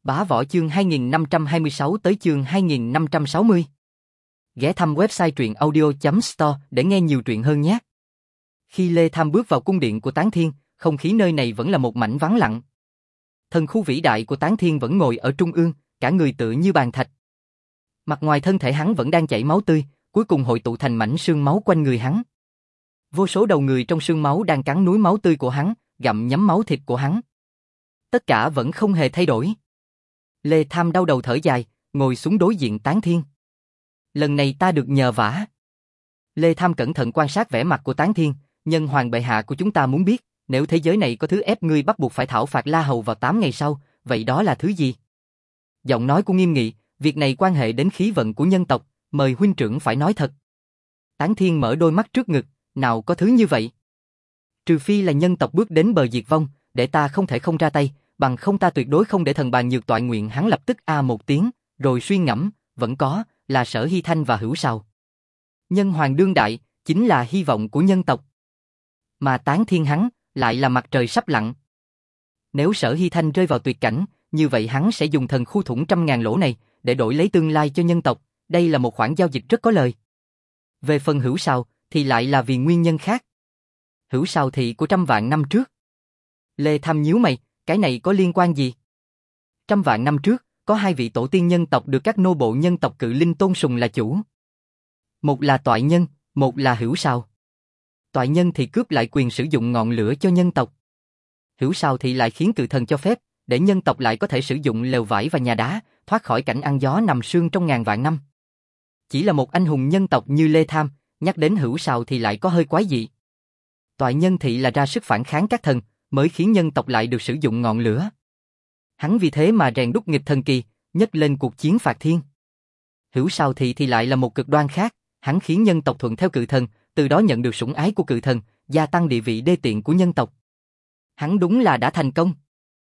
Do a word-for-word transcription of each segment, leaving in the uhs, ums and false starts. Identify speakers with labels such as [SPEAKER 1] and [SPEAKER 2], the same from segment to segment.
[SPEAKER 1] Bá Võ chương hai nghìn năm trăm hai mươi sáu tới chương hai nghìn năm trăm sáu mươi. Ghé thăm website truyện audio chấm store để nghe nhiều truyện hơn nhé. Khi Lê Tham bước vào cung điện của Tán Thiên, không khí nơi này vẫn là một mảnh vắng lặng. Thần khu vĩ đại của Tán Thiên vẫn ngồi ở trung ương, cả người tựa như bàn thạch. Mặt ngoài thân thể hắn vẫn đang chảy máu tươi, cuối cùng hội tụ thành mảnh xương máu quanh người hắn. Vô số đầu người trong xương máu đang cắn núi máu tươi của hắn, gặm nhấm máu thịt của hắn. Tất cả vẫn không hề thay đổi. Lê Tham đau đầu thở dài, ngồi xuống đối diện Tán Thiên. Lần này ta được nhờ vả. Lê Tham cẩn thận quan sát vẻ mặt của Tán Thiên, nhân hoàng bệ hạ của chúng ta muốn biết, nếu thế giới này có thứ ép ngươi bắt buộc phải thảo phạt La Hầu vào tám ngày sau, vậy đó là thứ gì? Giọng nói của nghiêm nghị, việc này quan hệ đến khí vận của nhân tộc, mời huynh trưởng phải nói thật. Tán Thiên mở đôi mắt trước ngực, nào có thứ như vậy? Trừ phi là nhân tộc bước đến bờ diệt vong, để ta không thể không ra tay, bằng không ta tuyệt đối không để thần bàn nhược toại nguyện. Hắn lập tức a một tiếng, rồi suy ngẫm, vẫn có, là Sở Hy Thanh và Hữu Sào. Nhân hoàng đương đại, chính là hy vọng của nhân tộc. Mà Tán Thiên hắn, lại là mặt trời sắp lặn. Nếu Sở Hy Thanh rơi vào tuyệt cảnh, như vậy hắn sẽ dùng thần khu thủng trăm ngàn lỗ này, để đổi lấy tương lai cho nhân tộc, đây là một khoản giao dịch rất có lời. Về phần Hữu Sào, thì lại là vì nguyên nhân khác. Hữu Sào thị của trăm vạn năm trước. Lê Tham nhíu mày, cái này có liên quan gì? Trăm vạn năm trước, có hai vị tổ tiên nhân tộc được các nô bộ nhân tộc Cự Linh tôn sùng là chủ. Một là Toại Nhân, một là Hữu Sào. Toại Nhân thì cướp lại quyền sử dụng ngọn lửa cho nhân tộc. Hữu Sào thì lại khiến cự thần cho phép, để nhân tộc lại có thể sử dụng lều vải và nhà đá, thoát khỏi cảnh ăn gió nằm sương trong ngàn vạn năm. Chỉ là một anh hùng nhân tộc như Lê Tham, nhắc đến Hữu Sào thì lại có hơi quái dị. Toại Nhân thị là ra sức phản kháng các thần, mới khiến nhân tộc lại được sử dụng ngọn lửa. Hắn vì thế mà rèn đúc nghịch thần kỳ, nhấc lên cuộc chiến phạt thiên. Hữu Sào thị thì lại là một cực đoan khác, hắn khiến nhân tộc thuận theo cự thần, từ đó nhận được sủng ái của cự thần, gia tăng địa vị đê tiện của nhân tộc. Hắn đúng là đã thành công.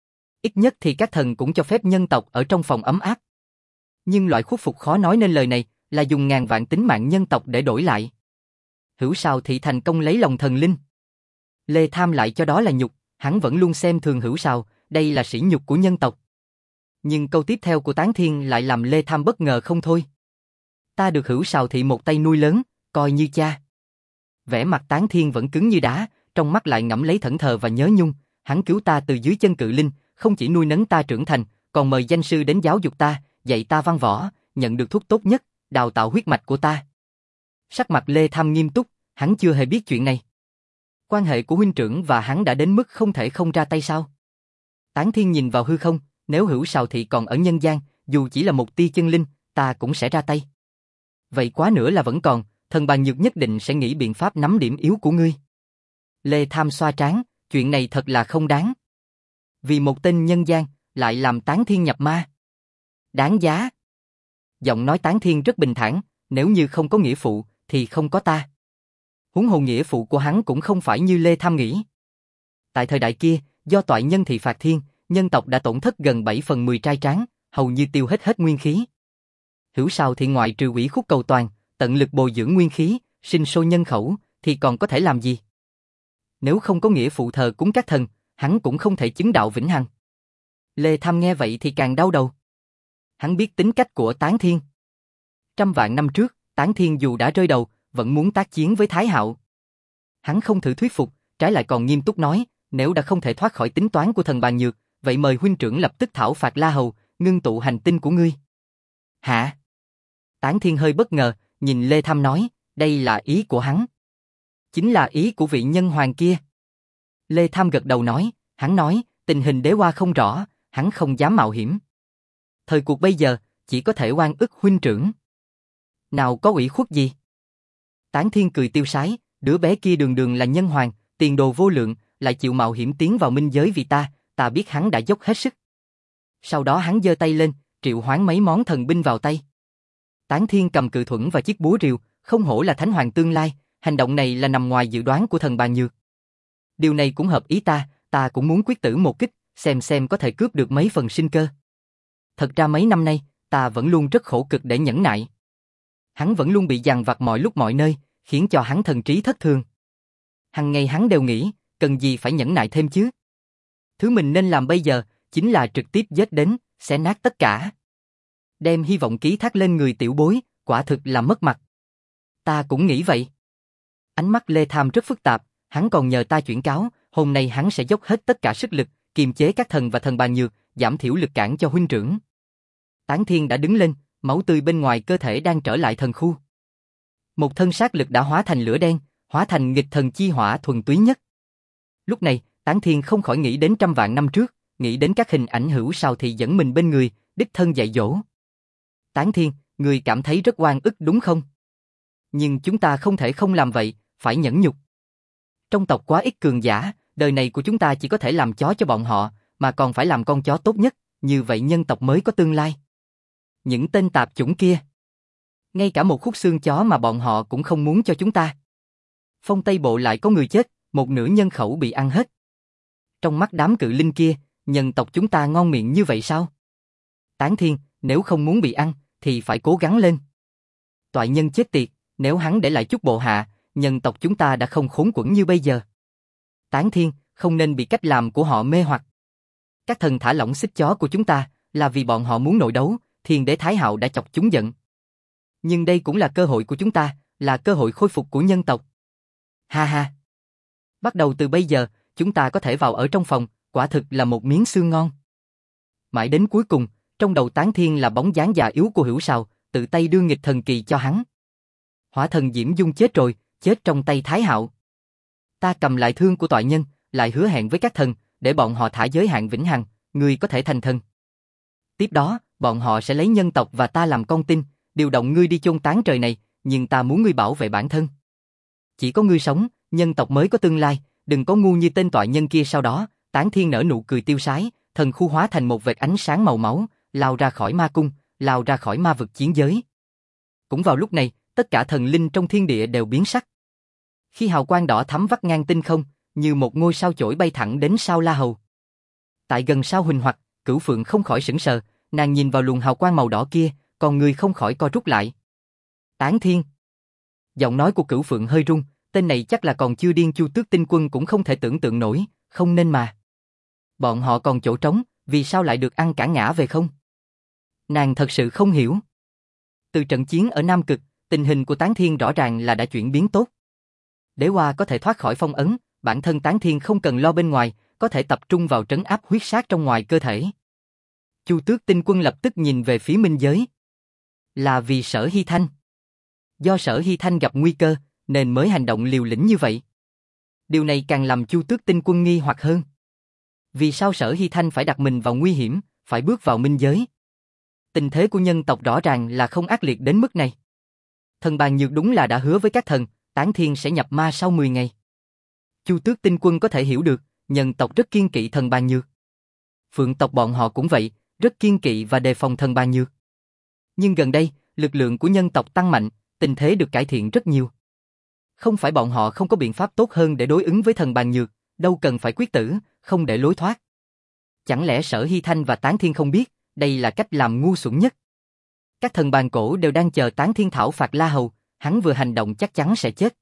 [SPEAKER 1] Ít nhất thì các thần cũng cho phép nhân tộc ở trong phòng ấm áp. Nhưng loại khuất phục khó nói nên lời này, là dùng ngàn vạn tính mạng nhân tộc để đổi lại. Hữu Sào thị thành công lấy lòng thần linh. Lê Tham lại cho đó là nhục, hắn vẫn luôn xem thường Hữu Sào, đây là sỉ nhục của nhân tộc. Nhưng câu tiếp theo của Tán Thiên lại làm Lê Tham bất ngờ không thôi. Ta được Hữu Sào thị một tay nuôi lớn, coi như cha. Vẻ mặt Tán Thiên vẫn cứng như đá, trong mắt lại ngậm lấy thẫn thờ và nhớ nhung. Hắn cứu ta từ dưới chân Cự Linh, không chỉ nuôi nấng ta trưởng thành, còn mời danh sư đến giáo dục ta, dạy ta văn võ, nhận được thuốc tốt nhất, đào tạo huyết mạch của ta. Sắc mặt Lê Tham nghiêm túc, hắn chưa hề biết chuyện này. Quan hệ của huynh trưởng và hắn đã đến mức không thể không ra tay sao? Tán Thiên nhìn vào hư không, nếu Hữu Sào thị còn ở nhân gian, dù chỉ là một tia chân linh, ta cũng sẽ ra tay. Vậy quá nữa là vẫn còn, thần bàn nhược nhất định sẽ nghĩ biện pháp nắm điểm yếu của ngươi. Lê Tham xoa trán, chuyện này thật là không đáng. Vì một tên nhân gian, lại làm Tán Thiên nhập ma. Đáng giá. Giọng nói Tán Thiên rất bình thản, nếu như không có nghĩa phụ, thì không có ta. Huống hồ nghĩa phụ của hắn cũng không phải như Lê Tham nghĩ. Tại thời đại kia, do Toại Nhân thị phạt thiên, nhân tộc đã tổn thất gần bảy phần mười trai tráng, hầu như tiêu hết hết nguyên khí. Hữu Sào thị ngoại trừ ủy khúc cầu toàn, tận lực bồi dưỡng nguyên khí, sinh sôi nhân khẩu, thì còn có thể làm gì? Nếu không có nghĩa phụ thờ cúng các thần, hắn cũng không thể chứng đạo vĩnh hằng. Lê Tham nghe vậy thì càng đau đầu. Hắn biết tính cách của Tán Thiên. Trăm vạn năm trước, Tán Thiên dù đã rơi đầu, vẫn muốn tác chiến với Thái Hạo. Hắn không thử thuyết phục, trái lại còn nghiêm túc nói, nếu đã không thể thoát khỏi tính toán của thần bàn nhược, vậy mời huynh trưởng lập tức thảo phạt La Hầu, ngưng tụ hành tinh của ngươi. Hả? Tán Thiên hơi bất ngờ, nhìn Lê Tham nói, đây là ý của hắn. Chính là ý của vị nhân hoàng kia. Lê Tham gật đầu nói, hắn nói, tình hình đế hoa không rõ, hắn không dám mạo hiểm. Thời cuộc bây giờ, chỉ có thể oan ức huynh trưởng. Nào có ủy khuất gì? Tán Thiên cười tiêu sái, đứa bé kia đường đường là nhân hoàng, tiền đồ vô lượng, lại chịu mạo hiểm tiến vào minh giới vì ta, ta biết hắn đã dốc hết sức. Sau đó hắn giơ tay lên, triệu hoán mấy món thần binh vào tay. Tán Thiên cầm cự thuẫn và chiếc búa rìu, không hổ là thánh hoàng tương lai, hành động này là nằm ngoài dự đoán của thần bàn nhược. Điều này cũng hợp ý ta, ta cũng muốn quyết tử một kích, xem xem có thể cướp được mấy phần sinh cơ. Thật ra mấy năm nay, ta vẫn luôn rất khổ cực để nhẫn nại. Hắn vẫn luôn bị dằn vặt mọi lúc mọi nơi, khiến cho hắn thần trí thất thường. Hằng ngày hắn đều nghĩ, cần gì phải nhẫn nại thêm chứ? Thứ mình nên làm bây giờ, chính là trực tiếp giết đến, xé nát tất cả. Đem hy vọng ký thác lên người tiểu bối, quả thực là mất mặt. Ta cũng nghĩ vậy. Ánh mắt Lê Tham rất phức tạp, hắn còn nhờ ta chuyển cáo, hôm nay hắn sẽ dốc hết tất cả sức lực, kiềm chế các thần và thần bàn nhược, giảm thiểu lực cản cho huynh trưởng. Tán Thiên đã đứng lên, máu tươi bên ngoài cơ thể đang trở lại thần khu. Một thân sát lực đã hóa thành lửa đen, hóa thành nghịch thần chi hỏa thuần túy nhất. Lúc này, Tán Thiên không khỏi nghĩ đến trăm vạn năm trước, nghĩ đến các hình ảnh hữu sào thị dẫn mình bên người, đích thân dạy dỗ. Tán Thiên, người cảm thấy rất oan ức đúng không? Nhưng chúng ta không thể không làm vậy, phải nhẫn nhục. Trong tộc quá ít cường giả, đời này của chúng ta chỉ có thể làm chó cho bọn họ, mà còn phải làm con chó tốt nhất, như vậy nhân tộc mới có tương lai. Những tên tạp chủng kia. Ngay cả một khúc xương chó mà bọn họ cũng không muốn cho chúng ta. Phong Tây Bộ lại có người chết, một nửa nhân khẩu bị ăn hết. Trong mắt đám cự linh kia, nhân tộc chúng ta ngon miệng như vậy sao? Tán Thiên, nếu không muốn bị ăn, thì phải cố gắng lên. Toại nhân chết tiệt, nếu hắn để lại chút bộ hạ, nhân tộc chúng ta đã không khốn quẫn như bây giờ. Tán Thiên, không nên bị cách làm của họ mê hoặc. Các thần thả lỏng xích chó của chúng ta, là vì bọn họ muốn nội đấu, Thiên đế Thái Hạo đã chọc chúng giận. Nhưng đây cũng là cơ hội của chúng ta, là cơ hội khôi phục của nhân tộc. Ha ha. Bắt đầu từ bây giờ, chúng ta có thể vào ở trong phòng, quả thực là một miếng xương ngon. Mãi đến cuối cùng, trong đầu Tán Thiên là bóng dáng già yếu của Hữu Sào, tự tay đưa nghịch thần kỳ cho hắn. Hỏa thần Diễm Dung chết rồi, chết trong tay Thái Hạo. Ta cầm lại thương của toại nhân, lại hứa hẹn với các thần, để bọn họ thả giới hạn vĩnh hằng, ngươi có thể thành thần. Tiếp đó, bọn họ sẽ lấy nhân tộc và ta làm con tin, điều động ngươi đi chôn tán trời này, nhưng ta muốn ngươi bảo vệ bản thân. Chỉ có ngươi sống, nhân tộc mới có tương lai, đừng có ngu như tên toại nhân kia. Sau đó, Tán Thiên nở nụ cười tiêu sái, thần khu hóa thành một vệt ánh sáng màu máu, lao ra khỏi ma cung, lao ra khỏi ma vực chiến giới. Cũng vào lúc này, tất cả thần linh trong thiên địa đều biến sắc. Khi hào quang đỏ thắm vắt ngang tinh không, như một ngôi sao chổi bay thẳng đến sao La Hầu. Tại gần sao Huỳnh Hoặc, Cửu Phượng không khỏi sững sờ, nàng nhìn vào luồng hào quang màu đỏ kia, còn người không khỏi co rút lại. Tán Thiên. Giọng nói của Cửu Phượng hơi run, tên này chắc là còn chưa điên. Chu Tước Tinh Quân cũng không thể tưởng tượng nổi, không nên mà. Bọn họ còn chỗ trống, vì sao lại được ăn cả ngã về không? Nàng thật sự không hiểu. Từ trận chiến ở Nam Cực, tình hình của Tán Thiên rõ ràng là đã chuyển biến tốt. Đế Hoa có thể thoát khỏi phong ấn, bản thân Tán Thiên không cần lo bên ngoài, có thể tập trung vào trấn áp huyết sát trong ngoài cơ thể. Chu Tước Tinh Quân lập tức nhìn về phía minh giới. Là vì Sở Hy Thanh. Do Sở Hy Thanh gặp nguy cơ, nên mới hành động liều lĩnh như vậy. Điều này càng làm Chu Tước Tinh Quân nghi hoặc hơn. Vì sao Sở Hy Thanh phải đặt mình vào nguy hiểm, phải bước vào minh giới? Tình thế của nhân tộc rõ ràng là không ác liệt đến mức này. Thần Bàn Nhược đúng là đã hứa với các thần, Tán Thiên sẽ nhập ma sau mười ngày. Chu Tước Tinh Quân có thể hiểu được, nhân tộc rất kiên kỵ Thần Bàn Nhược. Phượng tộc bọn họ cũng vậy, rất kiên kỵ và đề phòng Thần Bàn Nhược. Nhưng gần đây, lực lượng của nhân tộc tăng mạnh, tình thế được cải thiện rất nhiều. Không phải bọn họ không có biện pháp tốt hơn để đối ứng với Thần Bàn Nhược, đâu cần phải quyết tử, không để lối thoát. Chẳng lẽ Sở Hy Thanh và Tán Thiên không biết, đây là cách làm ngu xuẩn nhất. Các thần bàn cổ đều đang chờ Tán Thiên thảo phạt La Hầu, hắn vừa hành động chắc chắn sẽ chết.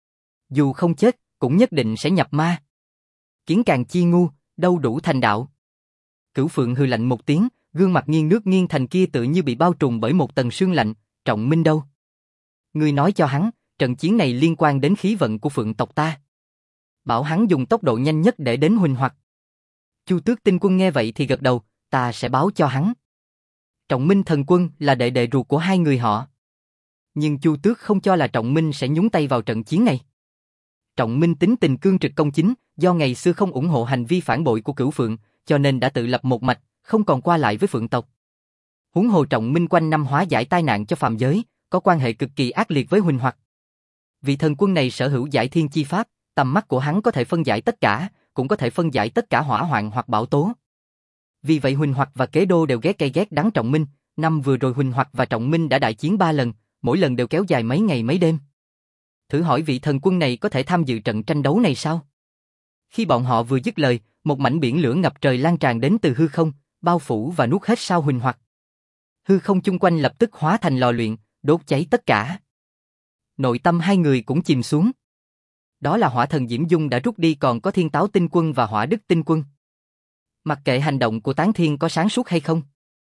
[SPEAKER 1] Dù không chết, cũng nhất định sẽ nhập ma. Kiến càng chi ngu, đâu đủ thành đạo. Cửu Phượng hừ lạnh một tiếng, gương mặt nghiêng nước nghiêng thành kia tự như bị bao trùm bởi một tầng sương lạnh. Trọng Minh đâu? Ngươi nói cho hắn, trận chiến này liên quan đến khí vận của Phượng tộc ta. Bảo hắn dùng tốc độ nhanh nhất để đến Huỳnh Hoặc. Chu Tước Tinh Quân nghe vậy thì gật đầu, ta sẽ báo cho hắn. Trọng Minh thần quân là đệ đệ ruột của hai người họ. Nhưng Chu Tước không cho là Trọng Minh sẽ nhúng tay vào trận chiến này. Trọng Minh tính tình cương trực công chính, do ngày xưa không ủng hộ hành vi phản bội của Cửu Phượng, cho nên đã tự lập một mạch, không còn qua lại với Phượng tộc. Huống hồ Trọng Minh quanh năm hóa giải tai nạn cho phàm giới, có quan hệ cực kỳ ác liệt với Huỳnh Hoặc. Vị thần quân này sở hữu giải thiên chi pháp, tầm mắt của hắn có thể phân giải tất cả, cũng có thể phân giải tất cả hỏa hoạn hoặc bão tố. Vì vậy Huỳnh Hoặc và Kế Đô đều ghét cay ghét đắng Trọng Minh, năm vừa rồi Huỳnh Hoặc và Trọng Minh đã đại chiến ba lần, mỗi lần đều kéo dài mấy ngày mấy đêm. Thử hỏi vị thần quân này có thể tham dự trận tranh đấu này sao? Khi bọn họ vừa dứt lời, một mảnh biển lửa ngập trời lan tràn đến từ hư không, bao phủ và nuốt hết sao Huỳnh Hoặc. Hư không chung quanh lập tức hóa thành lò luyện, đốt cháy tất cả. Nội tâm hai người cũng chìm xuống. Đó là hỏa thần Diễm Dung đã rút đi, còn có Thiên Táo Tinh Quân và Hỏa Đức Tinh Quân. Mặc kệ hành động của Tán Thiên có sáng suốt hay không,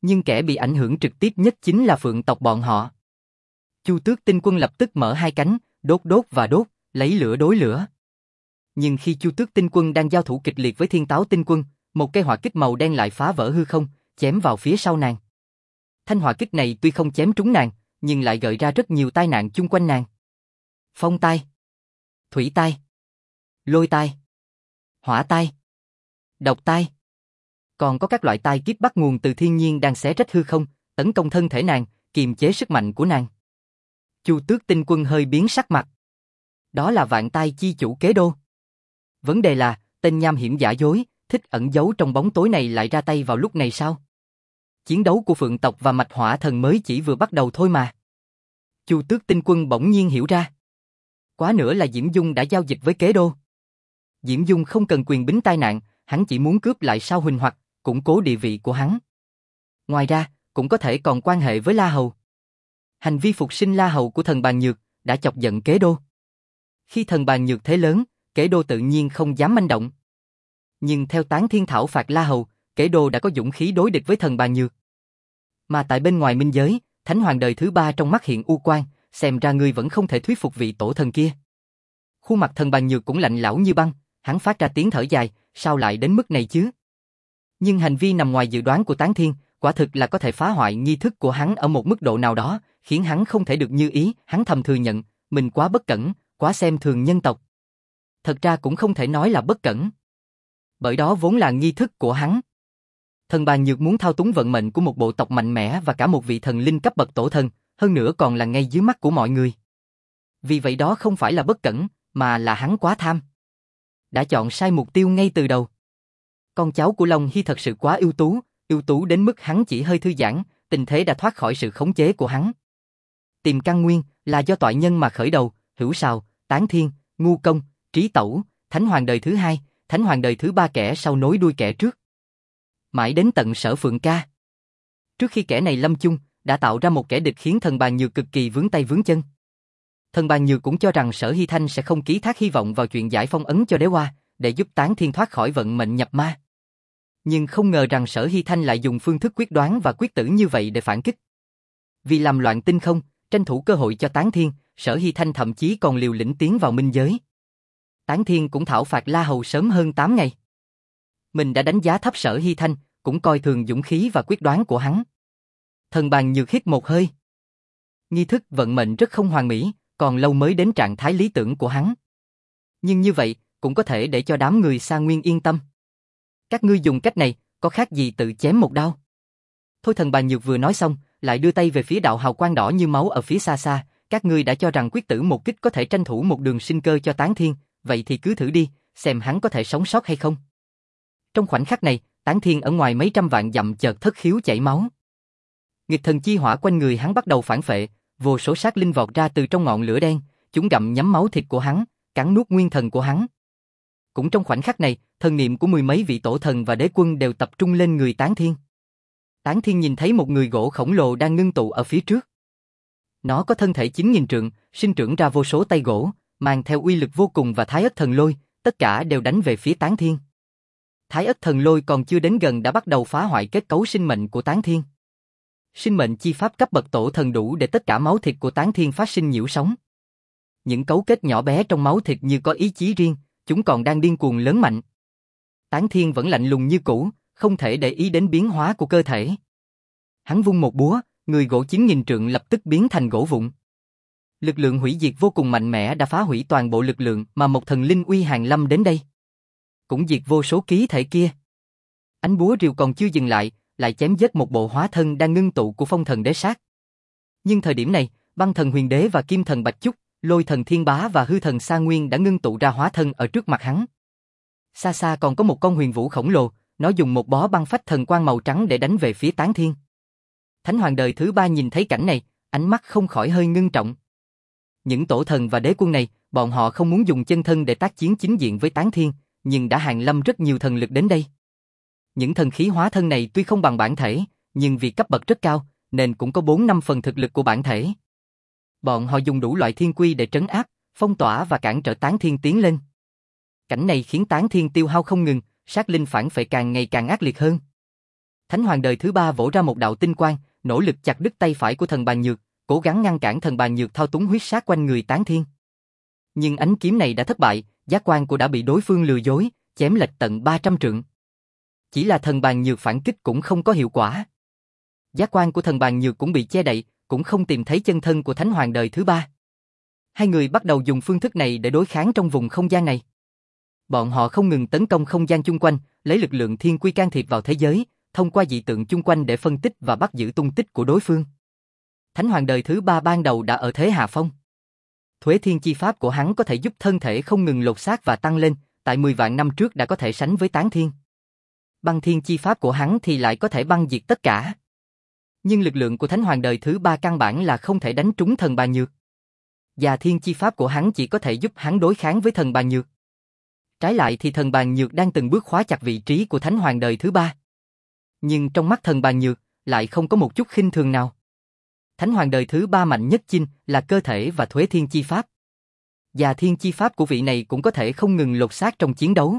[SPEAKER 1] Nhưng kẻ bị ảnh hưởng trực tiếp nhất chính là Phượng tộc bọn họ. Chu Tước Tinh Quân lập tức mở hai cánh, đốt đốt và đốt, lấy lửa đối lửa. Nhưng khi Chu Tước Tinh Quân đang giao thủ kịch liệt với Thiên Táo Tinh Quân, một cây hỏa kích màu đen lại phá vỡ hư không, chém vào phía sau nàng. Thanh hỏa kích này tuy không chém trúng nàng, nhưng lại gợi ra rất nhiều tai nạn chung quanh nàng. Phong tai, thủy tai, lôi tai, hỏa tai, độc tai. Còn có các loại tai kiếp bắt nguồn từ thiên nhiên đang xé rách hư không, tấn công thân thể nàng, kiềm chế sức mạnh của nàng. Chu Tước Tinh Quân hơi biến sắc mặt. Đó là Vạn Tai chi chủ Kế Đô. Vấn đề là, tên nham hiểm giả dối, thích ẩn giấu trong bóng tối này lại ra tay vào lúc này sao? Chiến đấu của Phượng tộc và Mạch Hỏa Thần mới chỉ vừa bắt đầu thôi mà. Chu Tước Tinh Quân bỗng nhiên hiểu ra. Quá nữa là Diễm Dung đã giao dịch với Kế Đô. Diễm Dung không cần quyền bính tai nạn, hắn chỉ muốn cướp lại Sao Huỳnh hoặc củng cố địa vị của hắn. Ngoài ra, cũng có thể còn quan hệ với La Hầu. Hành vi phục sinh La Hầu của thần Bàn Nhược đã chọc giận Kế Đô. Khi thần Bàn Nhược thế lớn, Kế Đô tự nhiên không dám manh động. Nhưng theo Tán Thiên thảo phạt La Hầu, Kế Đô đã có dũng khí đối địch với thần Bàn Nhược. Mà tại bên ngoài minh giới, Thánh Hoàng đời thứ ba trong mắt hiện u quang, xem ra ngươi vẫn không thể thuyết phục vị tổ thần kia. Khuôn mặt thần Bàn Nhược cũng lạnh lẽo như băng, hắn phát ra tiếng thở dài, sao lại đến mức này chứ? Nhưng hành vi nằm ngoài dự đoán của Tán Thiên, quả thực là có thể phá hoại nghi thức của hắn ở một mức độ nào đó, khiến hắn không thể được như ý, hắn thầm thừa nhận, mình quá bất cẩn, quá xem thường nhân tộc. Thật ra cũng không thể nói là bất cẩn. Bởi đó vốn là nghi thức của hắn. Thần Bàn Nhược muốn thao túng vận mệnh của một bộ tộc mạnh mẽ và cả một vị thần linh cấp bậc tổ thần, hơn nữa còn là ngay dưới mắt của mọi người. Vì vậy đó không phải là bất cẩn, mà là hắn quá tham. Đã chọn sai mục tiêu ngay từ đầu. Con cháu của Long Hy thật sự quá ưu tú, ưu tú đến mức hắn chỉ hơi thư giãn, tình thế đã thoát khỏi sự khống chế của hắn. Tìm căn nguyên là do toại nhân mà khởi đầu, Hữu Sào, Tán Thiên, Ngu Công, Trí Tẩu, Thánh Hoàng đời thứ hai, Thánh Hoàng đời thứ ba kẻ sau nối đuôi kẻ trước. Mãi đến tận Sở Phượng Ca. Trước khi kẻ này lâm chung, đã tạo ra một kẻ địch khiến thần Bàn Nhược cực kỳ vướng tay vướng chân. Thần Bàn Nhược cũng cho rằng Sở Hy Thanh sẽ không ký thác hy vọng vào chuyện giải phong ấn cho Đế Hoa, để giúp Tán Thiên thoát khỏi vận mệnh nhập ma. Nhưng không ngờ rằng Sở Hy Thanh lại dùng phương thức quyết đoán và quyết tử như vậy để phản kích. Vì làm loạn tinh không, tranh thủ cơ hội cho Tán Thiên, Sở Hy Thanh thậm chí còn liều lĩnh tiến vào minh giới. Tán Thiên cũng thảo phạt La Hầu sớm hơn tám ngày. Mình đã đánh giá thấp Sở Hy Thanh, cũng coi thường dũng khí và quyết đoán của hắn. Thần Bàn Nhược hít một hơi. Nghi thức vận mệnh rất không hoàn mỹ, còn lâu mới đến trạng thái lý tưởng của hắn. Nhưng như vậy, cũng có thể để cho đám người Sa Nguyên yên tâm. Các ngươi dùng cách này, có khác gì tự chém một đao? Thôi thần Bàn Nhược vừa nói xong, lại đưa tay về phía đạo hào quang đỏ như máu ở phía xa xa. Các ngươi đã cho rằng quyết tử một kích có thể tranh thủ một đường sinh cơ cho Tán Thiên, vậy thì cứ thử đi, xem hắn có thể sống sót hay không. Trong khoảnh khắc này, Tán Thiên ở ngoài mấy trăm vạn dặm chợt thất khiếu chảy máu. Nghịch thần chi hỏa quanh người hắn bắt đầu phản phệ, vô số sát linh vọt ra từ trong ngọn lửa đen, chúng gặm nhấm máu thịt của hắn, cắn nuốt nguyên thần của hắn. Cũng trong khoảnh khắc này, thần niệm của mười mấy vị tổ thần và đế quân đều tập trung lên người Tán Thiên. Tán Thiên nhìn thấy một người gỗ khổng lồ đang ngưng tụ ở phía trước. Nó có thân thể chín nghìn trượng, sinh trưởng ra vô số tay gỗ, mang theo uy lực vô cùng và Thái Ất Thần Lôi, tất cả đều đánh về phía Tán Thiên. Thái Ất Thần Lôi còn chưa đến gần đã bắt đầu phá hoại kết cấu sinh mệnh của Tán Thiên. Sinh mệnh chi pháp cấp bậc tổ thần đủ để tất cả máu thịt của Tán Thiên phát sinh nhiễu sóng. Những cấu kết nhỏ bé trong máu thịt như có ý chí riêng, chúng còn đang điên cuồng lớn mạnh. Tán Thiên vẫn lạnh lùng như cũ, không thể để ý đến biến hóa của cơ thể. Hắn vung một búa, người gỗ chín nghìn trượng lập tức biến thành gỗ vụn. Lực lượng hủy diệt vô cùng mạnh mẽ đã phá hủy toàn bộ lực lượng mà một thần linh uy hàng lâm đến đây. Cũng diệt vô số ký thể kia. Ánh búa rìu còn chưa dừng lại, lại chém giết một bộ hóa thân đang ngưng tụ của phong thần đế sát. Nhưng thời điểm này, băng thần huyền đế và kim thần bạch chúc, lôi thần thiên bá và hư thần sa nguyên đã ngưng tụ ra hóa thân ở trước mặt hắn. Xa xa còn có một con huyền vũ khổng lồ, nó dùng một bó băng phách thần quang màu trắng để đánh về phía Tán Thiên. Thánh Hoàng đời thứ ba nhìn thấy cảnh này, ánh mắt không khỏi hơi ngưng trọng. Những tổ thần và đế quân này, bọn họ không muốn dùng chân thân để tác chiến chính diện với Tán Thiên, nhưng đã hàng lâm rất nhiều thần lực đến đây. Những thần khí hóa thân này tuy không bằng bản thể, nhưng vì cấp bậc rất cao, nên cũng có bốn năm phần thực lực của bản thể. Bọn họ dùng đủ loại thiên quy để trấn áp, phong tỏa và cản trở Tán Thiên tiến lên. Cảnh này khiến Tán Thiên tiêu hao không ngừng, sát linh phản phệ càng ngày càng ác liệt hơn. Thánh hoàng đời thứ ba vỗ ra một đạo tinh quang, nỗ lực chặt đứt tay phải của thần bàn nhược, cố gắng ngăn cản thần bàn nhược thao túng huyết sát quanh người Tán Thiên. Nhưng ánh kiếm này đã thất bại, giác quan của đã bị đối phương lừa dối, chém lệch tận ba trăm trượng. Chỉ là thần bàn nhược phản kích cũng không có hiệu quả. Giác quan của thần bàn nhược cũng bị che đậy, cũng không tìm thấy chân thân của Thánh hoàng đời thứ ba. Hai người bắt đầu dùng phương thức này để đối kháng trong vùng không gian này. Bọn họ không ngừng tấn công không gian chung quanh, lấy lực lượng thiên quy can thiệp vào thế giới, thông qua dị tượng chung quanh để phân tích và bắt giữ tung tích của đối phương. Thánh hoàng đời thứ ba ban đầu đã ở thế hạ phong. Thuế thiên chi pháp của hắn có thể giúp thân thể không ngừng lột xác và tăng lên, tại mười vạn năm trước đã có thể sánh với Tán Thiên. Băng thiên chi pháp của hắn thì lại có thể băng diệt tất cả. Nhưng lực lượng của Thánh hoàng đời thứ ba căn bản là không thể đánh trúng thần bàn nhược. Và thiên chi pháp của hắn chỉ có thể giúp hắn đối kháng với thần bàn nhược. Trái lại thì thần bàn nhược đang từng bước khóa chặt vị trí của Thánh hoàng đời thứ ba. Nhưng trong mắt thần bàn nhược, lại không có một chút khinh thường nào. Thánh hoàng đời thứ ba mạnh nhất chinh là cơ thể và thuế thiên chi pháp. Và thiên chi pháp của vị này cũng có thể không ngừng lột xác trong chiến đấu.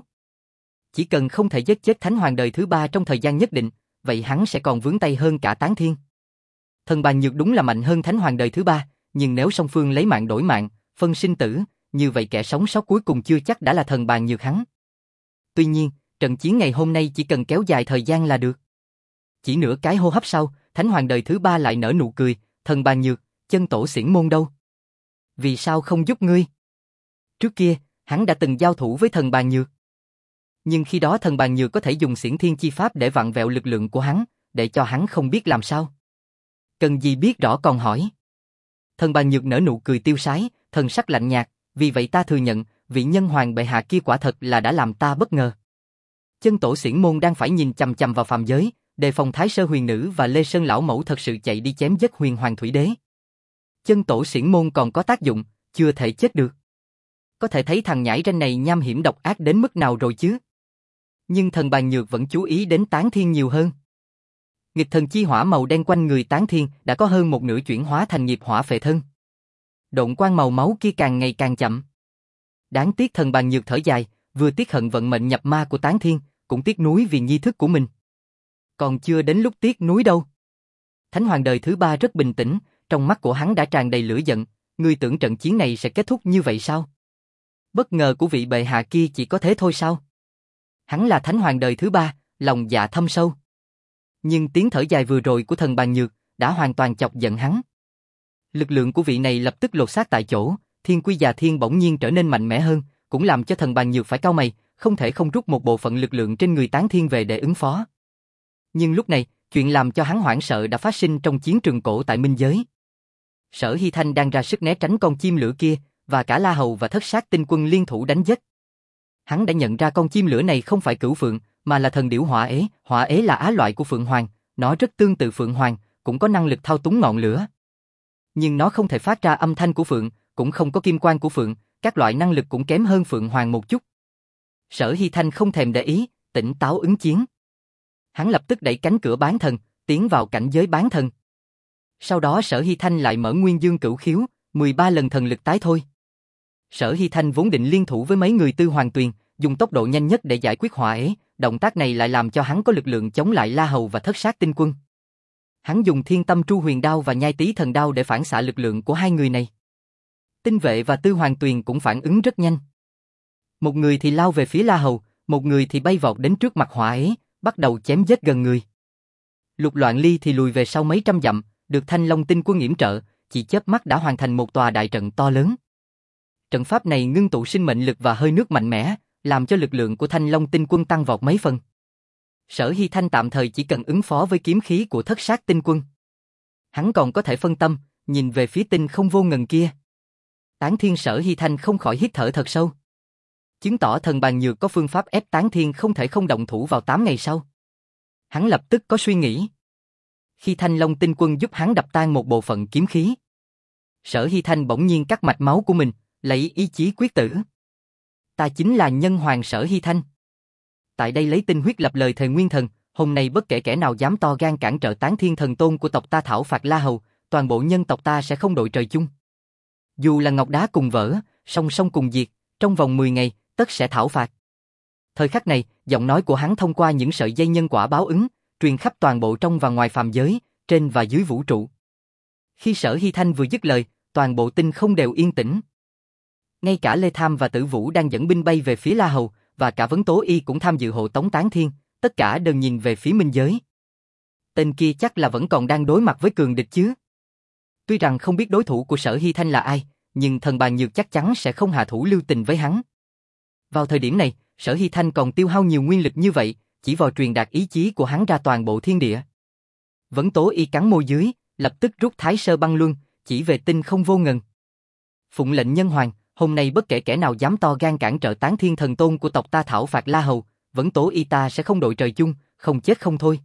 [SPEAKER 1] Chỉ cần không thể giết chết Thánh hoàng đời thứ ba trong thời gian nhất định, vậy hắn sẽ còn vướng tay hơn cả Tán Thiên. Thần bàn nhược đúng là mạnh hơn Thánh hoàng đời thứ ba, nhưng nếu song phương lấy mạng đổi mạng, phân sinh tử, như vậy kẻ sống sót cuối cùng chưa chắc đã là thần bàn nhược hắn. Tuy nhiên, trận chiến ngày hôm nay chỉ cần kéo dài thời gian là được. Chỉ nửa cái hô hấp sau, Thánh hoàng đời thứ ba lại nở nụ cười, thần bàn nhược, chân tổ xiển môn đâu? Vì sao không giúp ngươi? Trước kia, hắn đã từng giao thủ với thần bàn nhược. Nhưng khi đó thần bàn nhược có thể dùng xiển thiên chi pháp để vặn vẹo lực lượng của hắn, để cho hắn không biết làm sao. Cần gì biết rõ còn hỏi. Thần bàn nhược nở nụ cười tiêu sái, thần sắc lạnh nhạt, vì vậy ta thừa nhận, vị nhân hoàng bệ hạ kia quả thật là đã làm ta bất ngờ. Chân tổ xiển môn đang phải nhìn chằm chằm vào phàm giới, đề phòng Thái Sơ huyền nữ và Lê Sơn lão mẫu thật sự chạy đi chém giết huyền hoàng thủy đế. Chân tổ xiển môn còn có tác dụng, chưa thể chết được. Có thể thấy thằng nhãi ranh này nham hiểm độc ác đến mức nào rồi chứ. Nhưng thần bàn nhược vẫn chú ý đến Tán Thiên nhiều hơn. Nghịch thần chi hỏa màu đen quanh người Tán Thiên đã có hơn một nửa chuyển hóa thành nghiệp hỏa phệ thân. Độn quang màu máu kia càng ngày càng chậm. Đáng tiếc thần bàn nhược thở dài, vừa tiếc hận vận mệnh nhập ma của Tán Thiên, cũng tiếc nuối vì nghi thức của mình. Còn chưa đến lúc tiếc nuối đâu. Thánh hoàng đời thứ ba rất bình tĩnh, trong mắt của hắn đã tràn đầy lửa giận, ngươi tưởng trận chiến này sẽ kết thúc như vậy sao? Bất ngờ của vị bệ hạ kia chỉ có thế thôi sao? Hắn là thánh hoàng đời thứ ba, lòng dạ thâm sâu. Nhưng tiếng thở dài vừa rồi của thần bàn nhược đã hoàn toàn chọc giận hắn. Lực lượng của vị này lập tức lột xác tại chỗ, thiên quy già thiên bỗng nhiên trở nên mạnh mẽ hơn, cũng làm cho thần bàn nhược phải cau mày, không thể không rút một bộ phận lực lượng trên người Tán Thiên về để ứng phó. Nhưng lúc này, chuyện làm cho hắn hoảng sợ đã phát sinh trong chiến trường cổ tại Minh Giới. Sở Hy Thanh đang ra sức né tránh con chim lửa kia, và cả La Hầu và Thất Sát Tinh Quân liên thủ đánh giết. Hắn đã nhận ra con chim lửa này không phải cửu phượng, mà là thần điểu hỏa ế. Hỏa ế là á loại của phượng hoàng, nó rất tương tự phượng hoàng, cũng có năng lực thao túng ngọn lửa. Nhưng nó không thể phát ra âm thanh của phượng, cũng không có kim quang của phượng, các loại năng lực cũng kém hơn phượng hoàng một chút. Sở Hy Thanh không thèm để ý, tỉnh táo ứng chiến. Hắn lập tức đẩy cánh cửa bán thần, tiến vào cảnh giới bán thần. Sau đó Sở Hy Thanh lại mở Nguyên Dương Cửu Khiếu, mười ba lần thần lực tái thôi. Sở Hy Thanh vốn định liên thủ với mấy người Tư Hoàng Tuyền, dùng tốc độ nhanh nhất để giải quyết hỏa ế, động tác này lại làm cho hắn có lực lượng chống lại La Hầu và Thất Sát Tinh Quân. Hắn dùng Thiên Tâm Tru Huyền Đao và Nhai Tý Thần Đao để phản xạ lực lượng của hai người này. Tinh Vệ và Tư Hoàng Tuyền cũng phản ứng rất nhanh. Một người thì lao về phía La Hầu, một người thì bay vọt đến trước mặt hỏa ế, bắt đầu chém giết gần người. Lục Loạn Ly thì lùi về sau mấy trăm dặm, được Thanh Long Tinh Quân yểm trợ, chỉ chớp mắt đã hoàn thành một tòa đại trận to lớn. Trận pháp này ngưng tụ sinh mệnh lực và hơi nước mạnh mẽ, làm cho lực lượng của Thanh Long Tinh Quân tăng vọt mấy phần. Sở Hy Thanh tạm thời chỉ cần ứng phó với kiếm khí của Thất Sát Tinh Quân. Hắn còn có thể phân tâm, nhìn về phía tinh không vô ngần kia. Tán Thiên Sở Hy Thanh không khỏi hít thở thật sâu. Chứng tỏ thần bàn nhược có phương pháp ép Tán Thiên không thể không động thủ vào tám ngày sau. Hắn lập tức có suy nghĩ. Khi Thanh Long Tinh Quân giúp hắn đập tan một bộ phận kiếm khí, Sở Hy Thanh bỗng nhiên cắt mạch máu của mình, lấy ý chí quyết tử. Ta chính là nhân hoàng Sở Hy Thanh. Tại đây lấy tinh huyết lập lời thề nguyên thần, hôm nay bất kể kẻ nào dám to gan cản trở Tán Thiên thần tôn của tộc ta thảo phạt La Hầu, toàn bộ nhân tộc ta sẽ không đội trời chung. Dù là ngọc đá cùng vỡ, song song cùng diệt, trong vòng mười ngày, tất sẽ thảo phạt. Thời khắc này, giọng nói của hắn thông qua những sợi dây nhân quả báo ứng, truyền khắp toàn bộ trong và ngoài phàm giới, trên và dưới vũ trụ. Khi Sở Hy Thanh vừa dứt lời, toàn bộ tinh không đều yên tĩnh. Ngay cả Lê Tham và Tử Vũ đang dẫn binh bay về phía La Hầu, và cả Vấn Tố Y cũng tham dự hộ tống Tán Thiên, tất cả đều nhìn về phía minh giới. Tên kia chắc là vẫn còn đang đối mặt với cường địch chứ. Tuy rằng không biết đối thủ của Sở Hy Thanh là ai, nhưng thần bàn nhược chắc chắn sẽ không hạ thủ lưu tình với hắn. Vào thời điểm này, Sở Hy Thanh còn tiêu hao nhiều nguyên lực như vậy, chỉ vào truyền đạt ý chí của hắn ra toàn bộ thiên địa. Vấn Tố Y cắn môi dưới, lập tức rút Thái Sơ Băng Luân, chỉ về tinh không vô ngần. Phụng lệnh nhân hoàng, hôm nay bất kể kẻ nào dám to gan cản trở Tán Thiên thần tôn của tộc ta thảo phạt La Hầu, Vấn Tố Y ta sẽ không đội trời chung, không chết không thôi.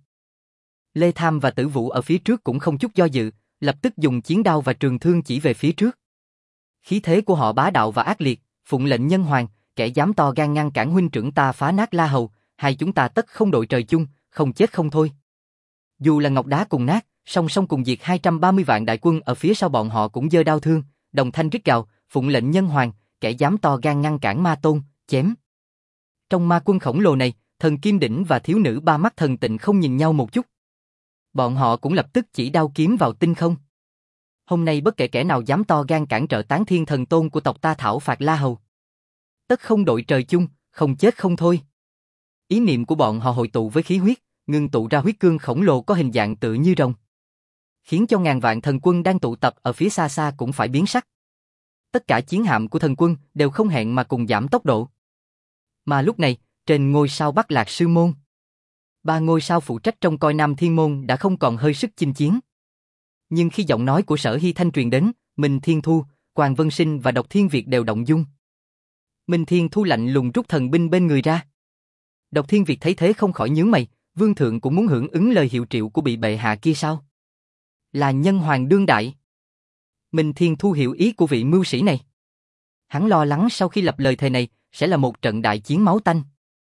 [SPEAKER 1] Lê Tham và Tử Vũ ở phía trước cũng không chút do dự, lập tức dùng chiến đao và trường thương chỉ về phía trước. Khí thế của họ bá đạo và ác liệt, phụng lệnh nhân hoàng, kẻ dám to gan ngăn cản huynh trưởng ta phá nát La Hầu, hai chúng ta tất không đội trời chung, không chết không thôi. Dù là ngọc đá cùng nát, song song cùng diệt hai trăm ba mươi vạn đại quân ở phía sau bọn họ cũng giơ đao thương, đồng thanh rít gào, phụng lệnh nhân hoàng, kẻ dám to gan ngăn cản ma tôn, chém. Trong ma quân khổng lồ này, thần Kim Đỉnh và thiếu nữ ba mắt thần tịnh không nhìn nhau một chút. Bọn họ cũng lập tức chỉ đao kiếm vào tinh không. Hôm nay bất kể kẻ nào dám to gan cản trở Tán Thiên thần tôn của tộc ta thảo phạt La Hầu, tất không đội trời chung, không chết không thôi. Ý niệm của bọn họ hội tụ với khí huyết, ngưng tụ ra huyết cương khổng lồ có hình dạng tự như rồng, khiến cho ngàn vạn thần quân đang tụ tập ở phía xa xa cũng phải biến sắc. Tất cả chiến hạm của thần quân đều không hẹn mà cùng giảm tốc độ. Mà lúc này, trên ngôi sao Bắc Lạc Sư Môn, ba ngôi sao phụ trách trong coi Nam Thiên Môn đã không còn hơi sức chinh chiến. Nhưng khi giọng nói của Sở Hy Thanh truyền đến, Minh Thiên Thu, Quang Vân Sinh và Độc Thiên Việt đều động dung. Minh Thiên Thu lạnh lùng rút thần binh bên người ra. Độc Thiên Việt thấy thế không khỏi nhướng mày, vương thượng cũng muốn hưởng ứng lời hiệu triệu của bị bệ hạ kia sao? Là nhân hoàng đương đại. Minh Thiên Thu hiểu ý của vị mưu sĩ này. Hắn lo lắng sau khi lập lời thề này sẽ là một trận đại chiến máu tanh.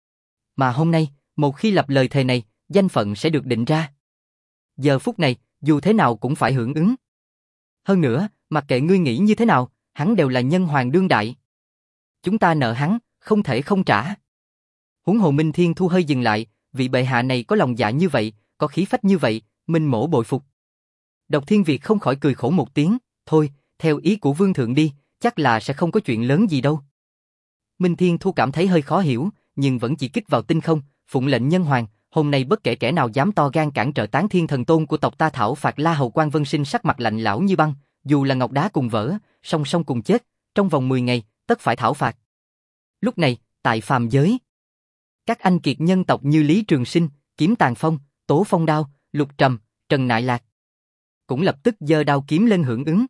[SPEAKER 1] Mà hôm nay, một khi lập lời thề này, danh phận sẽ được định ra. Giờ phút này, dù thế nào cũng phải hưởng ứng. Hơn nữa, mặc kệ ngươi nghĩ như thế nào, hắn đều là nhân hoàng đương đại. Chúng ta nợ hắn, không thể không trả. Huống hồ Minh Thiên Thu hơi dừng lại, vị bệ hạ này có lòng dạ như vậy, có khí phách như vậy, Minh mỗ bội phục. Độc Thiên Việt không khỏi cười khổ một tiếng, thôi, theo ý của vương thượng đi, chắc là sẽ không có chuyện lớn gì đâu. Minh Thiên Thu cảm thấy hơi khó hiểu, nhưng vẫn chỉ kích vào tinh không, phụng lệnh nhân hoàng, hôm nay bất kể kẻ nào dám to gan cản trở Tán Thiên thần tôn của tộc ta thảo phạt La Hầu. Quang Vân Sinh sắc mặt lạnh lão như băng, dù là ngọc đá cùng vỡ, song song cùng chết, trong vòng mười ngày, tất phải thảo phạt. Lúc này, tại phàm giới, các anh kiệt nhân tộc như Lý Trường Sinh, Kiếm Tàn Phong, Tố Phong Đao, Lục Trầm, Trần Nại Lạc cũng lập tức giơ đao kiếm lên hưởng ứng.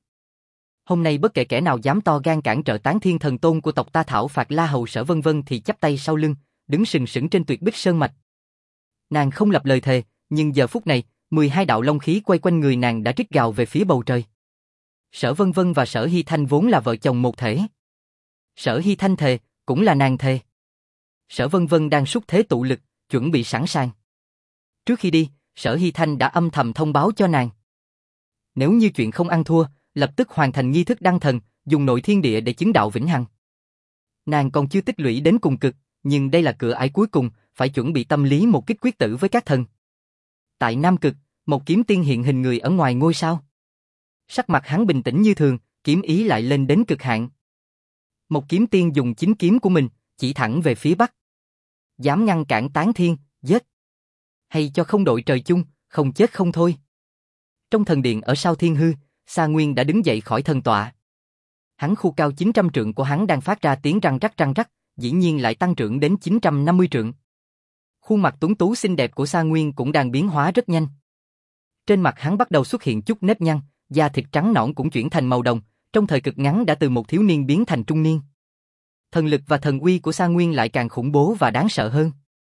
[SPEAKER 1] Hôm nay bất kể kẻ nào dám to gan cản trở Tán Thiên thần tôn của tộc ta thảo phạt La Hầu. Sở Vân Vân thì chắp tay sau lưng, đứng sừng sững trên Tuyệt Bích Sơn mạch. Nàng không lập lời thề, nhưng giờ phút này, mười hai đạo long khí quay quanh người nàng đã rít gào về phía bầu trời. Sở Vân Vân và Sở Hy Thanh vốn là vợ chồng một thể. Sở Hy Thanh thề, cũng là nàng thề. Sở Vân Vân đang xúc thế tụ lực, chuẩn bị sẵn sàng. Trước khi đi, Sở Hy Thanh đã âm thầm thông báo cho nàng. Nếu như chuyện không ăn thua, lập tức hoàn thành nghi thức đăng thần, dùng nội thiên địa để chứng đạo vĩnh hằng. Nàng còn chưa tích lũy đến cùng cực, nhưng đây là cửa ải cuối cùng, phải chuẩn bị tâm lý một kích quyết tử với các thần. Tại Nam Cực, một kiếm tiên hiện hình người ở ngoài ngôi sao. Sắc mặt hắn bình tĩnh như thường, kiếm ý lại lên đến cực hạn. Một kiếm tiên dùng chính kiếm của mình, chỉ thẳng về phía bắc. Dám ngăn cản Tán Thiên, giết. Hay cho không đội trời chung, không chết không thôi. Trong thần điện ở Sao Thiên Hư, Sa Nguyên đã đứng dậy khỏi thần tọa. Hắn khu cao chín trăm trượng của hắn đang phát ra tiếng răng rắc răng rắc, dĩ nhiên lại tăng trưởng đến chín trăm năm mươi trượng. Khuôn mặt tuấn tú xinh đẹp của Sa Nguyên cũng đang biến hóa rất nhanh. Trên mặt hắn bắt đầu xuất hiện chút nếp nhăn, da thịt trắng nõn cũng chuyển thành màu đồng, trong thời cực ngắn đã từ một thiếu niên biến thành trung niên. Thần lực và thần uy của Sa Nguyên lại càng khủng bố và đáng sợ hơn.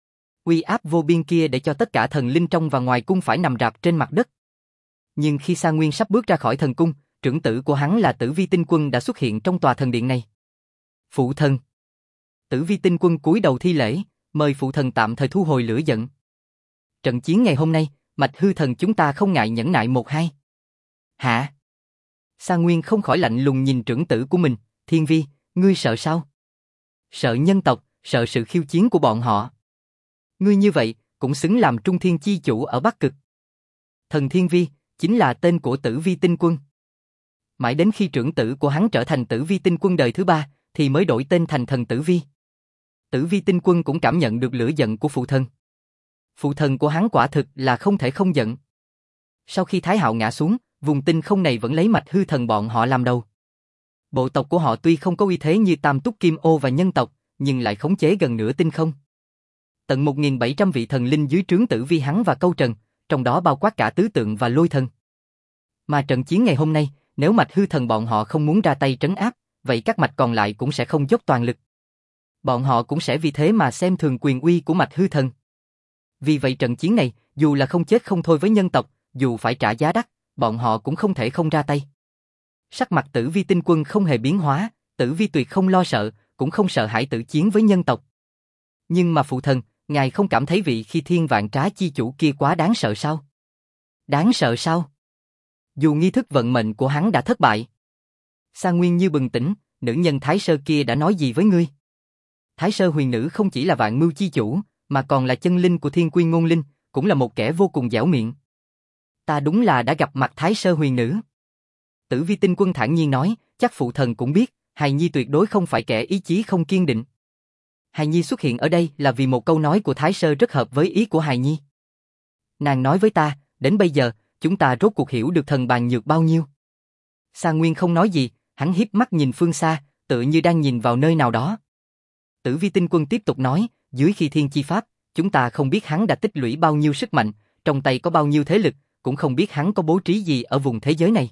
[SPEAKER 1] Uy áp vô biên kia để cho tất cả thần linh trong và ngoài cung phải nằm rạp trên mặt đất. Nhưng khi Sa Nguyên sắp bước ra khỏi thần cung, trưởng tử của hắn là Tử Vi Tinh Quân đã xuất hiện trong tòa thần điện này. Phụ thần. Tử Vi Tinh Quân cúi đầu thi lễ, mời phụ thần tạm thời thu hồi lửa giận. Trận chiến ngày hôm nay, Mạch Hư Thần chúng ta không ngại nhẫn nại một hai. Hả? Sa Nguyên không khỏi lạnh lùng nhìn trưởng tử của mình, Thiên Vi, ngươi sợ sao? Sợ nhân tộc, sợ sự khiêu chiến của bọn họ. Ngươi như vậy, cũng xứng làm Trung Thiên chi chủ ở Bắc Cực. Thần Thiên Vi chính là tên của Tử Vi Tinh Quân. Mãi đến khi trưởng tử của hắn trở thành Tử Vi Tinh Quân đời thứ ba, thì mới đổi tên thành Thần Tử Vi. Tử Vi Tinh Quân cũng cảm nhận được lửa giận của phụ thân. Phụ thân của hắn quả thực là không thể không giận. Sau khi Thái Hạo ngã xuống, vùng tinh không này vẫn lấy Mạch Hư Thần bọn họ làm đầu. Bộ tộc của họ tuy không có uy thế như Tam Túc Kim Ô và nhân tộc, nhưng lại khống chế gần nửa tinh không. Tận một nghìn bảy trăm vị thần linh dưới trướng Tử Vi hắn và Câu Trần, trong đó bao quát cả Tứ Tượng và Lôi Thần. Mà trận chiến ngày hôm nay, nếu Mạch Hư Thần bọn họ không muốn ra tay trấn áp, vậy các mạch còn lại cũng sẽ không dốc toàn lực. Bọn họ cũng sẽ vì thế mà xem thường quyền uy của Mạch Hư Thần. Vì vậy trận chiến này, dù là không chết không thôi với nhân tộc, dù phải trả giá đắt, bọn họ cũng không thể không ra tay. Sắc mặt Tử Vi Tinh Quân không hề biến hóa, Tử Vi tuyệt không lo sợ, cũng không sợ hãi tử chiến với nhân tộc. Nhưng mà phụ thân, ngài không cảm thấy vị Khi Thiên Vạn Trá chi chủ kia quá đáng sợ sao? Đáng sợ sao? Dù nghi thức vận mệnh của hắn đã thất bại. Sa Nguyên như bừng tỉnh, nữ nhân Thái Sơ kia đã nói gì với ngươi? Thái Sơ huyền nữ không chỉ là vạn mưu chi chủ, mà còn là chân linh của Thiên Quy Ngôn Linh, cũng là một kẻ vô cùng dẻo miệng. Ta đúng là đã gặp mặt Thái Sơ huyền nữ. Tử Vi Tinh Quân thản nhiên nói, chắc phụ thần cũng biết, hài nhi tuyệt đối không phải kẻ ý chí không kiên định. Hài nhi xuất hiện ở đây là vì một câu nói của Thái Sơ rất hợp với ý của hài nhi. Nàng nói với ta, đến bây giờ, chúng ta rốt cuộc hiểu được thần bàn nhược bao nhiêu. Sa Nguyên không nói gì, hắn hiếp mắt nhìn phương xa, tự như đang nhìn vào nơi nào đó. Tử Vi Tinh Quân tiếp tục nói, dưới Khi Thiên chi pháp, chúng ta không biết hắn đã tích lũy bao nhiêu sức mạnh, trong tay có bao nhiêu thế lực, cũng không biết hắn có bố trí gì ở vùng thế giới này.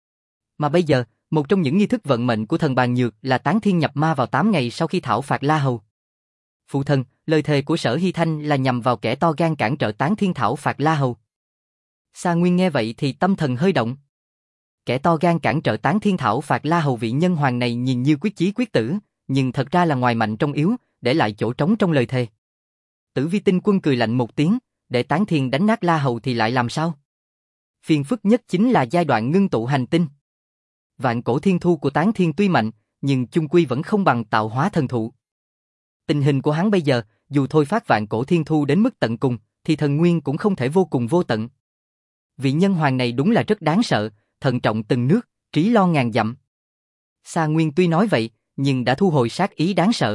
[SPEAKER 1] Mà bây giờ, một trong những nghi thức vận mệnh của thần bàn nhược là tán thiên nhập ma vào tám ngày sau khi thảo phạt La Hầu. Phụ thân, lời thề của Sở Hy Thanh là nhằm vào kẻ to gan cản trở tán thiên thảo phạt La Hầu. Sa Nguyên nghe vậy thì tâm thần hơi động. Kẻ to gan cản trở tán thiên thảo phạt La Hầu vị nhân hoàng này nhìn như quyết chí quyết tử, nhưng thật ra là ngoài mạnh trong yếu, để lại chỗ trống trong lời thề. Tử Vi Tinh Quân cười lạnh một tiếng, để tán thiên đánh nát La Hầu thì lại làm sao? Phiền phức nhất chính là giai đoạn ngưng tụ hành tinh. Vạn cổ thiên thu của tán thiên tuy mạnh, nhưng chung quy vẫn không bằng tạo hóa thần thụ. Tình hình của hắn bây giờ, dù thôi phát vạn cổ thiên thu đến mức tận cùng, thì thần nguyên cũng không thể vô cùng vô tận. Vị nhân hoàng này đúng là rất đáng sợ, thận trọng từng nước, trí lo ngàn dặm. Sa Nguyên tuy nói vậy, nhưng đã thu hồi sát ý đáng sợ.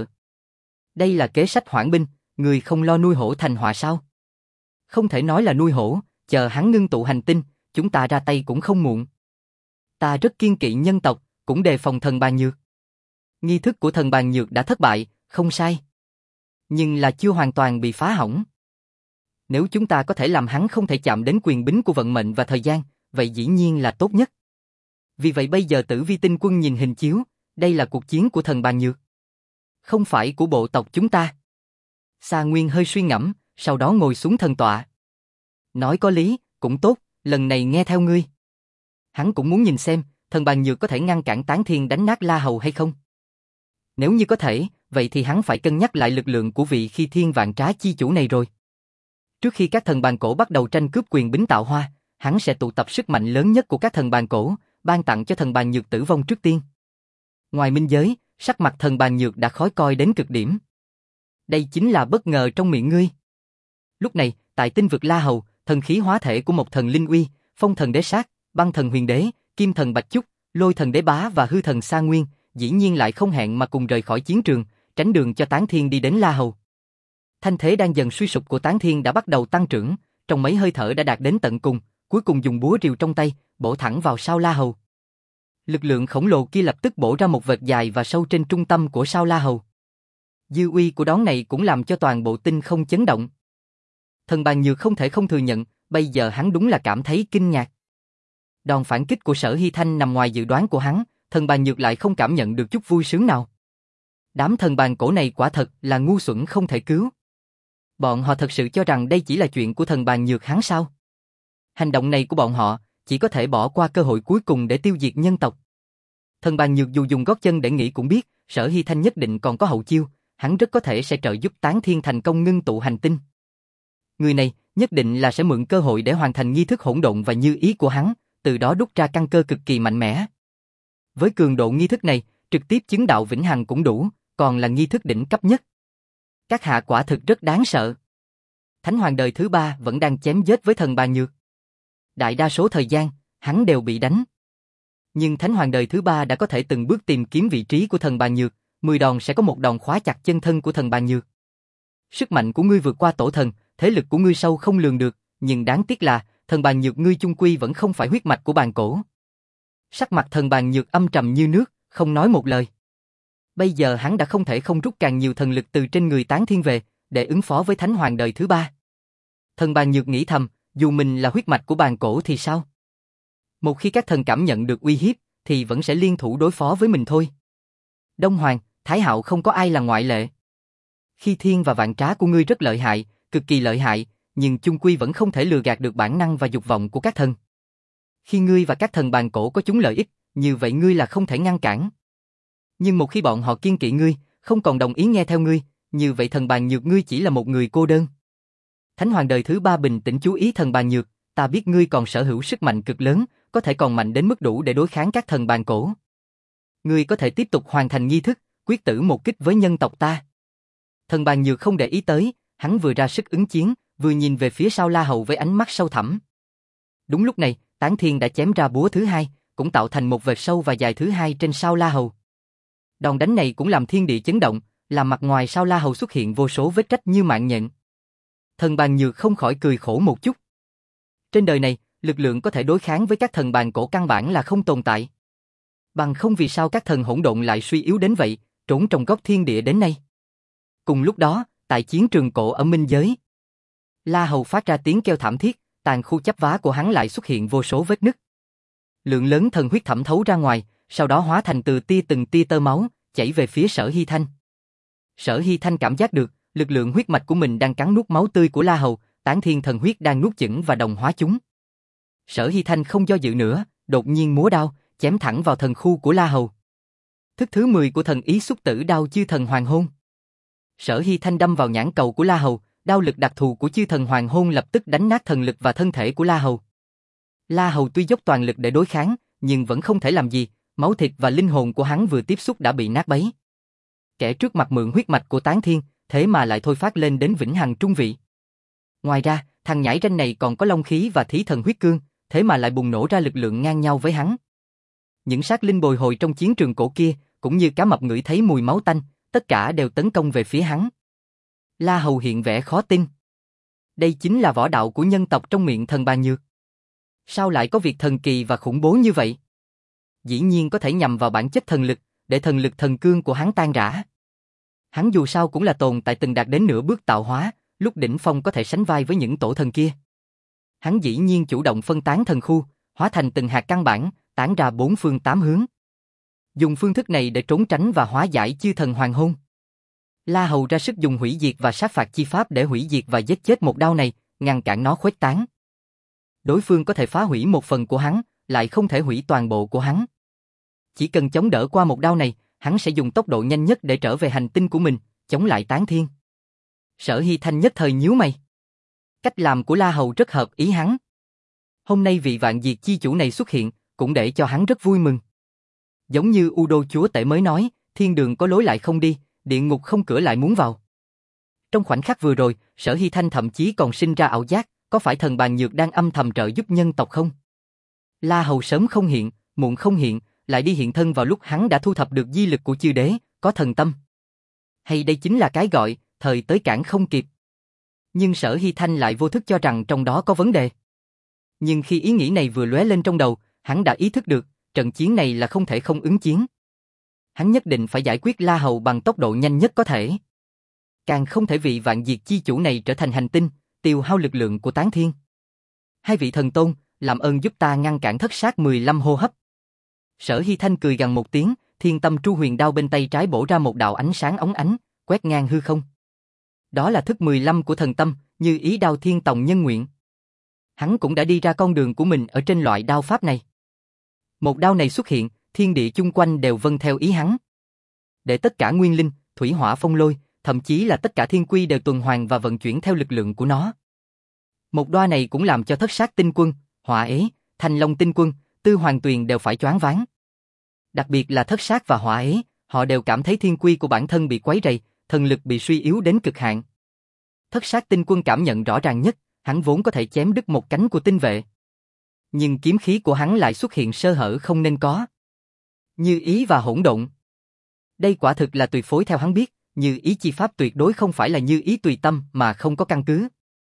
[SPEAKER 1] Đây là kế sách hoãn binh, người không lo nuôi hổ thành họa sao? Không thể nói là nuôi hổ, chờ hắn ngưng tụ hành tinh, chúng ta ra tay cũng không muộn. Ta rất kiên kỵ nhân tộc, cũng đề phòng thần bàn nhược. Nghi thức của thần bàn nhược đã thất bại, không sai. Nhưng là chưa hoàn toàn bị phá hỏng. Nếu chúng ta có thể làm hắn không thể chạm đến quyền bính của vận mệnh và thời gian, vậy dĩ nhiên là tốt nhất. Vì vậy bây giờ Tử Vi Tinh Quân nhìn hình chiếu, đây là cuộc chiến của thần bàn nhược. Không phải của bộ tộc chúng ta. Sa Nguyên hơi suy ngẫm, sau đó ngồi xuống thần tọa. Nói có lý, cũng tốt, lần này nghe theo ngươi. Hắn cũng muốn nhìn xem, thần bàn nhược có thể ngăn cản tán thiên đánh nát La Hầu hay không. Nếu như có thể, vậy thì hắn phải cân nhắc lại lực lượng của vị Khi Thiên Vạn Trá chi chủ này rồi. Trước khi các thần bàn cổ bắt đầu tranh cướp quyền bính tạo hoa, hắn sẽ tụ tập sức mạnh lớn nhất của các thần bàn cổ, ban tặng cho thần bàn nhược tử vong trước tiên. Ngoài minh giới, sắc mặt thần bàn nhược đã khó coi đến cực điểm. Đây chính là bất ngờ trong miệng ngươi. Lúc này, tại tinh vực La Hầu, thần khí hóa thể của một thần linh uy, phong thần đế sát, băng thần huyền đế, kim thần bạch chúc, lôi thần đế bá và hư thần Sa Nguyên, dĩ nhiên lại không hẹn mà cùng rời khỏi chiến trường, tránh đường cho tán thiên đi đến La Hầu. Thanh thế đang dần suy sụp của tán thiên đã bắt đầu tăng trưởng, trong mấy hơi thở đã đạt đến tận cùng, cuối cùng dùng búa rìu trong tay, bổ thẳng vào sao La Hầu. Lực lượng khổng lồ kia lập tức bổ ra một vệt dài và sâu trên trung tâm của sao La Hầu. Dư uy của đón này cũng làm cho toàn bộ tinh không chấn động. Thần bàn nhược không thể không thừa nhận, bây giờ hắn đúng là cảm thấy kinh ngạc. Đòn phản kích của Sở Hy Thanh nằm ngoài dự đoán của hắn, thần bàn nhược lại không cảm nhận được chút vui sướng nào. Đám thần bàn cổ này quả thật là ngu xuẩn không thể cứu. Bọn họ thật sự cho rằng đây chỉ là chuyện của thần bàn nhược hắn sao? Hành động này của bọn họ chỉ có thể bỏ qua cơ hội cuối cùng để tiêu diệt nhân tộc. Thần bàn nhược dù dùng gót chân để nghĩ cũng biết, Sở Hy Thanh nhất định còn có hậu chiêu, hắn rất có thể sẽ trợ giúp tán thiên thành công ngưng tụ hành tinh. Người này nhất định là sẽ mượn cơ hội để hoàn thành nghi thức hỗn độn và như ý của hắn, từ đó đúc ra căn cơ cực kỳ mạnh mẽ. Với cường độ nghi thức này, trực tiếp chứng đạo vĩnh hằng cũng đủ, còn là nghi thức đỉnh cấp nhất. Các hạ quả thực rất đáng sợ. Thánh Hoàng đời thứ ba vẫn đang chém giết với thần bàn nhược. Đại đa số thời gian, hắn đều bị đánh. Nhưng Thánh Hoàng đời thứ ba đã có thể từng bước tìm kiếm vị trí của thần bàn nhược, mười đòn sẽ có một đòn khóa chặt chân thân của thần bàn nhược. Sức mạnh của ngươi vượt qua tổ thần, thế lực của ngươi sâu không lường được, nhưng đáng tiếc là, thần bàn nhược ngươi chung quy vẫn không phải huyết mạch của bàn cổ. Sắc mặt thần bàn nhược âm trầm như nước, không nói một lời. Bây giờ hắn đã không thể không rút càng nhiều thần lực từ trên người Tán Thiên về, để ứng phó với Thánh Hoàng đời thứ ba. Thần bàn nhược nghĩ thầm, dù mình là huyết mạch của bàn cổ thì sao? Một khi các thần cảm nhận được uy hiếp, thì vẫn sẽ liên thủ đối phó với mình thôi. Đông Hoàng, Thái Hạo không có ai là ngoại lệ. Khi thiên và vạn trá của ngươi rất lợi hại, cực kỳ lợi hại, nhưng chung quy vẫn không thể lừa gạt được bản năng và dục vọng của các thần. Khi ngươi và các thần bàn cổ có chúng lợi ích, như vậy ngươi là không thể ngăn cản. Nhưng một khi bọn họ kiêng kỵ ngươi, không còn đồng ý nghe theo ngươi, như vậy thần bàn nhược ngươi chỉ là một người cô đơn. Thánh Hoàng đời thứ ba bình tĩnh chú ý thần bàn nhược, ta biết ngươi còn sở hữu sức mạnh cực lớn, có thể còn mạnh đến mức đủ để đối kháng các thần bàn cổ. Ngươi có thể tiếp tục hoàn thành nghi thức, quyết tử một kích với nhân tộc ta. Thần bàn nhược không để ý tới, hắn vừa ra sức ứng chiến, vừa nhìn về phía sau La Hầu với ánh mắt sâu thẳm. Đúng lúc này, Tán Thiên đã chém ra búa thứ hai, cũng tạo thành một vệt sâu và dài thứ hai trên sau La Hầu. Đòn đánh này cũng làm thiên địa chấn động, làm mặt ngoài sau La Hầu xuất hiện vô số vết rách như mạng nhện. Thần bàn nhược không khỏi cười khổ một chút. Trên đời này, lực lượng có thể đối kháng với các thần bàn cổ căn bản là không tồn tại. Bằng không vì sao các thần hỗn độn lại suy yếu đến vậy, trốn trong góc thiên địa đến nay. Cùng lúc đó, tại chiến trường cổ ở Minh Giới, La Hầu phát ra tiếng kêu thảm thiết, tàn khu chắp vá của hắn lại xuất hiện vô số vết nứt. Lượng lớn thần huyết thẩm thấu ra ngoài, sau đó hóa thành từ tia từng tia tơ máu, chảy về phía Sở Hy Thanh. Sở Hy Thanh cảm giác được, lực lượng huyết mạch của mình đang cắn nuốt máu tươi của La Hầu, Tán Thiên thần huyết đang nuốt chửng và đồng hóa chúng. Sở Hy Thanh không do dự nữa, đột nhiên múa đao, chém thẳng vào thần khu của La Hầu. Thức thứ mười của thần ý xúc tử đao chư thần hoàng hôn. Sở Hy Thanh đâm vào nhãn cầu của La Hầu, đao lực đặc thù của chư thần hoàng hôn lập tức đánh nát thần lực và thân thể của La Hầu. La Hầu tuy dốc toàn lực để đối kháng, nhưng vẫn không thể làm gì, máu thịt và linh hồn của hắn vừa tiếp xúc đã bị nát bấy. Kẻ trước mặt mượn huyết mạch của Tán Thiên, thế mà lại thôi phát lên đến vĩnh hằng trung vị. Ngoài ra, thằng nhãi ranh này còn có long khí và thí thần huyết cương, thế mà lại bùng nổ ra lực lượng ngang nhau với hắn. Những sát linh bồi hồi trong chiến trường cổ kia, cũng như cá mập ngửi thấy mùi máu tanh, tất cả đều tấn công về phía hắn. La Hầu hiện vẻ khó tin. Đây chính là võ đạo của nhân tộc trong miệng thần bàn nhược. Sao lại có việc thần kỳ và khủng bố như vậy? Dĩ nhiên có thể nhằm vào bản chất thần lực, để thần lực thần cương của hắn tan rã. Hắn dù sao cũng là tồn tại từng đạt đến nửa bước tạo hóa, lúc đỉnh phong có thể sánh vai với những tổ thần kia. Hắn dĩ nhiên chủ động phân tán thần khu, hóa thành từng hạt căn bản, tán ra bốn phương tám hướng. Dùng phương thức này để trốn tránh và hóa giải chư thần hoàng hôn. La Hầu ra sức dùng hủy diệt và sát phạt chi pháp để hủy diệt và giết chết một đao này, ngăn cản nó khuếch tán. Đối phương có thể phá hủy một phần của hắn, lại không thể hủy toàn bộ của hắn. Chỉ cần chống đỡ qua một đao này, hắn sẽ dùng tốc độ nhanh nhất để trở về hành tinh của mình, chống lại Tán Thiên. Sở Hy Thanh nhất thời nhíu mày. Cách làm của La Hầu rất hợp ý hắn. Hôm nay vị vạn diệt chi chủ này xuất hiện, cũng để cho hắn rất vui mừng. Giống như Udo chúa tể mới nói, thiên đường có lối lại không đi, địa ngục không cửa lại muốn vào. Trong khoảnh khắc vừa rồi, Sở Hy Thanh thậm chí còn sinh ra ảo giác, có phải thần bàn nhược đang âm thầm trợ giúp nhân tộc không? La Hầu sớm không hiện, muộn không hiện, lại đi hiện thân vào lúc hắn đã thu thập được di lực của chư đế, có thần tâm. Hay đây chính là cái gọi, thời tới cản không kịp. Nhưng Sở Hy Thanh lại vô thức cho rằng trong đó có vấn đề. Nhưng khi ý nghĩ này vừa lóe lên trong đầu, hắn đã ý thức được, trận chiến này là không thể không ứng chiến. Hắn nhất định phải giải quyết La Hầu bằng tốc độ nhanh nhất có thể. Càng không thể vì vạn diệt chi chủ này trở thành hành tinh, tiêu hao lực lượng của Tán Thiên. Hai vị thần tôn, làm ơn giúp ta ngăn cản thất sát mười lăm hô hấp. Sở Hy Thanh cười gằn một tiếng, thiên tâm tru huyền đao bên tay trái bổ ra một đạo ánh sáng óng ánh, quét ngang hư không. Đó là thức mười lăm của thần tâm, như ý đao thiên tòng nhân nguyện. Hắn cũng đã đi ra con đường của mình ở trên loại đao pháp này. Một đao này xuất hiện, thiên địa chung quanh đều vâng theo ý hắn. Để tất cả nguyên linh, thủy hỏa phong lôi, thậm chí là tất cả thiên quy đều tuần hoàn và vận chuyển theo lực lượng của nó. Một đoa này cũng làm cho thất sát tinh quân, hỏa ế, thanh long tinh quân, tư hoàng tuyền đều phải choáng váng. Đặc biệt là thất sát và hỏa ế, họ đều cảm thấy thiên quy của bản thân bị quấy rầy, thần lực bị suy yếu đến cực hạn. Thất sát tinh quân cảm nhận rõ ràng nhất, hắn vốn có thể chém đứt một cánh của tinh vệ. Nhưng kiếm khí của hắn lại xuất hiện sơ hở không nên có. Như ý và hỗn độn. Đây quả thực là tuyệt phối theo hắn biết, như ý chi pháp tuyệt đối không phải là như ý tùy tâm mà không có căn cứ.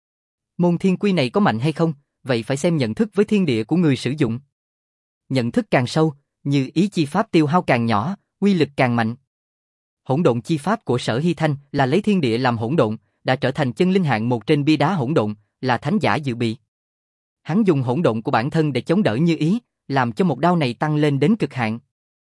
[SPEAKER 1] Môn thiên quy này có mạnh hay không, vậy phải xem nhận thức với thiên địa của người sử dụng. Nhận thức càng sâu, như ý chi pháp tiêu hao càng nhỏ, uy lực càng mạnh. Hỗn độn chi pháp của Sở Hy Thanh là lấy thiên địa làm hỗn độn, đã trở thành chân linh hạng một trên bia đá hỗn độn, là thánh giả dự bị. Hắn dùng hỗn độn của bản thân để chống đỡ như ý, làm cho một đao này tăng lên đến cực hạn.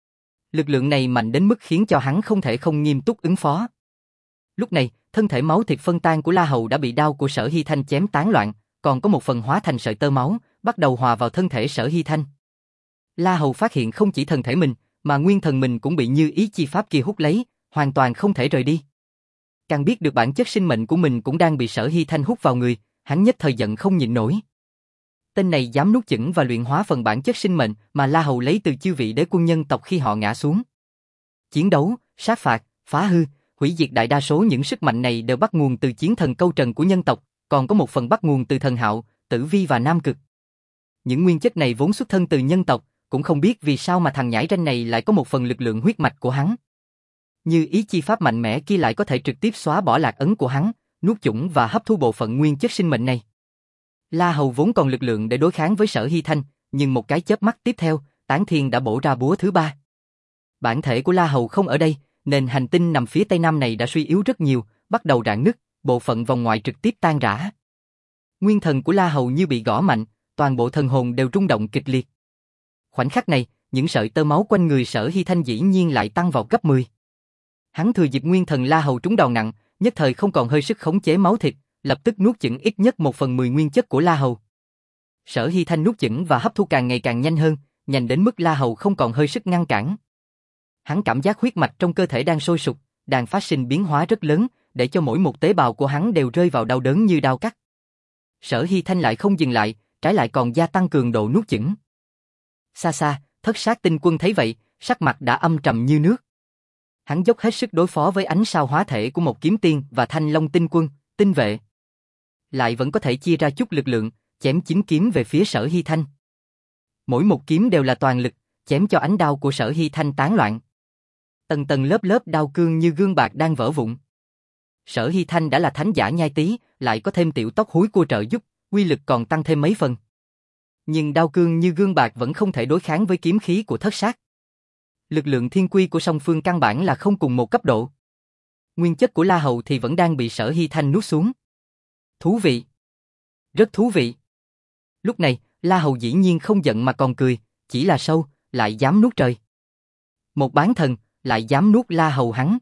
[SPEAKER 1] Lực lượng này mạnh đến mức khiến cho hắn không thể không nghiêm túc ứng phó. Lúc này, thân thể máu thịt phân tan của La Hầu đã bị đao của Sở Hy Thanh chém tán loạn, còn có một phần hóa thành sợi tơ máu, bắt đầu hòa vào thân thể Sở Hy Thanh. La Hầu phát hiện không chỉ thân thể mình, mà nguyên thần mình cũng bị như ý chi pháp kia hút lấy, hoàn toàn không thể rời đi. Càng biết được bản chất sinh mệnh của mình cũng đang bị Sở Hy Thanh hút vào người, hắn nhất thời giận không nhịn nổi. Tên này dám nuốt chửng và luyện hóa phần bản chất sinh mệnh mà La Hầu lấy từ chư vị đế quân nhân tộc khi họ ngã xuống. Chiến đấu, sát phạt, phá hư, hủy diệt đại đa số những sức mạnh này đều bắt nguồn từ chiến thần câu trần của nhân tộc, còn có một phần bắt nguồn từ thần hạo, tử vi và nam cực. Những nguyên chất này vốn xuất thân từ nhân tộc, cũng không biết vì sao mà thằng nhãi ranh này lại có một phần lực lượng huyết mạch của hắn. Như ý chi pháp mạnh mẽ kia lại có thể trực tiếp xóa bỏ lạc ấn của hắn, nuốt chửng và hấp thu bộ phận nguyên chất sinh mệnh này. La Hầu vốn còn lực lượng để đối kháng với Sở Hy Thanh, nhưng một cái chớp mắt tiếp theo, Tán Thiên đã bổ ra búa thứ ba. Bản thể của La Hầu không ở đây, nên hành tinh nằm phía tây nam này đã suy yếu rất nhiều, bắt đầu rạn nứt, bộ phận vòng ngoài trực tiếp tan rã. Nguyên thần của La Hầu như bị gõ mạnh, toàn bộ thần hồn đều rung động kịch liệt. Khoảnh khắc này, những sợi tơ máu quanh người Sở Hy Thanh dĩ nhiên lại tăng vào gấp mười. Hắn thừa dịp nguyên thần La Hầu trúng đòn nặng, nhất thời không còn hơi sức khống chế máu thịt, lập tức nuốt chửng ít nhất một phần mười nguyên chất của La Hầu. Sở Hy Thanh nuốt chửng và hấp thu càng ngày càng nhanh hơn, nhanh đến mức La Hầu không còn hơi sức ngăn cản. Hắn cảm giác huyết mạch trong cơ thể đang sôi sục, đang phát sinh biến hóa rất lớn, để cho mỗi một tế bào của hắn đều rơi vào đau đớn như đao cắt. Sở Hy Thanh lại không dừng lại, trái lại còn gia tăng cường độ nuốt chửng. Xa xa, Thất sát tinh quân thấy vậy, sắc mặt đã âm trầm như nước. Hắn dốc hết sức đối phó với ánh sao hóa thể của một kiếm tiên và thanh long tinh quân, tinh vệ. Lại vẫn có thể chia ra chút lực lượng, chém chín kiếm về phía Sở Hy Thanh. Mỗi một kiếm đều là toàn lực, chém cho ánh đao của Sở Hy Thanh tán loạn. Tầng tầng lớp lớp đao cương như gương bạc đang vỡ vụn. Sở Hy Thanh đã là thánh giả nhai tí, lại có thêm tiểu tóc húi cua trợ giúp, uy lực còn tăng thêm mấy phần. Nhưng đao cương như gương bạc vẫn không thể đối kháng với kiếm khí của thất sát. Lực lượng thiên quy của song phương căn bản là không cùng một cấp độ. Nguyên chất của La Hầu thì vẫn đang bị Sở Hy Thanh nuốt xuống. Thú vị. Rất thú vị. Lúc này, La Hầu dĩ nhiên không giận mà còn cười, chỉ là sâu, lại dám nuốt trời. Một bán thần, lại dám nuốt La Hầu hắn.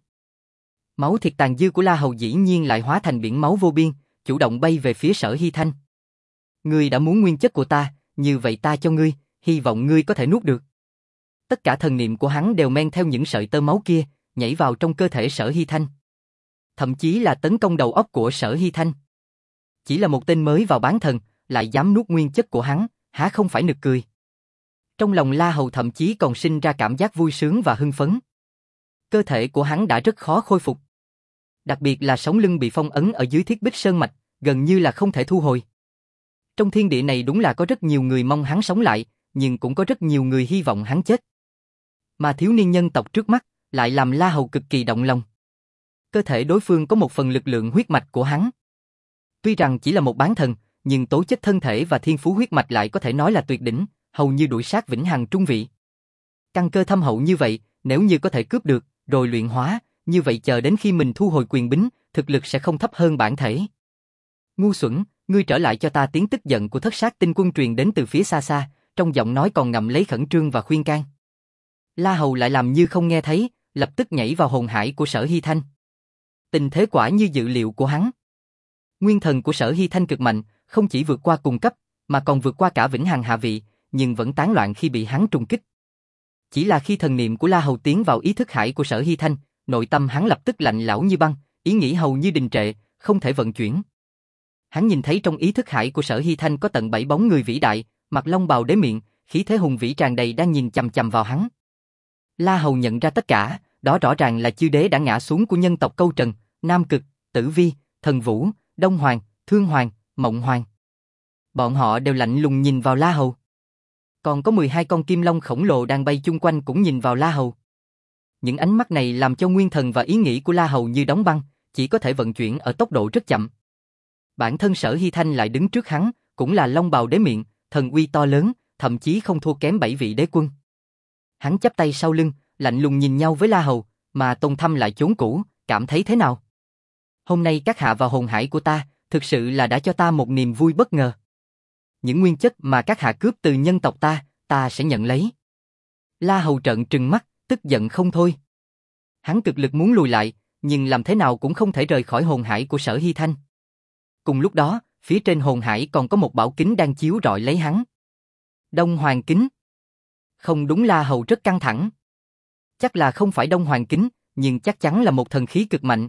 [SPEAKER 1] Máu thịt tàn dư của La Hầu dĩ nhiên lại hóa thành biển máu vô biên, chủ động bay về phía Sở Hy Thanh. Ngươi đã muốn nguyên chất của ta, như vậy ta cho ngươi, hy vọng ngươi có thể nuốt được. Tất cả thần niệm của hắn đều men theo những sợi tơ máu kia, nhảy vào trong cơ thể Sở Hy Thanh. Thậm chí là tấn công đầu óc của Sở Hy Thanh. Chỉ là một tên mới vào bán thần, lại dám nuốt nguyên chất của hắn, há không phải nực cười. Trong lòng La Hầu thậm chí còn sinh ra cảm giác vui sướng và hưng phấn. Cơ thể của hắn đã rất khó khôi phục. Đặc biệt là sống lưng bị phong ấn ở dưới thiết bích sơn mạch, gần như là không thể thu hồi. Trong thiên địa này đúng là có rất nhiều người mong hắn sống lại, nhưng cũng có rất nhiều người hy vọng hắn chết. Mà thiếu niên nhân tộc trước mắt, lại làm La Hầu cực kỳ động lòng. Cơ thể đối phương có một phần lực lượng huyết mạch của hắn. Tuy rằng chỉ là một bán thần, nhưng tố chất thân thể và thiên phú huyết mạch lại có thể nói là tuyệt đỉnh, hầu như đuổi sát vĩnh hằng trung vị. Căn cơ thâm hậu như vậy, nếu như có thể cướp được, rồi luyện hóa, như vậy chờ đến khi mình thu hồi quyền bính, thực lực sẽ không thấp hơn bản thể. Ngu xuẩn, ngươi trở lại cho ta, tiếng tức giận của thất sát tinh quân truyền đến từ phía xa xa, trong giọng nói còn ngậm lấy khẩn trương và khuyên can. La Hầu lại làm như không nghe thấy, lập tức nhảy vào hồn hải của Sở Hy Thanh. Tình thế quả như dự liệu của hắn. Nguyên thần của Sở Hy Thanh cực mạnh, không chỉ vượt qua cùng cấp, mà còn vượt qua cả vĩnh hằng hạ vị, nhưng vẫn tán loạn khi bị hắn trùng kích. Chỉ là khi thần niệm của La Hầu tiến vào ý thức hải của Sở Hy Thanh, nội tâm hắn lập tức lạnh lẽo như băng, ý nghĩ hầu như đình trệ, không thể vận chuyển. Hắn nhìn thấy trong ý thức hải của Sở Hy Thanh có tận bảy bóng người vĩ đại, mặc long bào đế miệng, khí thế hùng vĩ tràn đầy đang nhìn chằm chằm vào hắn. La Hầu nhận ra tất cả, đó rõ ràng là chư đế đã ngã xuống của nhân tộc Câu Trần, Nam Cực, Tử Vi, Thần Vũ, Đông Hoàng, Thương Hoàng, Mộng Hoàng. Bọn họ đều lạnh lùng nhìn vào La Hầu. Còn có mười hai con kim long khổng lồ đang bay chung quanh cũng nhìn vào La Hầu. Những ánh mắt này làm cho nguyên thần và ý nghĩ của La Hầu như đóng băng, chỉ có thể vận chuyển ở tốc độ rất chậm. Bản thân Sở Hy Thanh lại đứng trước hắn, cũng là long bào đế miệng, thần uy to lớn, thậm chí không thua kém bảy vị đế quân. Hắn chắp tay sau lưng, lạnh lùng nhìn nhau với La Hầu, mà Tôn Thâm lại chốn cũ, cảm thấy thế nào? Hôm nay các hạ vào hồn hải của ta, thực sự là đã cho ta một niềm vui bất ngờ. Những nguyên chất mà các hạ cướp từ nhân tộc ta, ta sẽ nhận lấy. La Hầu trợn trừng mắt, tức giận không thôi. Hắn cực lực muốn lùi lại, nhưng làm thế nào cũng không thể rời khỏi hồn hải của Sở Hy Thanh. Cùng lúc đó, phía trên hồn hải còn có một bảo kính đang chiếu rọi lấy hắn. Đông Hoàng kính. Không đúng, La Hầu rất căng thẳng. Chắc là không phải Đông Hoàng kính, nhưng chắc chắn là một thần khí cực mạnh.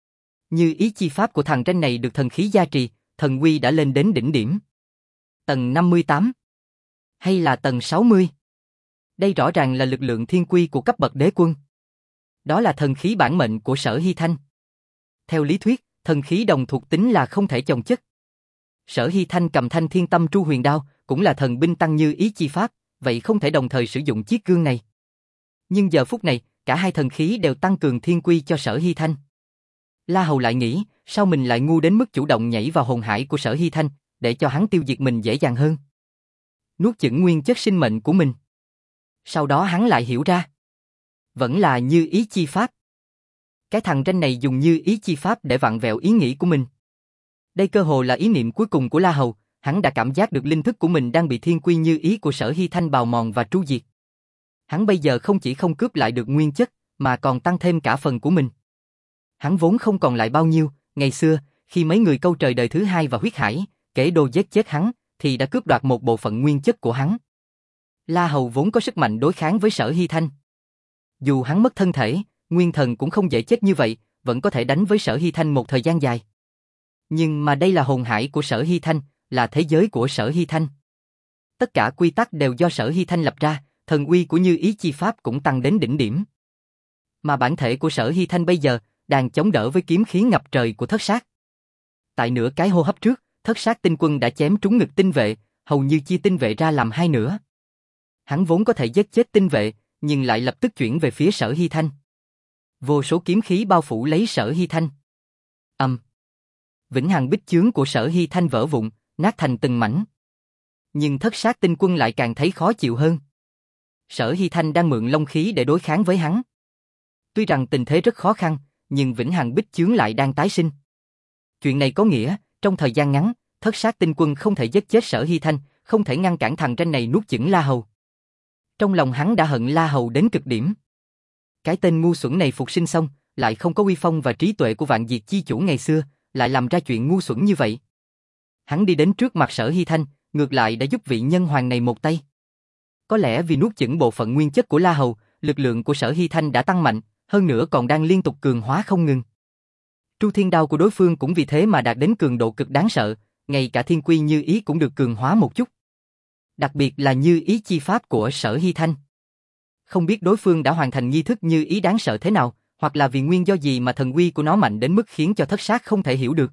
[SPEAKER 1] Như ý chi pháp của thằng tranh này được thần khí gia trì, thần uy đã lên đến đỉnh điểm. Tầng năm mươi tám. Hay là tầng sáu mươi? Đây rõ ràng là lực lượng thiên quy của cấp bậc đế quân. Đó là thần khí bản mệnh của Sở Hy Thanh. Theo lý thuyết, thần khí đồng thuộc tính là không thể chồng chất. Sở Hy Thanh cầm thanh thiên tâm tru huyền đao, cũng là thần binh tăng như ý chi pháp, vậy không thể đồng thời sử dụng chiếc gương này. Nhưng giờ phút này, cả hai thần khí đều tăng cường thiên quy cho Sở Hy Thanh. La Hầu lại nghĩ, sao mình lại ngu đến mức chủ động nhảy vào hồn hải của Sở Hy Thanh, để cho hắn tiêu diệt mình dễ dàng hơn. Nuốt chửng nguyên chất sinh mệnh của mình. Sau đó hắn lại hiểu ra. Vẫn là như ý chi pháp. Cái thằng tranh này dùng như ý chi pháp để vặn vẹo ý nghĩ của mình. Đây cơ hồ là ý niệm cuối cùng của La Hầu, hắn đã cảm giác được linh thức của mình đang bị thiên quy như ý của Sở Hy Thanh bào mòn và tru diệt. Hắn bây giờ không chỉ không cướp lại được nguyên chất, mà còn tăng thêm cả phần của mình. Hắn vốn không còn lại bao nhiêu, ngày xưa, khi mấy người câu trời đời thứ hai và huyết hải, kể đồ giết chết hắn, thì đã cướp đoạt một bộ phận nguyên chất của hắn. La Hầu vốn có sức mạnh đối kháng với Sở Hy Thanh. Dù hắn mất thân thể, nguyên thần cũng không dễ chết như vậy, vẫn có thể đánh với Sở Hy Thanh một thời gian dài. Nhưng mà đây là hồn hải của Sở Hy Thanh, là thế giới của Sở Hy Thanh. Tất cả quy tắc đều do Sở Hy Thanh lập ra, thần uy của như ý chi pháp cũng tăng đến đỉnh điểm. Mà bản thể của Sở Hy Thanh bây giờ đang chống đỡ với kiếm khí ngập trời của thất sát. Tại nửa cái hô hấp trước, thất sát tinh quân đã chém trúng ngực tinh vệ, hầu như chia tinh vệ ra làm hai nửa. Hắn vốn có thể giết chết tinh vệ, nhưng lại lập tức chuyển về phía Sở Hy Thanh. Vô số kiếm khí bao phủ lấy Sở Hy Thanh. Âm. Vĩnh hằng bích chướng của Sở Hy Thanh vỡ vụn, nát thành từng mảnh. Nhưng thất sát tinh quân lại càng thấy khó chịu hơn. Sở Hy Thanh đang mượn long khí để đối kháng với hắn. Tuy rằng tình thế rất khó khăn, nhưng vĩnh hằng bích chướng lại đang tái sinh. Chuyện này có nghĩa, trong thời gian ngắn, thất sát tinh quân không thể giết chết Sở Hy Thanh, không thể ngăn cản thằng tranh này nuốt chửng La Hầu. Trong lòng hắn đã hận La Hầu đến cực điểm. Cái tên ngu xuẩn này phục sinh xong, lại không có uy phong và trí tuệ của vạn diệt chi chủ ngày xưa, lại làm ra chuyện ngu xuẩn như vậy. Hắn đi đến trước mặt Sở Hy Thanh, ngược lại đã giúp vị nhân hoàng này một tay. Có lẽ vì nuốt chửng bộ phận nguyên chất của La Hầu, lực lượng của Sở Hy Thanh đã tăng mạnh, hơn nữa còn đang liên tục cường hóa không ngừng. Tru Thiên Đao của đối phương cũng vì thế mà đạt đến cường độ cực đáng sợ, ngay cả thiên quy như ý cũng được cường hóa một chút. Đặc biệt là như ý chi pháp của Sở Hy Thanh. Không biết đối phương đã hoàn thành nghi thức như ý đáng sợ thế nào, hoặc là vì nguyên do gì mà thần uy của nó mạnh đến mức khiến cho thất sát không thể hiểu được.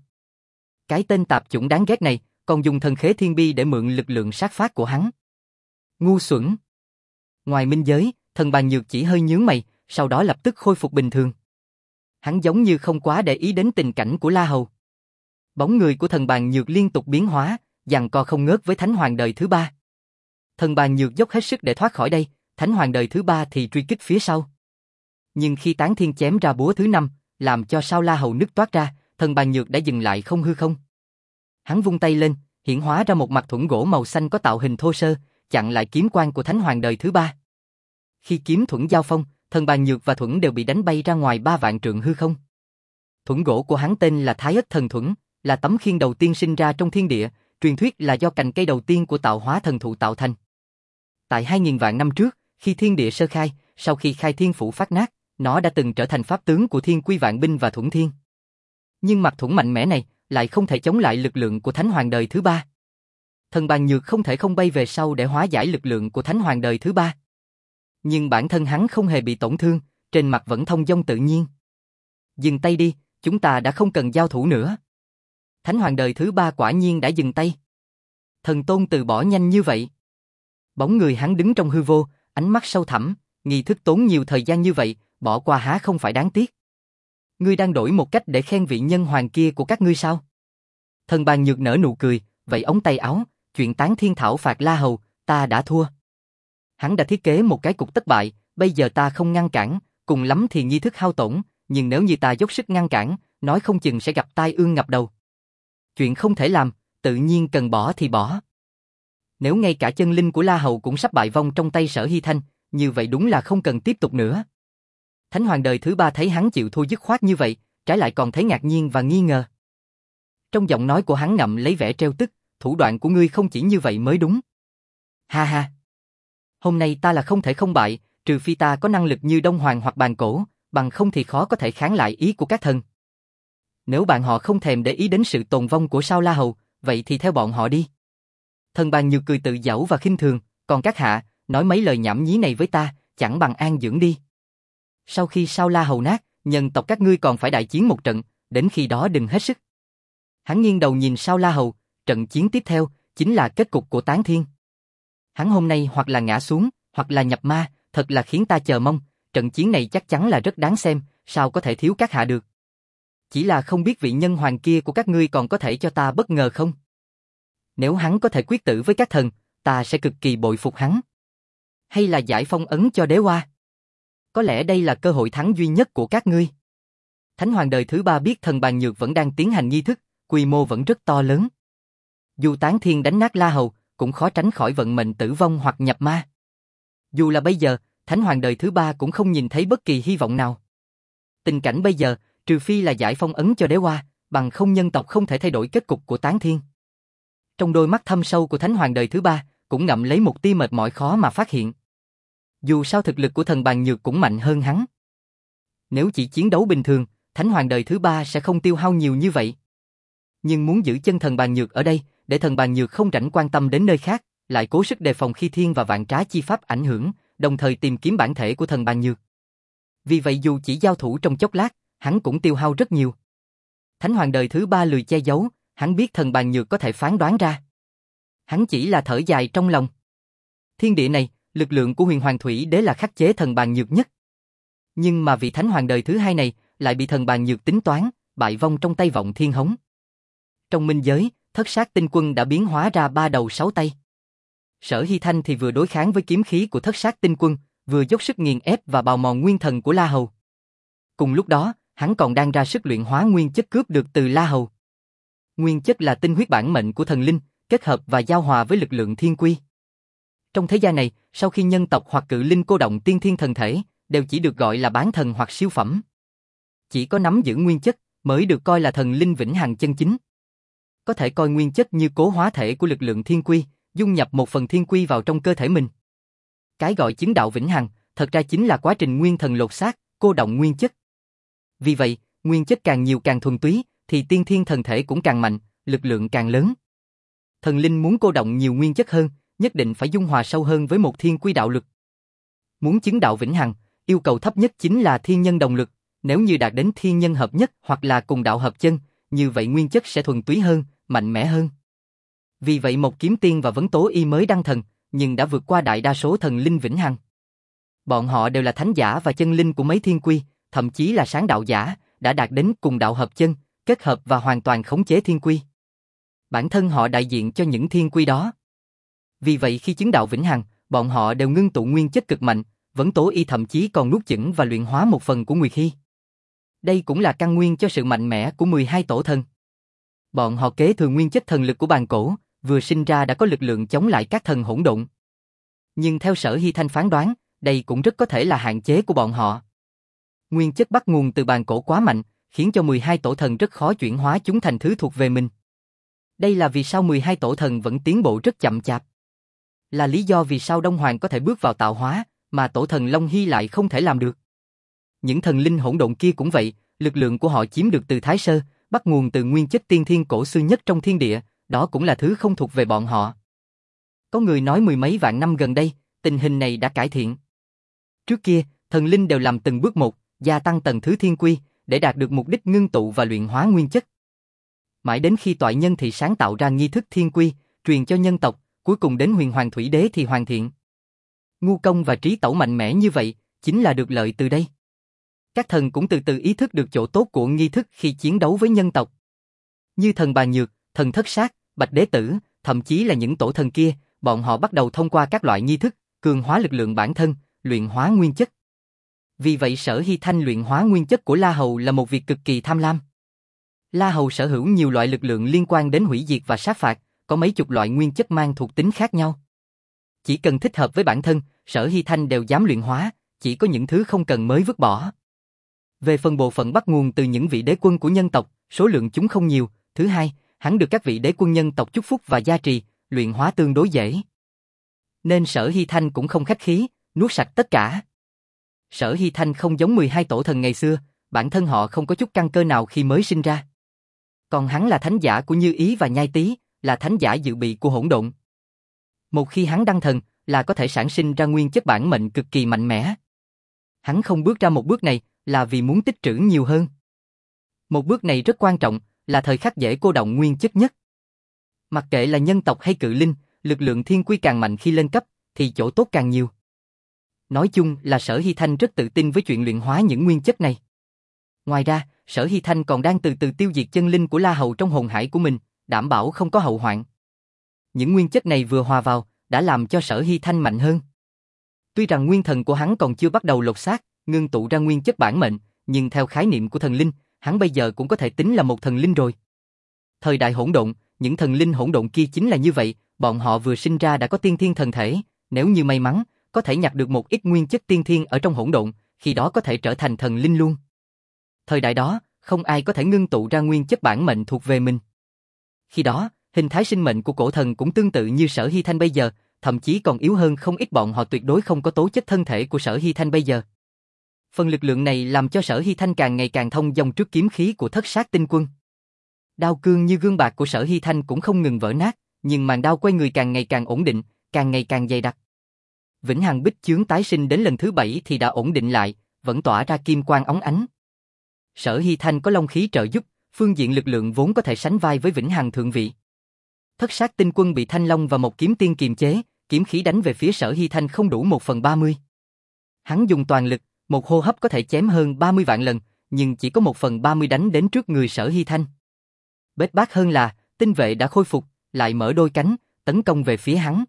[SPEAKER 1] Cái tên tạp chủng đáng ghét này, còn dùng thần khế thiên bi để mượn lực lượng sát phát của hắn. Ngu xuẩn. Ngoài minh giới, thần bàn nhược chỉ hơi nhướng mày, sau đó lập tức khôi phục bình thường. Hắn giống như không quá để ý đến tình cảnh của La Hầu. Bóng người của thần bàn nhược liên tục biến hóa, giằng co không ngớt với Thánh Hoàng đời thứ ba. Thần bàn nhược dốc hết sức để thoát khỏi đây, Thánh Hoàng đời thứ ba thì truy kích phía sau. Nhưng khi Tán Thiên chém ra búa thứ năm, làm cho sao La Hầu nứt toát ra, thần bàn nhược đã dừng lại không hư không. Hắn vung tay lên, hiển hóa ra một mặt thuẫn gỗ màu xanh có tạo hình thô sơ, chặn lại kiếm quang của Thánh Hoàng đời thứ ba. Khi kiếm thuẫn giao phong, thần bàn nhược và thuẫn đều bị đánh bay ra ngoài ba vạn trượng hư không. Thuẫn gỗ của hắn tên là Thái Ất Thần Thuẫn, là tấm khiên đầu tiên sinh ra trong thiên địa, truyền thuyết là do cành cây đầu tiên của tạo hóa thần thụ tạo thành. Tại hai nghìn vạn năm trước, khi thiên địa sơ khai, sau khi khai thiên phủ phát nát, nó đã từng trở thành pháp tướng của thiên quy vạn binh và thuẫn thiên. Nhưng mặt thuẫn mạnh mẽ này lại không thể chống lại lực lượng của Thánh Hoàng đời thứ ba. Thần bàn nhược không thể không bay về sau để hóa giải lực lượng của Thánh Hoàng đời thứ ba. Nhưng bản thân hắn không hề bị tổn thương, trên mặt vẫn thông dong tự nhiên. Dừng tay đi, chúng ta đã không cần giao thủ nữa. Thánh Hoàng đời thứ ba quả nhiên đã dừng tay. Thần tôn từ bỏ nhanh như vậy. Bóng người hắn đứng trong hư vô, ánh mắt sâu thẳm, nghi thức tốn nhiều thời gian như vậy, bỏ qua há không phải đáng tiếc. Ngươi đang đổi một cách để khen vị nhân hoàng kia của các ngươi sao? Thần Bàn Nhược nở nụ cười, vậy ống tay áo, chuyện tán thiên thảo phạt La Hầu, ta đã thua. Hắn đã thiết kế một cái cục tất bại, bây giờ ta không ngăn cản, cùng lắm thì nghi thức hao tổn, nhưng nếu như ta dốc sức ngăn cản, nói không chừng sẽ gặp tai ương ngập đầu. Chuyện không thể làm, tự nhiên cần bỏ thì bỏ. Nếu ngay cả chân linh của La Hầu cũng sắp bại vong trong tay Sở Hy Thanh, như vậy đúng là không cần tiếp tục nữa. Thánh Hoàng đời thứ ba thấy hắn chịu thua dứt khoát như vậy, trái lại còn thấy ngạc nhiên và nghi ngờ. Trong giọng nói của hắn ngậm lấy vẻ trêu tức, thủ đoạn của ngươi không chỉ như vậy mới đúng. Ha ha. Hôm nay ta là không thể không bại, trừ phi ta có năng lực như Đông Hoàng hoặc Bàn Cổ, bằng không thì khó có thể kháng lại ý của các thần. Nếu bạn họ không thèm để ý đến sự tồn vong của Sao La Hầu, vậy thì theo bọn họ đi. Thần Bàn Nhược cười tự giễu và khinh thường, còn các hạ, nói mấy lời nhảm nhí này với ta, chẳng bằng an dưỡng đi. Sau khi Sao La Hầu nát, nhân tộc các ngươi còn phải đại chiến một trận, đến khi đó đừng hết sức. Hắn nghiêng đầu nhìn Sao La Hầu, trận chiến tiếp theo, chính là kết cục của Tán Thiên. Hắn hôm nay hoặc là ngã xuống, hoặc là nhập ma, thật là khiến ta chờ mong, trận chiến này chắc chắn là rất đáng xem, sao có thể thiếu các hạ được. Chỉ là không biết vị nhân hoàng kia của các ngươi còn có thể cho ta bất ngờ không? Nếu hắn có thể quyết tử với các thần, ta sẽ cực kỳ bội phục hắn. Hay là giải phong ấn cho đế hoa? Có lẽ đây là cơ hội thắng duy nhất của các ngươi. Thánh Hoàng đời thứ ba biết Thần Bàn Nhược vẫn đang tiến hành nghi thức, quy mô vẫn rất to lớn. Dù Tán Thiên đánh nát La Hầu, cũng khó tránh khỏi vận mệnh tử vong hoặc nhập ma. Dù là bây giờ, Thánh Hoàng đời thứ ba cũng không nhìn thấy bất kỳ hy vọng nào. Tình cảnh bây giờ, trừ phi là giải phong ấn cho đế hoa, bằng không nhân tộc không thể thay đổi kết cục của Tán Thiên. Trong đôi mắt thâm sâu của Thánh Hoàng đời thứ ba, cũng ngậm lấy một tia mệt mỏi khó mà phát hiện. Dù sao thực lực của Thần Bàn Nhược cũng mạnh hơn hắn. Nếu chỉ chiến đấu bình thường, Thánh Hoàng đời thứ ba sẽ không tiêu hao nhiều như vậy. Nhưng muốn giữ chân Thần Bàn Nhược ở đây, để Thần Bàn Nhược không rảnh quan tâm đến nơi khác, lại cố sức đề phòng khi thiên và vạn trá chi pháp ảnh hưởng, đồng thời tìm kiếm bản thể của Thần Bàn Nhược. Vì vậy dù chỉ giao thủ trong chốc lát, hắn cũng tiêu hao rất nhiều. Thánh Hoàng đời thứ ba lười che giấu, hắn biết Thần Bàn Nhược có thể phán đoán ra. Hắn chỉ là thở dài trong lòng. Thiên địa này, lực lượng của Huyền Hoàng Thủy Đế là khắc chế Thần Bàn Nhược nhất. Nhưng mà vị Thánh Hoàng đời thứ hai này lại bị Thần Bàn Nhược tính toán, bại vong trong tay Vọng Thiên Hống. Trong minh giới, Thất Sát Tinh Quân đã biến hóa ra ba đầu sáu tay. Sở Hy Thanh thì vừa đối kháng với kiếm khí của Thất Sát Tinh Quân, vừa dốc sức nghiền ép và bào mòn nguyên thần của La Hầu. Cùng lúc đó, hắn còn đang ra sức luyện hóa nguyên chất cướp được từ La Hầu. Nguyên chất là tinh huyết bản mệnh của thần linh, kết hợp và giao hòa với lực lượng thiên quy. Trong thế gian này, sau khi nhân tộc hoặc cự linh cô động tiên thiên thần thể, đều chỉ được gọi là bán thần hoặc siêu phẩm. Chỉ có nắm giữ nguyên chất mới được coi là thần linh vĩnh hằng chân chính. Có thể coi nguyên chất như cố hóa thể của lực lượng thiên quy, dung nhập một phần thiên quy vào trong cơ thể mình. Cái gọi chứng đạo vĩnh hằng, thật ra chính là quá trình nguyên thần lột xác, cô động nguyên chất. Vì vậy, nguyên chất càng nhiều càng thuần túy, thì tiên thiên thần thể cũng càng mạnh, lực lượng càng lớn. Thần linh muốn cô động nhiều nguyên chất hơn, nhất định phải dung hòa sâu hơn với một thiên quy đạo lực. Muốn chứng đạo vĩnh hằng, yêu cầu thấp nhất chính là thiên nhân đồng lực, nếu như đạt đến thiên nhân hợp nhất hoặc là cùng đạo hợp chân, như vậy nguyên chất sẽ thuần túy hơn, mạnh mẽ hơn. Vì vậy Mộc Kiếm Tiên và Vấn Tố Y mới đăng thần, nhưng đã vượt qua đại đa số thần linh vĩnh hằng. Bọn họ đều là thánh giả và chân linh của mấy thiên quy, thậm chí là sáng đạo giả, đã đạt đến cùng đạo hợp chân, kết hợp và hoàn toàn khống chế thiên quy. Bản thân họ đại diện cho những thiên quy đó. Vì vậy khi chứng đạo vĩnh hằng, bọn họ đều ngưng tụ nguyên chất cực mạnh, Vấn Tố Y thậm chí còn nuốt chửng và luyện hóa một phần của Nguyệt Hy. Đây cũng là căn nguyên cho sự mạnh mẽ của mười hai tổ thần. Bọn họ kế thừa nguyên chất thần lực của Bàn Cổ, vừa sinh ra đã có lực lượng chống lại các thần hỗn độn. Nhưng theo Sở Hy Thanh phán đoán, đây cũng rất có thể là hạn chế của bọn họ. Nguyên chất bắt nguồn từ Bàn Cổ quá mạnh, khiến cho mười hai tổ thần rất khó chuyển hóa chúng thành thứ thuộc về mình. Đây là vì sao mười hai tổ thần vẫn tiến bộ rất chậm chạp. Là lý do vì sao Đông Hoàng có thể bước vào tạo hóa, mà tổ thần Long Hy lại không thể làm được. Những thần linh hỗn độn kia cũng vậy, lực lượng của họ chiếm được từ Thái Sơ, bắt nguồn từ nguyên chất tiên thiên cổ xưa nhất trong thiên địa, đó cũng là thứ không thuộc về bọn họ. Có người nói mười mấy vạn năm gần đây, tình hình này đã cải thiện. Trước kia, thần linh đều làm từng bước một, gia tăng tầng thứ thiên quy, để đạt được mục đích ngưng tụ và luyện hóa nguyên chất. Mãi đến khi toại nhân thị sáng tạo ra nghi thức thiên quy, truyền cho nhân tộc, cuối cùng đến huyền hoàng thủy đế thì hoàn thiện. Ngu công và trí tẩu mạnh mẽ như vậy, chính là được lợi từ đây. Các thần cũng từ từ ý thức được chỗ tốt của nghi thức khi chiến đấu với nhân tộc. Như thần Bà Nhược, thần Thất Sát, Bạch Đế Tử, thậm chí là những tổ thần kia, bọn họ bắt đầu thông qua các loại nghi thức, cường hóa lực lượng bản thân, luyện hóa nguyên chất. Vì vậy Sở Hy Thanh luyện hóa nguyên chất của La Hầu là một việc cực kỳ tham lam. La Hầu sở hữu nhiều loại lực lượng liên quan đến hủy diệt và sát phạt, có mấy chục loại nguyên chất mang thuộc tính khác nhau. Chỉ cần thích hợp với bản thân, Sở Hy Thanh đều dám luyện hóa, chỉ có những thứ không cần mới vứt bỏ. Về phần bộ phận bắt nguồn từ những vị đế quân của nhân tộc, số lượng chúng không nhiều. Thứ hai, hắn được các vị đế quân nhân tộc chúc phúc và gia trì, luyện hóa tương đối dễ. Nên Sở Hy Thanh cũng không khách khí, nuốt sạch tất cả. Sở Hy Thanh không giống mười hai tổ thần ngày xưa, bản thân họ không có chút căn cơ nào khi mới sinh ra. Còn hắn là thánh giả của Như Ý và Nhai Tý, là thánh giả dự bị của hỗn độn. Một khi hắn đăng thần, là có thể sản sinh ra nguyên chất bản mệnh cực kỳ mạnh mẽ. Hắn không bước ra một bước này, là vì muốn tích trữ nhiều hơn. Một bước này rất quan trọng, là thời khắc dễ cô đọng nguyên chất nhất. Mặc kệ là nhân tộc hay cự linh, lực lượng thiên quy càng mạnh khi lên cấp, thì chỗ tốt càng nhiều. Nói chung là Sở Hy Thanh rất tự tin với chuyện luyện hóa những nguyên chất này. Ngoài ra, Sở Hy Thanh còn đang từ từ tiêu diệt chân linh của La Hầu trong hồn hải của mình, đảm bảo không có hậu hoạn. Những nguyên chất này vừa hòa vào, đã làm cho Sở Hy Thanh mạnh hơn. Tuy rằng nguyên thần của hắn còn chưa bắt đầu lột xác, ngưng tụ ra nguyên chất bản mệnh, nhưng theo khái niệm của thần linh, hắn bây giờ cũng có thể tính là một thần linh rồi. Thời đại hỗn độn, những thần linh hỗn độn kia chính là như vậy, bọn họ vừa sinh ra đã có tiên thiên thần thể, nếu như may mắn, có thể nhặt được một ít nguyên chất tiên thiên ở trong hỗn độn, khi đó có thể trở thành thần linh luôn. Thời đại đó, không ai có thể ngưng tụ ra nguyên chất bản mệnh thuộc về mình. Khi đó, hình thái sinh mệnh của cổ thần cũng tương tự như Sở Hy Thanh bây giờ, thậm chí còn yếu hơn không ít, bọn họ tuyệt đối không có tố chất thân thể của Sở Hy Thanh bây giờ. Phần lực lượng này làm cho Sở Hy Thanh càng ngày càng thông dong trước kiếm khí của Thất Sát Tinh Quân. Đao cương như gương bạc của Sở Hy Thanh cũng không ngừng vỡ nát, nhưng màn đao quay người càng ngày càng ổn định, càng ngày càng dày đặc. Vĩnh Hằng Bích Chướng tái sinh đến lần thứ bảy thì đã ổn định lại, vẫn tỏa ra kim quang óng ánh. Sở Hy Thanh có long khí trợ giúp, phương diện lực lượng vốn có thể sánh vai với Vĩnh Hằng thượng vị. Thất Sát Tinh Quân bị Thanh Long và một kiếm tiên kiềm chế, kiếm khí đánh về phía Sở Hy Thanh không đủ một phần ba mươi. Hắn dùng toàn lực, một hô hấp có thể chém hơn ba mươi vạn lần, nhưng chỉ có một phần ba mươi đánh đến trước người Sở Hy Thanh. Bết bát hơn là, tinh vệ đã khôi phục, lại mở đôi cánh, tấn công về phía hắn.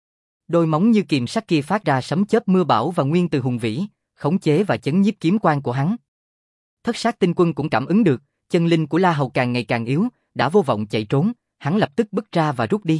[SPEAKER 1] Đôi móng như kiềm sắt kia phát ra sấm chớp mưa bão và nguyên từ hùng vĩ, khống chế và chấn nhiếp kiếm quang của hắn. Thất Sát Tinh Quân cũng cảm ứng được, chân linh của La Hầu càng ngày càng yếu, đã vô vọng chạy trốn, hắn lập tức bứt ra và rút đi.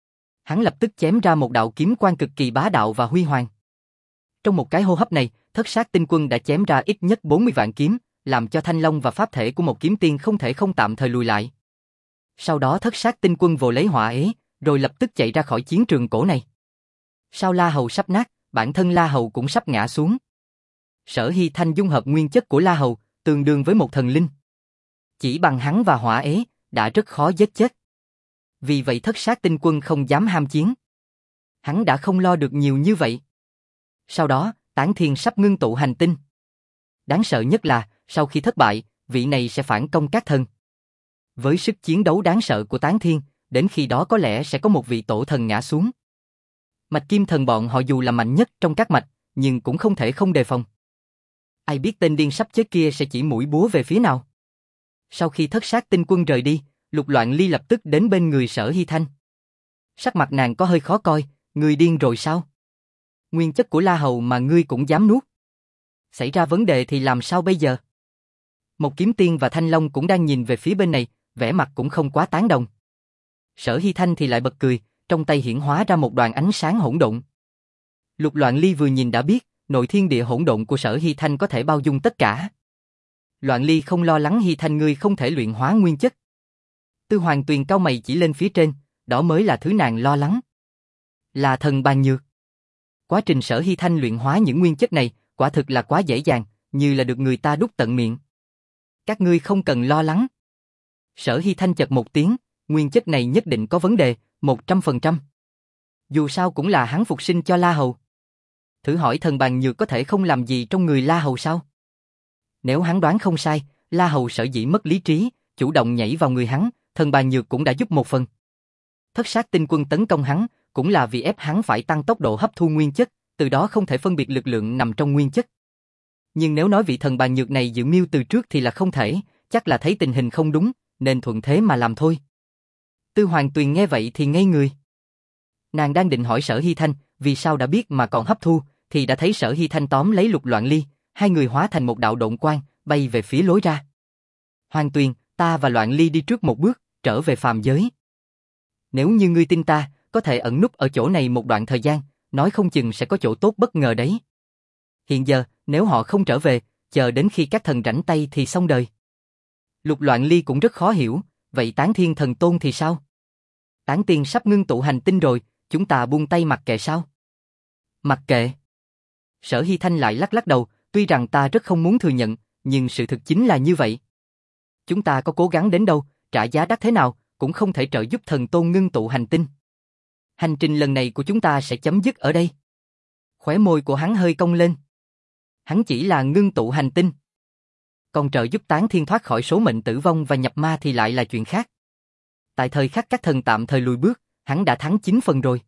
[SPEAKER 1] Hắn lập tức chém ra một đạo kiếm quang cực kỳ bá đạo và huy hoàng. Trong một cái hô hấp này, Thất Sát Tinh Quân đã chém ra ít nhất bốn mươi vạn kiếm, làm cho Thanh Long và pháp thể của một kiếm tiên không thể không tạm thời lùi lại. Sau đó Thất Sát Tinh Quân vồ lấy hỏa ế, rồi lập tức chạy ra khỏi chiến trường cổ này. Sao La Hầu sắp nát, bản thân La Hầu cũng sắp ngã xuống. Sở Hy Thanh dung hợp nguyên chất của La Hầu, tương đương với một thần linh. Chỉ bằng hắn và hỏa ế, đã rất khó giết chết. Vì vậy Thất Sát Tinh Quân không dám ham chiến. Hắn đã không lo được nhiều như vậy. Sau đó, Tán Thiên sắp ngưng tụ hành tinh. Đáng sợ nhất là, sau khi thất bại, vị này sẽ phản công các thần. Với sức chiến đấu đáng sợ của Tán Thiên, đến khi đó có lẽ sẽ có một vị tổ thần ngã xuống. Mạch Kim Thần bọn họ dù là mạnh nhất trong các mạch, nhưng cũng không thể không đề phòng. Ai biết tên điên sắp chết kia sẽ chỉ mũi búa về phía nào. Sau khi Thất Sát Tinh Quân rời đi, Lục Loạn Ly lập tức đến bên người Sở Hy Thanh. Sắc mặt nàng có hơi khó coi, người điên rồi sao? Nguyên chất của La Hầu mà ngươi cũng dám nuốt. Xảy ra vấn đề thì làm sao bây giờ? Một kiếm tiên và Thanh Long cũng đang nhìn về phía bên này, vẻ mặt cũng không quá tán đồng. Sở Hy Thanh thì lại bật cười, trong tay hiển hóa ra một đoàn ánh sáng hỗn độn. Lục Loạn Ly vừa nhìn đã biết, nội thiên địa hỗn độn của Sở Hy Thanh có thể bao dung tất cả. Loạn Ly không lo lắng Hy Thanh ngươi không thể luyện hóa nguyên chất. Tư Hoàng Tuyền cau mày chỉ lên phía trên, đó mới là thứ nàng lo lắng. Là thần Bà Nhược. Quá trình Sở Hy Thanh luyện hóa những nguyên chất này, quả thực là quá dễ dàng, như là được người ta đút tận miệng. Các ngươi không cần lo lắng. Sở Hy Thanh chật một tiếng, nguyên chất này nhất định có vấn đề, một trăm phần trăm. Dù sao cũng là hắn phục sinh cho La Hầu. Thử hỏi thần Bàn Nhược có thể không làm gì trong người La Hầu sao? Nếu hắn đoán không sai, La Hầu sở dĩ mất lý trí, chủ động nhảy vào người hắn, thần bàn nhược cũng đã giúp một phần. Thất sát tinh quân tấn công hắn, cũng là vì ép hắn phải tăng tốc độ hấp thu nguyên chất, từ đó không thể phân biệt lực lượng nằm trong nguyên chất. Nhưng nếu nói vị thần bàn nhược này dự mưu từ trước thì là không thể, chắc là thấy tình hình không đúng, nên thuận thế mà làm thôi. Tư Hoàng Tuyền nghe vậy thì ngây người. Nàng đang định hỏi Sở Hy Thanh, vì sao đã biết mà còn hấp thu, thì đã thấy Sở Hy Thanh tóm lấy Lục Loạn Ly, hai người hóa thành một đạo độn quang, bay về phía lối ra. Hoàng Tuyền, ta và Loạn Ly đi trước một bước, trở về phàm giới. Nếu như ngươi tin ta, có thể ẩn núp ở chỗ này một đoạn thời gian, nói không chừng sẽ có chỗ tốt bất ngờ đấy. Hiện giờ, nếu họ không trở về, chờ đến khi các thần rảnh tay thì xong đời. Lục Loạn Ly cũng rất khó hiểu, vậy Tán Thiên Thần Tôn thì sao? Tán Tiên sắp ngưng tụ hành tinh rồi, chúng ta buông tay mặc kệ sao? Mặc kệ. Sở Hy Thanh lại lắc lắc đầu, tuy rằng ta rất không muốn thừa nhận, nhưng sự thực chính là như vậy. Chúng ta có cố gắng đến đâu, trả giá đắt thế nào, cũng không thể trợ giúp thần tôn ngưng tụ hành tinh. Hành trình lần này của chúng ta sẽ chấm dứt ở đây. Khóe môi của hắn hơi cong lên. Hắn chỉ là ngưng tụ hành tinh. Còn trợ giúp Tán Thiên thoát khỏi số mệnh tử vong và nhập ma thì lại là chuyện khác. Tại thời khắc các thần tạm thời lùi bước, hắn đã thắng chín phần rồi.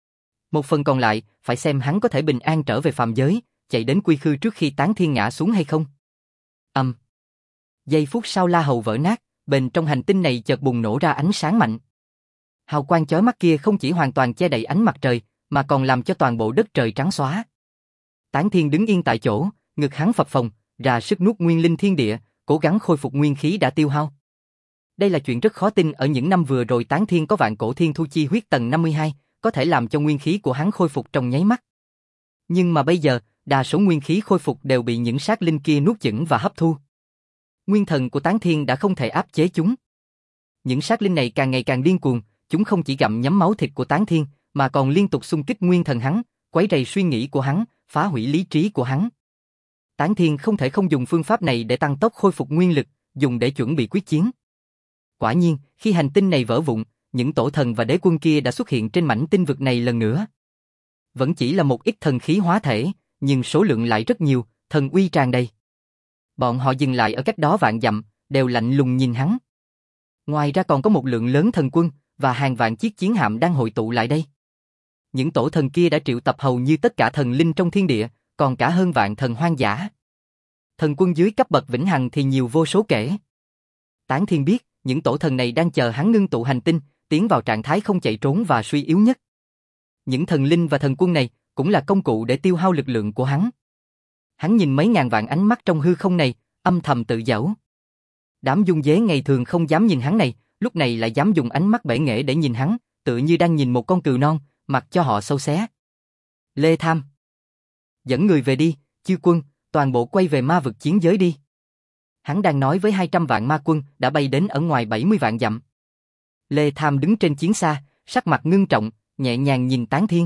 [SPEAKER 1] Một phần còn lại, phải xem hắn có thể bình an trở về phàm giới, chạy đến quy khư trước khi Tán Thiên ngã xuống hay không. Âm. Um. Giây phút sau la hầu vỡ nát, bên trong hành tinh này chợt bùng nổ ra ánh sáng mạnh. Hào quang chói mắt kia không chỉ hoàn toàn che đậy ánh mặt trời, mà còn làm cho toàn bộ đất trời trắng xóa. Tán Thiên đứng yên tại chỗ, ngực hắn phập phồng, ra sức nuốt nguyên linh thiên địa, cố gắng khôi phục nguyên khí đã tiêu hao. Đây là chuyện rất khó tin, ở những năm vừa rồi Tán Thiên có vạn cổ thiên thu chi huyết tầng năm mươi hai, có thể làm cho nguyên khí của hắn khôi phục trong nháy mắt. Nhưng mà bây giờ, đa số nguyên khí khôi phục đều bị những sát linh kia nuốt chửng và hấp thu. Nguyên thần của Tán Thiên đã không thể áp chế chúng. Những sát linh này càng ngày càng điên cuồng, chúng không chỉ gặm nhấm máu thịt của Tán Thiên, mà còn liên tục xung kích nguyên thần hắn, quấy rầy suy nghĩ của hắn, phá hủy lý trí của hắn. Tán Thiên không thể không dùng phương pháp này để tăng tốc khôi phục nguyên lực, dùng để chuẩn bị quyết chiến. Quả nhiên, khi hành tinh này vỡ vụn, những tổ thần và đế quân kia đã xuất hiện trên mảnh tinh vực này lần nữa. Vẫn chỉ là một ít thần khí hóa thể, nhưng số lượng lại rất nhiều, thần uy tràn đầy. Bọn họ dừng lại ở cách đó vạn dặm, đều lạnh lùng nhìn hắn. Ngoài ra còn có một lượng lớn thần quân và hàng vạn chiếc chiến hạm đang hội tụ lại đây. Những tổ thần kia đã triệu tập hầu như tất cả thần linh trong thiên địa, còn cả hơn vạn thần hoang dã. Thần quân dưới cấp bậc vĩnh hằng thì nhiều vô số kể. Tán Thiên biết, những tổ thần này đang chờ hắn ngưng tụ hành tinh, tiến vào trạng thái không chạy trốn và suy yếu nhất. Những thần linh và thần quân này cũng là công cụ để tiêu hao lực lượng của hắn. Hắn nhìn mấy ngàn vạn ánh mắt trong hư không này, âm thầm tự giễu. Đám dung dế ngày thường không dám nhìn hắn này, lúc này lại dám dùng ánh mắt bể nghệ để nhìn hắn, tựa như đang nhìn một con cừu non, mặc cho họ sâu xé. Lê Tham, dẫn người về đi, chư quân, toàn bộ quay về ma vực chiến giới đi. Hắn đang nói với hai trăm vạn ma quân đã bay đến ở ngoài bảy mươi vạn dặm. Lê Tham đứng trên chiến xa, sắc mặt ngưng trọng, nhẹ nhàng nhìn Tán Thiên.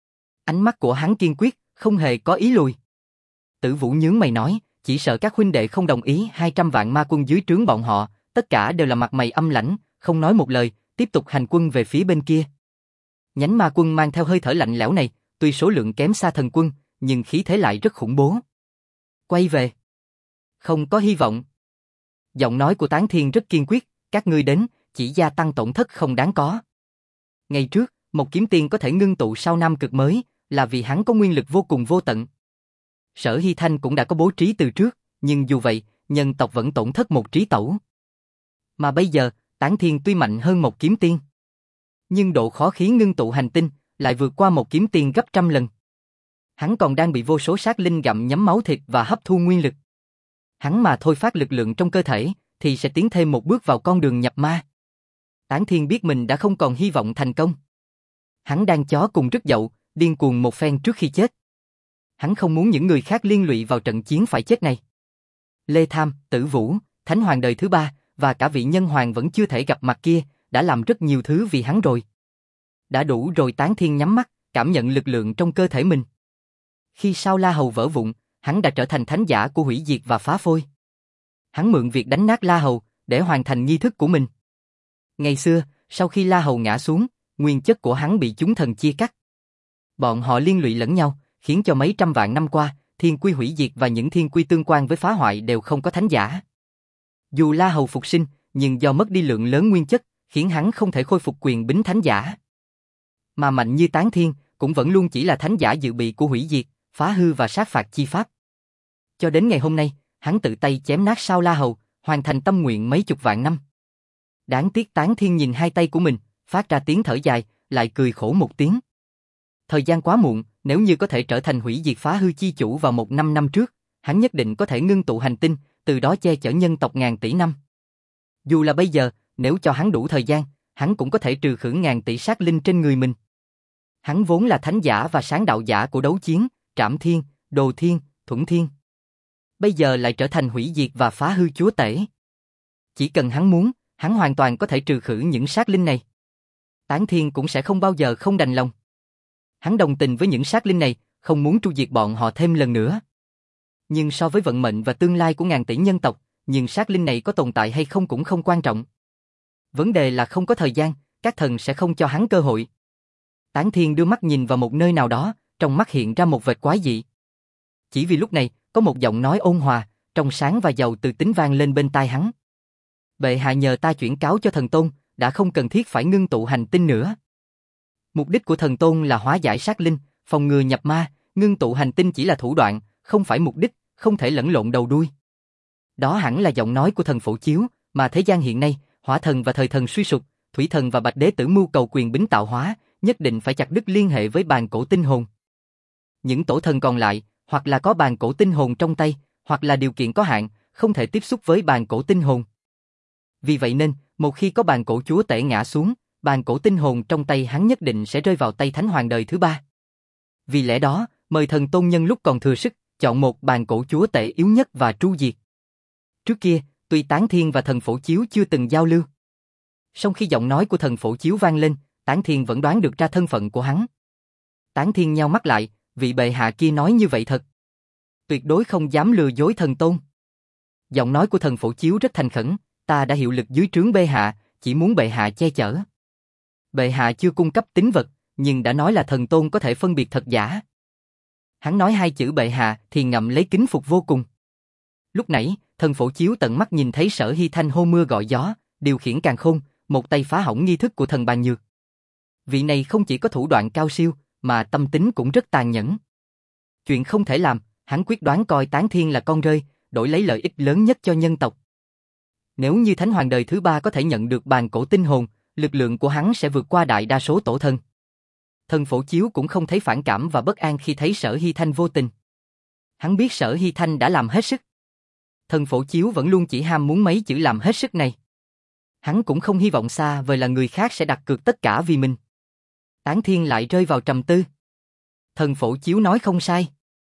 [SPEAKER 1] Ánh mắt của hắn kiên quyết, không hề có ý lùi. Tử Vũ nhướng mày nói, chỉ sợ các huynh đệ không đồng ý, hai trăm vạn ma quân dưới trướng bọn họ, tất cả đều là mặt mày âm lãnh, không nói một lời, tiếp tục hành quân về phía bên kia. Nhánh ma quân mang theo hơi thở lạnh lẽo này, tuy số lượng kém xa thần quân, nhưng khí thế lại rất khủng bố. Quay về. Không có hy vọng. Giọng nói của Tán Thiên rất kiên quyết, các ngươi đến, chỉ gia tăng tổn thất không đáng có. Ngày trước, một kiếm tiên có thể ngưng tụ sao nam cực mới, là vì hắn có nguyên lực vô cùng vô tận. Sở Hy Thanh cũng đã có bố trí từ trước, nhưng dù vậy, nhân tộc vẫn tổn thất một trí tẩu. Mà bây giờ, Tán Thiên tuy mạnh hơn một kiếm tiên, nhưng độ khó khí ngưng tụ hành tinh lại vượt qua một kiếm tiên gấp trăm lần. Hắn còn đang bị vô số sát linh gặm nhấm máu thịt và hấp thu nguyên lực. Hắn mà thôi phát lực lượng trong cơ thể, thì sẽ tiến thêm một bước vào con đường nhập ma. Tán Thiên biết mình đã không còn hy vọng thành công. Hắn đang chó cùng rứt dậu, điên cuồng một phen trước khi chết. Hắn không muốn những người khác liên lụy vào trận chiến phải chết này. Lê Tham, Tử Vũ, Thánh Hoàng đời thứ ba, và cả vị nhân hoàng vẫn chưa thể gặp mặt kia, đã làm rất nhiều thứ vì hắn rồi. Đã đủ rồi. Tán Thiên nhắm mắt, cảm nhận lực lượng trong cơ thể mình. Khi sao La Hầu vỡ vụn, hắn đã trở thành thánh giả của hủy diệt và phá phôi. Hắn mượn việc đánh nát La Hầu, để hoàn thành nghi thức của mình. Ngày xưa, sau khi La Hầu ngã xuống, nguyên chất của hắn bị chúng thần chia cắt. Bọn họ liên lụy lẫn nhau, khiến cho mấy trăm vạn năm qua, thiên quy hủy diệt và những thiên quy tương quan với phá hoại đều không có thánh giả. Dù La Hầu phục sinh, nhưng do mất đi lượng lớn nguyên chất, khiến hắn không thể khôi phục quyền bính thánh giả. Mà mạnh như Tán Thiên, cũng vẫn luôn chỉ là thánh giả dự bị của hủy diệt, phá hư và sát phạt chi pháp. Cho đến ngày hôm nay, hắn tự tay chém nát Sao La Hầu, hoàn thành tâm nguyện mấy chục vạn năm. Đáng tiếc Tán Thiên nhìn hai tay của mình, phát ra tiếng thở dài, lại cười khổ một tiếng. Thời gian quá muộn, nếu như có thể trở thành hủy diệt phá hư chi chủ vào một năm năm trước, hắn nhất định có thể ngưng tụ hành tinh, từ đó che chở nhân tộc ngàn tỷ năm. Dù là bây giờ, nếu cho hắn đủ thời gian, hắn cũng có thể trừ khử ngàn tỷ sát linh trên người mình. Hắn vốn là thánh giả và sáng đạo giả của đấu chiến, Trảm Thiên, Đồ Thiên, Thuẫn Thiên. Bây giờ lại trở thành hủy diệt và phá hư chúa tể. Chỉ cần hắn muốn, hắn hoàn toàn có thể trừ khử những sát linh này. Tán Thiên cũng sẽ không bao giờ không đành lòng. Hắn đồng tình với những sát linh này, không muốn tru diệt bọn họ thêm lần nữa. Nhưng so với vận mệnh và tương lai của ngàn tỷ nhân tộc, nhưng sát linh này có tồn tại hay không cũng không quan trọng. Vấn đề là không có thời gian, các thần sẽ không cho hắn cơ hội. Tán Thiên đưa mắt nhìn vào một nơi nào đó, trong mắt hiện ra một vệt quái dị. Chỉ vì lúc này, có một giọng nói ôn hòa, trong sáng và giàu từ tính vang lên bên tai hắn. Bệ hạ nhờ ta chuyển cáo cho thần tôn, đã không cần thiết phải ngưng tụ hành tinh nữa. Mục đích của thần tôn là hóa giải sát linh, phòng ngừa nhập ma, ngưng tụ hành tinh chỉ là thủ đoạn, không phải mục đích, không thể lẫn lộn đầu đuôi. Đó hẳn là giọng nói của thần Phổ Chiếu, mà thế gian hiện nay, hỏa thần và thời thần suy sụp, thủy thần và bạch đế tử mưu cầu quyền bính tạo hóa, nhất định phải chặt đứt liên hệ với bàn cổ tinh hồn. Những tổ thần còn lại, hoặc là có bàn cổ tinh hồn trong tay, hoặc là điều kiện có hạn, không thể tiếp xúc với bàn cổ tinh hồn. Vì vậy nên, một khi có bàn cổ chúa tể ngã xuống, bàn cổ tinh hồn trong tay hắn nhất định sẽ rơi vào tay Thánh Hoàng đời thứ ba. Vì lẽ đó, mời thần tôn nhân lúc còn thừa sức, chọn một bàn cổ chúa tể yếu nhất và tru diệt. Trước kia, tuy Tán Thiên và thần Phổ Chiếu chưa từng giao lưu, song khi giọng nói của thần Phổ Chiếu vang lên, Tán Thiên vẫn đoán được ra thân phận của hắn. Tán Thiên nheo mắt lại, vị bệ hạ kia nói như vậy thật. Tuyệt đối không dám lừa dối thần tôn. Giọng nói của thần Phổ Chiếu rất thành khẩn, ta đã hiệu lực dưới trướng bệ hạ, chỉ muốn bệ hạ che chở. Bệ hạ chưa cung cấp tín vật, nhưng đã nói là thần tôn có thể phân biệt thật giả. Hắn nói hai chữ bệ hạ thì ngậm lấy kính phục vô cùng. Lúc nãy, thần Phổ Chiếu tận mắt nhìn thấy Sở Hy Thanh hô mưa gọi gió, điều khiển càn khôn, một tay phá hỏng nghi thức của thần Bàn Nhược. Vị này không chỉ có thủ đoạn cao siêu, mà tâm tính cũng rất tàn nhẫn. Chuyện không thể làm, hắn quyết đoán coi Tán Thiên là con rơi, đổi lấy lợi ích lớn nhất cho nhân tộc. Nếu như Thánh Hoàng đời thứ ba có thể nhận được bàn cổ tinh hồn, lực lượng của hắn sẽ vượt qua đại đa số tổ thần. Thần Phổ Chiếu cũng không thấy phản cảm và bất an khi thấy Sở Hy Thanh vô tình. Hắn biết Sở Hy Thanh đã làm hết sức. Thần Phổ Chiếu vẫn luôn chỉ ham muốn mấy chữ làm hết sức này. Hắn cũng không hy vọng xa vời là người khác sẽ đặt cược tất cả vì mình. Tán Thiên lại rơi vào trầm tư. Thần Phổ Chiếu nói không sai.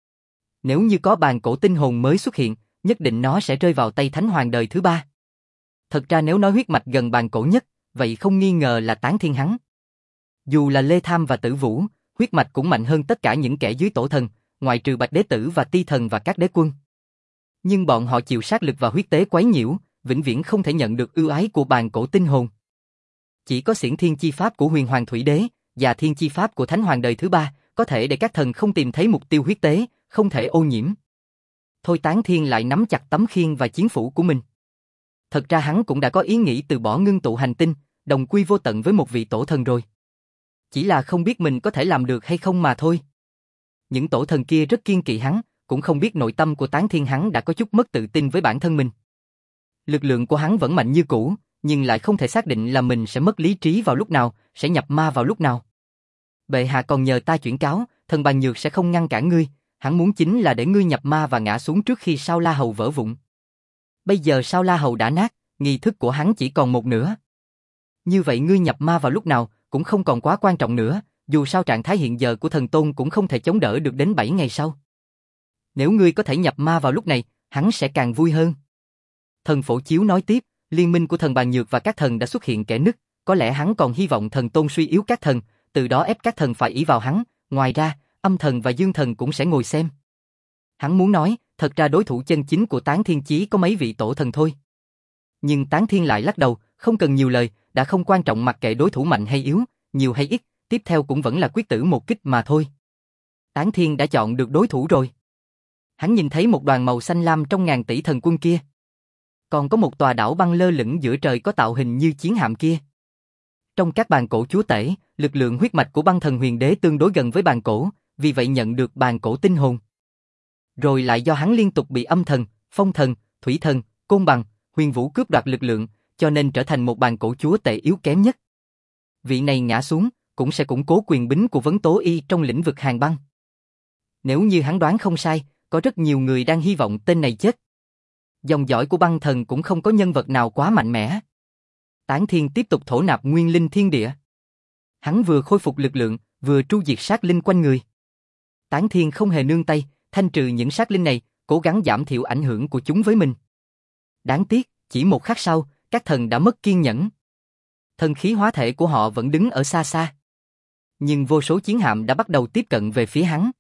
[SPEAKER 1] Nếu như có bàn cổ tinh hồn mới xuất hiện, nhất định nó sẽ rơi vào tay Thánh Hoàng đời thứ ba. Thật ra nếu nói huyết mạch gần bàn cổ nhất, vậy không nghi ngờ là Tán Thiên hắn. Dù là Lê Tham và Tử Vũ, huyết mạch cũng mạnh hơn tất cả những kẻ dưới tổ thần, ngoại trừ Bạch Đế Tử và Ti Thần và các đế quân. Nhưng bọn họ chịu sát lực và huyết tế quấy nhiễu, vĩnh viễn không thể nhận được ưu ái của bàn cổ tinh hồn. Chỉ có xiển thiên chi pháp của Huyền Hoàng Thủy Đế và thiên chi pháp của Thánh Hoàng đời thứ ba có thể để các thần không tìm thấy mục tiêu huyết tế, không thể ô nhiễm. Thôi Tán Thiên lại nắm chặt tấm khiên và chiến phủ của mình. Thật ra hắn cũng đã có ý nghĩ từ bỏ ngưng tụ hành tinh, đồng quy vô tận với một vị tổ thần rồi. Chỉ là không biết mình có thể làm được hay không mà thôi. Những tổ thần kia rất kiêng kỵ hắn, cũng không biết nội tâm của Tán Thiên hắn đã có chút mất tự tin với bản thân mình. Lực lượng của hắn vẫn mạnh như cũ, nhưng lại không thể xác định là mình sẽ mất lý trí vào lúc nào, sẽ nhập ma vào lúc nào. Bệ hạ còn nhờ ta chuyển cáo, thần Bàn Nhược sẽ không ngăn cản ngươi, hắn muốn chính là để ngươi nhập ma và ngã xuống trước khi Sao La Hầu vỡ vụn. Bây giờ Sao La Hầu đã nát, nghi thức của hắn chỉ còn một nửa. Như vậy ngươi nhập ma vào lúc nào cũng không còn quá quan trọng nữa, dù sao trạng thái hiện giờ của thần tôn cũng không thể chống đỡ được đến bảy ngày sau. Nếu ngươi có thể nhập ma vào lúc này, hắn sẽ càng vui hơn. Thần Phổ Chiếu nói tiếp, liên minh của thần Bàn Nhược và các thần đã xuất hiện kẽ nứt, có lẽ hắn còn hy vọng thần tôn suy yếu các thần, từ đó ép các thần phải ỷ vào hắn, ngoài ra, âm thần và dương thần cũng sẽ ngồi xem. Hắn muốn nói, thật ra đối thủ chân chính của Tán Thiên chí có mấy vị tổ thần thôi. Nhưng Tán Thiên lại lắc đầu, không cần nhiều lời, đã không quan trọng mặc kệ đối thủ mạnh hay yếu, nhiều hay ít, tiếp theo cũng vẫn là quyết tử một kích mà thôi. Tán Thiên đã chọn được đối thủ rồi. Hắn nhìn thấy một đoàn màu xanh lam trong ngàn tỷ thần quân kia. Còn có một tòa đảo băng lơ lửng giữa trời có tạo hình như chiến hạm kia. Trong các bàn cổ chúa tể, lực lượng huyết mạch của băng thần huyền đế tương đối gần với bàn cổ, vì vậy nhận được bàn cổ tinh hồn. Rồi lại do hắn liên tục bị âm thần, phong thần, thủy thần, côn bằng, huyền vũ cướp đoạt lực lượng, cho nên trở thành một bàn cổ chúa tể yếu kém nhất. Vị này ngã xuống, cũng sẽ củng cố quyền bính của Vấn Tố Y trong lĩnh vực hàn băng. Nếu như hắn đoán không sai, có rất nhiều người đang hy vọng tên này chết. Dòng dõi của băng thần cũng không có nhân vật nào quá mạnh mẽ. Tán Thiên tiếp tục thổ nạp nguyên linh thiên địa. Hắn vừa khôi phục lực lượng, vừa tru diệt sát linh quanh người. Tán Thiên không hề nương tay, thanh trừ những sát linh này, cố gắng giảm thiểu ảnh hưởng của chúng với mình. Đáng tiếc, chỉ một khắc sau, các thần đã mất kiên nhẫn. Thần khí hóa thể của họ vẫn đứng ở xa xa. Nhưng vô số chiến hạm đã bắt đầu tiếp cận về phía hắn.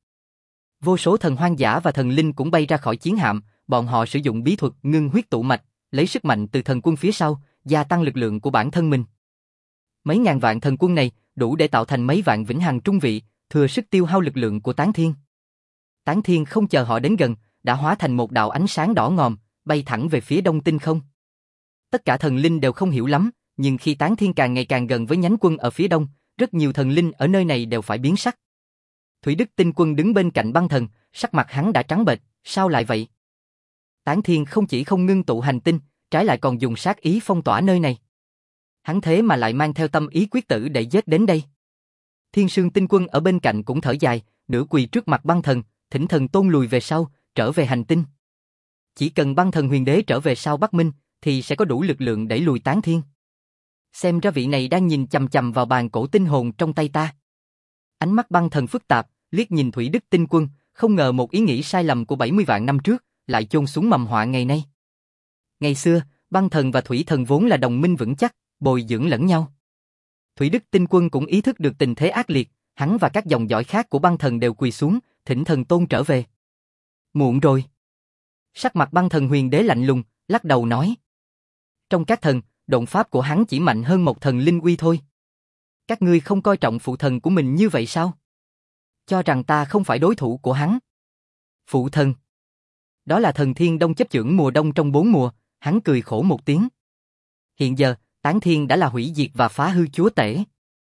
[SPEAKER 1] Vô số thần hoang dã và thần linh cũng bay ra khỏi chiến hạm, bọn họ sử dụng bí thuật ngưng huyết tụ mạch, lấy sức mạnh từ thần quân phía sau, gia tăng lực lượng của bản thân mình. Mấy ngàn vạn thần quân này đủ để tạo thành mấy vạn vĩnh hằng trung vị, thừa sức tiêu hao lực lượng của Tán Thiên. Tán Thiên không chờ họ đến gần, đã hóa thành một đạo ánh sáng đỏ ngòm, bay thẳng về phía đông tinh không. Tất cả thần linh đều không hiểu lắm, nhưng khi Tán Thiên càng ngày càng gần với nhánh quân ở phía đông, rất nhiều thần linh ở nơi này đều phải biến sắc. Thủy Đức Tinh Quân đứng bên cạnh băng thần, sắc mặt hắn đã trắng bệch, sao lại vậy? Tán Thiên không chỉ không ngưng tụ hành tinh, trái lại còn dùng sát ý phong tỏa nơi này. Hắn thế mà lại mang theo tâm ý quyết tử để giết đến đây. Thiên Sương Tinh Quân ở bên cạnh cũng thở dài, nửa quỳ trước mặt băng thần, thỉnh thần tôn lùi về sau, trở về hành tinh. Chỉ cần băng thần huyền đế trở về sau Bắc Minh, thì sẽ có đủ lực lượng đẩy lùi Tán Thiên. Xem ra vị này đang nhìn chằm chằm vào bàn cổ tinh hồn trong tay ta. Ánh mắt băng thần phức tạp, liếc nhìn Thủy Đức Tinh Quân, không ngờ một ý nghĩ sai lầm của bảy mươi vạn năm trước, lại chôn xuống mầm họa ngày nay. Ngày xưa, băng thần và thủy thần vốn là đồng minh vững chắc, bồi dưỡng lẫn nhau. Thủy Đức Tinh Quân cũng ý thức được tình thế ác liệt, hắn và các dòng dõi khác của băng thần đều quỳ xuống, thỉnh thần tôn trở về. Muộn rồi. Sắc mặt băng thần huyền đế lạnh lùng, lắc đầu nói. Trong các thần, độn pháp của hắn chỉ mạnh hơn một thần linh uy thôi. Các ngươi không coi trọng phụ thần của mình như vậy sao? Cho rằng ta không phải đối thủ của hắn. Phụ thần. Đó là thần thiên đông chấp chưởng mùa đông trong bốn mùa, hắn cười khổ một tiếng. Hiện giờ, Tán Thiên đã là hủy diệt và phá hư chúa tể.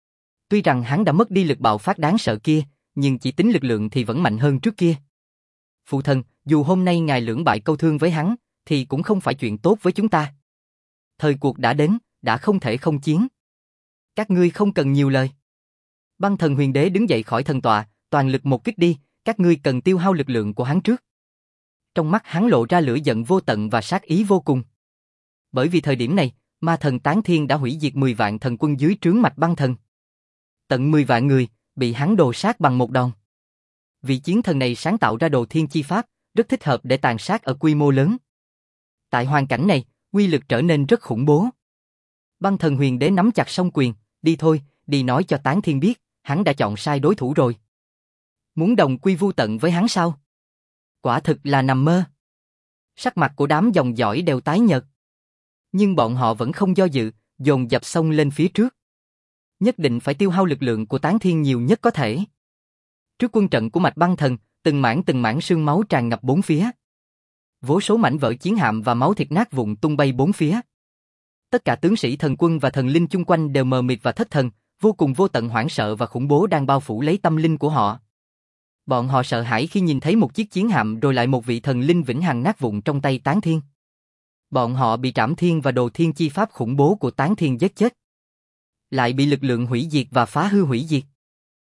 [SPEAKER 1] Tuy rằng hắn đã mất đi lực bạo phát đáng sợ kia, nhưng chỉ tính lực lượng thì vẫn mạnh hơn trước kia. Phụ thần, dù hôm nay ngài lưỡng bại câu thương với hắn, thì cũng không phải chuyện tốt với chúng ta. Thời cuộc đã đến, đã không thể không chiến. Các ngươi không cần nhiều lời. Băng thần huyền đế đứng dậy khỏi thần tọa, toàn lực một kích đi, các ngươi cần tiêu hao lực lượng của hắn trước. Trong mắt hắn lộ ra lửa giận vô tận và sát ý vô cùng. Bởi vì thời điểm này, ma thần Tán Thiên đã hủy diệt mười vạn thần quân dưới trướng mạch băng thần. Tận mười vạn người, bị hắn đồ sát bằng một đòn. Vị chiến thần này sáng tạo ra đồ thiên chi pháp, rất thích hợp để tàn sát ở quy mô lớn. Tại hoàn cảnh này, uy lực trở nên rất khủng bố. Băng thần huyền đế nắm chặt song quyền, đi thôi, đi nói cho Tán Thiên biết, hắn đã chọn sai đối thủ rồi. Muốn đồng quy vu tận với hắn sao? Quả thực là nằm mơ. Sắc mặt của đám dòng dõi đều tái nhợt. Nhưng bọn họ vẫn không do dự, dồn dập xông lên phía trước. Nhất định phải tiêu hao lực lượng của Tán Thiên nhiều nhất có thể. Trước quân trận của mạch băng thần, từng mảng từng mảng xương máu tràn ngập bốn phía. Vô số mảnh vỡ chiến hạm và máu thịt nát vụn tung bay bốn phía. Tất cả tướng sĩ thần quân và thần linh chung quanh đều mờ mịt và thất thần, vô cùng vô tận hoảng sợ và khủng bố đang bao phủ lấy tâm linh của họ. Bọn họ sợ hãi khi nhìn thấy một chiếc chiến hạm rồi lại một vị thần linh vĩnh hằng nát vụn trong tay Tán Thiên. Bọn họ bị Trảm Thiên và Đồ Thiên chi pháp khủng bố của Tán Thiên giết chết. Lại bị lực lượng hủy diệt và phá hư hủy diệt.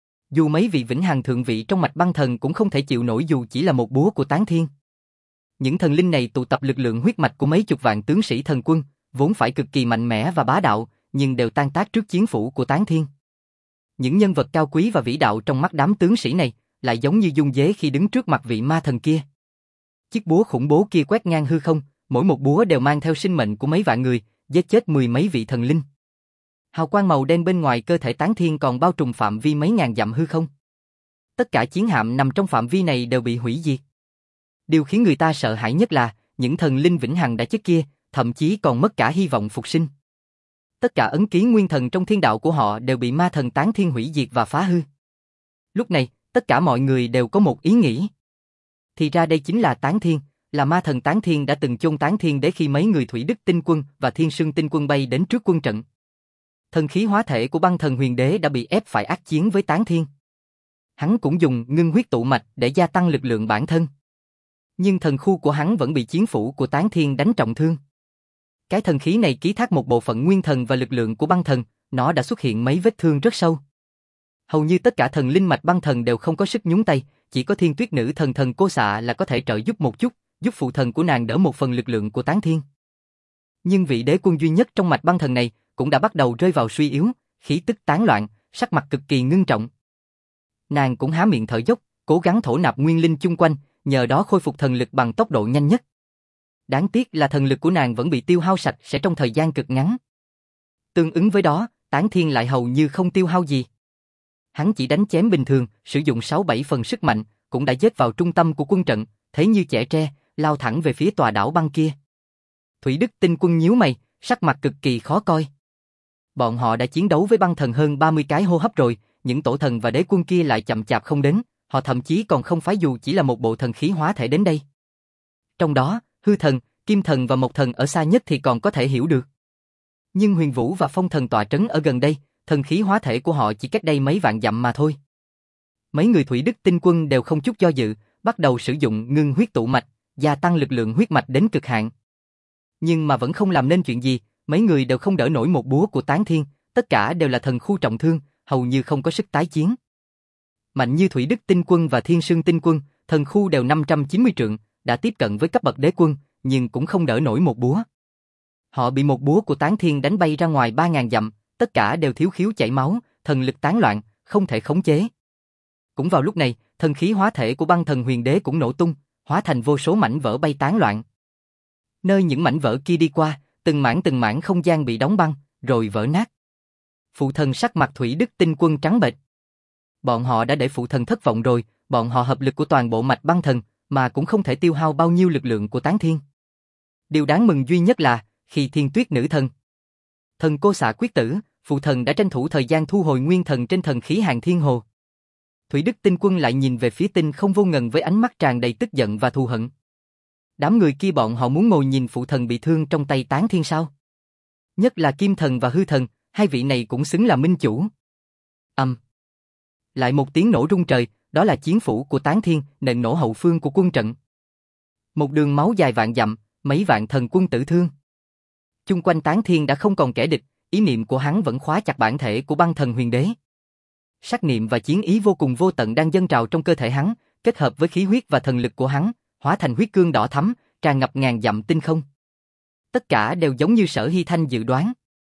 [SPEAKER 1] Dù mấy vị vĩnh hằng thượng vị trong mạch băng thần cũng không thể chịu nổi dù chỉ là một búa của Tán Thiên. Những thần linh này tụ tập lực lượng huyết mạch của mấy chục vạn tướng sĩ thần quân, vốn phải cực kỳ mạnh mẽ và bá đạo, nhưng đều tan tác trước chiến phủ của Tán Thiên. Những nhân vật cao quý và vĩ đạo trong mắt đám tướng sĩ này, lại giống như dung dế khi đứng trước mặt vị ma thần kia. Chiếc búa khủng bố kia quét ngang hư không, mỗi một búa đều mang theo sinh mệnh của mấy vạn người, giết chết mười mấy vị thần linh. Hào quang màu đen bên ngoài cơ thể Tán Thiên còn bao trùm phạm vi mấy ngàn dặm hư không. Tất cả chiến hạm nằm trong phạm vi này đều bị hủy diệt. Điều khiến người ta sợ hãi nhất là, những thần linh vĩnh hằng đã chết kia, thậm chí còn mất cả hy vọng phục sinh. Tất cả ấn ký nguyên thần trong thiên đạo của họ đều bị ma thần Tán Thiên hủy diệt và phá hư. Lúc này, tất cả mọi người đều có một ý nghĩ. Thì ra đây chính là Tán Thiên, là ma thần Tán Thiên đã từng chôn Tán Thiên Đế khi mấy người Thủy Đức Tinh Quân và Thiên Sương Tinh Quân bay đến trước quân trận. Thần khí hóa thể của băng thần huyền đế đã bị ép phải ác chiến với Tán Thiên. Hắn cũng dùng ngưng huyết tụ mạch để gia tăng lực lượng bản thân. Nhưng thần khu của hắn vẫn bị chiến phủ của Tán Thiên đánh trọng thương. Cái thần khí này ký thác một bộ phận nguyên thần và lực lượng của băng thần, nó đã xuất hiện mấy vết thương rất sâu. Hầu như tất cả thần linh mạch băng thần đều không có sức nhúng tay, chỉ có Thiên Tuyết Nữ thần thần Cô Xạ là có thể trợ giúp một chút, giúp phụ thần của nàng đỡ một phần lực lượng của Tán Thiên. Nhưng vị đế quân duy nhất trong mạch băng thần này cũng đã bắt đầu rơi vào suy yếu, khí tức tán loạn, sắc mặt cực kỳ ngưng trọng. Nàng cũng há miệng thở dốc, cố gắng thổ nạp nguyên linh chung quanh, nhờ đó khôi phục thần lực bằng tốc độ nhanh nhất. Đáng tiếc là thần lực của nàng vẫn bị tiêu hao sạch sẽ trong thời gian cực ngắn. Tương ứng với đó, Tán Thiên lại hầu như không tiêu hao gì. Hắn chỉ đánh chém bình thường, sử dụng sáu bảy phần sức mạnh, cũng đã giết vào trung tâm của quân trận, thế như chẻ tre, lao thẳng về phía tòa đảo băng kia. Thủy Đức Tinh Quân nhíu mày, sắc mặt cực kỳ khó coi. Bọn họ đã chiến đấu với băng thần hơn ba mươi cái hô hấp rồi, những tổ thần và đế quân kia lại chậm chạp không đến, họ thậm chí còn không phái dù chỉ là một bộ thần khí hóa thể đến đây. Trong đó, hư thần, kim thần và mộc thần ở xa nhất thì còn có thể hiểu được. Nhưng huyền vũ và phong thần tọa trấn ở gần đây, thần khí hóa thể của họ chỉ cách đây mấy vạn dặm mà thôi. Mấy người Thủy Đức Tinh Quân đều không chút do dự, bắt đầu sử dụng ngưng huyết tụ mạch, gia tăng lực lượng huyết mạch đến cực hạn. Nhưng mà vẫn không làm nên chuyện gì, mấy người đều không đỡ nổi một búa của Tán Thiên, tất cả đều là thần khu trọng thương, hầu như không có sức tái chiến. Mạnh như Thủy Đức Tinh Quân và Thiên Sương Tinh Quân, thần khu đều năm trăm chín mươi trượng, đã tiếp cận với cấp bậc đế quân, nhưng cũng không đỡ nổi một búa. Họ bị một búa của Tán Thiên đánh bay ra ngoài ba ngàn dặm, tất cả đều thiếu khiếu chảy máu, thần lực tán loạn, không thể khống chế. Cũng vào lúc này, thần khí hóa thể của băng thần huyền đế cũng nổ tung, hóa thành vô số mảnh vỡ bay tán loạn. Nơi những mảnh vỡ kia đi qua, từng mảng từng mảng không gian bị đóng băng, rồi vỡ nát. Phụ thần sắc mặt Thủy Đức Tinh Quân trắng bệch. Bọn họ đã để phụ thần thất vọng rồi, bọn họ hợp lực của toàn bộ mạch băng thần, mà cũng không thể tiêu hao bao nhiêu lực lượng của Tán Thiên. Điều đáng mừng duy nhất là, khi Thiên Tuyết Nữ thần, thần Cô Xạ quyết tử, phụ thần đã tranh thủ thời gian thu hồi nguyên thần trên thần khí Hàng Thiên Hồ. Thủy Đức Tinh Quân lại nhìn về phía Tinh Không Vô Ngần với ánh mắt tràn đầy tức giận và thù hận. Đám người kia bọn họ muốn ngồi nhìn phụ thần bị thương trong tay Tán Thiên sao? Nhất là Kim Thần và Hư Thần, hai vị này cũng xứng là minh chủ. Ầm. Um. Lại một tiếng nổ rung trời, đó là chiến phủ của Tán Thiên nện nổ hậu phương của quân trận. Một đường máu dài vạn dặm, mấy vạn thần quân tử thương. Chung quanh Tán Thiên đã không còn kẻ địch, ý niệm của hắn vẫn khóa chặt bản thể của băng thần huyền đế. Sát niệm và chiến ý vô cùng vô tận đang dâng trào trong cơ thể hắn, kết hợp với khí huyết và thần lực của hắn, hóa thành huyết cương đỏ thắm, tràn ngập ngàn dặm tinh không. Tất cả đều giống như Sở Hy Thanh dự đoán.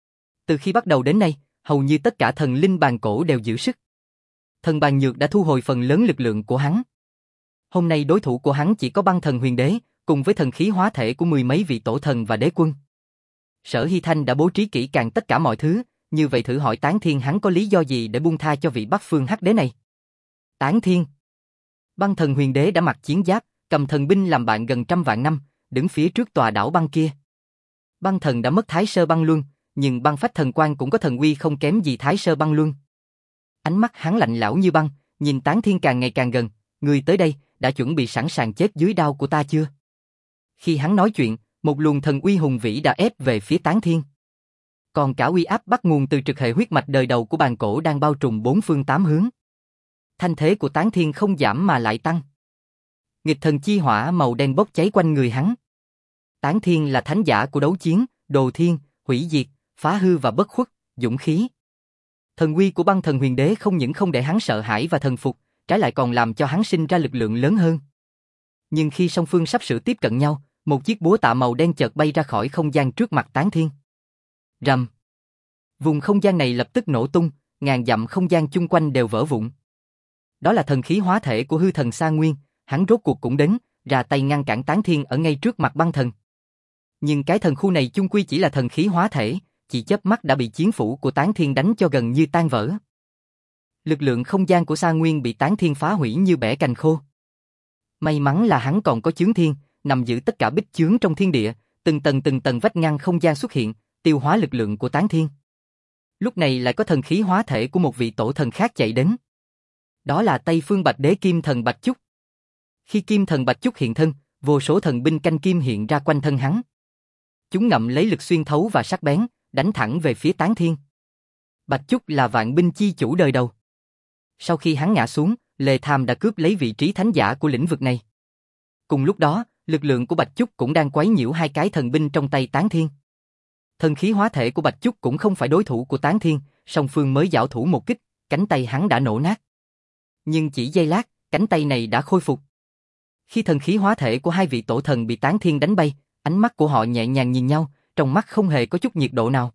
[SPEAKER 1] Từ khi bắt đầu đến nay, hầu như tất cả thần linh bàn cổ đều giữ sức. Thần bàn nhược đã thu hồi phần lớn lực lượng của hắn. Hôm nay đối thủ của hắn chỉ có băng thần huyền đế, cùng với thần khí hóa thể của mười mấy vị tổ thần và đế quân. Sở Hy Thanh đã bố trí kỹ càng tất cả mọi thứ, như vậy thử hỏi Tán Thiên hắn có lý do gì để buông tha cho vị Bắc Phương Hắc Đế này? Tán Thiên. Băng thần huyền đế đã mặc chiến giáp, cầm thần binh làm bạn gần trăm vạn năm, đứng phía trước tòa đảo băng kia. Băng thần đã mất Thái Sơ Băng Luân, nhưng băng phách thần quang cũng có thần uy không kém gì Thái Sơ Băng Luân. Ánh mắt hắn lạnh lẽo như băng, nhìn Tán Thiên càng ngày càng gần, người tới đây, đã chuẩn bị sẵn sàng chết dưới đao của ta chưa? Khi hắn nói chuyện, một luồng thần uy hùng vĩ đã ép về phía Tán Thiên. Còn cả uy áp bắt nguồn từ trực hệ huyết mạch đời đầu của bàn cổ đang bao trùm bốn phương tám hướng. Thanh thế của Tán Thiên không giảm mà lại tăng. Nghịch thần chi hỏa màu đen bốc cháy quanh người hắn. Tán Thiên là thánh giả của đấu chiến, đồ thiên, hủy diệt, phá hư và bất khuất, dũng khí. Thần uy của băng thần huyền đế không những không để hắn sợ hãi và thần phục, trái lại còn làm cho hắn sinh ra lực lượng lớn hơn. Nhưng khi song phương sắp sửa tiếp cận nhau, một chiếc búa tạ màu đen chợt bay ra khỏi không gian trước mặt Tán Thiên. Rầm. Vùng không gian này lập tức nổ tung, ngàn dặm không gian chung quanh đều vỡ vụn. Đó là thần khí hóa thể của hư thần Sa Nguyên, hắn rốt cuộc cũng đến, ra tay ngăn cản Tán Thiên ở ngay trước mặt băng thần. Nhưng cái thần khu này chung quy chỉ là thần khí hóa thể, chỉ chớp mắt đã bị chiến phủ của Tán Thiên đánh cho gần như tan vỡ. Lực lượng không gian của Sa Nguyên bị Tán Thiên phá hủy như bẻ cành khô. May mắn là hắn còn có chướng thiên, nằm giữ tất cả bích chướng trong thiên địa, từng tầng từng tầng vách ngăn không gian xuất hiện, tiêu hóa lực lượng của Tán Thiên. Lúc này lại có thần khí hóa thể của một vị tổ thần khác chạy đến. Đó là Tây Phương Bạch Đế Kim Thần Bạch Chúc. Khi Kim Thần Bạch Chúc hiện thân, vô số thần binh canh kim hiện ra quanh thân hắn. Chúng ngậm lấy lực xuyên thấu và sắc bén, đánh thẳng về phía Tán Thiên. Bạch Chúc là vạn binh chi chủ đời đầu. Sau khi hắn ngã xuống, Lê Tham đã cướp lấy vị trí thánh giả của lĩnh vực này. Cùng lúc đó, lực lượng của Bạch Chúc cũng đang quấy nhiễu hai cái thần binh trong tay Tán Thiên. Thần khí hóa thể của Bạch Chúc cũng không phải đối thủ của Tán Thiên, song phương mới giảo thủ một kích, cánh tay hắn đã nổ nát. Nhưng chỉ giây lát, cánh tay này đã khôi phục. Khi thần khí hóa thể của hai vị tổ thần bị Tán Thiên đánh bay, ánh mắt của họ nhẹ nhàng nhìn nhau, trong mắt không hề có chút nhiệt độ nào.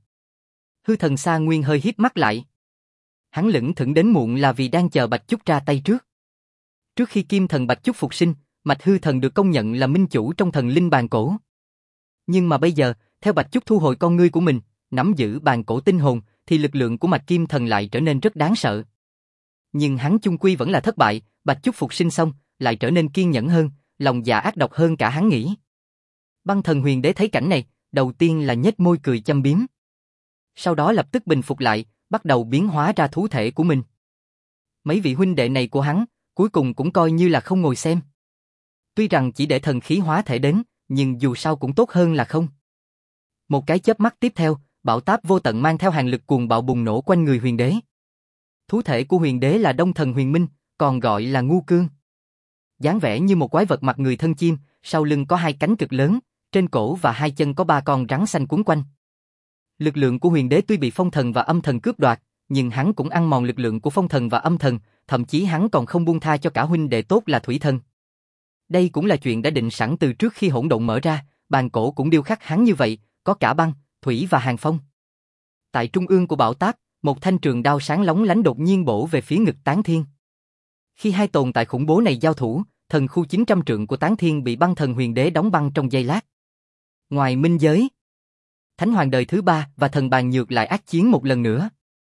[SPEAKER 1] Hư thần Sa Nguyên hơi híp mắt lại. Hắn lững thững đến muộn là vì đang chờ Bạch Chúc ra tay trước. Trước khi Kim Thần Bạch Chúc phục sinh, Mạch Hư Thần được công nhận là minh chủ trong thần linh bàn cổ. Nhưng mà bây giờ, theo Bạch Chúc thu hồi con ngươi của mình, nắm giữ bàn cổ tinh hồn, thì lực lượng của Mạch Kim Thần lại trở nên rất đáng sợ. Nhưng hắn chung quy vẫn là thất bại, Bạch Chúc phục sinh xong, lại trở nên kiên nhẫn hơn, lòng dạ ác độc hơn cả hắn nghĩ. Băng Thần Huyền Đế thấy cảnh này, đầu tiên là nhếch môi cười châm biếm. Sau đó lập tức bình phục lại, bắt đầu biến hóa ra thú thể của mình. Mấy vị huynh đệ này của hắn, cuối cùng cũng coi như là không ngồi xem. Tuy rằng chỉ để thần khí hóa thể đến, nhưng dù sao cũng tốt hơn là không. Một cái chớp mắt tiếp theo, bão táp vô tận mang theo hàng lực cuồng bạo bùng nổ quanh người huyền đế. Thú thể của huyền đế là Đông Thần Huyền Minh, còn gọi là Ngu Cương. Dáng vẻ như một quái vật mặt người thân chim, sau lưng có hai cánh cực lớn, trên cổ và hai chân có ba con rắn xanh quấn quanh. Lực lượng của huyền đế tuy bị phong thần và âm thần cướp đoạt, nhưng hắn cũng ăn mòn lực lượng của phong thần và âm thần, thậm chí hắn còn không buông tha cho cả huynh đệ tốt là thủy thần. Đây cũng là chuyện đã định sẵn từ trước khi hỗn độn mở ra, bàn cổ cũng điêu khắc hắn như vậy, có cả băng, thủy và hàng phong. Tại trung ương của bão táp, một thanh trường đao sáng lóng lánh đột nhiên bổ về phía ngực Tán Thiên. Khi hai tồn tại khủng bố này giao thủ, thần khu chín trăm trượng của Tán Thiên bị băng thần huyền đế đóng băng trong giây lát. Ngoài minh giới, Thánh Hoàng đời thứ ba và thần bàn nhược lại ác chiến một lần nữa.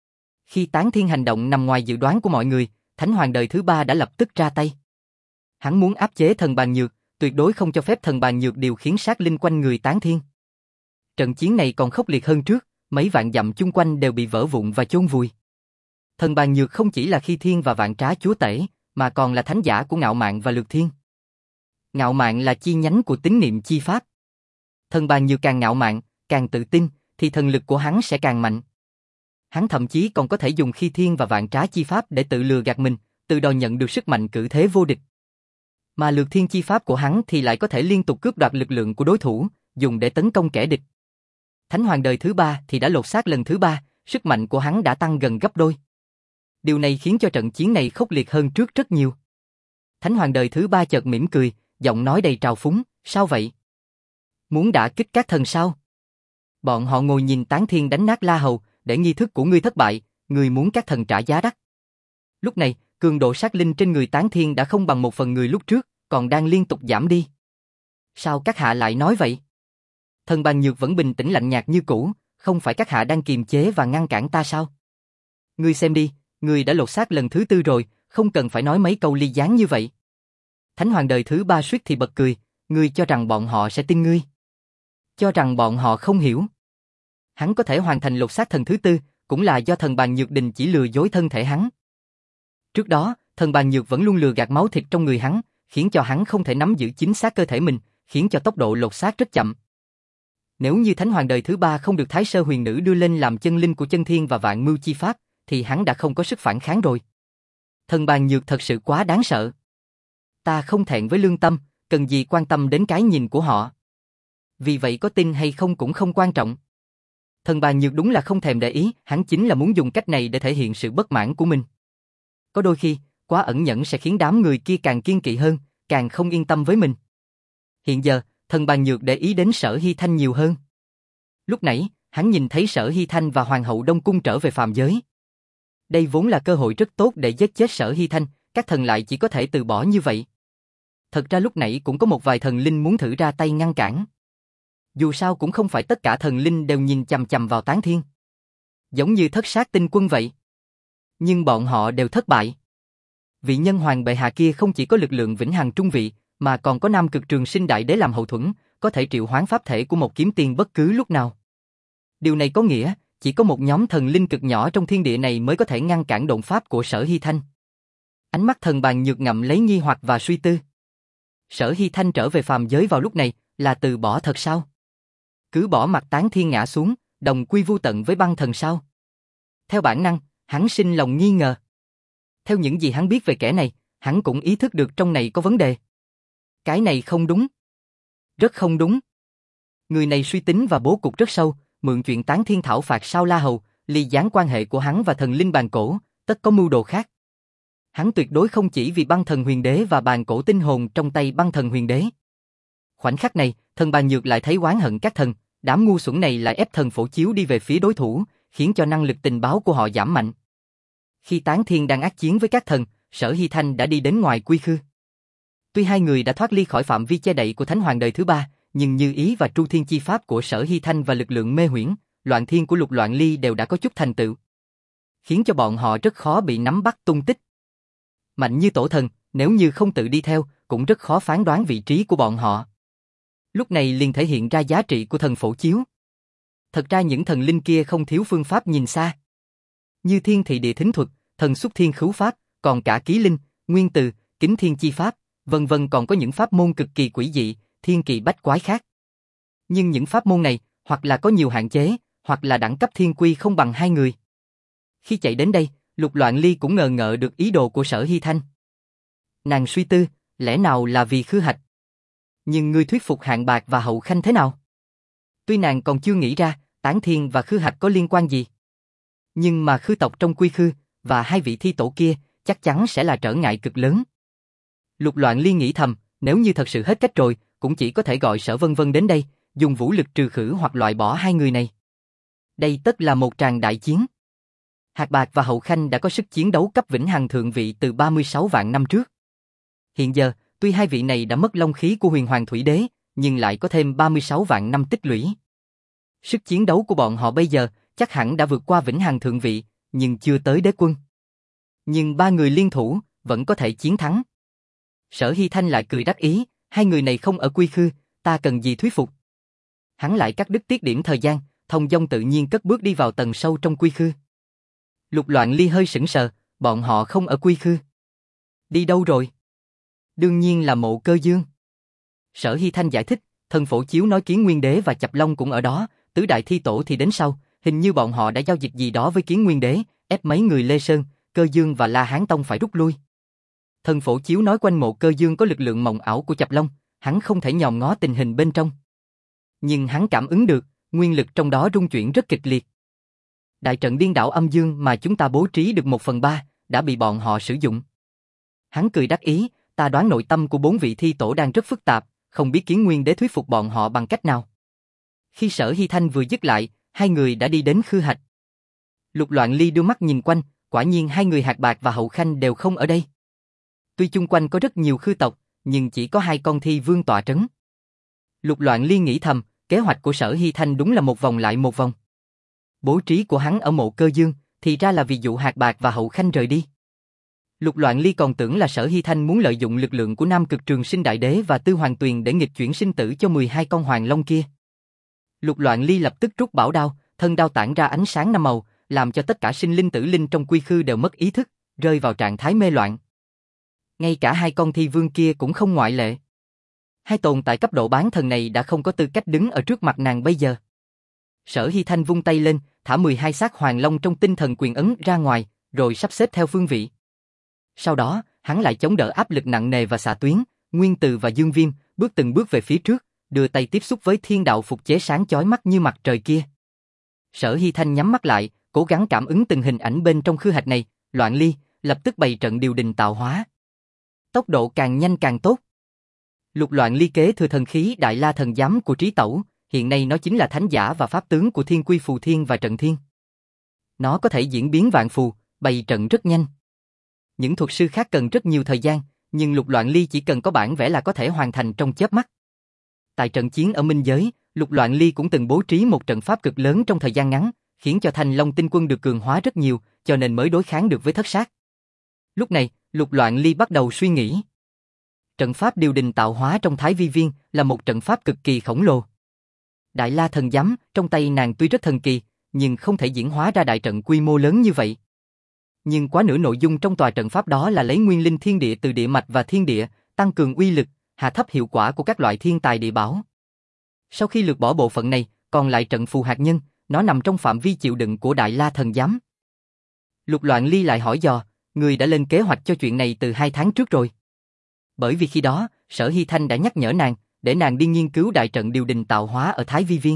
[SPEAKER 1] Khi Tán Thiên hành động nằm ngoài dự đoán của mọi người, Thánh Hoàng đời thứ ba đã lập tức ra tay. Hắn muốn áp chế thần bàn nhược, tuyệt đối không cho phép thần bàn nhược điều khiển sát linh quanh người Tán Thiên. Trận chiến này còn khốc liệt hơn trước, mấy vạn dặm chung quanh đều bị vỡ vụn và chôn vùi. Thần bàn nhược không chỉ là Khi Thiên và Vạn Trá chúa tể, mà còn là thánh giả của Ngạo Mạn và Lược Thiên. Ngạo Mạn là chi nhánh của tín niệm chi pháp. Thần bàn nhược càng ngạo mạn, càng tự tin, thì thần lực của hắn sẽ càng mạnh. Hắn thậm chí còn có thể dùng Khi Thiên và Vạn Trá chi pháp để tự lừa gạt mình, từ đó nhận được sức mạnh cử thế vô địch. Mà Lược Thiên chi pháp của hắn thì lại có thể liên tục cướp đoạt lực lượng của đối thủ, dùng để tấn công kẻ địch. Thánh Hoàng đời thứ ba thì đã lột xác lần thứ ba, sức mạnh của hắn đã tăng gần gấp đôi. Điều này khiến cho trận chiến này khốc liệt hơn trước rất nhiều. Thánh Hoàng đời thứ ba chợt mỉm cười, giọng nói đầy trào phúng, sao vậy? Muốn đả kích các thần sao? Bọn họ ngồi nhìn Tán Thiên đánh nát La Hầu, để nghi thức của ngươi thất bại, ngươi muốn các thần trả giá đắt. Lúc này, cường độ sát linh trên người Tán Thiên đã không bằng một phần người lúc trước, còn đang liên tục giảm đi. Sao các hạ lại nói vậy? Thần bàn nhược vẫn bình tĩnh lạnh nhạt như cũ, không phải các hạ đang kiềm chế và ngăn cản ta sao? Ngươi xem đi, ngươi đã lột xác lần thứ tư rồi, không cần phải nói mấy câu ly gián như vậy. Thánh Hoàng đời thứ ba suýt thì bật cười, ngươi cho rằng bọn họ sẽ tin ngươi? Cho rằng bọn họ không hiểu. Hắn có thể hoàn thành lột xác thần thứ tư, cũng là do thần bàn nhược đình chỉ lừa dối thân thể hắn. Trước đó, thần bàn nhược vẫn luôn lừa gạt máu thịt trong người hắn, khiến cho hắn không thể nắm giữ chính xác cơ thể mình, khiến cho tốc độ lột xác rất chậm. Nếu như Thánh Hoàng đời thứ ba không được Thái Sơ Huyền Nữ đưa lên làm chân linh của chân thiên và vạn mưu chi pháp, thì hắn đã không có sức phản kháng rồi. Thần bàn nhược thật sự quá đáng sợ. Ta không thẹn với lương tâm, cần gì quan tâm đến cái nhìn của họ. Vì vậy có tin hay không cũng không quan trọng. Thần bàn nhược đúng là không thèm để ý, hắn chính là muốn dùng cách này để thể hiện sự bất mãn của mình. Có đôi khi, quá ẩn nhẫn sẽ khiến đám người kia càng kiên kỵ hơn, càng không yên tâm với mình. Hiện giờ, thần bàn nhược để ý đến Sở Hy Thanh nhiều hơn. Lúc nãy, hắn nhìn thấy Sở Hy Thanh và Hoàng hậu Đông Cung trở về phàm giới. Đây vốn là cơ hội rất tốt để giết chết Sở Hy Thanh, các thần lại chỉ có thể từ bỏ như vậy. Thật ra lúc nãy cũng có một vài thần linh muốn thử ra tay ngăn cản. Dù sao cũng không phải tất cả thần linh đều nhìn chằm chằm vào Tán Thiên. Giống như Thất Sát Tinh Quân vậy. Nhưng bọn họ đều thất bại. Vị nhân hoàng bệ hạ kia không chỉ có lực lượng vĩnh hằng trung vị, mà còn có Nam Cực Trường Sinh Đại Đế làm hậu thuẫn, có thể triệu hoán pháp thể của một kiếm tiên bất cứ lúc nào. Điều này có nghĩa, chỉ có một nhóm thần linh cực nhỏ trong thiên địa này mới có thể ngăn cản độn pháp của Sở Hy Thanh. Ánh mắt thần bàn nhược ngậm lấy nghi hoặc và suy tư. Sở Hy Thanh trở về phàm giới vào lúc này, là từ bỏ thật sao? Cứ bỏ mặt Tán Thiên ngã xuống, đồng quy vu tận với băng thần sao? Theo bản năng, hắn sinh lòng nghi ngờ. Theo những gì hắn biết về kẻ này, hắn cũng ý thức được trong này có vấn đề. Cái này không đúng. Rất không đúng. Người này suy tính và bố cục rất sâu, mượn chuyện Tán Thiên thảo phạt Sao La Hầu, ly gián quan hệ của hắn và thần linh bàn cổ, tất có mưu đồ khác. Hắn tuyệt đối không chỉ vì băng thần huyền đế và bàn cổ tinh hồn trong tay băng thần huyền đế. Khoảnh khắc này, thần bàn nhược lại thấy oán hận các thần, đám ngu xuẩn này lại ép thần phổ chiếu đi về phía đối thủ, khiến cho năng lực tình báo của họ giảm mạnh. Khi Tán Thiên đang ác chiến với các thần, Sở Hy Thanh đã đi đến ngoài quy khư. Tuy hai người đã thoát ly khỏi phạm vi che đậy của Thánh Hoàng đời thứ ba, nhưng Như Ý và Tru Thiên chi pháp của Sở Hy Thanh và lực lượng mê huyễn, Loạn Thiên của Lục Loạn Ly đều đã có chút thành tựu, khiến cho bọn họ rất khó bị nắm bắt tung tích. Mạnh như tổ thần, nếu như không tự đi theo, cũng rất khó phán đoán vị trí của bọn họ. Lúc này liền thể hiện ra giá trị của thần phổ chiếu. Thật ra những thần linh kia không thiếu phương pháp nhìn xa. Như thiên thị địa thính thuật, thần xuất thiên khứu pháp, còn cả ký linh, nguyên từ, kính thiên chi pháp, vân vân còn có những pháp môn cực kỳ quỷ dị, thiên kỳ bách quái khác. Nhưng những pháp môn này, hoặc là có nhiều hạn chế, hoặc là đẳng cấp thiên quy không bằng hai người. Khi chạy đến đây, Lục Loạn Ly cũng ngờ ngợ được ý đồ của Sở Hy Thanh. Nàng suy tư, lẽ nào là vì khư hạch? Nhưng ngươi thuyết phục Hạng Bạc và Hậu Khanh thế nào? Tuy nàng còn chưa nghĩ ra, Tán Thiên và khư hạch có liên quan gì. Nhưng mà khư tộc trong quy khư, và hai vị thi tổ kia, chắc chắn sẽ là trở ngại cực lớn. Lục Loạn Ly nghĩ thầm, nếu như thật sự hết cách rồi, cũng chỉ có thể gọi Sở Vân Vân đến đây, dùng vũ lực trừ khử hoặc loại bỏ hai người này. Đây tất là một tràng đại chiến. Hạng Bạc và Hậu Khanh đã có sức chiến đấu cấp vĩnh hằng thượng vị từ ba mươi sáu vạn năm trước. Hiện giờ, tuy hai vị này đã mất long khí của Huyền Hoàng Thủy Đế, nhưng lại có thêm ba mươi sáu vạn năm tích lũy. Sức chiến đấu của bọn họ bây giờ chắc hẳn đã vượt qua vĩnh hằng thượng vị, nhưng chưa tới đế quân. Nhưng ba người liên thủ vẫn có thể chiến thắng. Sở Hy Thanh lại cười đắc ý, hai người này không ở quy khư, ta cần gì thuyết phục. Hắn lại cắt đứt tiết điểm thời gian, thông dong tự nhiên cất bước đi vào tầng sâu trong quy khư. Lục Loạn Ly hơi sững sờ, bọn họ không ở quy khư. Đi đâu rồi? Đương nhiên là Mộ Cơ Dương. Sở Hy Thanh giải thích, thần phổ chiếu nói Kiến Nguyên Đế và Chập Long cũng ở đó, tứ đại thi tổ thì đến sau, hình như bọn họ đã giao dịch gì đó với Kiến Nguyên Đế, ép mấy người Lê Sơn, Cơ Dương và La Hán Tông phải rút lui. Thần phổ chiếu nói quanh Mộ Cơ Dương có lực lượng mộng ảo của Chập Long, hắn không thể nhòm ngó tình hình bên trong. Nhưng hắn cảm ứng được, nguyên lực trong đó rung chuyển rất kịch liệt. Đại trận điên đảo âm dương mà chúng ta bố trí được một phần ba, đã bị bọn họ sử dụng. Hắn cười đắc ý, ta đoán nội tâm của bốn vị thi tổ đang rất phức tạp, không biết Kiến Nguyên Đế thuyết phục bọn họ bằng cách nào. Khi Sở Hy Thanh vừa dứt lại, hai người đã đi đến khư hạch. Lục Loạn Ly đưa mắt nhìn quanh, quả nhiên hai người Hạng Bạc và Hậu Khanh đều không ở đây. Tuy chung quanh có rất nhiều khư tộc, nhưng chỉ có hai con thi vương tọa trấn. Lục Loạn Ly nghĩ thầm, kế hoạch của Sở Hy Thanh đúng là một vòng lại một vòng. Bố trí của hắn ở Mộ Cơ Dương, thì ra là vì dụ Hạng Bạc và Hậu Khanh rời đi. Lục Loạn Ly còn tưởng là Sở Hy Thanh muốn lợi dụng lực lượng của Nam Cực Trường Sinh Đại Đế và Tư Hoàng Tuyền để nghịch chuyển sinh tử cho mười hai con hoàng long kia. Lục Loạn Ly lập tức rút bảo đao, thân đao tản ra ánh sáng năm màu, làm cho tất cả sinh linh tử linh trong quy khư đều mất ý thức, rơi vào trạng thái mê loạn. Ngay cả hai con thi vương kia cũng không ngoại lệ. Hai tồn tại cấp độ bán thần này đã không có tư cách đứng ở trước mặt nàng bây giờ. Sở Hy Thanh vung tay lên, thả mười hai xác hoàng long trong tinh thần quyền ấn ra ngoài, rồi sắp xếp theo phương vị. Sau đó, hắn lại chống đỡ áp lực nặng nề và xạ tuyến, Nguyên Từ và Dương Viêm, bước từng bước về phía trước, đưa tay tiếp xúc với thiên đạo phục chế sáng chói mắt như mặt trời kia. Sở Hy Thanh nhắm mắt lại, cố gắng cảm ứng từng hình ảnh bên trong khư hạch này, Loạn Ly, lập tức bày trận điều đình tạo hóa. Tốc độ càng nhanh càng tốt. Lục Loạn Ly kế thừa thần khí Đại La Thần Giám của Trí Tẩu, hiện nay nó chính là thánh giả và pháp tướng của Thiên Quy Phù Thiên và Trận Thiên. Nó có thể diễn biến vạn phù, bày trận rất nhanh. Những thuật sư khác cần rất nhiều thời gian, nhưng Lục Loạn Ly chỉ cần có bản vẽ là có thể hoàn thành trong chớp mắt. Tại trận chiến ở Minh Giới, Lục Loạn Ly cũng từng bố trí một trận pháp cực lớn trong thời gian ngắn, khiến cho Thanh Long tinh quân được cường hóa rất nhiều, cho nên mới đối kháng được với thất sát. Lúc này, Lục Loạn Ly bắt đầu suy nghĩ. Trận pháp điều đình tạo hóa trong Thái Vi Viên là một trận pháp cực kỳ khổng lồ. Đại La Thần Giám trong tay nàng tuy rất thần kỳ, nhưng không thể diễn hóa ra đại trận quy mô lớn như vậy. Nhưng quá nửa nội dung trong tòa trận pháp đó là lấy nguyên linh thiên địa từ địa mạch và thiên địa, tăng cường uy lực, hạ thấp hiệu quả của các loại thiên tài địa bảo. Sau khi lược bỏ bộ phận này, còn lại trận phù hạt nhân, nó nằm trong phạm vi chịu đựng của Đại La Thần Giám. Lục Loạn Ly lại hỏi dò, người đã lên kế hoạch cho chuyện này từ hai tháng trước rồi. Bởi vì khi đó, Sở Hy Thanh đã nhắc nhở nàng, để nàng đi nghiên cứu đại trận điều đình tạo hóa ở Thái Vi Viên.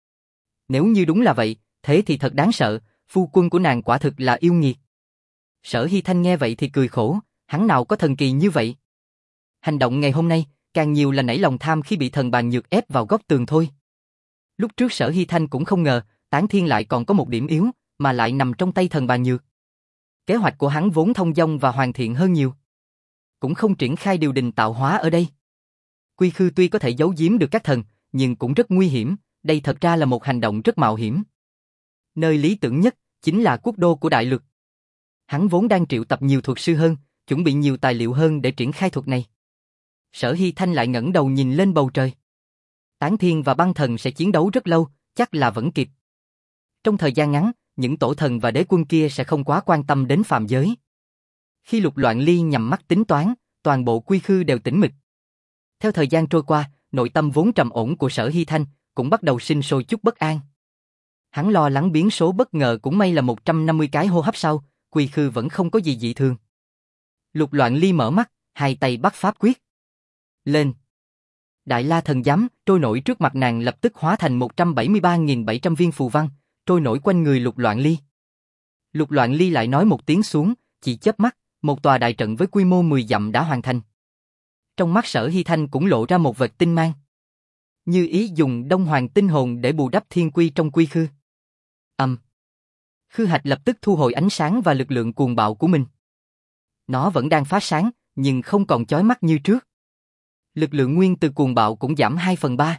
[SPEAKER 1] Nếu như đúng là vậy, thế thì thật đáng sợ, phu quân của nàng quả thực là yêu nghiệt. Sở Hy Thanh nghe vậy thì cười khổ, hắn nào có thần kỳ như vậy. Hành động ngày hôm nay, càng nhiều là nảy lòng tham khi bị thần bàn nhược ép vào góc tường thôi. Lúc trước Sở Hy Thanh cũng không ngờ, Tán Thiên lại còn có một điểm yếu, mà lại nằm trong tay thần bàn nhược. Kế hoạch của hắn vốn thông dong và hoàn thiện hơn nhiều. Cũng không triển khai điều đình tạo hóa ở đây. Quy Khư tuy có thể giấu giếm được các thần, nhưng cũng rất nguy hiểm, đây thật ra là một hành động rất mạo hiểm. Nơi lý tưởng nhất, chính là quốc đô của Đại Lược. Hắn vốn đang triệu tập nhiều thuật sư hơn, chuẩn bị nhiều tài liệu hơn để triển khai thuật này. Sở Hy Thanh lại ngẩng đầu nhìn lên bầu trời. Tán Thiên và băng thần sẽ chiến đấu rất lâu, chắc là vẫn kịp. Trong thời gian ngắn, những tổ thần và đế quân kia sẽ không quá quan tâm đến phàm giới. Khi Lục Loạn Ly nhắm mắt tính toán, toàn bộ Quy Khư đều tĩnh mịch. Theo thời gian trôi qua, nội tâm vốn trầm ổn của Sở Hy Thanh cũng bắt đầu sinh sôi chút bất an. Hắn lo lắng biến số bất ngờ, cũng may là một trăm năm mươi cái hô hấp sau, Quy Khư vẫn không có gì dị thường. Lục Loạn Ly mở mắt, hai tay bắt pháp quyết. Lên. Đại La Thần Giám trôi nổi trước mặt nàng lập tức hóa thành một trăm bảy mươi ba nghìn bảy trăm viên phù văn, trôi nổi quanh người Lục Loạn Ly. Lục Loạn Ly lại nói một tiếng xuống, chỉ chớp mắt, một tòa đại trận với quy mô mười dặm đã hoàn thành. Trong mắt Sở Hy Thanh cũng lộ ra một vệt tinh mang. Như ý dùng Đông Hoàng tinh hồn để bù đắp thiên quy trong Quy Khư. Ầm. Um. Khư hạch lập tức thu hồi ánh sáng và lực lượng cuồng bạo của mình. Nó vẫn đang phát sáng, nhưng không còn chói mắt như trước. Lực lượng nguyên từ cuồng bạo cũng giảm hai phần ba.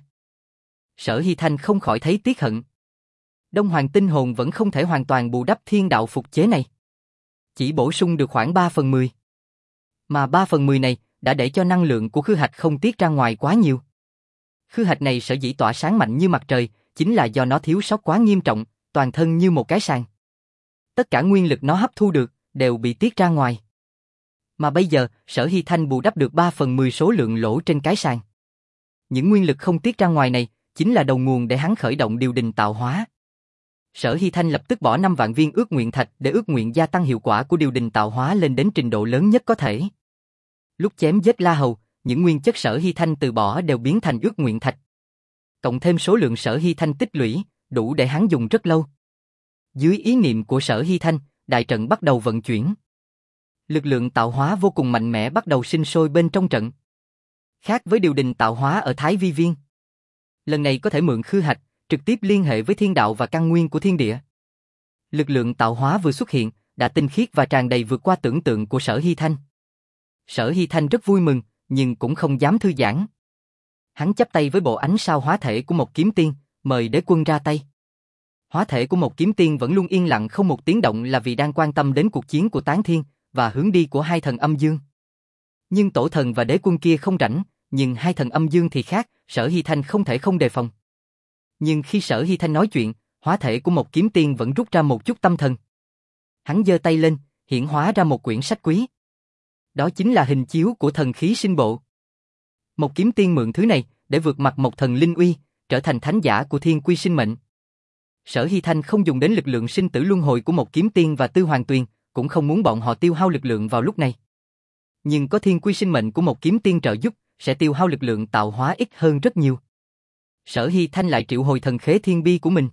[SPEAKER 1] Sở Hy Thanh không khỏi thấy tiếc hận. Đông Hoàng tinh hồn vẫn không thể hoàn toàn bù đắp thiên đạo phục chế này. Chỉ bổ sung được khoảng ba phần mười. Mà ba phần mười này đã để cho năng lượng của khư hạch không tiết ra ngoài quá nhiều. Khư hạch này sở dĩ tỏa sáng mạnh như mặt trời, chính là do nó thiếu sót quá nghiêm trọng, toàn thân như một cái sàn. Tất cả nguyên lực nó hấp thu được, đều bị tiết ra ngoài. Mà bây giờ, Sở Hy Thanh bù đắp được ba phần mười số lượng lỗ trên cái sàn. Những nguyên lực không tiết ra ngoài này, chính là đầu nguồn để hắn khởi động điều đình tạo hóa. Sở Hy Thanh lập tức bỏ năm vạn viên ước nguyện thạch để ước nguyện gia tăng hiệu quả của điều đình tạo hóa lên đến trình độ lớn nhất có thể. Lúc chém giết La Hầu, những nguyên chất Sở Hy Thanh từ bỏ đều biến thành ước nguyện thạch. Cộng thêm số lượng Sở Hy Thanh tích lũy, đủ để hắn dùng rất lâu. Dưới ý niệm của Sở Hy Thanh, đại trận bắt đầu vận chuyển. Lực lượng tạo hóa vô cùng mạnh mẽ bắt đầu sinh sôi bên trong trận. Khác với điều đình tạo hóa ở Thái Vi Viên. Lần này có thể mượn khư hạch, trực tiếp liên hệ với thiên đạo và căn nguyên của thiên địa. Lực lượng tạo hóa vừa xuất hiện, đã tinh khiết và tràn đầy vượt qua tưởng tượng của Sở Hy Thanh. Sở Hy Thanh rất vui mừng, nhưng cũng không dám thư giãn. Hắn chắp tay với bộ ánh sao hóa thể của một kiếm tiên, mời đế quân ra tay. Hóa thể của một kiếm tiên vẫn luôn yên lặng không một tiếng động là vì đang quan tâm đến cuộc chiến của Tán Thiên và hướng đi của hai thần âm dương. Nhưng tổ thần và đế quân kia không rảnh, nhưng hai thần âm dương thì khác, Sở Hy Thanh không thể không đề phòng. Nhưng khi Sở Hy Thanh nói chuyện, hóa thể của một kiếm tiên vẫn rút ra một chút tâm thần. Hắn giơ tay lên, hiển hóa ra một quyển sách quý. Đó chính là hình chiếu của thần khí sinh bộ. Một kiếm tiên mượn thứ này để vượt mặt một thần linh uy, trở thành thánh giả của thiên quy sinh mệnh. Sở Hy Thanh không dùng đến lực lượng sinh tử luân hồi của một kiếm tiên và Tư Hoàng Tuyền, cũng không muốn bọn họ tiêu hao lực lượng vào lúc này. Nhưng có thiên quy sinh mệnh của một kiếm tiên trợ giúp, sẽ tiêu hao lực lượng tạo hóa ít hơn rất nhiều. Sở Hy Thanh lại triệu hồi thần khế thiên bi của mình.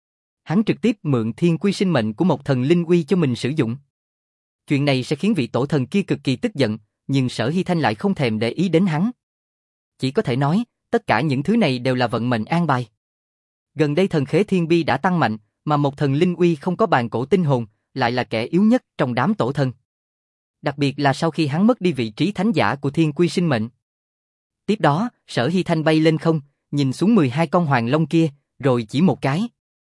[SPEAKER 1] Hắn trực tiếp mượn thiên quy sinh mệnh của một thần linh uy cho mình sử dụng. Chuyện này sẽ khiến vị tổ thần kia cực kỳ tức giận, nhưng Sở Hy Thanh lại không thèm để ý đến hắn. Chỉ có thể nói, tất cả những thứ này đều là vận mệnh an bài. Gần đây thần khế thiên bi đã tăng mạnh, mà một thần linh uy không có bàn cổ tinh hồn, lại là kẻ yếu nhất trong đám tổ thần. Đặc biệt là sau khi hắn mất đi vị trí thánh giả của thiên quy sinh mệnh. Tiếp đó, Sở Hy Thanh bay lên không, nhìn xuống mười hai con hoàng long kia, rồi chỉ một cái.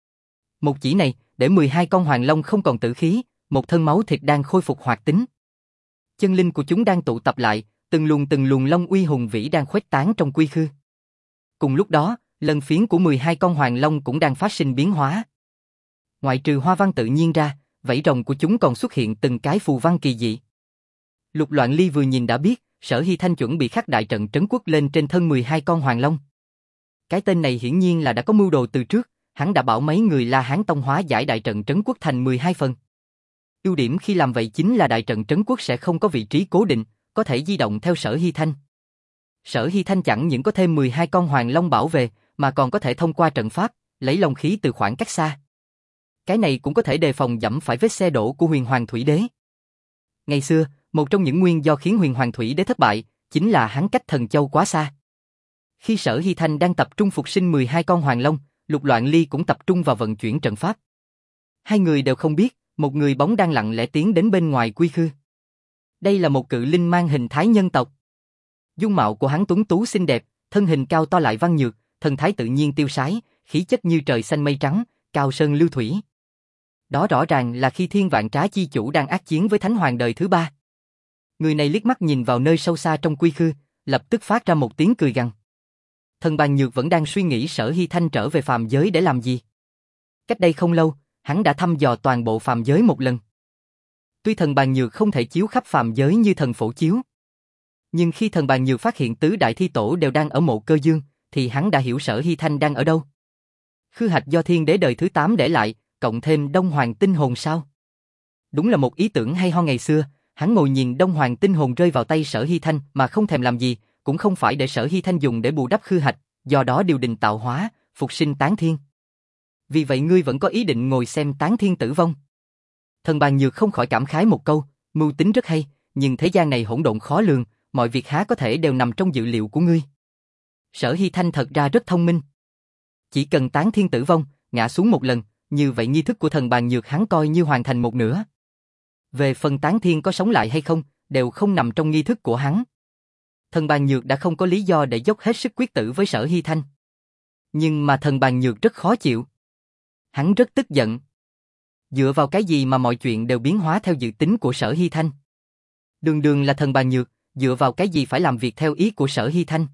[SPEAKER 1] Một chỉ này, để mười hai con hoàng long không còn tử khí, một thân máu thịt đang khôi phục hoạt tính. Chân linh của chúng đang tụ tập lại, từng luồng từng luồng long uy hùng vĩ đang khuếch tán trong quy khư. Cùng lúc đó, lân phiến của mười hai con hoàng long cũng đang phát sinh biến hóa. Ngoại trừ hoa văn tự nhiên ra, vảy rồng của chúng còn xuất hiện từng cái phù văn kỳ dị. Lục Loạn Ly vừa nhìn đã biết, Sở Hy Thanh chuẩn bị khắc đại trận trấn quốc lên trên thân mười hai con hoàng long. Cái tên này hiển nhiên là đã có mưu đồ từ trước, hắn đã bảo mấy người La Hán Tông hóa giải đại trận trấn quốc thành mười hai phần. Ưu điểm khi làm vậy chính là đại trận trấn quốc sẽ không có vị trí cố định, có thể di động theo Sở Hy Thanh. Sở Hy Thanh chẳng những có thêm mười hai con hoàng long bảo vệ, mà còn có thể thông qua trận pháp, lấy long khí từ khoảng cách xa. Cái này cũng có thể đề phòng dẫm phải vết xe đổ của Huyền Hoàng Thủy Đế. Ngày xưa, một trong những nguyên do khiến Huyền Hoàng Thủy Đế thất bại, chính là hắn cách Thần Châu quá xa. Khi Sở Hy Thanh đang tập trung phục sinh mười hai con hoàng long, Lục Loạn Ly cũng tập trung vào vận chuyển trận pháp. Hai người đều không biết, một người bóng đang lặng lẽ tiến đến bên ngoài quy khư. Đây là một cự linh mang hình thái nhân tộc. Dung mạo của hắn tuấn tú xinh đẹp, thân hình cao to lại văn nhược, thần thái tự nhiên tiêu sái, khí chất như trời xanh mây trắng, cao sơn lưu thủy. Đó rõ ràng là khi Thiên Vạn Trá chi chủ đang ác chiến với Thánh Hoàng đời thứ ba. Người này liếc mắt nhìn vào nơi sâu xa trong quy khư, lập tức phát ra một tiếng cười gằn. Thần Bàn Nhược vẫn đang suy nghĩ Sở Hy Thanh trở về phàm giới để làm gì. Cách đây không lâu, hắn đã thăm dò toàn bộ phàm giới một lần. Tuy Thần Bàn Nhược không thể chiếu khắp phàm giới như thần phổ chiếu, nhưng khi Thần Bàn Nhược phát hiện tứ đại thi tổ đều đang ở mộ Cơ Dương, thì hắn đã hiểu Sở Hy Thanh đang ở đâu. Khư hạch do Thiên Đế đời thứ tám để lại, cộng thêm Đông Hoàng tinh hồn sao? Đúng là một ý tưởng hay ho ngày xưa, hắn ngồi nhìn Đông Hoàng tinh hồn rơi vào tay Sở Hy Thanh mà không thèm làm gì, cũng không phải để Sở Hy Thanh dùng để bù đắp khư hạch, do đó điều đình tạo hóa, phục sinh tán thiên. Vì vậy ngươi vẫn có ý định ngồi xem tán thiên tử vong. Thần Bàn Nhược không khỏi cảm khái một câu, mưu tính rất hay, nhưng thế gian này hỗn độn khó lường, mọi việc há có thể đều nằm trong dự liệu của ngươi. Sở Hy Thanh thật ra rất thông minh. Chỉ cần tán thiên tử vong, ngã xuống một lần, như vậy nghi thức của Thần Bàn Nhược hắn coi như hoàn thành một nửa. Về phần tán thiên có sống lại hay không, đều không nằm trong nghi thức của hắn. Thần Bàn Nhược đã không có lý do để dốc hết sức quyết tử với Sở Hy Thanh. Nhưng mà Thần Bàn Nhược rất khó chịu. Hắn rất tức giận. Dựa vào cái gì mà mọi chuyện đều biến hóa theo dự tính của Sở Hy Thanh? Đường đường là Thần Bàn Nhược, dựa vào cái gì phải làm việc theo ý của Sở Hy Thanh?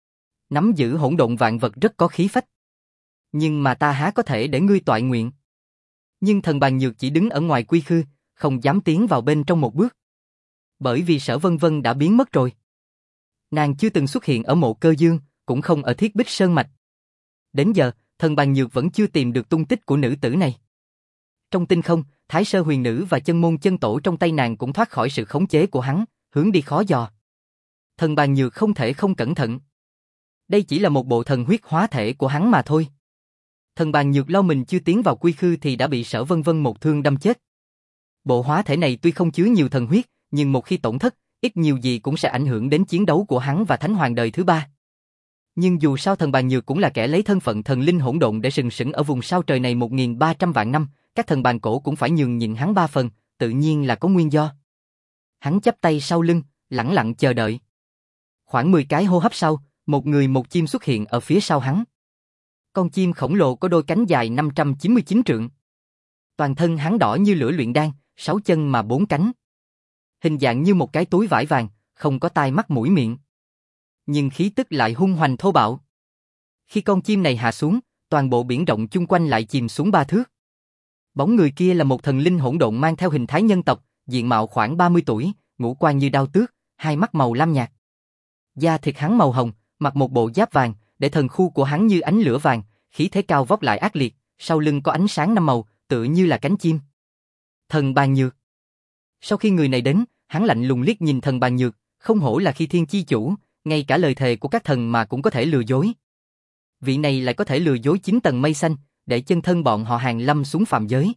[SPEAKER 1] Nắm giữ hỗn độn vạn vật rất có khí phách. Nhưng mà ta há có thể để ngươi toại nguyện? Nhưng Thần Bàn Nhược chỉ đứng ở ngoài quy khư, không dám tiến vào bên trong một bước. Bởi vì Sở Vân Vân đã biến mất rồi. Nàng chưa từng xuất hiện ở mộ Cơ Dương, cũng không ở Thiết Bích Sơn Mạch. Đến giờ, Thần Bàn Nhược vẫn chưa tìm được tung tích của nữ tử này. Trong tinh không, Thái Sơ Huyền Nữ và chân môn chân tổ trong tay nàng cũng thoát khỏi sự khống chế của hắn, hướng đi khó dò. Thần Bàn Nhược không thể không cẩn thận. Đây chỉ là một bộ thần huyết hóa thể của hắn mà thôi. Thần Bàn Nhược lo mình chưa tiến vào quy khư thì đã bị Sở Vân Vân một thương đâm chết. Bộ hóa thể này tuy không chứa nhiều thần huyết, nhưng một khi tổn thất, ít nhiều gì cũng sẽ ảnh hưởng đến chiến đấu của hắn và Thánh Hoàng đời thứ ba. Nhưng dù sao Thần Bàn Nhược cũng là kẻ lấy thân phận thần linh hỗn độn để sừng sững ở vùng sao trời này một nghìn ba trăm vạn năm, các thần bàn cổ cũng phải nhường nhịn hắn ba phần, tự nhiên là có nguyên do. Hắn chắp tay sau lưng, lẳng lặng chờ đợi. Khoảng mười cái hô hấp sau, một người một chim xuất hiện ở phía sau hắn. Con chim khổng lồ có đôi cánh dài năm trăm chín mươi chín trượng. Toàn thân hắn đỏ như lửa luyện đan, sáu chân mà bốn cánh. Hình dạng như một cái túi vải vàng, không có tai mắt mũi miệng. Nhưng khí tức lại hung hoành thô bạo. Khi con chim này hạ xuống, toàn bộ biển rộng chung quanh lại chìm xuống ba thước. Bóng người kia là một thần linh hỗn độn mang theo hình thái nhân tộc, diện mạo khoảng ba mươi tuổi, ngũ quan như đao tước, hai mắt màu lam nhạt. Da thịt hắn màu hồng, mặc một bộ giáp vàng, để thần khu của hắn như ánh lửa vàng, khí thế cao vóc lại ác liệt, sau lưng có ánh sáng năm màu, tựa như là cánh chim. Thần Bàn Nhược. Sau khi người này đến, hắn lạnh lùng liếc nhìn Thần Bàn Nhược, không hổ là khi thiên chi chủ, ngay cả lời thề của các thần mà cũng có thể lừa dối. Vị này lại có thể lừa dối chín tầng mây xanh, để chân thân bọn họ hàng lâm xuống phàm giới.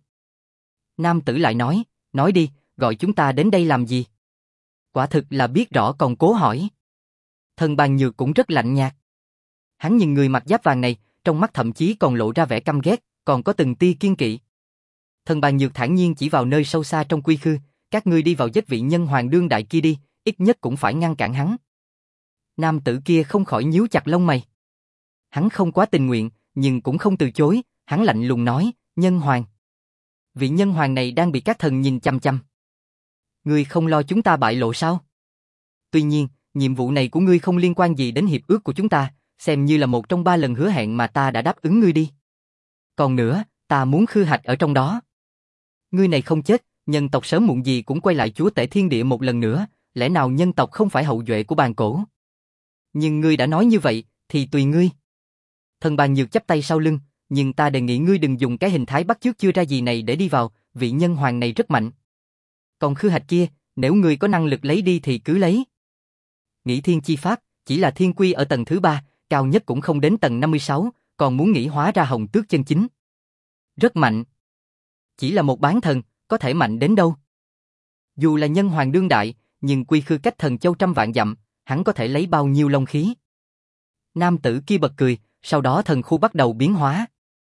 [SPEAKER 1] Nam tử lại nói, nói đi, gọi chúng ta đến đây làm gì? Quả thực là biết rõ còn cố hỏi. Thần Bàn Nhược cũng rất lạnh nhạt. Hắn nhìn người mặc giáp vàng này, trong mắt thậm chí còn lộ ra vẻ căm ghét, còn có từng tia kiên kỵ. Thần Bàn Nhược thản nhiên chỉ vào nơi sâu xa trong quy khư, các ngươi đi vào giết vị nhân hoàng đương đại kia đi, ít nhất cũng phải ngăn cản hắn. Nam tử kia không khỏi nhíu chặt lông mày. Hắn không quá tình nguyện, nhưng cũng không từ chối, hắn lạnh lùng nói, nhân hoàng. Vị nhân hoàng này đang bị các thần nhìn chăm chăm. Ngươi không lo chúng ta bại lộ sao? Tuy nhiên, nhiệm vụ này của ngươi không liên quan gì đến hiệp ước của chúng ta, xem như là một trong ba lần hứa hẹn mà ta đã đáp ứng ngươi đi. Còn nữa, ta muốn khư hạch ở trong đó. Ngươi này không chết, nhân tộc sớm muộn gì cũng quay lại chúa tể thiên địa một lần nữa, lẽ nào nhân tộc không phải hậu duệ của bàn cổ? Nhưng ngươi đã nói như vậy, thì tùy ngươi. Thần Bàn Nhược chắp tay sau lưng, nhưng ta đề nghị ngươi đừng dùng cái hình thái bắt chước chưa ra gì này để đi vào, vị nhân hoàng này rất mạnh. Còn khư hạch kia, nếu ngươi có năng lực lấy đi thì cứ lấy. Nghĩ thiên chi pháp, chỉ là thiên quy ở tầng thứ ba, cao nhất cũng không đến tầng năm mươi sáu, còn muốn nghĩ hóa ra hồng tước chân chính. Rất mạnh. Chỉ là một bán thần, có thể mạnh đến đâu? Dù là nhân hoàng đương đại, nhưng quy khư cách thần châu trăm vạn dặm, hắn có thể lấy bao nhiêu long khí? Nam tử kia bật cười, sau đó thần khu bắt đầu biến hóa.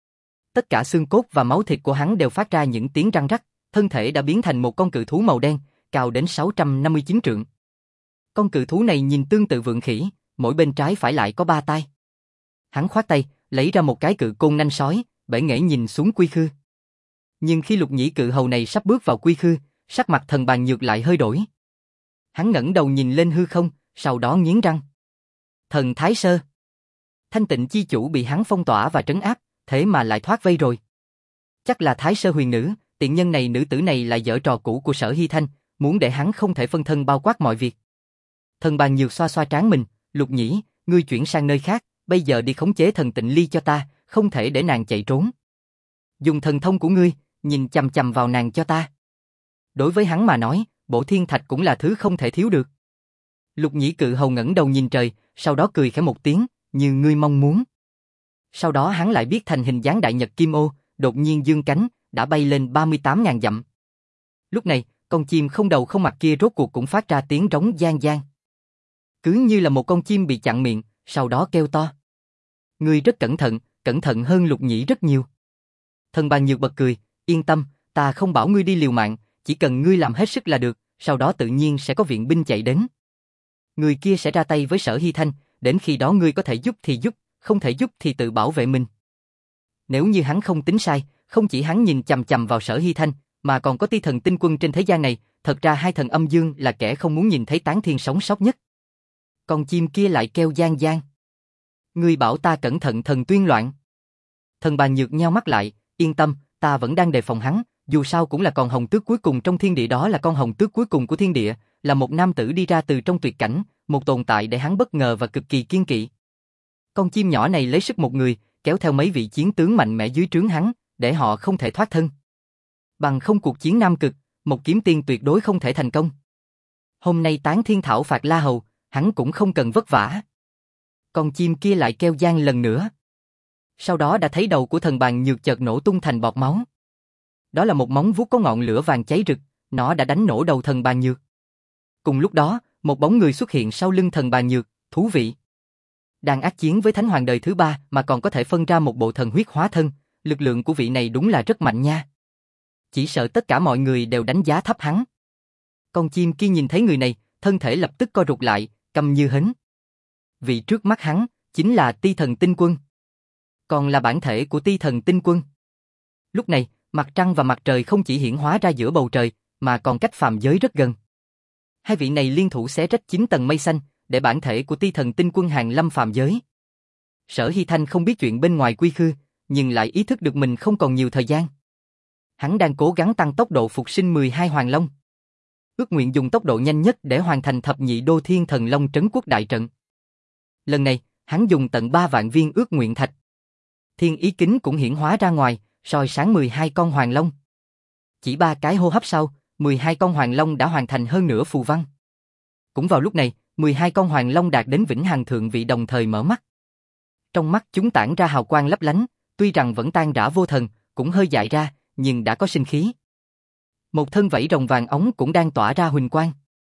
[SPEAKER 1] Tất cả xương cốt và máu thịt của hắn đều phát ra những tiếng răng rắc, thân thể đã biến thành một con cự thú màu đen, cao đến sáu trăm năm mươi chín trượng. Con cự thú này nhìn tương tự vượn khỉ, mỗi bên trái phải lại có ba tai. Hắn khoát tay, lấy ra một cái cự côn nanh sói, bể nghễ nhìn xuống quy khư. Nhưng khi lục nhĩ cự hầu này sắp bước vào quy khư, sắc mặt Thần Bàn Nhược lại hơi đổi. Hắn ngẩng đầu nhìn lên hư không, sau đó nghiến răng. Thần Thái Sơ. Thanh Tịnh chi chủ bị hắn phong tỏa và trấn áp, thế mà lại thoát vây rồi. Chắc là Thái Sơ huyền nữ, tiện nhân này nữ tử này là giở trò cũ của Sở Hy Thanh, muốn để hắn không thể phân thân bao quát mọi việc. Thần Bàn Nhược xoa xoa trán mình, Lục Nhĩ, ngươi chuyển sang nơi khác, bây giờ đi khống chế thần Tịnh Ly cho ta, không thể để nàng chạy trốn. Dùng thần thông của ngươi, nhìn chằm chằm vào nàng cho ta. Đối với hắn mà nói, Bổ Thiên Thạch cũng là thứ không thể thiếu được. Lục Nhĩ cự hầu ngẩng đầu nhìn trời, sau đó cười khẽ một tiếng, như ngươi mong muốn. Sau đó hắn lại biến thành hình dáng đại nhật kim ô, đột nhiên dương cánh, đã bay lên ba mươi tám ngàn dặm. Lúc này, con chim không đầu không mặt kia rốt cuộc cũng phát ra tiếng rống giang giang. Cứ như là một con chim bị chặn miệng, sau đó kêu to. Ngươi rất cẩn thận, cẩn thận hơn Lục Nhĩ rất nhiều. Thần Bàn Nhược bật cười, yên tâm, ta không bảo ngươi đi liều mạng, chỉ cần ngươi làm hết sức là được, sau đó tự nhiên sẽ có viện binh chạy đến. Người kia sẽ ra tay với Sở Hy Thanh, đến khi đó ngươi có thể giúp thì giúp, không thể giúp thì tự bảo vệ mình. Nếu như hắn không tính sai, không chỉ hắn nhìn chằm chằm vào Sở Hy Thanh, mà còn có Ti Thần Tinh Quân trên thế gian này, thật ra hai thần âm dương là kẻ không muốn nhìn thấy Tán Thiên sống sót nhất. Con chim kia lại kêu giang giang. Ngươi bảo ta cẩn thận thần tuyên loạn. Thần Bàn Nhược nheo mắt lại, yên tâm, ta vẫn đang đề phòng hắn, dù sao cũng là con hồng tước cuối cùng trong thiên địa, đó là con hồng tước cuối cùng của thiên địa, là một nam tử đi ra từ trong tuyệt cảnh, một tồn tại để hắn bất ngờ và cực kỳ kiên kỵ. Con chim nhỏ này lấy sức một người, kéo theo mấy vị chiến tướng mạnh mẽ dưới trướng hắn, để họ không thể thoát thân. Bằng không cuộc chiến Nam Cực, một kiếm tiên tuyệt đối không thể thành công. Hôm nay Tán Thiên thảo phạt La Hầu, hắn cũng không cần vất vả. Con chim kia lại kêu gian lần nữa. Sau đó đã thấy đầu của Thần Bàn Nhược chợt nổ tung thành bọt máu. Đó là một móng vuốt có ngọn lửa vàng cháy rực, nó đã đánh nổ đầu Thần Bàn Nhược. Cùng lúc đó, một bóng người xuất hiện sau lưng Thần Bàn Nhược, thú vị. Đang ác chiến với Thánh Hoàng đời thứ ba mà còn có thể phân ra một bộ thần huyết hóa thân, lực lượng của vị này đúng là rất mạnh nha. Chỉ sợ tất cả mọi người đều đánh giá thấp hắn. Con chim kia nhìn thấy người này, thân thể lập tức co rụt lại, câm như hến. Vị trước mắt hắn, chính là Ti Thần Tinh Quân. Còn là bản thể của Ti Thần Tinh Quân. Lúc này, mặt trăng và mặt trời không chỉ hiển hóa ra giữa bầu trời, mà còn cách phàm giới rất gần. Hai vị này liên thủ xé rách chín tầng mây xanh, để bản thể của Ti Thần Tinh Quân hàng lâm phàm giới. Sở Hy Thanh không biết chuyện bên ngoài quy khư, nhưng lại ý thức được mình không còn nhiều thời gian. Hắn đang cố gắng tăng tốc độ phục sinh mười hai Hoàng Long. Ước nguyện dùng tốc độ nhanh nhất để hoàn thành thập nhị đô thiên thần long trấn quốc đại trận. Lần này, hắn dùng tận ba vạn viên ước nguyện thạch. Thiên ý kính cũng hiển hóa ra ngoài, soi sáng mười hai con Hoàng Long. Chỉ ba cái hô hấp sau, mười hai con Hoàng Long đã hoàn thành hơn nửa phù văn. Cũng vào lúc này, mười hai con Hoàng Long đạt đến vĩnh hằng thượng vị đồng thời mở mắt. Trong mắt chúng tản ra hào quang lấp lánh, tuy rằng vẫn tan rã vô thần, cũng hơi dại ra, nhưng đã có sinh khí. Một thân vảy rồng vàng óng cũng đang tỏa ra huỳnh quang.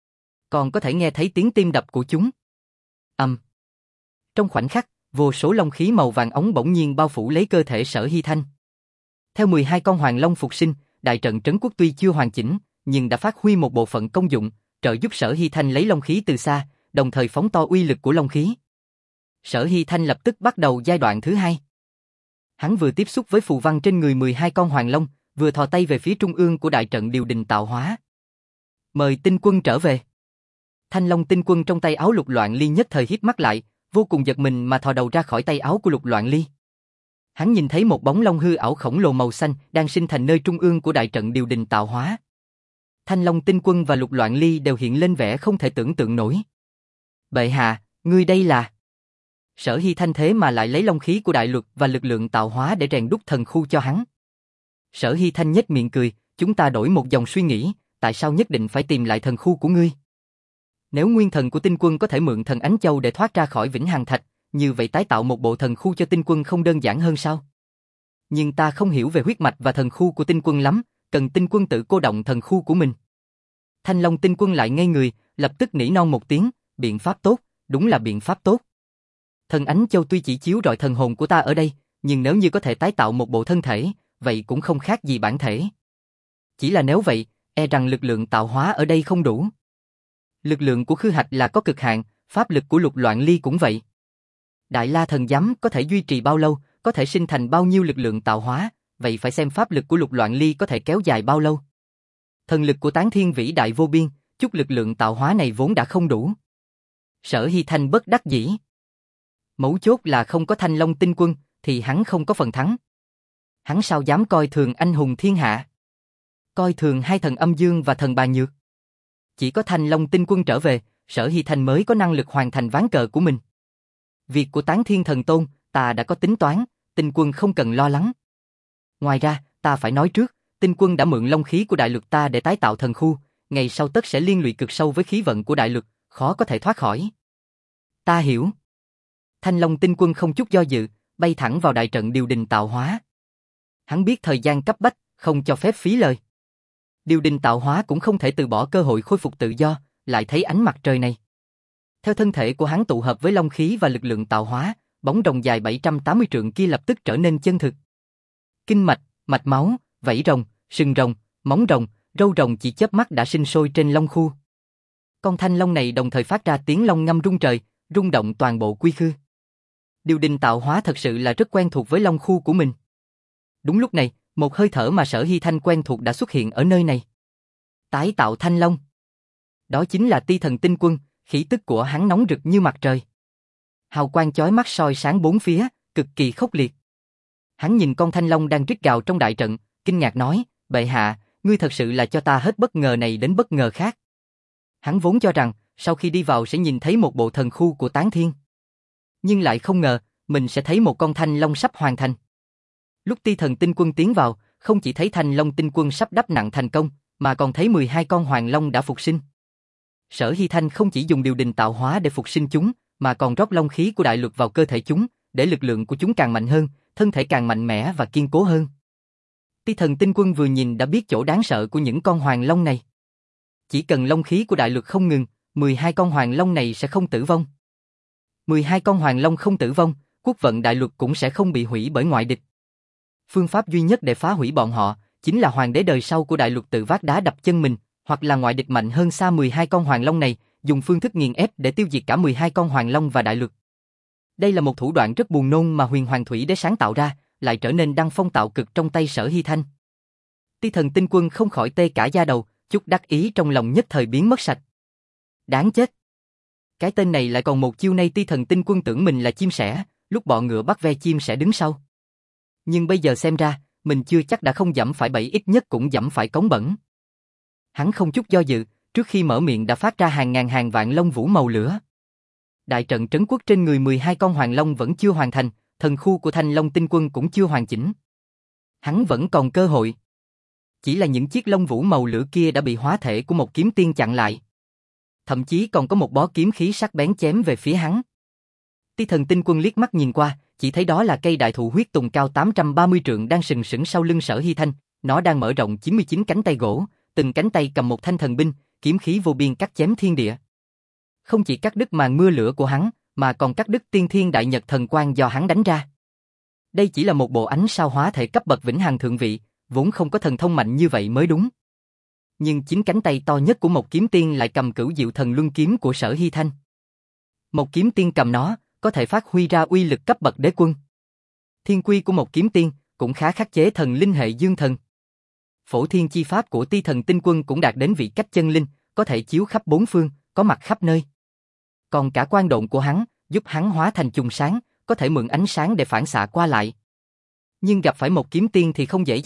[SPEAKER 1] Còn có thể nghe thấy tiếng tim đập của chúng. Ầm. Um. Trong khoảnh khắc, vô số long khí màu vàng óng bỗng nhiên bao phủ lấy cơ thể Sở Hy Thanh. Theo mười hai con Hoàng Long phục sinh, đại trận trấn quốc tuy chưa hoàn chỉnh, nhưng đã phát huy một bộ phận công dụng, trợ giúp Sở Hy Thanh lấy long khí từ xa, đồng thời phóng to uy lực của long khí. Sở Hy Thanh lập tức bắt đầu giai đoạn thứ hai. Hắn vừa tiếp xúc với phù văn trên người mười hai con Hoàng Long, vừa thò tay về phía trung ương của đại trận điều đình tạo hóa. Mời Tinh Quân trở về. Thanh Long Tinh Quân trong tay áo Lục Loạn Ly nhất thời híp mắt lại, vô cùng giật mình mà thò đầu ra khỏi tay áo của Lục Loạn Ly. Hắn nhìn thấy một bóng long hư ảo khổng lồ màu xanh đang sinh thành nơi trung ương của đại trận điều đình tạo hóa. Thanh Long Tinh Quân và Lục Loạn Ly đều hiện lên vẻ không thể tưởng tượng nổi. Bệ hạ, ngươi đây là... Sở Hy Thanh thế mà lại lấy long khí của đại luật và lực lượng tạo hóa để rèn đúc thần khu cho hắn. Sở Hy Thanh nhếch miệng cười, chúng ta đổi một dòng suy nghĩ, tại sao nhất định phải tìm lại thần khu của ngươi? Nếu nguyên thần của Tinh Quân có thể mượn thần Ánh Châu để thoát ra khỏi Vĩnh Hằng Thạch, như vậy tái tạo một bộ thần khu cho Tinh Quân không đơn giản hơn sao? Nhưng ta không hiểu về huyết mạch và thần khu của Tinh Quân lắm, cần Tinh Quân tự cô động thần khu của mình. Thanh Long Tinh Quân lại ngây người, lập tức nỉ non một tiếng, biện pháp tốt, đúng là biện pháp tốt. Thần Ánh Châu tuy chỉ chiếu rọi thần hồn của ta ở đây, nhưng nếu như có thể tái tạo một bộ thân thể, vậy cũng không khác gì bản thể. Chỉ là nếu vậy, e rằng lực lượng tạo hóa ở đây không đủ. Lực lượng của Khư Hạch là có cực hạn, pháp lực của Lục Loạn Ly cũng vậy. Đại La Thần Giám có thể duy trì bao lâu, có thể sinh thành bao nhiêu lực lượng tạo hóa, vậy phải xem pháp lực của Lục Loạn Ly có thể kéo dài bao lâu. Thần lực của Tán Thiên vĩ đại vô biên, chút lực lượng tạo hóa này vốn đã không đủ. Sở Hy Thanh bất đắc dĩ. Mấu chốt là không có Thanh Long Tinh Quân, thì hắn không có phần thắng. Hắn sao dám coi thường anh hùng thiên hạ? Coi thường hai thần âm dương và thần bà nhược. Chỉ có Thanh Long Tinh Quân trở về, Sở Hy Thanh mới có năng lực hoàn thành ván cờ của mình. Việc của Tán Thiên Thần Tôn, ta đã có tính toán, Tinh Quân không cần lo lắng. Ngoài ra, ta phải nói trước, Tinh Quân đã mượn long khí của đại lực ta để tái tạo thần khu, ngày sau tất sẽ liên lụy cực sâu với khí vận của đại lực, khó có thể thoát khỏi. Ta hiểu. Thanh Long Tinh Quân không chút do dự, bay thẳng vào đại trận điều đình tạo hóa. Hắn biết thời gian cấp bách, không cho phép phí lời. Điều đình tạo hóa cũng không thể từ bỏ cơ hội khôi phục tự do, lại thấy ánh mặt trời này. Theo thân thể của hắn tụ hợp với long khí và lực lượng tạo hóa, bóng rồng dài bảy trăm tám mươi trượng kia lập tức trở nên chân thực. Kinh mạch, mạch máu, vảy rồng, sừng rồng, móng rồng, râu rồng chỉ chớp mắt đã sinh sôi trên long khu. Con thanh long này đồng thời phát ra tiếng long ngâm rung trời, rung động toàn bộ quy khư. Điều đình tạo hóa thật sự là rất quen thuộc với long khu của mình. Đúng lúc này, một hơi thở mà Sở Hy Thanh quen thuộc đã xuất hiện ở nơi này. Tái tạo thanh long. Đó chính là Ti Thần Tinh Quân, khí tức của hắn nóng rực như mặt trời. Hào quang chói mắt soi sáng bốn phía, cực kỳ khốc liệt. Hắn nhìn con thanh long đang rít gào trong đại trận, kinh ngạc nói, bệ hạ, ngươi thật sự là cho ta hết bất ngờ này đến bất ngờ khác. Hắn vốn cho rằng, sau khi đi vào sẽ nhìn thấy một bộ thần khu của Tán Thiên. Nhưng lại không ngờ, mình sẽ thấy một con thanh long sắp hoàn thành. Lúc Ti Thần Tinh Quân tiến vào, không chỉ thấy Thanh Long Tinh Quân sắp đắp nặng thành công, mà còn thấy mười hai con hoàng long đã phục sinh. Sở Hy Thanh không chỉ dùng điều đình tạo hóa để phục sinh chúng, mà còn rót long khí của đại luật vào cơ thể chúng, để lực lượng của chúng càng mạnh hơn, thân thể càng mạnh mẽ và kiên cố hơn. Ti Thần Tinh Quân vừa nhìn đã biết chỗ đáng sợ của những con hoàng long này. Chỉ cần long khí của đại luật không ngừng, mười hai con hoàng long này sẽ không tử vong. mười hai con hoàng long không tử vong, quốc vận đại luật cũng sẽ không bị hủy bởi ngoại địch. Phương pháp duy nhất để phá hủy bọn họ, chính là hoàng đế đời sau của đại luật tự vác đá đập chân mình, hoặc là ngoại địch mạnh hơn xa mười hai con hoàng long này, dùng phương thức nghiền ép để tiêu diệt cả mười hai con hoàng long và đại luật. Đây là một thủ đoạn rất buồn nôn mà Huyền Hoàng Thủy Đế sáng tạo ra, lại trở nên đăng phong tạo cực trong tay Sở Hy Thanh. Ti Thần Tinh Quân không khỏi tê cả da đầu, chút đắc ý trong lòng nhất thời biến mất sạch. Đáng chết! Cái tên này lại còn một chiêu, nay Ti Thần Tinh Quân tưởng mình là chim sẻ, lúc bọ ngựa bắt ve chim sẽ đứng sau. Nhưng bây giờ xem ra, mình chưa chắc đã không dẫm phải bẫy, ít nhất cũng dẫm phải cống bẩn. Hắn không chút do dự, trước khi mở miệng đã phát ra hàng ngàn hàng vạn long vũ màu lửa. Đại trận trấn quốc trên người mười hai con hoàng long vẫn chưa hoàn thành, thần khu của Thanh Long Tinh Quân cũng chưa hoàn chỉnh. Hắn vẫn còn cơ hội. Chỉ là những chiếc long vũ màu lửa kia đã bị hóa thể của một kiếm tiên chặn lại. Thậm chí còn có một bó kiếm khí sắc bén chém về phía hắn. Ti Thần Tinh Quân liếc mắt nhìn qua, chỉ thấy đó là cây đại thụ huyết tùng cao tám trăm ba mươi trượng đang sừng sững sau lưng Sở Hy Thanh, nó đang mở rộng chín mươi chín cánh tay gỗ, từng cánh tay cầm một thanh thần binh, kiếm khí vô biên cắt chém thiên địa. Không chỉ cắt đứt màn mưa lửa của hắn, mà còn cắt đứt tiên thiên đại nhật thần quang do hắn đánh ra. Đây chỉ là một bộ ánh sao hóa thể cấp bậc vĩnh hằng thượng vị, vốn không có thần thông mạnh như vậy mới đúng. Nhưng chính cánh tay to nhất của một kiếm tiên lại cầm cửu diệu thần luân kiếm của Sở Hy Thanh. Một kiếm tiên cầm nó, có thể phát huy ra uy lực cấp bậc đế quân. Thiên quy của một kiếm tiên cũng khá khắc chế thần linh hệ dương thần. Phổ thiên chi pháp của Ti Thần Tinh Quân cũng đạt đến vị cách chân linh, có thể chiếu khắp bốn phương, có mặt khắp nơi. Còn cả quan độn của hắn, giúp hắn hóa thành chùm sáng, có thể mượn ánh sáng để phản xạ qua lại. Nhưng gặp phải một kiếm tiên thì không dễ dàng,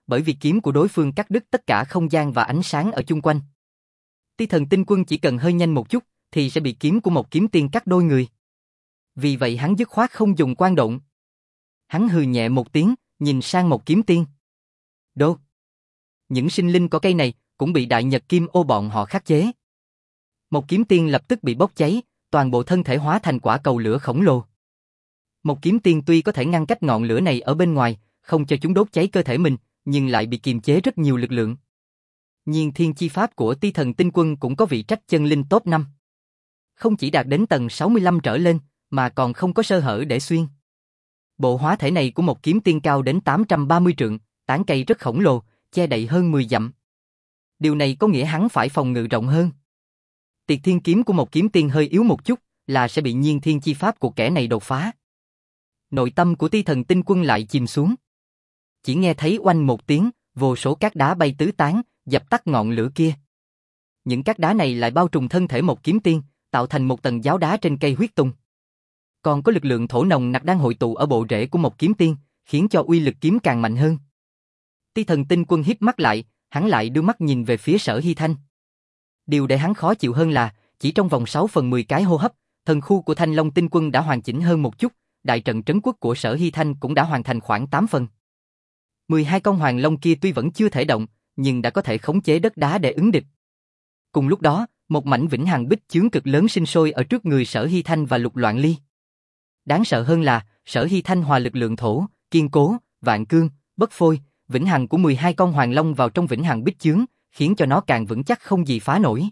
[SPEAKER 1] bởi vì kiếm của đối phương cắt đứt tất cả không gian và ánh sáng ở chung quanh. Ti Thần Tinh Quân chỉ cần hơi nhanh một chút, thì sẽ bị kiếm của một kiếm tiên cắt đôi người. Vì vậy hắn dứt khoát không dùng quan độn. Hắn hừ nhẹ một tiếng, nhìn sang một kiếm tiên. Đô! Những sinh linh có cây này cũng bị đại nhật kim ô bọn họ khắc chế. Một kiếm tiên lập tức bị bốc cháy, toàn bộ thân thể hóa thành quả cầu lửa khổng lồ. Một kiếm tiên tuy có thể ngăn cách ngọn lửa này ở bên ngoài, không cho chúng đốt cháy cơ thể mình, nhưng lại bị kiềm chế rất nhiều lực lượng. Nhiên thiên chi pháp của Ti Thần Tinh Quân cũng có vị trách chân linh top năm. Không chỉ đạt đến tầng sáu mươi lăm trở lên, mà còn không có sơ hở để xuyên. Bộ hóa thể này của một kiếm tiên cao đến tám trăm ba mươi trượng, tán cây rất khổng lồ, che đậy hơn mười dặm. Điều này có nghĩa hắn phải phòng ngự rộng hơn. Tiệt thiên kiếm của một kiếm tiên hơi yếu một chút, là sẽ bị nhiên thiên chi pháp của kẻ này đột phá. Nội tâm của Ti Thần Tinh Quân lại chìm xuống. Chỉ nghe thấy oanh một tiếng, vô số cát đá bay tứ tán, dập tắt ngọn lửa kia. Những cát đá này lại bao trùm thân thể một kiếm tiên, tạo thành một tầng giáo đá trên cây huyết tung. Còn có lực lượng thổ nồng nặc đang hội tụ ở bộ rễ của một kiếm tiên, khiến cho uy lực kiếm càng mạnh hơn. Ti Thần Tinh Quân híp mắt lại, hắn lại đưa mắt nhìn về phía Sở Hy Thanh. Điều để hắn khó chịu hơn là, chỉ trong vòng sáu phần mười cái hô hấp, thần khu của Thanh Long Tinh Quân đã hoàn chỉnh hơn một chút, đại trận trấn quốc của Sở Hy Thanh cũng đã hoàn thành khoảng tám phần. mười hai con hoàng long kia tuy vẫn chưa thể động, nhưng đã có thể khống chế đất đá để ứng địch. Cùng lúc đó, một mảnh vĩnh hằng bích chướng cực lớn sinh sôi ở trước người Sở Hy Thanh và Lục Loạn Ly. Đáng sợ hơn là, Sở Hy Thanh hòa lực lượng thổ, kiên cố, vạn cương, bất phôi, vĩnh hằng của mười hai con hoàng long vào trong vĩnh hằng bích chướng, khiến cho nó càng vững chắc không gì phá nổi.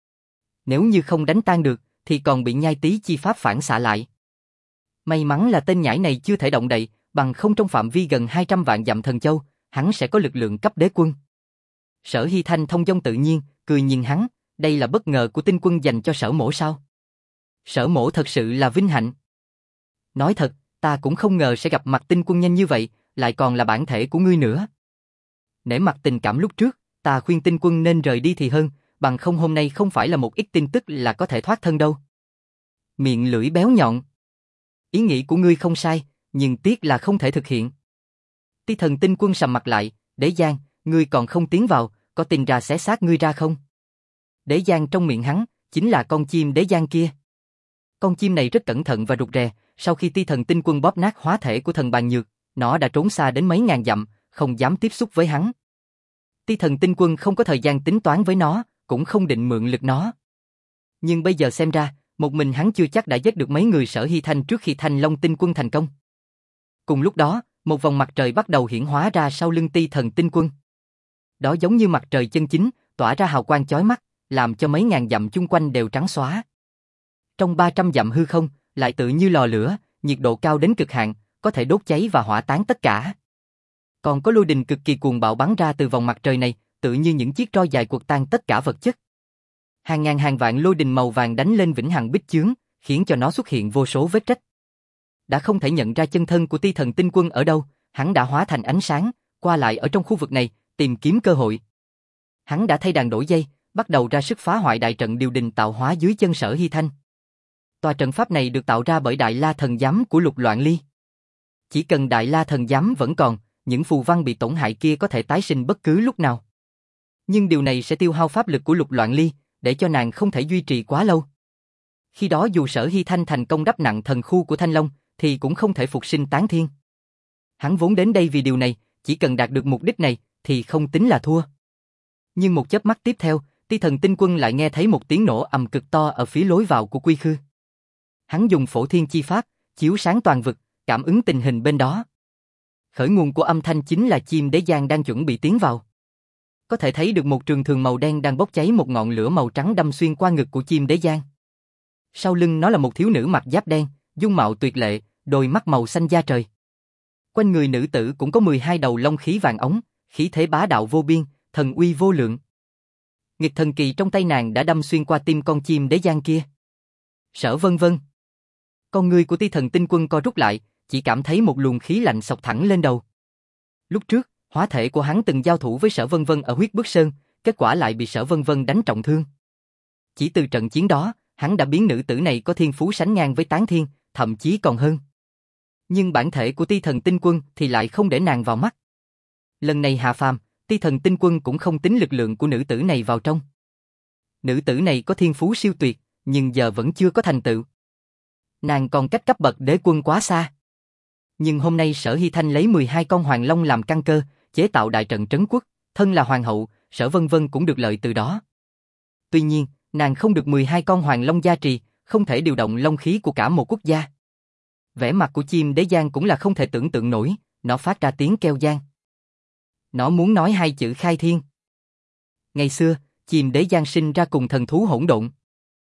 [SPEAKER 1] Nếu như không đánh tan được, thì còn bị nhai tí chi pháp phản xạ lại. May mắn là tên nhãi này chưa thể động đậy, bằng không trong phạm vi gần hai trăm vạn dặm thần châu, hắn sẽ có lực lượng cấp đế quân. Sở Hy Thanh thông dong tự nhiên, cười nhìn hắn, đây là bất ngờ của Tinh Quân dành cho Sở Mỗ sao? Sở Mỗ thật sự là vinh hạnh. Nói thật, ta cũng không ngờ sẽ gặp mặt Tinh Quân nhanh như vậy, lại còn là bản thể của ngươi nữa. Nể mặt tình cảm lúc trước, ta khuyên Tinh Quân nên rời đi thì hơn, bằng không hôm nay không phải là một ít tin tức là có thể thoát thân đâu. Miệng lưỡi béo nhọn. Ý nghĩ của ngươi không sai, nhưng tiếc là không thể thực hiện. Ti Thần Tinh Quân sầm mặt lại, Đế Giang, ngươi còn không tiến vào, có tin ra xé xác ngươi ra không? Đế Giang trong miệng hắn, chính là con chim Đế Giang kia. Con chim này rất cẩn thận và rụt rè, sau khi Ti Thần Tinh Quân bóp nát hóa thể của thần Bàn Nhược, nó đã trốn xa đến mấy ngàn dặm, không dám tiếp xúc với hắn. Ti Thần Tinh Quân không có thời gian tính toán với nó, cũng không định mượn lực nó. Nhưng bây giờ xem ra, một mình hắn chưa chắc đã giết được mấy người Sở Hy Thanh trước khi Thanh Long Tinh Quân thành công. Cùng lúc đó, một vòng mặt trời bắt đầu hiển hóa ra sau lưng Ti Thần Tinh Quân. Đó giống như mặt trời chân chính, tỏa ra hào quang chói mắt, làm cho mấy ngàn dặm chung quanh đều trắng xóa. Trong ba trăm dặm hư không, lại tự như lò lửa, nhiệt độ cao đến cực hạn, có thể đốt cháy và hỏa tán tất cả. Còn có lôi đình cực kỳ cuồng bạo bắn ra từ vòng mặt trời này, tự như những chiếc roi dài quật tan tất cả vật chất. Hàng ngàn hàng vạn lôi đình màu vàng đánh lên vĩnh hằng bích chướng, khiến cho nó xuất hiện vô số vết rách. Đã không thể nhận ra chân thân của Ti Thần Tinh Quân ở đâu, hắn đã hóa thành ánh sáng, qua lại ở trong khu vực này, tìm kiếm cơ hội. Hắn đã thay đàn đổi dây, bắt đầu ra sức phá hoại đại trận điều đình tạo hóa dưới chân Sở Hy Thanh. Tòa trận pháp này được tạo ra bởi Đại La Thần Giám của Lục Loạn Ly. Chỉ cần Đại La Thần Giám vẫn còn, những phù văn bị tổn hại kia có thể tái sinh bất cứ lúc nào. Nhưng điều này sẽ tiêu hao pháp lực của Lục Loạn Ly, để cho nàng không thể duy trì quá lâu. Khi đó dù Sở Hy Thanh thành công đắp nặng thần khu của Thanh Long, thì cũng không thể phục sinh tán thiên. Hắn vốn đến đây vì điều này, chỉ cần đạt được mục đích này, thì không tính là thua. Nhưng một chớp mắt tiếp theo, Ti Thần Tinh Quân lại nghe thấy một tiếng nổ ầm cực to ở phía lối vào của Quy Khư. Hắn dùng phổ thiên chi pháp, chiếu sáng toàn vực, cảm ứng tình hình bên đó. Khởi nguồn của âm thanh chính là chim Đế Giang đang chuẩn bị tiến vào. Có thể thấy được một trường thường màu đen đang bốc cháy một ngọn lửa màu trắng đâm xuyên qua ngực của chim Đế Giang. Sau lưng nó là một thiếu nữ mặc giáp đen, dung mạo tuyệt lệ, đôi mắt màu xanh da trời. Quanh người nữ tử cũng có mười hai đầu long khí vàng ống, khí thế bá đạo vô biên, thần uy vô lượng. Nghịch thần kỳ trong tay nàng đã đâm xuyên qua tim con chim Đế Giang kia. Sở Vân Vân. Con ngươi của Ti Thần Tinh Quân co rút lại, chỉ cảm thấy một luồng khí lạnh xộc thẳng lên đầu. Lúc trước, hóa thể của hắn từng giao thủ với Sở Vân Vân ở Huyết Bức Sơn, kết quả lại bị Sở Vân Vân đánh trọng thương. Chỉ từ trận chiến đó, hắn đã biến nữ tử này có thiên phú sánh ngang với Tán Thiên, thậm chí còn hơn. Nhưng bản thể của Ti Thần Tinh Quân thì lại không để nàng vào mắt. Lần này hạ phàm, Ti Thần Tinh Quân cũng không tính lực lượng của nữ tử này vào trong. Nữ tử này có thiên phú siêu tuyệt, nhưng giờ vẫn chưa có thành tựu. Nàng còn cách cấp bậc đế quân quá xa. Nhưng hôm nay Sở Hy Thanh lấy mười hai con hoàng long làm căn cơ, chế tạo đại trận trấn quốc, thân là hoàng hậu, Sở Vân Vân cũng được lợi từ đó. Tuy nhiên, nàng không được mười hai con hoàng long gia trì, không thể điều động long khí của cả một quốc gia. Vẻ mặt của chim đế giang cũng là không thể tưởng tượng nổi, nó phát ra tiếng kêu giang. Nó muốn nói hai chữ khai thiên. Ngày xưa, chim đế giang sinh ra cùng thần thú hỗn độn.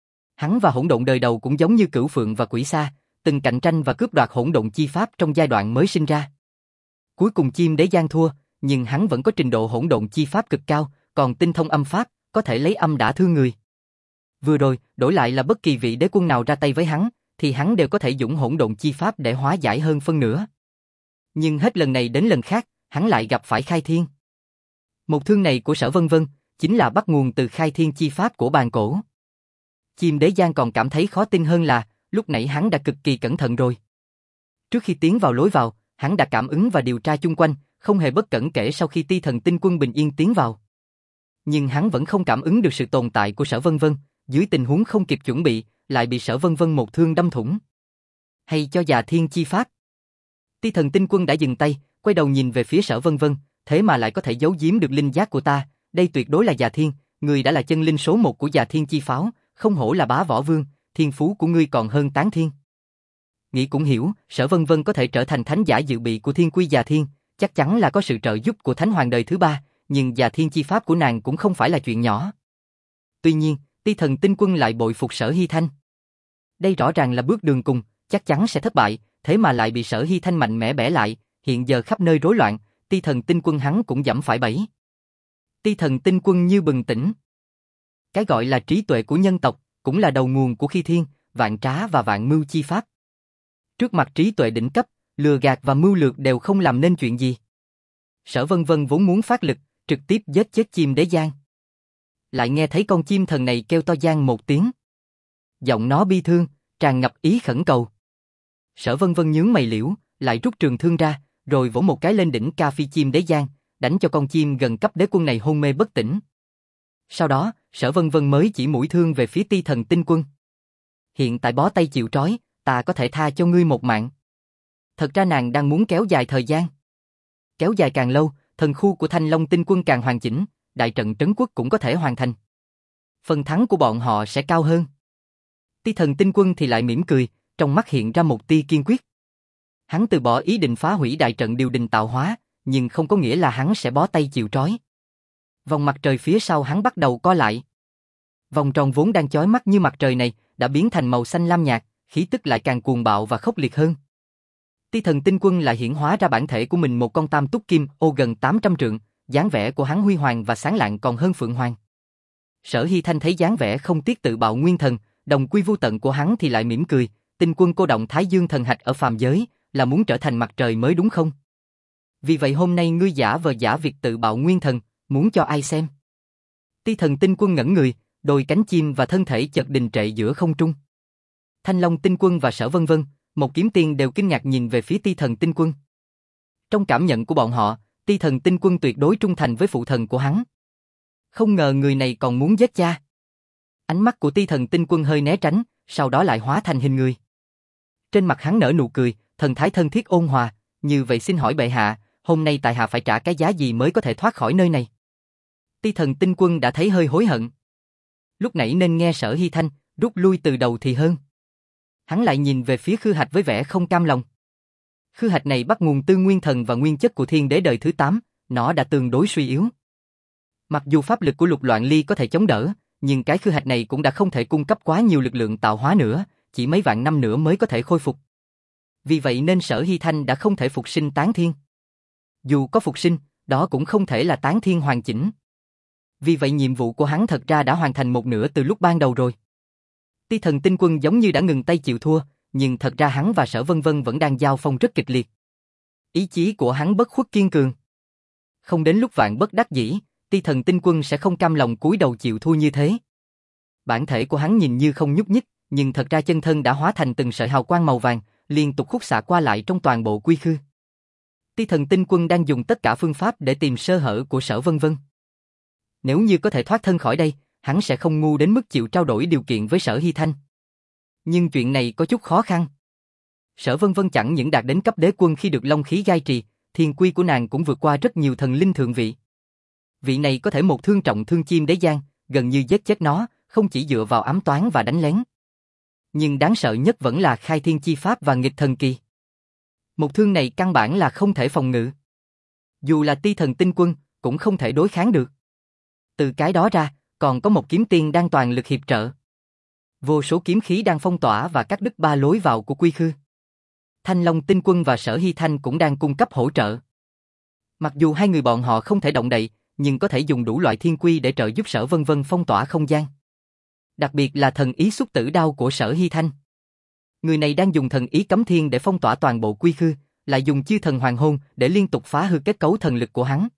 [SPEAKER 1] Hắn và hỗn độn đời đầu cũng giống như cửu phượng và quỷ sa, từng cạnh tranh và cướp đoạt hỗn độn chi pháp trong giai đoạn mới sinh ra. Cuối cùng chim đế giang thua, nhưng hắn vẫn có trình độ hỗn độn chi pháp cực cao, còn tinh thông âm pháp, có thể lấy âm đả thương người. Vừa rồi, đổi lại là bất kỳ vị đế quân nào ra tay với hắn, thì hắn đều có thể dùng hỗn độn chi pháp để hóa giải hơn phân nửa. Nhưng hết lần này đến lần khác, hắn lại gặp phải khai thiên. Một thương này của Sở Vân Vân, chính là bắt nguồn từ khai thiên chi pháp của bàn cổ. Chim đế giang còn cảm thấy khó tin hơn là, lúc nãy hắn đã cực kỳ cẩn thận rồi. Trước khi tiến vào lối vào, hắn đã cảm ứng và điều tra chung quanh, không hề bất cẩn kể sau khi Ti Thần Tinh Quân bình yên tiến vào. Nhưng hắn vẫn không cảm ứng được sự tồn tại của Sở Vân Vân, dưới tình huống không kịp chuẩn bị, lại bị Sở Vân Vân một thương đâm thủng. Hay cho già thiên chi pháp. Ti Thần Tinh Quân đã dừng tay, quay đầu nhìn về phía Sở Vân Vân, thế mà lại có thể giấu giếm được linh giác của ta, đây tuyệt đối là già thiên, người đã là chân linh số một của già thiên chi pháo, không hổ là bá võ vương, thiên phú của ngươi còn hơn tán thiên. Nghĩ cũng hiểu, Sở Vân Vân có thể trở thành thánh giả dự bị của thiên quy già thiên, chắc chắn là có sự trợ giúp của thánh hoàng đời thứ ba, nhưng già thiên chi pháp của nàng cũng không phải là chuyện nhỏ. Tuy nhiên, Ti Thần Tinh Quân lại bội phục Sở Hy Thanh. Đây rõ ràng là bước đường cùng, chắc chắn sẽ thất bại, thế mà lại bị Sở Hy Thanh mạnh mẽ bẻ lại, hiện giờ khắp nơi rối loạn, Ti Thần Tinh Quân hắn cũng dẫm phải bẫy. Ti Thần Tinh Quân như bừng tỉnh. Cái gọi là trí tuệ của nhân tộc, cũng là đầu nguồn của khi thiên, vạn trá và vạn mưu chi pháp. Trước mặt trí tuệ đỉnh cấp, lừa gạt và mưu lược đều không làm nên chuyện gì. Sở Vân Vân vốn muốn phát lực, trực tiếp giết chết chim đế giang. Lại nghe thấy con chim thần này kêu to giang một tiếng. Giọng nó bi thương, tràn ngập ý khẩn cầu. Sở Vân Vân nhướng mày liễu, lại rút trường thương ra, rồi vỗ một cái lên đỉnh ca phi chim đế giang, đánh cho con chim gần cấp đế quân này hôn mê bất tỉnh. Sau đó, Sở Vân Vân mới chỉ mũi thương về phía Ti Thần Tinh Quân. Hiện tại bó tay chịu trói, ta có thể tha cho ngươi một mạng. Thật ra nàng đang muốn kéo dài thời gian. Kéo dài càng lâu, thần khu của Thanh Long Tinh Quân càng hoàn chỉnh, đại trận trấn quốc cũng có thể hoàn thành. Phần thắng của bọn họ sẽ cao hơn. Ti Thần Tinh Quân thì lại mỉm cười, trong mắt hiện ra một tia kiên quyết. Hắn từ bỏ ý định phá hủy đại trận điều đình tạo hóa, nhưng không có nghĩa là hắn sẽ bó tay chịu trói. Vòng mặt trời phía sau hắn bắt đầu co lại. Vòng tròn vốn đang chói mắt như mặt trời này, đã biến thành màu xanh lam nhạt, khí tức lại càng cuồng bạo và khốc liệt hơn. Ti Thần Tinh Quân lại hiển hóa ra bản thể của mình một con tam túc kim ô gần tám trăm trượng, dáng vẻ của hắn huy hoàng và sáng lạng còn hơn phượng hoàng. Sở Hy Thanh thấy dáng vẻ không tiếc tự bạo nguyên thần, đồng quy vô tận của hắn thì lại mỉm cười, Tinh Quân cô động Thái Dương thần hạch ở phàm giới, là muốn trở thành mặt trời mới đúng không? Vì vậy hôm nay ngươi giả vờ giả việc tự bạo nguyên thần, muốn cho ai xem? Ti Thần Tinh Quân ngẩn người, đôi cánh chim và thân thể chợt đình trệ giữa không trung. Thanh Long Tinh Quân và Sở Vân Vân, một kiếm tiên đều kinh ngạc nhìn về phía Ti Thần Tinh Quân. Trong cảm nhận của bọn họ, Ti Thần Tinh Quân tuyệt đối trung thành với phụ thần của hắn. Không ngờ người này còn muốn giết cha. Ánh mắt của Ti Thần Tinh Quân hơi né tránh, sau đó lại hóa thành hình người. Trên mặt hắn nở nụ cười, thần thái thân thiết ôn hòa, như vậy xin hỏi bệ hạ, hôm nay tại hạ phải trả cái giá gì mới có thể thoát khỏi nơi này? Ti Thần Tinh Quân đã thấy hơi hối hận. Lúc nãy nên nghe Sở Hy Thanh, rút lui từ đầu thì hơn. Hắn lại nhìn về phía Khư Hạch với vẻ không cam lòng. Khư Hạch này bắt nguồn từ nguyên thần và nguyên chất của thiên đế đời thứ tám, nó đã tương đối suy yếu. Mặc dù pháp lực của Lục Loạn Ly có thể chống đỡ, nhưng cái Khư Hạch này cũng đã không thể cung cấp quá nhiều lực lượng tạo hóa nữa, chỉ mấy vạn năm nữa mới có thể khôi phục. Vì vậy nên Sở Hy Thanh đã không thể phục sinh tán thiên. Dù có phục sinh, đó cũng không thể là tán thiên hoàn chỉnh. Vì vậy nhiệm vụ của hắn thật ra đã hoàn thành một nửa từ lúc ban đầu rồi. Ti Thần Tinh Quân giống như đã ngừng tay chịu thua, nhưng thật ra hắn và Sở Vân Vân vẫn đang giao phong rất kịch liệt. Ý chí của hắn bất khuất kiên cường. Không đến lúc vạn bất đắc dĩ, Ti Thần Tinh Quân sẽ không cam lòng cúi đầu chịu thua như thế. Bản thể của hắn nhìn như không nhúc nhích, nhưng thật ra chân thân đã hóa thành từng sợi hào quang màu vàng, liên tục khúc xạ qua lại trong toàn bộ quy khư. Ti Thần Tinh Quân đang dùng tất cả phương pháp để tìm sơ hở của Sở Vân Vân. Nếu như có thể thoát thân khỏi đây, hắn sẽ không ngu đến mức chịu trao đổi điều kiện với Sở Hy Thanh. Nhưng chuyện này có chút khó khăn. Sở Vân Vân chẳng những đạt đến cấp đế quân khi được long khí gai trì, thiên quy của nàng cũng vượt qua rất nhiều thần linh thượng vị. Vị này có thể một thương trọng thương chim đế giang, gần như giết chết nó, không chỉ dựa vào ám toán và đánh lén. Nhưng đáng sợ nhất vẫn là khai thiên chi pháp và nghịch thần kỳ. Một thương này căn bản là không thể phòng ngự. Dù là Ti Thần Tinh Quân, cũng không thể đối kháng được. Từ cái đó ra, còn có một kiếm tiên đang toàn lực hiệp trợ. Vô số kiếm khí đang phong tỏa và cắt đứt ba lối vào của quy khư. Thanh Long Tinh Quân và Sở Hy Thanh cũng đang cung cấp hỗ trợ. Mặc dù hai người bọn họ không thể động đậy, nhưng có thể dùng đủ loại thiên quy để trợ giúp Sở Vân Vân phong tỏa không gian. Đặc biệt là thần ý xuất tử đao của Sở Hy Thanh. Người này đang dùng thần ý cấm thiên để phong tỏa toàn bộ quy khư, lại dùng chư thần hoàng hôn để liên tục phá hư kết cấu thần lực của hắn.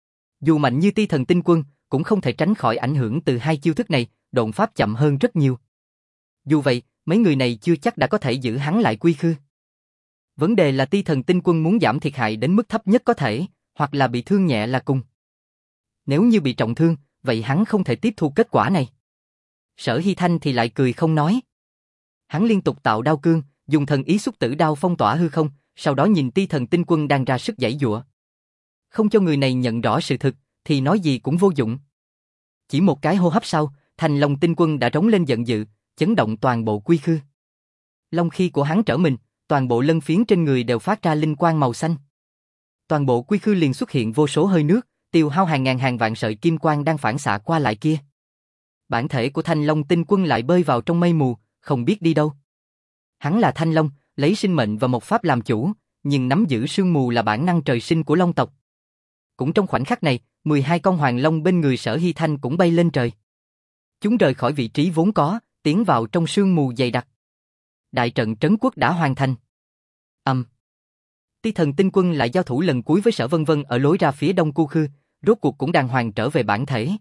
[SPEAKER 1] Dù mạnh như Ti Thần Tinh Quân, cũng không thể tránh khỏi ảnh hưởng từ hai chiêu thức này, độn pháp chậm hơn rất nhiều. Dù vậy, mấy người này chưa chắc đã có thể giữ hắn lại quy khư. Vấn đề là Ti Thần Tinh Quân muốn giảm thiệt hại đến mức thấp nhất có thể, hoặc là bị thương nhẹ là cùng. Nếu như bị trọng thương, vậy hắn không thể tiếp thu kết quả này. Sở Hy Thanh thì lại cười không nói. Hắn liên tục tạo đao cương, dùng thần ý xuất tử đao phong tỏa hư không, sau đó nhìn Ti Thần Tinh Quân đang ra sức giãy giụa. Không cho người này nhận rõ sự thực, thì nói gì cũng vô dụng. Chỉ một cái hô hấp sau, Thanh Long Tinh Quân đã rống lên giận dữ, chấn động toàn bộ quy khư. Long khí của hắn trở mình, toàn bộ lân phiến trên người đều phát ra linh quang màu xanh. Toàn bộ quy khư liền xuất hiện vô số hơi nước, tiêu hao hàng ngàn hàng vạn sợi kim quang đang phản xạ qua lại kia. Bản thể của Thanh Long Tinh Quân lại bơi vào trong mây mù, không biết đi đâu. Hắn là Thanh Long, lấy sinh mệnh và một pháp làm chủ, nhưng nắm giữ sương mù là bản năng trời sinh của Long tộc. Cũng trong khoảnh khắc này, mười hai con hoàng long bên người Sở Hy Thanh cũng bay lên trời. Chúng rời khỏi vị trí vốn có, tiến vào trong sương mù dày đặc. Đại trận trấn quốc đã hoàn thành. Ầm. Um. Ti Thần Tinh Quân lại giao thủ lần cuối với Sở Vân Vân ở lối ra phía đông cu khư, rốt cuộc cũng đàng hoàng trở về bản thể.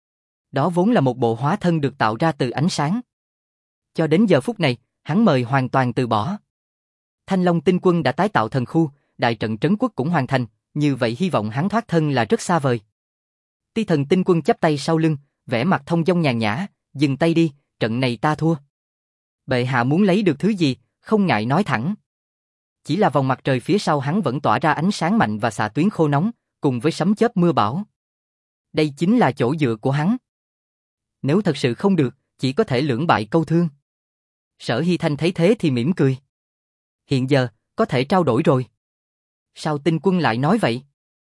[SPEAKER 1] Đó vốn là một bộ hóa thân được tạo ra từ ánh sáng. Cho đến giờ phút này, hắn mời hoàn toàn từ bỏ. Thanh Long Tinh Quân đã tái tạo thần khu, đại trận trấn quốc cũng hoàn thành, như vậy hy vọng hắn thoát thân là rất xa vời. Ti Thần Tinh Quân chắp tay sau lưng, vẻ mặt thông dong nhàn nhã, dừng tay đi, trận này ta thua. Bệ hạ muốn lấy được thứ gì, không ngại nói thẳng. Chỉ là vòng mặt trời phía sau hắn vẫn tỏa ra ánh sáng mạnh và xạ tuyến khô nóng, cùng với sấm chớp mưa bão. Đây chính là chỗ dựa của hắn. Nếu thật sự không được, chỉ có thể lưỡng bại câu thương. Sở Hy Thanh thấy thế thì mỉm cười. Hiện giờ, có thể trao đổi rồi. Sao Tinh Quân lại nói vậy?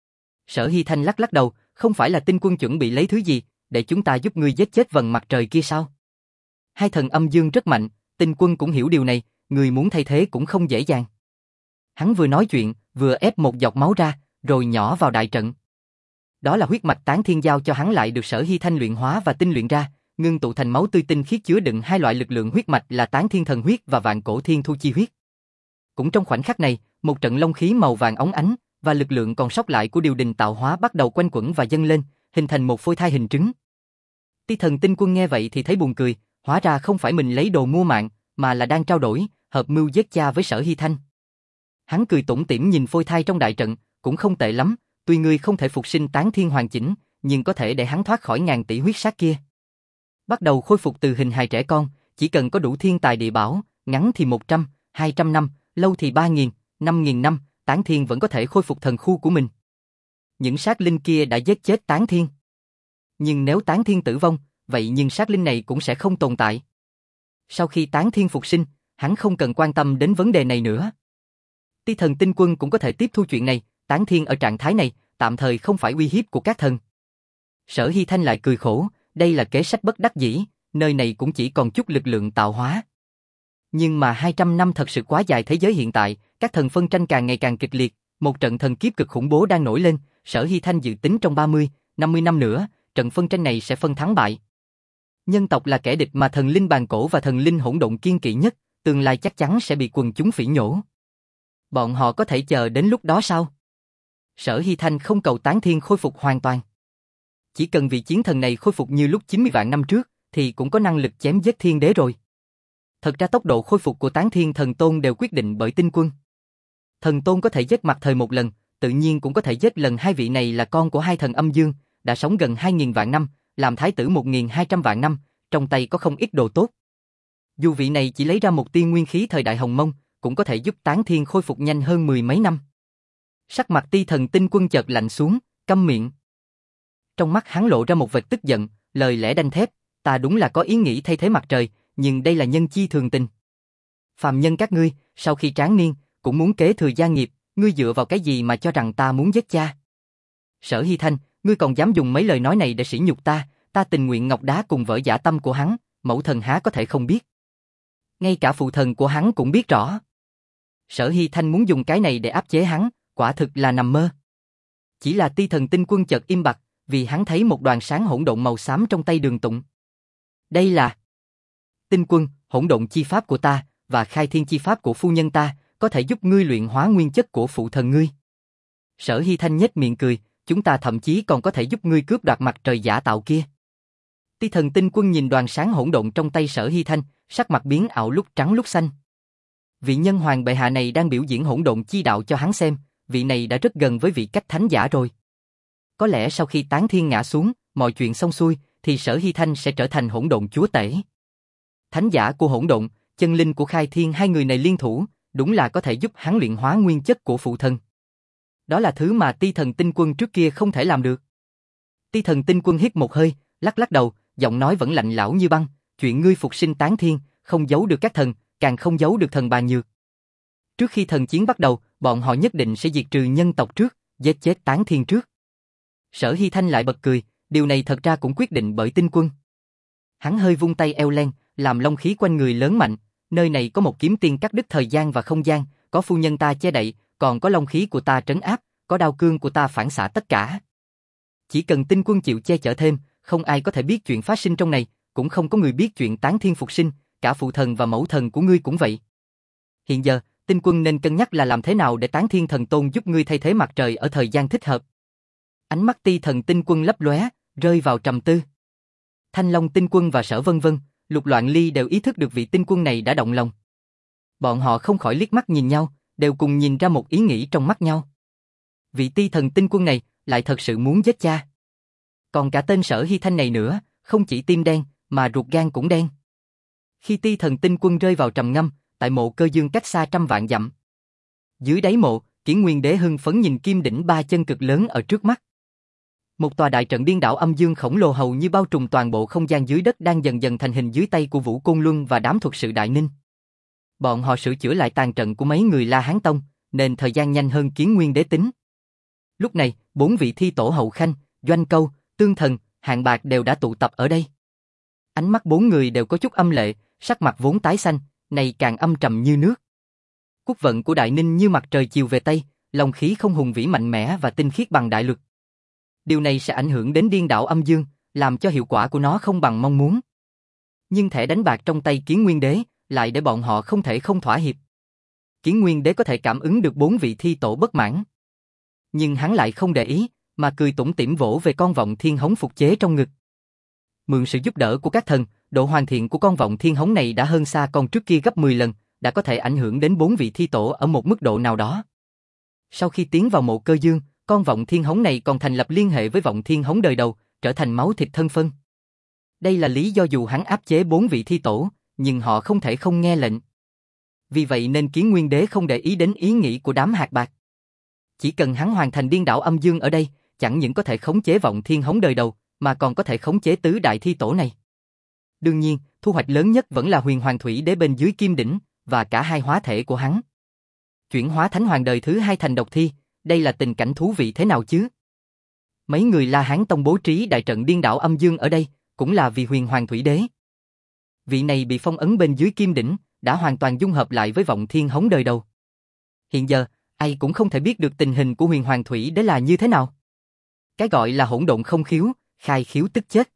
[SPEAKER 1] Sở Hy Thanh lắc lắc đầu, không phải là Tinh Quân chuẩn bị lấy thứ gì, để chúng ta giúp ngươi giết chết vầng mặt trời kia sao? Hai thần âm dương rất mạnh, Tinh Quân cũng hiểu điều này, người muốn thay thế cũng không dễ dàng. Hắn vừa nói chuyện, vừa ép một giọt máu ra, rồi nhỏ vào đại trận. Đó là huyết mạch tán thiên giao cho hắn lại được Sở Hy Thanh luyện hóa và tinh luyện ra, ngưng tụ thành máu tươi tinh khiết chứa đựng hai loại lực lượng huyết mạch là tán thiên thần huyết và vạn cổ thiên thu chi huyết. Cũng trong khoảnh khắc này, một trận long khí màu vàng óng ánh và lực lượng còn sót lại của điều đình tạo hóa bắt đầu quanh quẩn và dâng lên, hình thành một phôi thai hình trứng. Ti Thần Tinh Quân nghe vậy thì thấy buồn cười, hóa ra không phải mình lấy đồ mua mạng, mà là đang trao đổi, hợp mưu giết cha với Sở Hy Thanh. Hắn cười tủm tỉm nhìn phôi thai trong đại trận, cũng không tệ lắm, tuy ngươi không thể phục sinh tán thiên hoàn chỉnh, nhưng có thể để hắn thoát khỏi ngàn tỷ huyết sát kia. Bắt đầu khôi phục từ hình hài trẻ con, chỉ cần có đủ thiên tài địa bảo, ngắn thì một trăm, hai trăm năm, lâu thì ba nghìn, năm nghìn năm, tán thiên vẫn có thể khôi phục thần khu của mình. Những sát linh kia đã giết chết tán thiên. Nhưng nếu tán thiên tử vong, vậy nhưng sát linh này cũng sẽ không tồn tại. Sau khi tán thiên phục sinh, hắn không cần quan tâm đến vấn đề này nữa. Ti Thần Tinh Quân cũng có thể tiếp thu chuyện này, tán thiên ở trạng thái này, tạm thời không phải uy hiếp của các thần. Sở Hy Thanh lại cười khổ, đây là kế sách bất đắc dĩ, nơi này cũng chỉ còn chút lực lượng tạo hóa. Nhưng mà hai trăm năm thật sự quá dài thế giới hiện tại, các thần phân tranh càng ngày càng kịch liệt, một trận thần kiếp cực khủng bố đang nổi lên, Sở Hy Thanh dự tính trong ba mươi, năm mươi năm nữa, trận phân tranh này sẽ phân thắng bại. Nhân tộc là kẻ địch mà thần linh bàn cổ và thần linh hỗn độn kiên kỵ nhất, tương lai chắc chắn sẽ bị quần chúng phỉ nhổ. Bọn họ có thể chờ đến lúc đó sao? Sở Hy Thanh không cầu tán thiên khôi phục hoàn toàn. Chỉ cần vị chiến thần này khôi phục như lúc chín mươi vạn năm trước, thì cũng có năng lực chém giết thiên đế rồi. Thật ra tốc độ khôi phục của tán thiên thần tôn đều quyết định bởi Tinh Quân. Thần tôn có thể giết mặt thời một lần, tự nhiên cũng có thể giết lần hai vị này là con của hai thần âm dương, đã sống gần hai nghìn vạn năm, làm thái tử một nghìn hai trăm vạn năm, trong tay có không ít đồ tốt. Dù vị này chỉ lấy ra một tia nguyên khí thời đại Hồng Mông, cũng có thể giúp Tán Thiên khôi phục nhanh hơn mười mấy năm. Sắc mặt Ti Thần Tinh Quân chợt lạnh xuống, câm miệng. Trong mắt hắn lộ ra một vệt tức giận, lời lẽ đanh thép, ta đúng là có ý nghĩ thay thế mặt trời, nhưng đây là nhân chi thường tình. Phàm nhân các ngươi, sau khi tráng niên, cũng muốn kế thừa gia nghiệp, ngươi dựa vào cái gì mà cho rằng ta muốn giết cha? Sở Hy Thanh, ngươi còn dám dùng mấy lời nói này để sỉ nhục ta, ta tình nguyện ngọc đá cùng vỡ dã tâm của hắn, mẫu thần há có thể không biết. Ngay cả phụ thần của hắn cũng biết rõ. Sở Hy Thanh muốn dùng cái này để áp chế hắn, quả thực là nằm mơ. Chỉ là Ti Thần Tinh Quân chợt im bặt, vì hắn thấy một đoàn sáng hỗn độn màu xám trong tay Đường Tụng. Đây là Tinh Quân, hỗn độn chi pháp của ta, và khai thiên chi pháp của phu nhân ta, có thể giúp ngươi luyện hóa nguyên chất của phụ thần ngươi. Sở Hy Thanh nhếch miệng cười, chúng ta thậm chí còn có thể giúp ngươi cướp đoạt mặt trời giả tạo kia. Ti Thần Tinh Quân nhìn đoàn sáng hỗn độn trong tay Sở Hy Thanh, sắc mặt biến ảo lúc trắng lúc xanh. Vị nhân hoàng bệ hạ này đang biểu diễn hỗn độn chi đạo cho hắn xem, vị này đã rất gần với vị cách thánh giả rồi. Có lẽ sau khi Tán Thiên ngã xuống, mọi chuyện xong xuôi, thì Sở Hy Thanh sẽ trở thành hỗn độn chúa tể. Thánh giả của hỗn độn, chân linh của khai thiên, hai người này liên thủ, đúng là có thể giúp hắn luyện hóa nguyên chất của phụ thần. Đó là thứ mà Ti Thần Tinh Quân trước kia không thể làm được. Ti Thần Tinh Quân hít một hơi, lắc lắc đầu, giọng nói vẫn lạnh lẽo như băng, chuyện ngươi phục sinh Tán Thiên, không giấu được các thần, càng không giấu được thần bà Nhược. Trước khi thần chiến bắt đầu, bọn họ nhất định sẽ diệt trừ nhân tộc trước, giết chết Tán Thiên trước. Sở Hy Thanh lại bật cười, điều này thật ra cũng quyết định bởi Tinh Quân. Hắn hơi vung tay eo len, làm long khí quanh người lớn mạnh, nơi này có một kiếm tiên cắt đứt thời gian và không gian, có phu nhân ta che đậy, còn có long khí của ta trấn áp, có đao cương của ta phản xạ tất cả. Chỉ cần Tinh Quân chịu che chở thêm, không ai có thể biết chuyện phát sinh trong này, cũng không có người biết chuyện Tán Thiên phục sinh, cả phụ thần và mẫu thần của ngươi cũng vậy. Hiện giờ, Tinh Quân nên cân nhắc là làm thế nào để Tán Thiên thần tôn giúp ngươi thay thế mặt trời ở thời gian thích hợp. Ánh mắt Ti Thần Tinh Quân lấp lóe, rơi vào trầm tư. Thanh Long Tinh Quân và Sở Vân Vân, Lục Loạn Ly đều ý thức được vị Tinh Quân này đã động lòng. Bọn họ không khỏi liếc mắt nhìn nhau, đều cùng nhìn ra một ý nghĩ trong mắt nhau. Vị Ti Thần Tinh Quân này lại thật sự muốn giết cha. Còn cả tên Sở Hy Thanh này nữa, không chỉ tim đen, mà ruột gan cũng đen. Khi Ti Thần Tinh Quân rơi vào trầm ngâm, tại mộ Cơ Dương cách xa trăm vạn dặm. Dưới đáy mộ, Kiến Nguyên Đế hưng phấn nhìn kim đỉnh ba chân cực lớn ở trước mắt. Một tòa đại trận điên đảo âm dương khổng lồ hầu như bao trùm toàn bộ không gian dưới đất đang dần dần thành hình dưới tay của Vũ Côn Luân và đám thuật sự Đại Ninh. Bọn họ sửa chữa lại tàn trận của mấy người La Hán Tông, nên thời gian nhanh hơn Kiến Nguyên Đế tính. Lúc này, bốn vị thi tổ Hậu Khanh, Doanh Câu, Tương Thần, Hạng Bạc đều đã tụ tập ở đây. Ánh mắt bốn người đều có chút âm lệ, sắc mặt vốn tái xanh, này càng âm trầm như nước. Quốc vận của Đại Ninh như mặt trời chiều về Tây, long khí không hùng vĩ mạnh mẽ và tinh khiết bằng đại luật. Điều này sẽ ảnh hưởng đến điên đảo âm dương, làm cho hiệu quả của nó không bằng mong muốn. Nhưng thẻ đánh bạc trong tay Kiến Nguyên Đế lại để bọn họ không thể không thỏa hiệp. Kiến Nguyên Đế có thể cảm ứng được bốn vị thi tổ bất mãn. Nhưng hắn lại không để ý, mà cười tủm tỉm vỗ về con vọng thiên hống phục chế trong ngực. Mượn sự giúp đỡ của các thần, độ hoàn thiện của con vọng thiên hống này đã hơn xa con trước kia gấp mười lần, đã có thể ảnh hưởng đến bốn vị thi tổ ở một mức độ nào đó. Sau khi tiến vào mộ Cơ Dương, con vọng thiên hống này còn thành lập liên hệ với vọng thiên hống đời đầu, trở thành máu thịt thân phân. Đây là lý do dù hắn áp chế bốn vị thi tổ, nhưng họ không thể không nghe lệnh. Vì vậy nên Kiến Nguyên Đế không để ý đến ý nghĩ của đám hạt bạc. Chỉ cần hắn hoàn thành điên đảo âm dương ở đây, chẳng những có thể khống chế vọng thiên hống đời đầu, mà còn có thể khống chế tứ đại thi tổ này. Đương nhiên, thu hoạch lớn nhất vẫn là Huyền Hoàng Thủy Đế bên dưới kim đỉnh, và cả hai hóa thể của hắn. Chuyển hóa Thánh Hoàng đời thứ hai thành độc thi, đây là tình cảnh thú vị thế nào chứ? Mấy người La Hán Tông bố trí đại trận điên đảo âm dương ở đây, cũng là vì Huyền Hoàng Thủy Đế. Vị này bị phong ấn bên dưới kim đỉnh, đã hoàn toàn dung hợp lại với vọng thiên hống đời đầu. Hiện giờ, ai cũng không thể biết được tình hình của Huyền Hoàng Thủy Đế là như thế nào. Cái gọi là hỗn độn không khiếu, khai khiếu tức chết.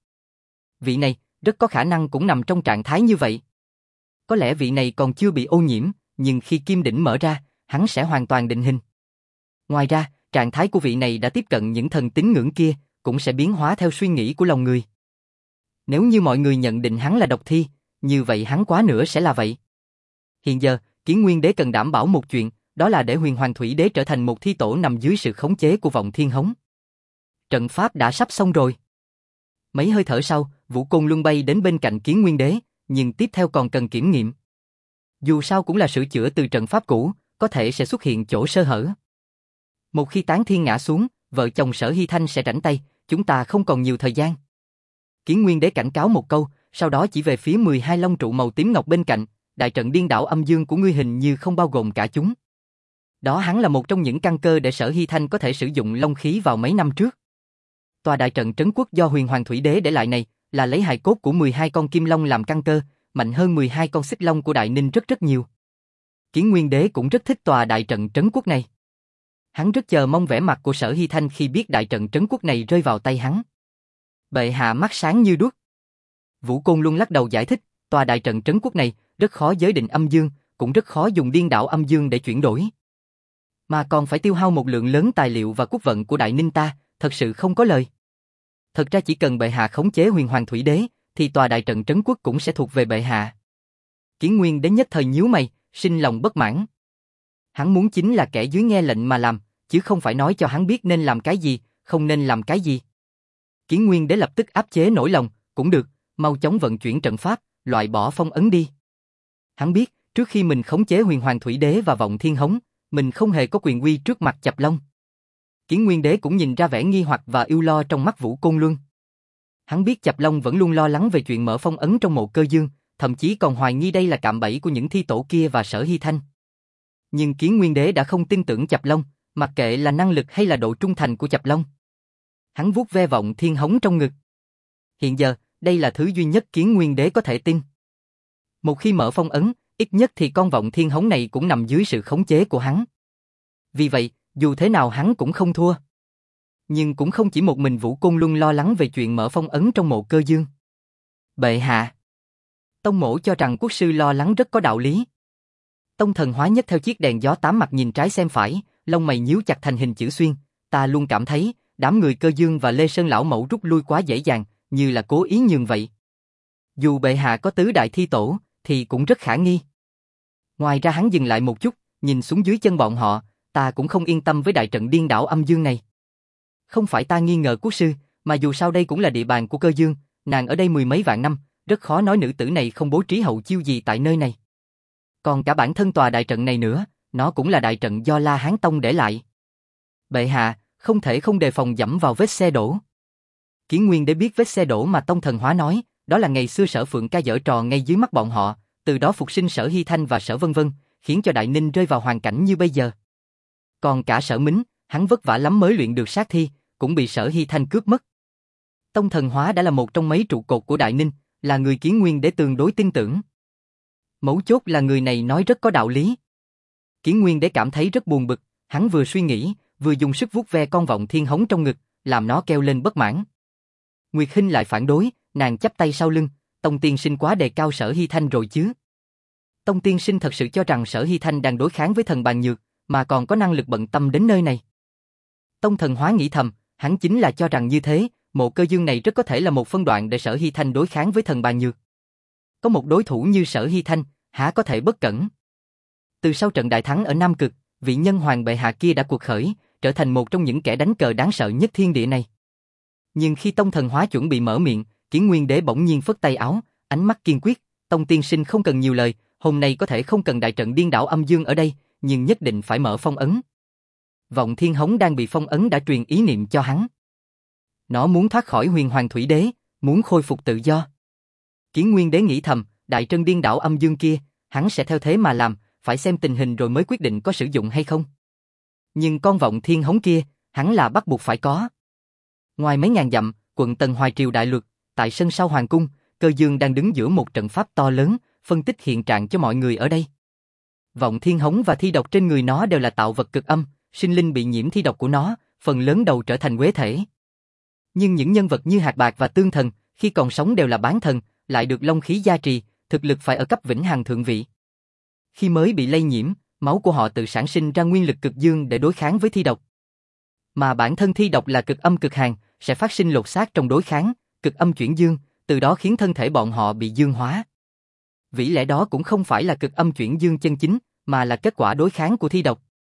[SPEAKER 1] Vị này, rất có khả năng cũng nằm trong trạng thái như vậy. Có lẽ vị này còn chưa bị ô nhiễm, nhưng khi kim đỉnh mở ra, hắn sẽ hoàn toàn định hình. Ngoài ra, trạng thái của vị này đã tiếp cận những thần tín ngưỡng kia, cũng sẽ biến hóa theo suy nghĩ của lòng người. Nếu như mọi người nhận định hắn là độc thi, như vậy hắn quá nữa sẽ là vậy. Hiện giờ, Kiến Nguyên Đế cần đảm bảo một chuyện, đó là để huyền hoàng thủy đế trở thành một thi tổ nằm dưới sự khống chế của vọng thiên hống. Trận pháp đã sắp xong rồi. Mấy hơi thở sau, Vũ Côn Luân bay đến bên cạnh Kiến Nguyên Đế, nhưng tiếp theo còn cần kiểm nghiệm. Dù sao cũng là sửa chữa từ trận pháp cũ, có thể sẽ xuất hiện chỗ sơ hở. Một khi Tán Thiên ngã xuống, vợ chồng Sở Hy Thanh sẽ rảnh tay, chúng ta không còn nhiều thời gian. Kiến Nguyên Đế cảnh cáo một câu, sau đó chỉ về phía mười hai long trụ màu tím ngọc bên cạnh, đại trận điên đảo âm dương của ngươi hình như không bao gồm cả chúng. Đó hắn là một trong những căn cơ để Sở Hy Thanh có thể sử dụng long khí vào mấy năm trước. Tòa đại trận trấn quốc do huyền hoàng thủy đế để lại này, là lấy hài cốt của mười hai con kim long làm căn cơ, mạnh hơn mười hai con xích long của Đại Ninh rất rất nhiều. Kiến Nguyên Đế cũng rất thích tòa đại trận trấn quốc này. Hắn rất chờ mong vẻ mặt của Sở Hy Thanh khi biết đại trận trấn quốc này rơi vào tay hắn. Bệ hạ mắt sáng như đuốc. Vũ Côn Luân lắc đầu giải thích, tòa đại trận trấn quốc này rất khó giới định âm dương, cũng rất khó dùng điên đảo âm dương để chuyển đổi. Mà còn phải tiêu hao một lượng lớn tài liệu và quốc vận của Đại Ninh ta, thật sự không có lời. Thật ra chỉ cần bệ hạ khống chế huyền hoàng thủy đế, thì tòa đại trận trấn quốc cũng sẽ thuộc về bệ hạ. Kiến Nguyên đến nhất thời nhíu mày, sinh lòng bất mãn. Hắn muốn chính là kẻ dưới nghe lệnh mà làm, chứ không phải nói cho hắn biết nên làm cái gì, không nên làm cái gì. Kiến Nguyên Đế lập tức áp chế nỗi lòng, cũng được, mau chóng vận chuyển trận pháp, loại bỏ phong ấn đi. Hắn biết, trước khi mình khống chế huyền hoàng thủy đế và vọng thiên hống, mình không hề có quyền uy trước mặt Chập Long. Kiến Nguyên Đế cũng nhìn ra vẻ nghi hoặc và ưu lo trong mắt Vũ Côn Luân. Hắn biết Chập Long vẫn luôn lo lắng về chuyện mở phong ấn trong mộ Cơ Dương, thậm chí còn hoài nghi đây là cạm bẫy của những thi tổ kia và Sở Hy Thanh. Nhưng Kiến Nguyên Đế đã không tin tưởng Chập Long, mặc kệ là năng lực hay là độ trung thành của Chập Long. Hắn vuốt ve vọng thiên hống trong ngực. Hiện giờ, đây là thứ duy nhất Kiến Nguyên Đế có thể tin. Một khi mở phong ấn, ít nhất thì con vọng thiên hống này cũng nằm dưới sự khống chế của hắn. Vì vậy, dù thế nào hắn cũng không thua. Nhưng cũng không chỉ một mình Vũ Côn Luân lo lắng về chuyện mở phong ấn trong mộ Cơ Dương. Bệ hạ. Tông mỗ cho rằng quốc sư lo lắng rất có đạo lý. Tông Thần hóa nhất theo chiếc đèn gió tám mặt nhìn trái xem phải, lông mày nhíu chặt thành hình chữ xuyên. Ta luôn cảm thấy, đám người Cơ Dương và Lê Sơn lão mẫu rút lui quá dễ dàng, như là cố ý nhường vậy. Dù bệ hạ có tứ đại thi tổ, thì cũng rất khả nghi. Ngoài ra hắn dừng lại một chút, nhìn xuống dưới chân bọn họ, ta cũng không yên tâm với đại trận điên đảo âm dương này. Không phải ta nghi ngờ quốc sư, mà dù sao đây cũng là địa bàn của Cơ Dương, nàng ở đây mười mấy vạn năm, rất khó nói nữ tử này không bố trí hậu chiêu gì tại nơi này. Còn cả bản thân tòa đại trận này nữa, nó cũng là đại trận do La Hán Tông để lại. Bệ hạ, không thể không đề phòng dẫm vào vết xe đổ. Kiến Nguyên Đế biết vết xe đổ mà Tông Thần hóa nói, đó là ngày xưa Sở Phượng Ca giở trò ngay dưới mắt bọn họ, từ đó phục sinh Sở Hy Thanh và Sở Vân Vân, khiến cho Đại Ninh rơi vào hoàn cảnh như bây giờ. Còn cả Sở Mính, hắn vất vả lắm mới luyện được sát thi, cũng bị Sở Hy Thanh cướp mất. Tông Thần hóa đã là một trong mấy trụ cột của Đại Ninh, là người Kiến Nguyên Đế tương đối tin tưởng. Mấu chốt là người này nói rất có đạo lý. Kiến Nguyên Đế cảm thấy rất buồn bực, hắn vừa suy nghĩ, vừa dùng sức vuốt ve con vọng thiên hống trong ngực, làm nó kêu lên bất mãn. Nguyệt Hinh lại phản đối, nàng chắp tay sau lưng, Tông tiên sinh quá đề cao Sở Hy Thanh rồi chứ. Tông tiên sinh thật sự cho rằng Sở Hy Thanh đang đối kháng với thần bàn nhược, mà còn có năng lực bận tâm đến nơi này. Tông Thần hóa nghĩ thầm, hắn chính là cho rằng như thế, mộ Cơ Dương này rất có thể là một phân đoạn để Sở Hy Thanh đối kháng với thần bàn nhược. Có một đối thủ như Sở Hy Thanh, há có thể bất cẩn. Từ sau trận đại thắng ở Nam Cực, vị nhân hoàng bệ hạ kia đã cuộc khởi, trở thành một trong những kẻ đánh cờ đáng sợ nhất thiên địa này. Nhưng khi Tông Thần hóa chuẩn bị mở miệng, Kiến Nguyên Đế bỗng nhiên phất tay áo, ánh mắt kiên quyết, Tông tiên sinh không cần nhiều lời, hôm nay có thể không cần đại trận điên đảo âm dương ở đây, nhưng nhất định phải mở phong ấn. Vọng thiên hống đang bị phong ấn đã truyền ý niệm cho hắn. Nó muốn thoát khỏi huyền hoàng thủy đế, muốn khôi phục tự do. Kiến Nguyên Đế nghĩ thầm, đại trận điên đảo âm dương kia, hắn sẽ theo thế mà làm, phải xem tình hình rồi mới quyết định có sử dụng hay không. Nhưng con vọng thiên hống kia, hắn là bắt buộc phải có. Ngoài mấy ngàn dặm, quận Tần Hoài Triều đại luật, tại sân sau hoàng cung, Cơ Dương đang đứng giữa một trận pháp to lớn, phân tích hiện trạng cho mọi người ở đây. Vọng thiên hống và thi độc trên người nó đều là tạo vật cực âm, sinh linh bị nhiễm thi độc của nó, phần lớn đầu trở thành quế thể. Nhưng những nhân vật như Hạt Bạc và Tương Thần, khi còn sống đều là bán thần, lại được long khí gia trì, thực lực phải ở cấp vĩnh hằng thượng vị. Khi mới bị lây nhiễm, máu của họ tự sản sinh ra nguyên lực cực dương để đối kháng với thi độc. Mà bản thân thi độc là cực âm cực hàn, sẽ phát sinh lột xác trong đối kháng, cực âm chuyển dương, từ đó khiến thân thể bọn họ bị dương hóa. Vĩ lẽ đó cũng không phải là cực âm chuyển dương chân chính, mà là kết quả đối kháng của thi độc.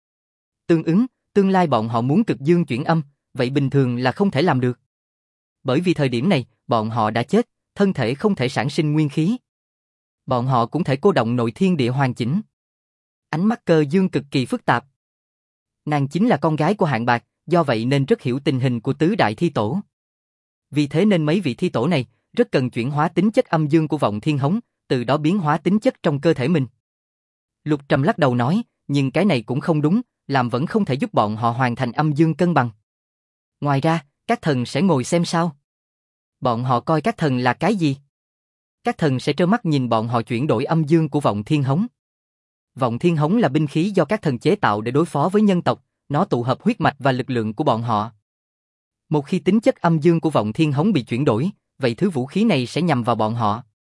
[SPEAKER 1] Tương ứng, tương lai bọn họ muốn cực dương chuyển âm, vậy bình thường là không thể làm được. Bởi vì thời điểm này, bọn họ đã chết, thân thể không thể sản sinh nguyên khí. Bọn họ cũng thể cô động nội thiên địa hoàn chỉnh. Ánh mắt Cơ Dương cực kỳ phức tạp. Nàng chính là con gái của Hạng Bạc, do vậy nên rất hiểu tình hình của tứ đại thi tổ. Vì thế nên mấy vị thi tổ này rất cần chuyển hóa tính chất âm dương của vọng thiên hống, từ đó biến hóa tính chất trong cơ thể mình. Lục Trầm lắc đầu nói, nhưng cái này cũng không đúng, làm vẫn không thể giúp bọn họ hoàn thành âm dương cân bằng. Ngoài ra, các thần sẽ ngồi xem sao? Bọn họ coi các thần là cái gì? Các thần sẽ trơ mắt nhìn bọn họ chuyển đổi âm dương của vọng thiên hống. Vọng thiên hống là binh khí do các thần chế tạo để đối phó với nhân tộc, nó tụ hợp huyết mạch và lực lượng của bọn họ. Một khi tính chất âm dương của vọng thiên hống bị chuyển đổi, vậy thứ vũ khí này sẽ nhằm vào bọn họ.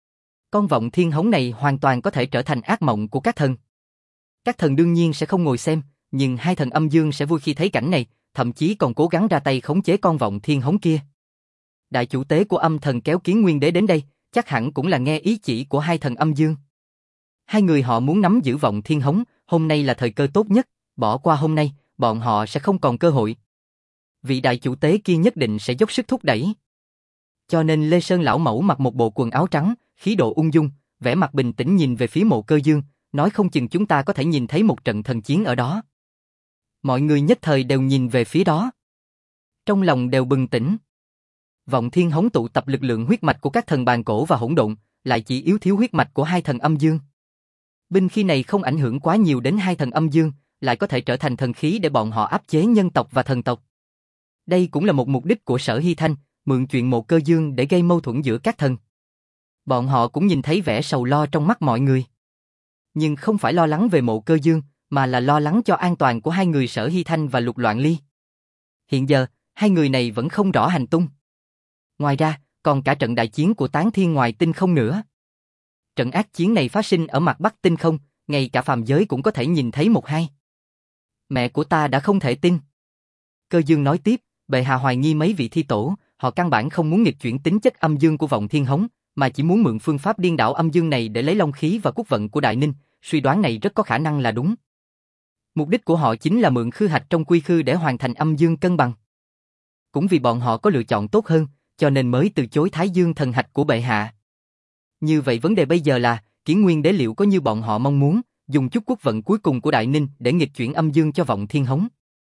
[SPEAKER 1] Con vọng thiên hống này hoàn toàn có thể trở thành ác mộng của các thần. Các thần đương nhiên sẽ không ngồi xem, nhưng hai thần âm dương sẽ vui khi thấy cảnh này, thậm chí còn cố gắng ra tay khống chế con vọng thiên hống kia. Đại chủ tế của âm thần kéo Kiến Nguyên Đế đến đây, chắc hẳn cũng là nghe ý chỉ của hai thần âm dương. Hai người họ muốn nắm giữ vọng thiên hống, hôm nay là thời cơ tốt nhất, bỏ qua hôm nay, bọn họ sẽ không còn cơ hội. Vị đại chủ tế kia nhất định sẽ dốc sức thúc đẩy. Cho nên Lê Sơn lão mẫu mặc một bộ quần áo trắng, khí độ ung dung, vẻ mặt bình tĩnh nhìn về phía Mộ Cơ Dương, nói không chừng chúng ta có thể nhìn thấy một trận thần chiến ở đó. Mọi người nhất thời đều nhìn về phía đó. Trong lòng đều bừng tỉnh. Vọng thiên hống tụ tập lực lượng huyết mạch của các thần bàn cổ và hỗn độn, lại chỉ yếu thiếu huyết mạch của hai thần âm dương. Binh khí này không ảnh hưởng quá nhiều đến hai thần âm dương, lại có thể trở thành thần khí để bọn họ áp chế nhân tộc và thần tộc. Đây cũng là một mục đích của Sở Hy Thanh, mượn chuyện Mộ Cơ Dương để gây mâu thuẫn giữa các thần. Bọn họ cũng nhìn thấy vẻ sầu lo trong mắt mọi người. Nhưng không phải lo lắng về Mộ Cơ Dương, mà là lo lắng cho an toàn của hai người Sở Hy Thanh và Lục Loạn Ly. Hiện giờ, hai người này vẫn không rõ hành tung. Ngoài ra, còn cả trận đại chiến của Tán Thiên ngoài tinh không nữa. Trận ác chiến này phát sinh ở mặt Bắc tinh không, ngay cả phàm giới cũng có thể nhìn thấy một hai. Mẹ của ta đã không thể tin. Cơ Dương nói tiếp, bệ hạ hoài nghi mấy vị thi tổ, họ căn bản không muốn nghịch chuyển tính chất âm dương của vọng thiên hống, mà chỉ muốn mượn phương pháp điên đảo âm dương này để lấy long khí và quốc vận của Đại Ninh, suy đoán này rất có khả năng là đúng. Mục đích của họ chính là mượn khư hạch trong quy khư để hoàn thành âm dương cân bằng. Cũng vì bọn họ có lựa chọn tốt hơn, cho nên mới từ chối Thái Dương thần hạch của bệ hạ. Như vậy vấn đề bây giờ là, Kiến Nguyên Đế liệu có như bọn họ mong muốn, dùng chút quốc vận cuối cùng của Đại Ninh để nghịch chuyển âm dương cho vọng thiên hống.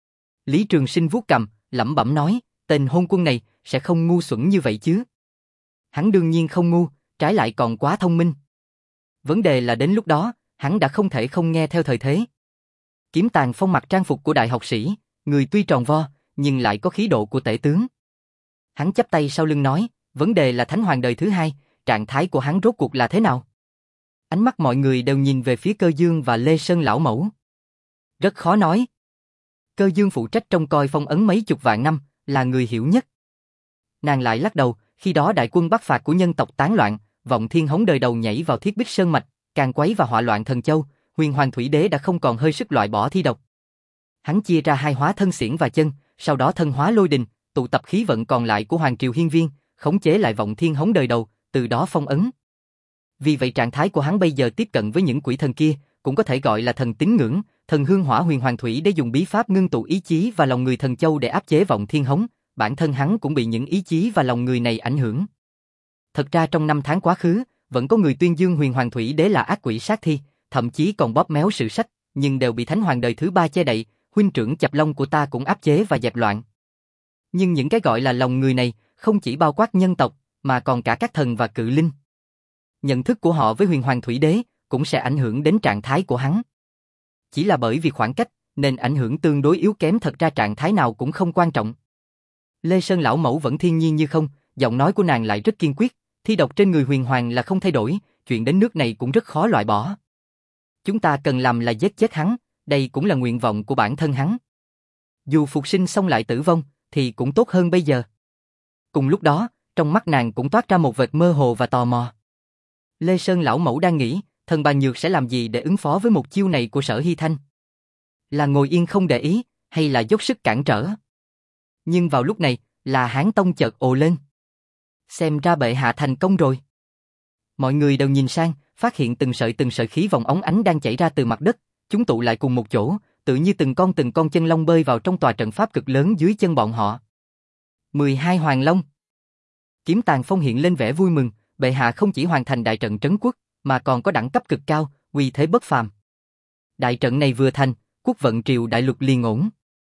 [SPEAKER 1] Lý Trường Sinh vuốt cằm, lẩm bẩm nói, tên hôn quân này sẽ không ngu xuẩn như vậy chứ. Hắn đương nhiên không ngu, trái lại còn quá thông minh. Vấn đề là đến lúc đó, hắn đã không thể không nghe theo thời thế. Kiếm Tàn Phong mặc trang phục của đại học sĩ, người tuy tròn vo, nhưng lại có khí độ của tể tướng. Hắn chắp tay sau lưng nói, vấn đề là Thánh Hoàng đời thứ hai, trạng thái của hắn rốt cuộc là thế nào? Ánh mắt mọi người đều nhìn về phía Cơ Dương và Lê Sơn lão mẫu. Rất khó nói. Cơ Dương phụ trách trông coi phong ấn mấy chục vạn năm, là người hiểu nhất. Nàng lại lắc đầu, khi đó đại quân bắc phạt của nhân tộc tán loạn, vọng thiên hống đời đầu nhảy vào Thiết Bích Sơn mạch, càng quấy và họa loạn thần châu, Huyền Hoàng Thủy Đế đã không còn hơi sức loại bỏ thi độc. Hắn chia ra hai hóa thân xiển và chân, sau đó thân hóa lôi đình, tụ tập khí vận còn lại của Hoàng Triều Hiên Viên, khống chế lại vọng thiên hống đời đầu, từ đó phong ấn. Vì vậy trạng thái của hắn bây giờ tiếp cận với những quỷ thần kia, cũng có thể gọi là thần tín ngưỡng, thần hương hỏa Huyền Hoàng Thủy để dùng bí pháp ngưng tụ ý chí và lòng người thần châu để áp chế vọng thiên hống, bản thân hắn cũng bị những ý chí và lòng người này ảnh hưởng. Thật ra trong năm tháng quá khứ, vẫn có người tuyên dương Huyền Hoàng Thủy Đế là ác quỷ sát thi, thậm chí còn bóp méo sử sách, nhưng đều bị Thánh Hoàng đời thứ ba che đậy, huynh trưởng Chập Long của ta cũng áp chế và dẹp loạn. Nhưng những cái gọi là lòng người này, không chỉ bao quát nhân tộc, mà còn cả các thần và cự linh. Nhận thức của họ với Huyền Hoàng Thủy Đế cũng sẽ ảnh hưởng đến trạng thái của hắn. Chỉ là bởi vì khoảng cách, nên ảnh hưởng tương đối yếu kém, thật ra trạng thái nào cũng không quan trọng. Lê Sơn lão mẫu vẫn thiên nhiên như không, giọng nói của nàng lại rất kiên quyết, thi độc trên người Huyền Hoàng là không thay đổi, chuyện đến nước này cũng rất khó loại bỏ. Chúng ta cần làm là giết chết hắn, đây cũng là nguyện vọng của bản thân hắn. Dù phục sinh xong lại tử vong, thì cũng tốt hơn bây giờ. Cùng lúc đó, trong mắt nàng cũng toát ra một vệt mơ hồ và tò mò. Lê Sơn lão mẫu đang nghĩ, thần bàn nhược sẽ làm gì để ứng phó với một chiêu này của Sở Hy Thanh? Là ngồi yên không để ý, hay là dốc sức cản trở? Nhưng vào lúc này, là Hán Tông chợt ồ lên. Xem ra bệ hạ thành công rồi. Mọi người đều nhìn sang, phát hiện từng sợi từng sợi khí vòng óng ánh đang chảy ra từ mặt đất, chúng tụ lại cùng một chỗ, tự như từng con từng con chân long bơi vào trong tòa trận pháp cực lớn dưới chân bọn họ. mười hai Hoàng Long. Kiếm Tàn Phong hiện lên vẻ vui mừng, bệ hạ không chỉ hoàn thành đại trận trấn quốc, mà còn có đẳng cấp cực cao, uy thế bất phàm. Đại trận này vừa thành, quốc vận triều đại luật liền ổn.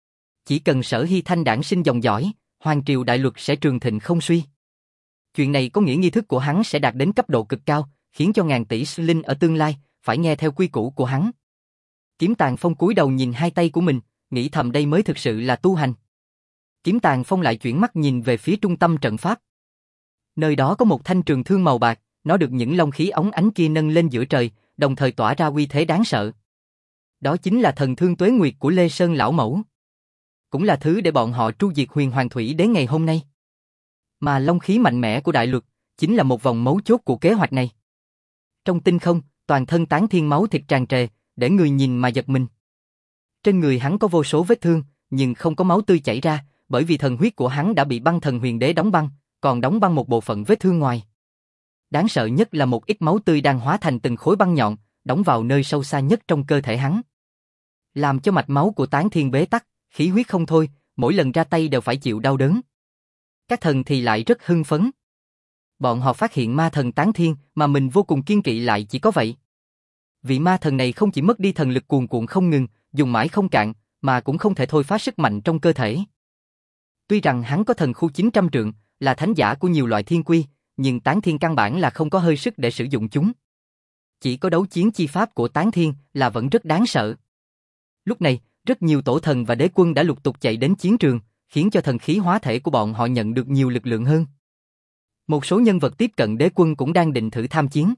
[SPEAKER 1] Chỉ cần Sở Hy Thanh đản sinh dòng dõi, hoàng triều đại luật sẽ trường thịnh không suy. Chuyện này có nghĩa nghi thức của hắn sẽ đạt đến cấp độ cực cao, khiến cho ngàn tỷ sinh linh ở tương lai phải nghe theo quy củ của hắn. Kiếm Tàn Phong cúi đầu nhìn hai tay của mình, nghĩ thầm đây mới thực sự là tu hành. Kiếm Tàn Phong lại chuyển mắt nhìn về phía trung tâm trận pháp. Nơi đó có một thanh trường thương màu bạc, nó được những long khí óng ánh kia nâng lên giữa trời, đồng thời tỏa ra uy thế đáng sợ. Đó chính là thần thương tuế nguyệt của Lê Sơn lão mẫu. Cũng là thứ để bọn họ tru diệt Huyền Hoàng Thủy Đế ngày hôm nay. Mà long khí mạnh mẽ của đại luật chính là một vòng mấu chốt của kế hoạch này. Trong tinh không, toàn thân Tán Thiên máu thịt tràn trề, để người nhìn mà giật mình. Trên người hắn có vô số vết thương, nhưng không có máu tươi chảy ra, bởi vì thần huyết của hắn đã bị băng thần huyền đế đóng băng, còn đóng băng một bộ phận vết thương ngoài. Đáng sợ nhất là một ít máu tươi đang hóa thành từng khối băng nhọn, đóng vào nơi sâu xa nhất trong cơ thể hắn. Làm cho mạch máu của Tán Thiên bế tắc, khí huyết không thôi, mỗi lần ra tay đều phải chịu đau đớn. Các thần thì lại rất hưng phấn. Bọn họ phát hiện ma thần Tán Thiên mà mình vô cùng kiên kỵ lại chỉ có vậy. Vị ma thần này không chỉ mất đi thần lực cuồn cuộn không ngừng, dùng mãi không cạn, mà cũng không thể thôi phá sức mạnh trong cơ thể. Tuy rằng hắn có thần khu chín trăm trượng, là thánh giả của nhiều loại thiên quy, nhưng Tán Thiên căn bản là không có hơi sức để sử dụng chúng. Chỉ có đấu chiến chi pháp của Tán Thiên là vẫn rất đáng sợ. Lúc này, rất nhiều tổ thần và đế quân đã lục tục chạy đến chiến trường, khiến cho thần khí hóa thể của bọn họ nhận được nhiều lực lượng hơn. Một số nhân vật tiếp cận đế quân cũng đang định thử tham chiến.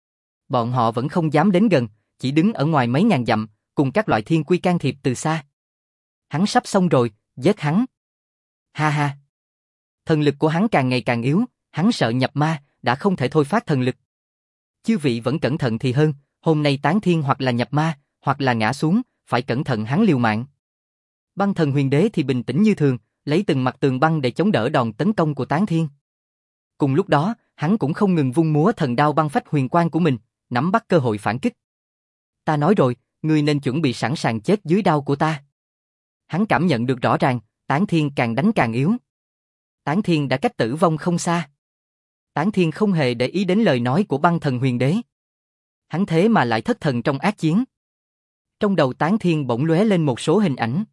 [SPEAKER 1] Bọn họ vẫn không dám đến gần, chỉ đứng ở ngoài mấy ngàn dặm, cùng các loại thiên quy can thiệp từ xa. Hắn sắp xong rồi, giết hắn. Ha ha. Thần lực của hắn càng ngày càng yếu, hắn sợ nhập ma, đã không thể thôi phát thần lực. Chư vị vẫn cẩn thận thì hơn, hôm nay Tán Thiên hoặc là nhập ma, hoặc là ngã xuống, phải cẩn thận hắn liều mạng. Băng thần huyền đế thì bình tĩnh như thường, lấy từng mặt tường băng để chống đỡ đòn tấn công của Tán Thiên. Cùng lúc đó, hắn cũng không ngừng vung múa thần đao băng phách huyền quang của mình, nắm bắt cơ hội phản kích. Ta nói rồi, ngươi nên chuẩn bị sẵn sàng chết dưới đao của ta. Hắn cảm nhận được rõ ràng, Tán Thiên càng đánh càng yếu. Tán Thiên đã cách tử vong không xa. Tán Thiên không hề để ý đến lời nói của băng thần huyền đế. Hắn thế mà lại thất thần trong ác chiến. Trong đầu Tán Thiên bỗng lóe lên một số hình ảnh.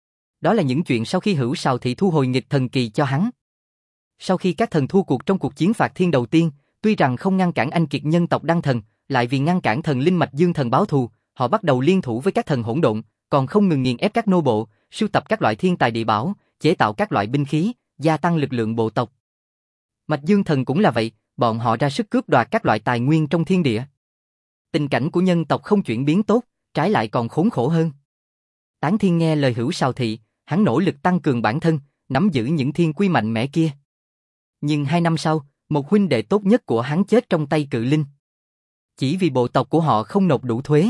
[SPEAKER 1] Đó là những chuyện sau khi Hữu Sào Thị thu hồi nghịch thần kỳ cho hắn. Sau khi các thần thua cuộc trong cuộc chiến phạt thiên đầu tiên, tuy rằng không ngăn cản anh kiệt nhân tộc Đăng Thần, lại vì ngăn cản thần linh mạch Dương Thần báo thù, họ bắt đầu liên thủ với các thần hỗn độn, còn không ngừng nghiền ép các nô bộ, sưu tập các loại thiên tài địa bảo, chế tạo các loại binh khí, gia tăng lực lượng bộ tộc. Mạch Dương Thần cũng là vậy, bọn họ ra sức cướp đoạt các loại tài nguyên trong thiên địa. Tình cảnh của nhân tộc không chuyển biến tốt, trái lại còn khốn khổ hơn. Tán Thiên nghe lời Hữu Sào Thị, hắn nỗ lực tăng cường bản thân, nắm giữ những thiên quy mạnh mẽ kia. Nhưng hai năm sau, một huynh đệ tốt nhất của hắn chết trong tay cự linh. Chỉ vì bộ tộc của họ không nộp đủ thuế.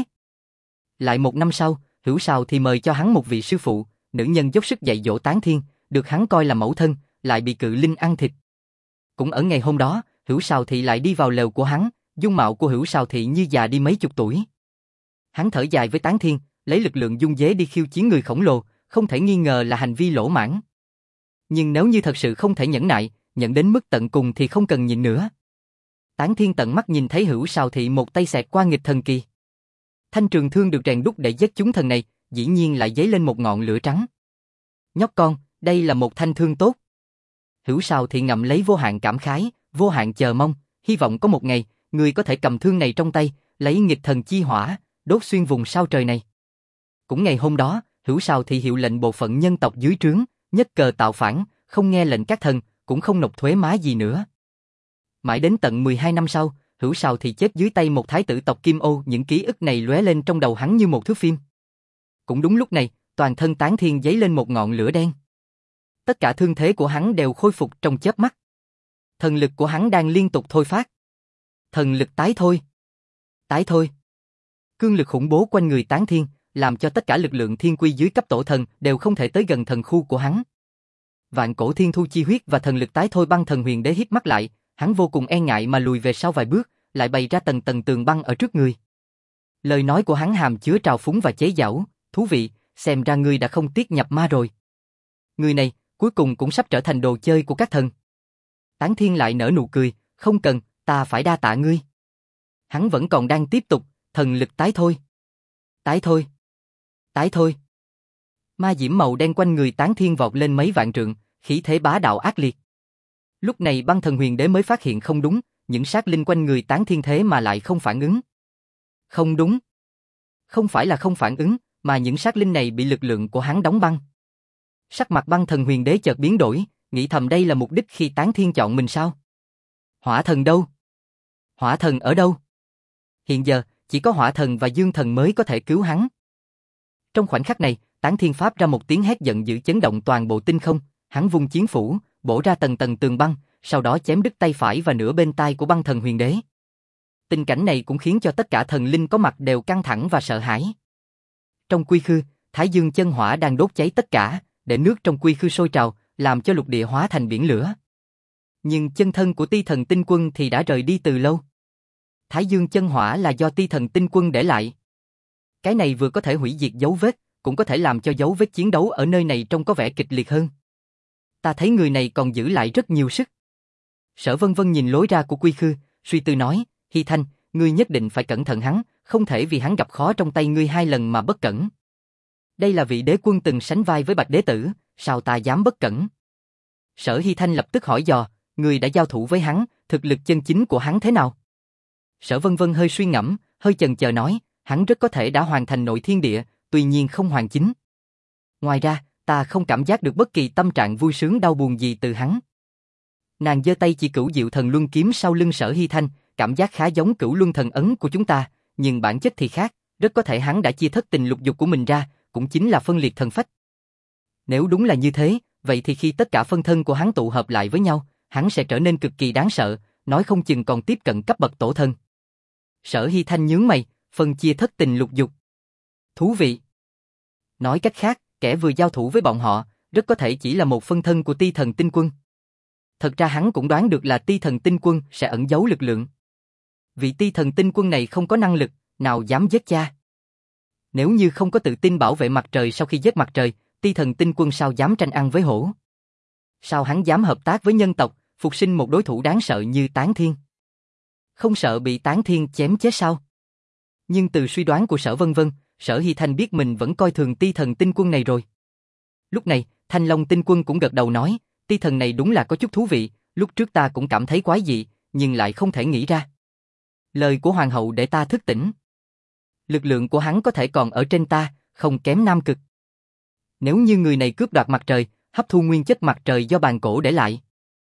[SPEAKER 1] Lại một năm sau, Hữu Sào thì mời cho hắn một vị sư phụ, nữ nhân dốc sức dạy dỗ Tán Thiên, được hắn coi là mẫu thân, lại bị cự linh ăn thịt. Cũng ở ngày hôm đó, Hữu Sào Thị lại đi vào lều của hắn, dung mạo của Hữu Sào Thị như già đi mấy chục tuổi. Hắn thở dài với Tán Thiên, lấy lực lượng dung dế đi khiêu chiến người khổng lồ, không thể nghi ngờ là hành vi lỗ mãn. Nhưng nếu như thật sự không thể nhẫn nại, nhận đến mức tận cùng thì không cần nhịn nữa. Tán Thiên tận mắt nhìn thấy Hữu Sào Thị một tay xẹt qua nghịch thần kỳ. Thanh trường thương được rèn đúc để giết chúng thần này, dĩ nhiên lại dấy lên một ngọn lửa trắng. Nhóc con, đây là một thanh thương tốt. Hữu Sào Thị ngậm lấy vô hạn cảm khái, vô hạn chờ mong, hy vọng có một ngày, người có thể cầm thương này trong tay, lấy nghịch thần chi hỏa, đốt xuyên vùng sao trời này. Cũng ngày hôm đó, Hữu Sào Thị hiệu lệnh bộ phận nhân tộc dưới trướng, nhất cờ tạo phản, không nghe lệnh các thần, cũng không nộp thuế má gì nữa. Mãi đến tận mười hai năm sau, Hữu Sào Thị chết dưới tay một thái tử tộc Kim Ô, những ký ức này lóe lên trong đầu hắn như một thước phim. Cũng đúng lúc này, toàn thân Tán Thiên giấy lên một ngọn lửa đen. Tất cả thương thế của hắn đều khôi phục trong chớp mắt. Thần lực của hắn đang liên tục thôi phát. Thần lực tái thôi. Tái thôi. Cương lực khủng bố quanh người Tán Thiên, làm cho tất cả lực lượng thiên quy dưới cấp tổ thần đều không thể tới gần thần khu của hắn. Vạn cổ thiên thu chi huyết và thần lực tái thôi băng thần huyền đế hít mắt lại, hắn vô cùng e ngại mà lùi về sau vài bước, lại bày ra tầng tầng tường băng ở trước người. Lời nói của hắn hàm chứa trào phúng và chế giễu, thú vị, xem ra ngươi đã không tiếc nhập ma rồi. Người này, cuối cùng cũng sắp trở thành đồ chơi của các thần. Tán Thiên lại nở nụ cười, không cần, ta phải đa tạ ngươi. Hắn vẫn còn đang tiếp tục, thần lực tái thôi. Tái thôi. Tái thôi. Ma diễm màu đen quanh người Tán Thiên vọt lên mấy vạn trượng, khí thế bá đạo ác liệt. Lúc này Băng Thần Huyền Đế mới phát hiện không đúng, những sát linh quanh người Tán Thiên thế mà lại không phản ứng. Không đúng. Không phải là không phản ứng, mà những sát linh này bị lực lượng của hắn đóng băng. Sắc mặt Băng Thần Huyền Đế chợt biến đổi, nghĩ thầm đây là mục đích khi Tán Thiên chọn mình sao? Hỏa thần đâu? Hỏa thần ở đâu? Hiện giờ, chỉ có hỏa thần và dương thần mới có thể cứu hắn. Trong khoảnh khắc này, Tán Thiên phát ra một tiếng hét giận dữ chấn động toàn bộ tinh không, hắn vung chiến phủ, bổ ra tầng tầng tường băng, sau đó chém đứt tay phải và nửa bên tai của Băng Thần Huyền Đế. Tình cảnh này cũng khiến cho tất cả thần linh có mặt đều căng thẳng và sợ hãi. Trong quy khư, Thái Dương chân hỏa đang đốt cháy tất cả, để nước trong quy khư sôi trào, làm cho lục địa hóa thành biển lửa. Nhưng chân thân của Ti Thần Tinh Quân thì đã rời đi từ lâu. Thái Dương chân hỏa là do Ti Thần Tinh Quân để lại. Cái này vừa có thể hủy diệt dấu vết, cũng có thể làm cho dấu vết chiến đấu ở nơi này trông có vẻ kịch liệt hơn. Ta thấy người này còn giữ lại rất nhiều sức. Sở Vân Vân nhìn lối ra của quy khư, suy tư nói, Hy Thanh, ngươi nhất định phải cẩn thận hắn, không thể vì hắn gặp khó trong tay ngươi hai lần mà bất cẩn. Đây là vị đế quân từng sánh vai với Bạch Đế Tử, sao ta dám bất cẩn? Sở Hy Thanh lập tức hỏi dò, ngươi đã giao thủ với hắn, thực lực chân chính của hắn thế nào? Sở Vân Vân hơi suy ngẫm, hơi chần chờ nói, hắn rất có thể đã hoàn thành nội thiên địa, tuy nhiên không hoàn chính. Ngoài ra, ta không cảm giác được bất kỳ tâm trạng vui sướng đau buồn gì từ hắn. Nàng giơ tay chỉ Cửu Diệu Thần Luân kiếm sau lưng Sở Hy Thanh, cảm giác khá giống Cửu Luân Thần Ấn của chúng ta, nhưng bản chất thì khác, rất có thể hắn đã chia thất tình lục dục của mình ra, cũng chính là phân liệt thần phách. Nếu đúng là như thế, vậy thì khi tất cả phân thân của hắn tụ hợp lại với nhau, hắn sẽ trở nên cực kỳ đáng sợ, nói không chừng còn tiếp cận cấp bậc tổ thân. Sở Hy Thanh nhướng mày, phân chia thất tình lục dục. Thú vị. Nói cách khác, kẻ vừa giao thủ với bọn họ, rất có thể chỉ là một phân thân của Ti Thần Tinh Quân. Thật ra hắn cũng đoán được là Ti Thần Tinh Quân sẽ ẩn giấu lực lượng. Vị Ti Thần Tinh Quân này không có năng lực, nào dám giết cha. Nếu như không có tự tin bảo vệ mặt trời sau khi giết mặt trời, Ti Thần Tinh Quân sao dám tranh ăn với hổ? Sao hắn dám hợp tác với nhân tộc, phục sinh một đối thủ đáng sợ như Tán Thiên? Không sợ bị Tán Thiên chém chết sao? Nhưng từ suy đoán của Sở Vân Vân, Sở Hy Thanh biết mình vẫn coi thường Ti Thần Tinh Quân này rồi. Lúc này, Thanh Long Tinh Quân cũng gật đầu nói, Ti Thần này đúng là có chút thú vị, lúc trước ta cũng cảm thấy quái dị, nhưng lại không thể nghĩ ra. Lời của Hoàng hậu để ta thức tỉnh. Lực lượng của hắn có thể còn ở trên ta, không kém Nam Cực. Nếu như người này cướp đoạt mặt trời, hấp thu nguyên chất mặt trời do bàn cổ để lại,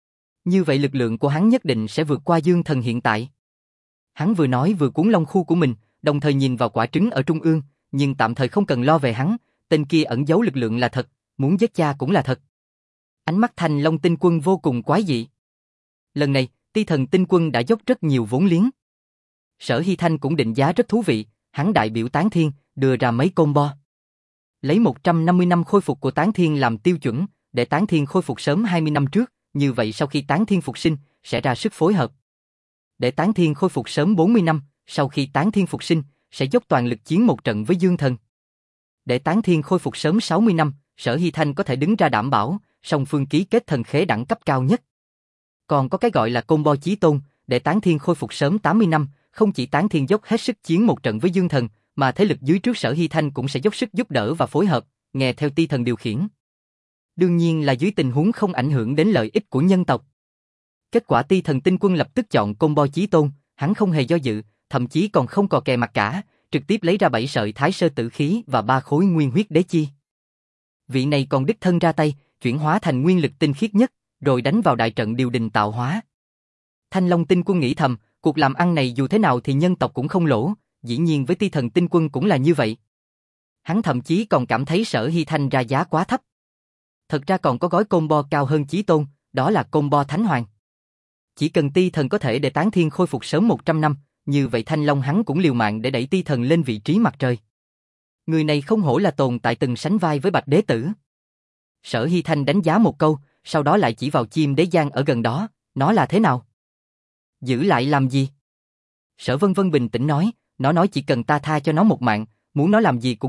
[SPEAKER 1] như vậy lực lượng của hắn nhất định sẽ vượt qua Dương Thần hiện tại. Hắn vừa nói vừa cuốn long khu của mình, đồng thời nhìn vào quả trứng ở trung ương, nhưng tạm thời không cần lo về hắn, tên kia ẩn giấu lực lượng là thật, muốn giết cha cũng là thật. Ánh mắt Thanh Long Tinh Quân vô cùng quái dị. Lần này, Ti Thần Tinh Quân đã dốc rất nhiều vốn liếng. Sở Hy Thanh cũng định giá rất thú vị, hắn đại biểu Tán Thiên, đưa ra mấy combo. Lấy một trăm năm mươi năm khôi phục của Tán Thiên làm tiêu chuẩn, để Tán Thiên khôi phục sớm hai mươi năm trước, như vậy sau khi Tán Thiên phục sinh, sẽ ra sức phối hợp. Để Tán Thiên khôi phục sớm bốn mươi năm, sau khi Tán Thiên phục sinh, sẽ dốc toàn lực chiến một trận với Dương Thần. Để Tán Thiên khôi phục sớm sáu mươi năm, Sở Hy Thanh có thể đứng ra đảm bảo, song phương ký kết thần khế đẳng cấp cao nhất. Còn có cái gọi là combo chí tôn, để Tán Thiên khôi phục sớm tám mươi năm, không chỉ Tán Thiên dốc hết sức chiến một trận với Dương Thần, mà thế lực dưới trước Sở Hy Thanh cũng sẽ dốc sức giúp đỡ và phối hợp, nghe theo Ti Thần điều khiển. Đương nhiên là dưới tình huống không ảnh hưởng đến lợi ích của nhân tộc. Kết quả Ti Thần Tinh Quân lập tức chọn combo chí tôn, hắn không hề do dự, thậm chí còn không cò kè mặt cả, trực tiếp lấy ra bảy sợi Thái Sơ Tử Khí và ba khối Nguyên Huyết Đế Chi. Vị này còn đích thân ra tay, chuyển hóa thành nguyên lực tinh khiết nhất, rồi đánh vào đại trận điều đình tạo hóa. Thanh Long Tinh Quân nghĩ thầm, cuộc làm ăn này dù thế nào thì nhân tộc cũng không lỗ, dĩ nhiên với Ti Thần Tinh Quân cũng là như vậy. Hắn thậm chí còn cảm thấy Sở Hy Thanh ra giá quá thấp. Thật ra còn có gói combo cao hơn chí tôn, đó là combo Thánh Hoàng. Chỉ cần Ti Thần có thể để Tán Thiên khôi phục sớm một trăm năm, như vậy Thanh Long hắn cũng liều mạng để đẩy Ti Thần lên vị trí mặt trời. Người này không hổ là tồn tại từng sánh vai với Bạch Đế Tử. Sở Hy Thanh đánh giá một câu, sau đó lại chỉ vào chim đế giang ở gần đó, nó là thế nào? Giữ lại làm gì? Sở Vân Vân bình tĩnh nói, nó nói chỉ cần ta tha cho nó một mạng, muốn nó làm gì cũng được,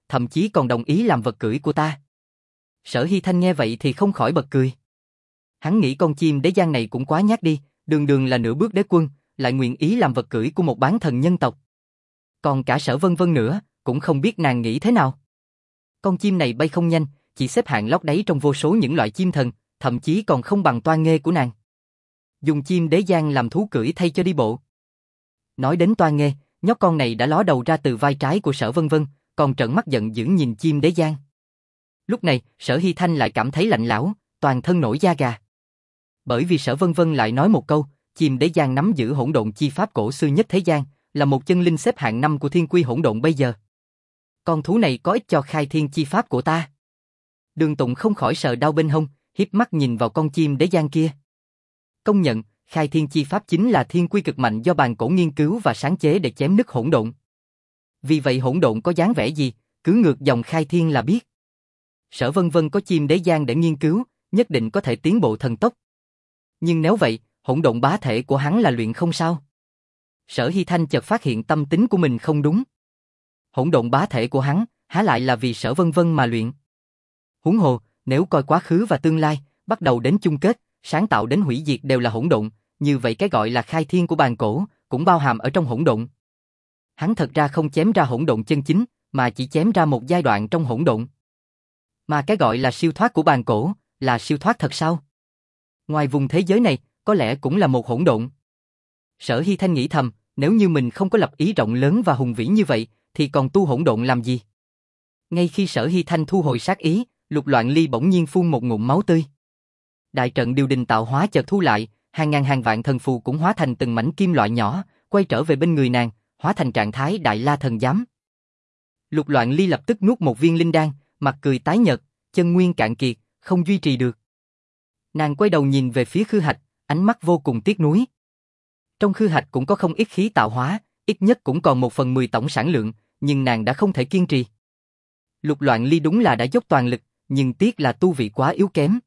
[SPEAKER 1] thậm chí còn đồng ý làm vật cưỡi của ta. Sở Hy Thanh nghe vậy thì không khỏi bật cười. Hắn nghĩ con chim đế giang này cũng quá nhát đi, đường đường là nửa bước đế quân, lại nguyện ý làm vật cưỡi của một bán thần nhân tộc. Còn cả Sở Vân Vân nữa, cũng không biết nàng nghĩ thế nào. Con chim này bay không nhanh, chỉ xếp hạng lót đáy trong vô số những loại chim thần, thậm chí còn không bằng toa nghê của nàng. Dùng chim đế giang làm thú cưỡi thay cho đi bộ. Nói đến toa nghê, nhóc con này đã ló đầu ra từ vai trái của Sở Vân Vân, còn trợn mắt giận dữ nhìn chim đế giang. Lúc này, Sở Hy Thanh lại cảm thấy lạnh lẽo, toàn thân nổi da gà. Bởi vì Sở Vân Vân lại nói một câu, chim đế giang nắm giữ hỗn độn chi pháp cổ xưa nhất thế gian, là một chân linh xếp hạng năm của thiên quy hỗn độn bây giờ. Con thú này có ích cho khai thiên chi pháp của ta. Đường Tụng không khỏi sờ đau bên hông, hiếp mắt nhìn vào con chim đế giang kia. Công nhận, khai thiên chi pháp chính là thiên quy cực mạnh do bàn cổ nghiên cứu và sáng chế để chém nứt hỗn độn. Vì vậy hỗn độn có dáng vẻ gì, cứ ngược dòng khai thiên là biết. Sở Vân Vân có chim đế giang để nghiên cứu, nhất định có thể tiến bộ thần tốc. Nhưng nếu vậy, hỗn độn bá thể của hắn là luyện không sao? Sở Hy Thanh chợt phát hiện tâm tính của mình không đúng. Hỗn độn bá thể của hắn, há lại là vì Sở Vân Vân mà luyện. Huống hồ, nếu coi quá khứ và tương lai, bắt đầu đến chung kết, sáng tạo đến hủy diệt đều là hỗn độn, như vậy cái gọi là khai thiên của bàn cổ, cũng bao hàm ở trong hỗn độn. Hắn thật ra không chém ra hỗn độn chân chính, mà chỉ chém ra một giai đoạn trong hỗn độn. Mà cái gọi là siêu thoát của bàn cổ, là siêu thoát thật sao? Ngoài vùng thế giới này, có lẽ cũng là một hỗn độn. Sở Hy Thanh nghĩ thầm, nếu như mình không có lập ý rộng lớn và hùng vĩ như vậy, thì còn tu hỗn độn làm gì? Ngay khi Sở Hy Thanh thu hồi sát ý, Lục Loạn Ly bỗng nhiên phun một ngụm máu tươi. Đại trận điều đình tạo hóa chợt thu lại, hàng ngàn hàng vạn thần phù cũng hóa thành từng mảnh kim loại nhỏ, quay trở về bên người nàng, hóa thành trạng thái Đại La Thần Giám. Lục Loạn Ly lập tức nuốt một viên linh đan, mặt cười tái nhợt, chân nguyên cạn kiệt, không duy trì được. Nàng quay đầu nhìn về phía Khư Hạch, ánh mắt vô cùng tiếc nuối. Trong Khư Hạch cũng có không ít khí tạo hóa, ít nhất cũng còn một phần mười tổng sản lượng, nhưng nàng đã không thể kiên trì. Lục Loạn Ly đúng là đã dốc toàn lực, nhưng tiếc là tu vị quá yếu kém.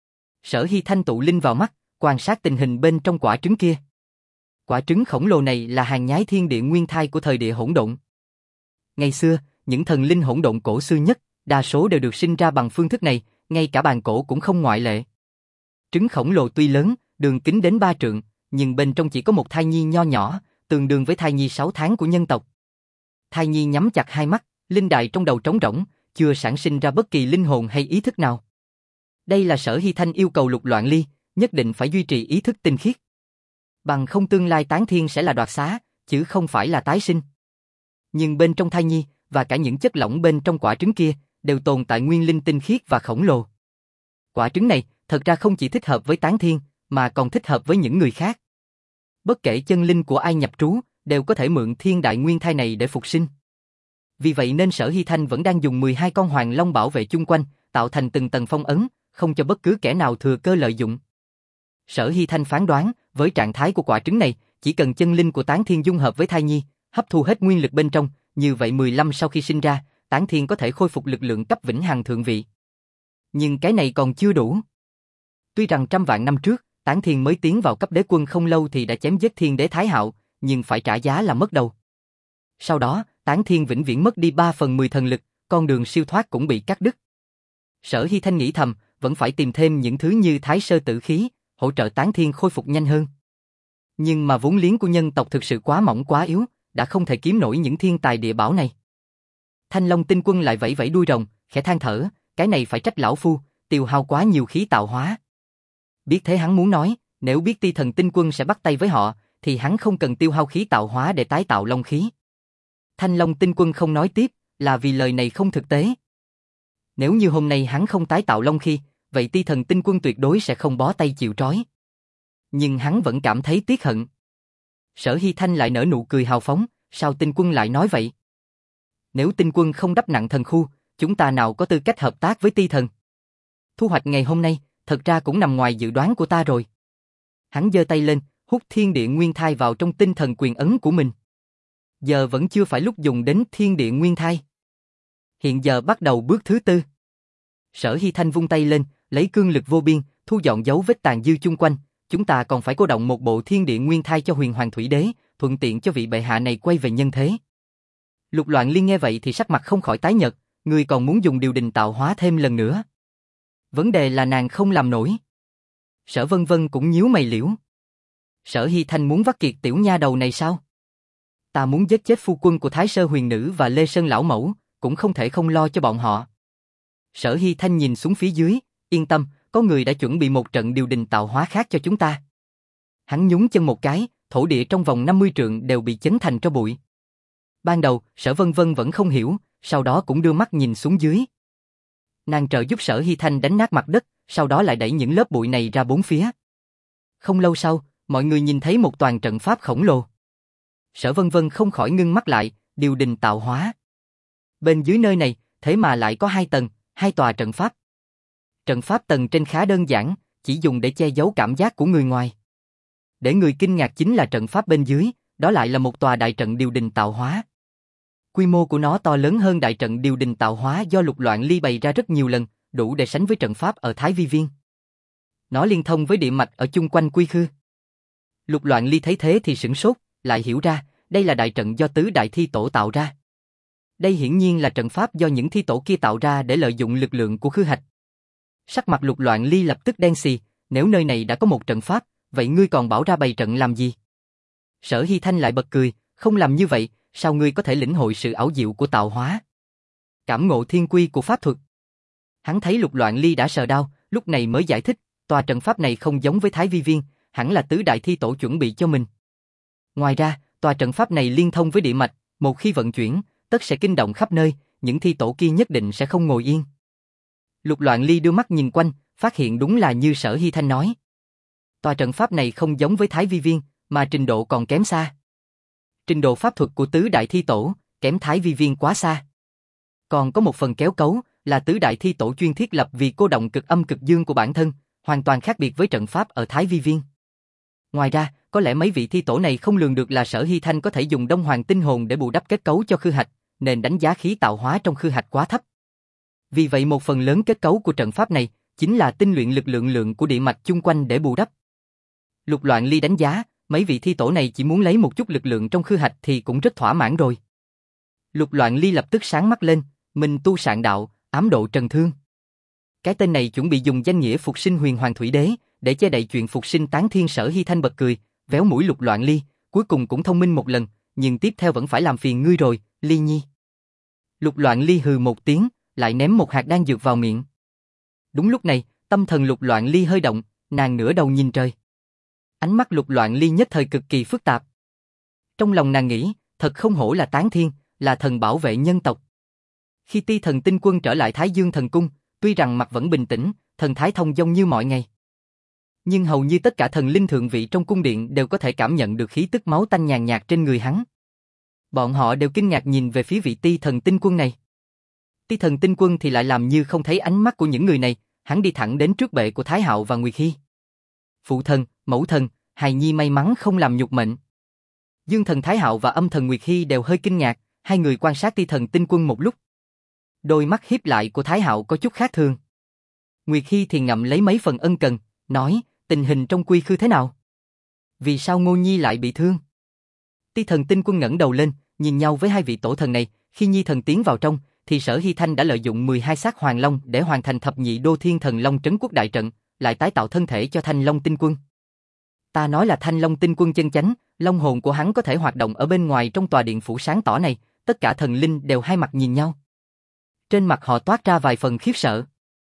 [SPEAKER 1] Sở Hy Thanh tụ linh vào mắt, quan sát tình hình bên trong quả trứng kia. Quả trứng khổng lồ này là hàng nhái thiên địa nguyên thai của thời địa hỗn độn. Ngày xưa, những thần linh hỗn độn cổ xưa nhất, đa số đều được sinh ra bằng phương thức này, ngay cả bàn cổ cũng không ngoại lệ. Trứng khổng lồ tuy lớn, đường kính đến ba trượng, nhưng bên trong chỉ có một thai nhi nho nhỏ, tương đương với thai nhi sáu tháng của nhân tộc. Thai nhi nhắm chặt hai mắt, linh đài trong đầu trống rỗng, chưa sản sinh ra bất kỳ linh hồn hay ý thức nào. Đây là Sở Hy Thanh yêu cầu Lục Loạn Ly, nhất định phải duy trì ý thức tinh khiết. Bằng không tương lai tán thiên sẽ là đoạt xá, chứ không phải là tái sinh. Nhưng bên trong thai nhi, và cả những chất lỏng bên trong quả trứng kia, đều tồn tại nguyên linh tinh khiết và khổng lồ. Quả trứng này, thật ra không chỉ thích hợp với tán thiên, mà còn thích hợp với những người khác. Bất kể chân linh của ai nhập trú, đều có thể mượn thiên đại nguyên thai này để phục sinh. Vì vậy nên Sở Hy Thanh vẫn đang dùng mười hai con hoàng long bảo vệ chung quanh, tạo thành từng tầng phong ấn, không cho bất cứ kẻ nào thừa cơ lợi dụng. Sở Hy Thanh phán đoán, với trạng thái của quả trứng này, chỉ cần chân linh của tán thiên dung hợp với thai nhi, hấp thu hết nguyên lực bên trong, như vậy mười lăm sau khi sinh ra, tán thiên có thể khôi phục lực lượng cấp vĩnh hằng thượng vị. Nhưng cái này còn chưa đủ. Tuy rằng trăm vạn năm trước, tán thiên mới tiến vào cấp đế quân không lâu thì đã chém giết thiên đế Thái Hạo, nhưng phải trả giá là mất đầu. Sau đó, tán thiên vĩnh viễn mất đi ba phần mười thần lực, con đường siêu thoát cũng bị cắt đứt. Sở Hy Thanh nghĩ thầm, vẫn phải tìm thêm những thứ như Thái Sơ Tử Khí, hỗ trợ tán thiên khôi phục nhanh hơn. Nhưng mà vốn liếng của nhân tộc thực sự quá mỏng quá yếu, đã không thể kiếm nổi những thiên tài địa bảo này. Thanh Long Tinh Quân lại vẫy vẫy đuôi rồng, khẽ than thở, cái này phải trách lão phu, tiêu hao quá nhiều khí tạo hóa. Biết thế hắn muốn nói, nếu biết Ti Thần Tinh Quân sẽ bắt tay với họ, thì hắn không cần tiêu hao khí tạo hóa để tái tạo long khí. Thanh Long Tinh Quân không nói tiếp, là vì lời này không thực tế. Nếu như hôm nay hắn không tái tạo long khí, vậy Ti Thần Tinh Quân tuyệt đối sẽ không bó tay chịu trói. Nhưng hắn vẫn cảm thấy tiếc hận. Sở Hy Thanh lại nở nụ cười hào phóng, sao Tinh Quân lại nói vậy? Nếu Tinh Quân không đắp nặng thần khu, chúng ta nào có tư cách hợp tác với Ti Thần? Thu hoạch ngày hôm nay, thật ra cũng nằm ngoài dự đoán của ta rồi. Hắn giơ tay lên, hút thiên địa nguyên thai vào trong tinh thần quyền ấn của mình. Giờ vẫn chưa phải lúc dùng đến thiên địa nguyên thai. Hiện giờ bắt đầu bước thứ tư. Sở Hy Thanh vung tay lên, lấy cương lực vô biên, thu dọn dấu vết tàn dư chung quanh. Chúng ta còn phải cô động một bộ thiên địa nguyên thai cho Huyền Hoàng Thủy Đế, thuận tiện cho vị bệ hạ này quay về nhân thế. Lục Loạn Liên nghe vậy thì sắc mặt không khỏi tái nhợt, ngươi còn muốn dùng điều đình tạo hóa thêm lần nữa. Vấn đề là nàng không làm nổi. Sở Vân Vân cũng nhíu mày liễu. Sở Hy Thanh muốn vắt kiệt tiểu nha đầu này sao? Ta muốn giết chết phu quân của Thái Sơ Huyền Nữ và Lê Sơn Lão Mẫu, cũng không thể không lo cho bọn họ. Sở Hy Thanh nhìn xuống phía dưới, yên tâm, có người đã chuẩn bị một trận điều đình tạo hóa khác cho chúng ta. Hắn nhún chân một cái, thổ địa trong vòng năm mươi trượng đều bị chấn thành tro bụi. Ban đầu, Sở Vân Vân vẫn không hiểu, sau đó cũng đưa mắt nhìn xuống dưới. Nàng trợ giúp Sở Hy Thanh đánh nát mặt đất, sau đó lại đẩy những lớp bụi này ra bốn phía. Không lâu sau, mọi người nhìn thấy một toàn trận pháp khổng lồ. Sở Vân Vân không khỏi ngưng mắt lại, điều đình tạo hóa. Bên dưới nơi này, thế mà lại có hai tầng, hai tòa trận pháp. Trận pháp tầng trên khá đơn giản, chỉ dùng để che giấu cảm giác của người ngoài. Để người kinh ngạc chính là trận pháp bên dưới, đó lại là một tòa đại trận điều đình tạo hóa. Quy mô của nó to lớn hơn đại trận điều đình tạo hóa do Lục Loạn Ly bày ra rất nhiều lần, đủ để sánh với trận pháp ở Thái Vi Viên. Nó liên thông với địa mạch ở chung quanh Quy Khư. Lục Loạn Ly thấy thế thì sửng sốt, lại hiểu ra, đây là đại trận do tứ đại thi tổ tạo ra. Đây hiển nhiên là trận pháp do những thi tổ kia tạo ra để lợi dụng lực lượng của khư hạch. Sắc mặt Lục Loạn Ly lập tức đen xì, nếu nơi này đã có một trận pháp, vậy ngươi còn bảo ra bày trận làm gì? Sở Hy Thanh lại bật cười, không làm như vậy, sao ngươi có thể lĩnh hội sự ảo diệu của tạo hóa? Cảm ngộ thiên quy của pháp thuật. Hắn thấy Lục Loạn Ly đã sờ đau, lúc này mới giải thích, tòa trận pháp này không giống với Thái Vi Viên, hẳn là tứ đại thi tổ chuẩn bị cho mình. Ngoài ra, tòa trận pháp này liên thông với địa mạch, một khi vận chuyển, tất sẽ kinh động khắp nơi, những thi tổ kia nhất định sẽ không ngồi yên. Lục Loạn Ly đưa mắt nhìn quanh, phát hiện đúng là như Sở Hy Thanh nói. Tòa trận pháp này không giống với Thái Vi Viên, mà trình độ còn kém xa. Trình độ pháp thuật của tứ đại thi tổ, kém Thái Vi Viên quá xa. Còn có một phần kéo cấu, là tứ đại thi tổ chuyên thiết lập vì cô động cực âm cực dương của bản thân, hoàn toàn khác biệt với trận pháp ở Thái Vi Viên. Ngoài ra, có lẽ mấy vị thi tổ này không lường được là Sở Hy Thanh có thể dùng Đông Hoàng tinh hồn để bù đắp kết cấu cho khư hạch, nên đánh giá khí tạo hóa trong khư hạch quá thấp. Vì vậy một phần lớn kết cấu của trận pháp này chính là tinh luyện lực lượng lượng của địa mạch chung quanh để bù đắp. Lục Loạn Ly đánh giá, mấy vị thi tổ này chỉ muốn lấy một chút lực lượng trong khư hạch thì cũng rất thỏa mãn rồi. Lục Loạn Ly lập tức sáng mắt lên, mình tu sạn đạo, ám độ trần thương. Cái tên này chuẩn bị dùng danh nghĩa phục sinh Huyền Hoàng Thủy Đế để che đậy chuyện phục sinh tán thiên. Sở Hy Thanh bật cười, véo mũi Lục Loạn Ly, cuối cùng cũng thông minh một lần, nhưng tiếp theo vẫn phải làm phiền ngươi rồi, Ly Nhi. Lục Loạn Ly hừ một tiếng, lại ném một hạt đan dược vào miệng. Đúng lúc này, tâm thần Lục Loạn Ly hơi động, nàng ngửa đầu nhìn trời. Ánh mắt Lục Loạn Ly nhất thời cực kỳ phức tạp. Trong lòng nàng nghĩ, thật không hổ là tán thiên, là thần bảo vệ nhân tộc. Khi Ti Thần Tinh Quân trở lại Thái Dương Thần Cung, tuy rằng mặt vẫn bình tĩnh, thần thái thông dong như mọi ngày. Nhưng hầu như tất cả thần linh thượng vị trong cung điện đều có thể cảm nhận được khí tức máu tanh nhàn nhạt trên người hắn. Bọn họ đều kinh ngạc nhìn về phía vị Ti Thần Tinh Quân này. Ti Thần Tinh Quân thì lại làm như không thấy ánh mắt của những người này, hắn đi thẳng đến trước bệ của Thái Hạo và Nguyệt Hy. Phụ thần, mẫu thần, hài nhi may mắn không làm nhục mệnh. Dương thần Thái Hạo và âm thần Nguyệt Hy đều hơi kinh ngạc, hai người quan sát Ti Thần Tinh Quân một lúc. Đôi mắt híp lại của Thái Hạo có chút khác thường. Nguyệt Hy thì ngậm lấy mấy phần ân cần, nói, tình hình trong Quy Khư thế nào? Vì sao Ngô Nhi lại bị thương? Ti Thần Tinh Quân ngẩng đầu lên, nhìn nhau với hai vị tổ thần này, khi Nhi thần tiến vào trong, thì Sở Hy Thanh đã lợi dụng mười hai xác Hoàng Long để hoàn thành thập nhị đô thiên thần Long trấn quốc đại trận, lại tái tạo thân thể cho Thanh Long Tinh Quân. Ta nói là Thanh Long Tinh Quân chân chánh, long hồn của hắn có thể hoạt động ở bên ngoài trong tòa điện phủ sáng tỏ này, tất cả thần linh đều hai mặt nhìn nhau. Trên mặt họ toát ra vài phần khiếp sợ.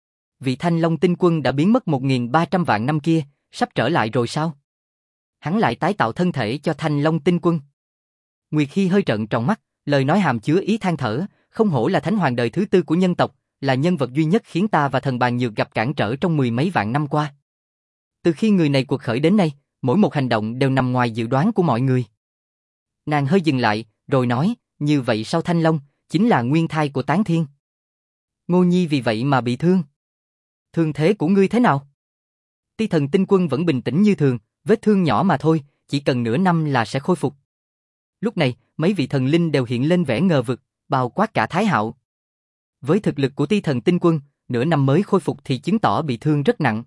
[SPEAKER 1] Vị Thanh Long Tinh Quân đã biến mất một nghìn ba trăm vạn năm kia, sắp trở lại rồi sao? Hắn lại tái tạo thân thể cho Thanh Long Tinh Quân. Nguyệt Hy hơi trợn tròn mắt, lời nói hàm chứa ý than thở, không hổ là thánh hoàng đời thứ tư của nhân tộc, là nhân vật duy nhất khiến ta và thần bàn nhược gặp cản trở trong mười mấy vạn năm qua. Từ khi người này cuộc khởi đến nay, mỗi một hành động đều nằm ngoài dự đoán của mọi người. Nàng hơi dừng lại, rồi nói, như vậy sao Thanh Long, chính là nguyên thai của Tán Thiên. Ngô Nhi vì vậy mà bị thương. Thương thế của ngươi thế nào? Ti Thần Tinh Quân vẫn bình tĩnh như thường, vết thương nhỏ mà thôi, chỉ cần nửa năm là sẽ khôi phục. Lúc này, mấy vị thần linh đều hiện lên vẻ ngờ vực, bao quát cả Thái Hạo. Với thực lực của Ti Thần Tinh Quân, nửa năm mới khôi phục thì chứng tỏ bị thương rất nặng.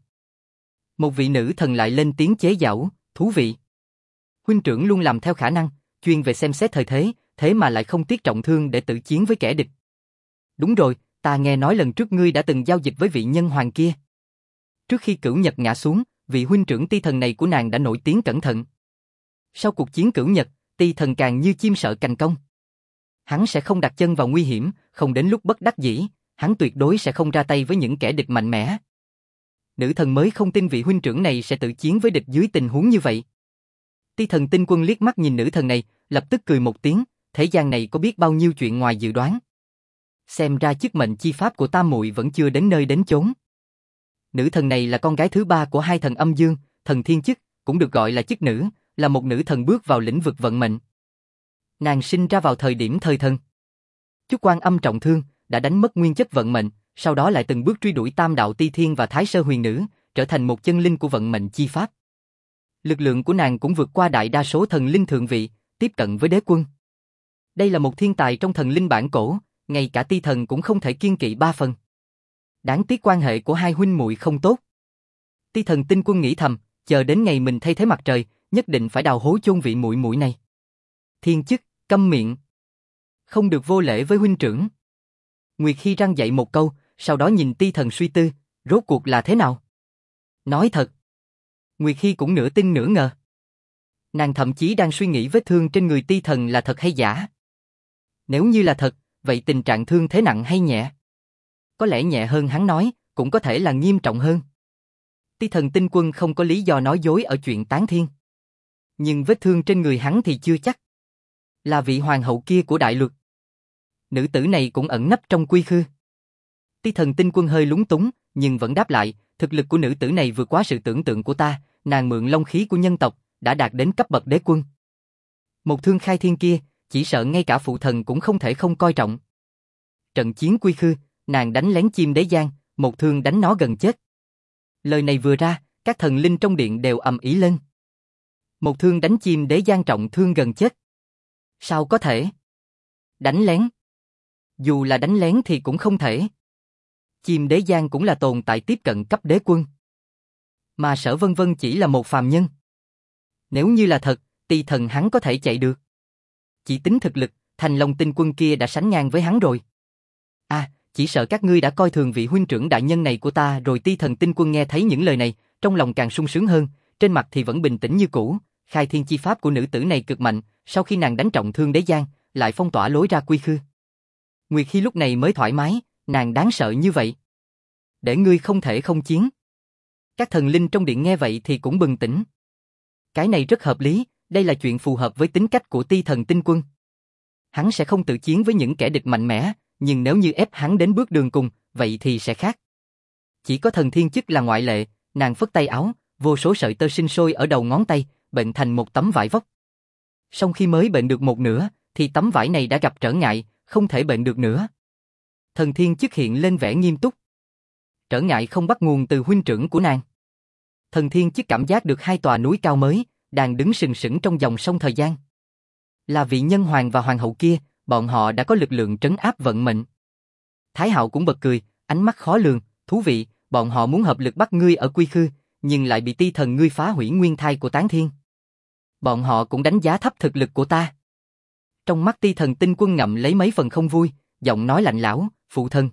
[SPEAKER 1] Một vị nữ thần lại lên tiếng chế giễu, thú vị. Huynh trưởng luôn làm theo khả năng, chuyên về xem xét thời thế, thế mà lại không tiếc trọng thương để tự chiến với kẻ địch. Đúng rồi, ta nghe nói lần trước ngươi đã từng giao dịch với vị nhân hoàng kia. Trước khi Cửu Nhật ngã xuống, vị huynh trưởng Ti Thần này của nàng đã nổi tiếng cẩn thận. Sau cuộc chiến Cửu Nhật, Ti Thần càng như chim sợ cành cong. Hắn sẽ không đặt chân vào nguy hiểm, không đến lúc bất đắc dĩ, hắn tuyệt đối sẽ không ra tay với những kẻ địch mạnh mẽ. Nữ thần mới không tin vị huynh trưởng này sẽ tự chiến với địch dưới tình huống như vậy. Ti Thần Tinh Quân liếc mắt nhìn nữ thần này, lập tức cười một tiếng, thế gian này có biết bao nhiêu chuyện ngoài dự đoán. Xem ra chức mệnh chi pháp của tam muội vẫn chưa đến nơi đến chốn. Nữ thần này là con gái thứ ba của hai thần âm dương, thần thiên chức, cũng được gọi là chức nữ, là một nữ thần bước vào lĩnh vực vận mệnh. Nàng sinh ra vào thời điểm thời thần. Chúc Quan Âm trọng thương, đã đánh mất nguyên chất vận mệnh, sau đó lại từng bước truy đuổi Tam Đạo Ti Thiên và Thái Sơ Huyền Nữ, trở thành một chân linh của vận mệnh chi pháp. Lực lượng của nàng cũng vượt qua đại đa số thần linh thượng vị, tiếp cận với đế quân. Đây là một thiên tài trong thần linh bản cổ, ngay cả Ti Thần cũng không thể kiêng kỵ ba phần. Đáng tiếc quan hệ của hai huynh muội không tốt. Ti Thần Tinh Quân nghĩ thầm, chờ đến ngày mình thay thế mặt trời, nhất định phải đào hố chôn vị muội muội này. Thiên chức, câm miệng. Không được vô lễ với huynh trưởng. Nguyệt Hy răng dậy một câu, sau đó nhìn Ti Thần suy tư, rốt cuộc là thế nào? Nói thật. Nguyệt Hy cũng nửa tin nửa ngờ. Nàng thậm chí đang suy nghĩ vết thương trên người Ti Thần là thật hay giả. Nếu như là thật, vậy tình trạng thương thế nặng hay nhẹ? Có lẽ nhẹ hơn hắn nói, cũng có thể là nghiêm trọng hơn. Ti Thần Tinh Quân không có lý do nói dối ở chuyện tán thiên. Nhưng vết thương trên người hắn thì chưa chắc. Là vị hoàng hậu kia của đại luật. Nữ tử này cũng ẩn nấp trong quy khư. Ti Thần Tinh Quân hơi lúng túng, nhưng vẫn đáp lại, thực lực của nữ tử này vượt quá sự tưởng tượng của ta, nàng mượn long khí của nhân tộc, đã đạt đến cấp bậc đế quân. Một thương khai thiên kia, chỉ sợ ngay cả phụ thần cũng không thể không coi trọng. Trận chiến quy khư, nàng đánh lén chim đế giang, một thương đánh nó gần chết. Lời này vừa ra, các thần linh trong điện đều ầm ĩ lên. Một thương đánh chim đế giang trọng thương gần chết. Sao có thể? Đánh lén. Dù là đánh lén thì cũng không thể. Chim đế giang cũng là tồn tại tiếp cận cấp đế quân. Mà Sở Vân Vân chỉ là một phàm nhân. Nếu như là thật, Ti Thần hắn có thể chạy được. Chỉ tính thực lực, Thành Long Tinh Quân kia đã sánh ngang với hắn rồi. À, chỉ sợ các ngươi đã coi thường vị huynh trưởng đại nhân này của ta rồi. Ti Thần Tinh Quân nghe thấy những lời này, trong lòng càng sung sướng hơn, trên mặt thì vẫn bình tĩnh như cũ. Khai thiên chi pháp của nữ tử này cực mạnh, sau khi nàng đánh trọng thương đế giang, lại phong tỏa lối ra quy khư. Nguyệt Hy lúc này mới thoải mái, nàng đáng sợ như vậy. Để ngươi không thể không chiến. Các thần linh trong điện nghe vậy thì cũng bừng tỉnh. Cái này rất hợp lý, đây là chuyện phù hợp với tính cách của Ti Thần Tinh Quân. Hắn sẽ không tự chiến với những kẻ địch mạnh mẽ, nhưng nếu như ép hắn đến bước đường cùng, vậy thì sẽ khác. Chỉ có thần thiên chức là ngoại lệ, nàng phất tay áo, vô số sợi tơ sinh sôi ở đầu ngón tay, bệnh thành một tấm vải vóc. Sau khi mới bệnh được một nửa, thì tấm vải này đã gặp trở ngại, không thể bệnh được nữa. Thần thiên chức hiện lên vẻ nghiêm túc. Trở ngại không bắt nguồn từ huynh trưởng của nàng. Thần thiên chức cảm giác được hai tòa núi cao mới, đang đứng sừng sững trong dòng sông thời gian. Là vị nhân hoàng và hoàng hậu kia, bọn họ đã có lực lượng trấn áp vận mệnh. Thái Hạo cũng bật cười, ánh mắt khó lường, thú vị, bọn họ muốn hợp lực bắt ngươi ở quy khư, nhưng lại bị Ti Thần ngươi phá hủy nguyên thai của Tán Thiên. Bọn họ cũng đánh giá thấp thực lực của ta. Trong mắt Ti Thần Tinh Quân ngậm lấy mấy phần không vui, giọng nói lạnh lẽo, phụ thân.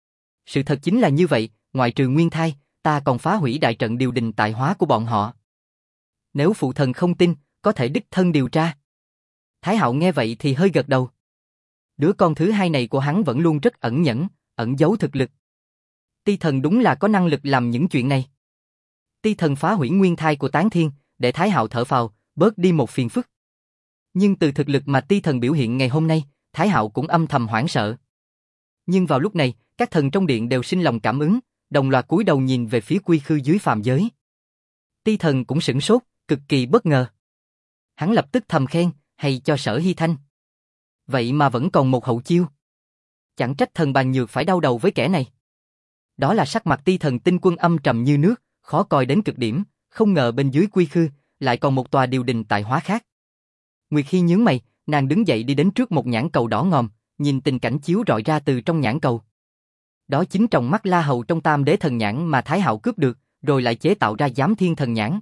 [SPEAKER 1] Sự thật chính là như vậy, ngoại trừ nguyên thai, ta còn phá hủy đại trận điều đình tài hóa của bọn họ. Nếu phụ thần không tin, có thể đích thân điều tra. Thái Hạo nghe vậy thì hơi gật đầu. Đứa con thứ hai này của hắn vẫn luôn rất ẩn nhẫn, ẩn giấu thực lực. Ti Thần đúng là có năng lực làm những chuyện này. Ti Thần phá hủy nguyên thai của Tán Thiên, để Thái Hạo thở phào, bớt đi một phiền phức. Nhưng từ thực lực mà Ti Thần biểu hiện ngày hôm nay, Thái Hạo cũng âm thầm hoảng sợ. Nhưng vào lúc này, các thần trong điện đều sinh lòng cảm ứng, đồng loạt cúi đầu nhìn về phía quy khư dưới phàm giới. Ti Thần cũng sửng sốt, cực kỳ bất ngờ. Hắn lập tức thầm khen, hay cho Sở Hy Thanh. Vậy mà vẫn còn một hậu chiêu. Chẳng trách thần Bàn Nhược phải đau đầu với kẻ này. Đó là sắc mặt Ti Thần Tinh Quân âm trầm như nước, khó coi đến cực điểm, không ngờ bên dưới quy khư, lại còn một tòa điều đình tài hóa khác. Nguyệt Hy nhướng mày, nàng đứng dậy đi đến trước một nhãn cầu đỏ ngòm, nhìn tình cảnh chiếu rọi ra từ trong nhãn cầu. Đó chính tròng mắt La Hầu trong Tam Đế Thần Nhãn mà Thái Hạo cướp được, rồi lại chế tạo ra Giám Thiên Thần Nhãn.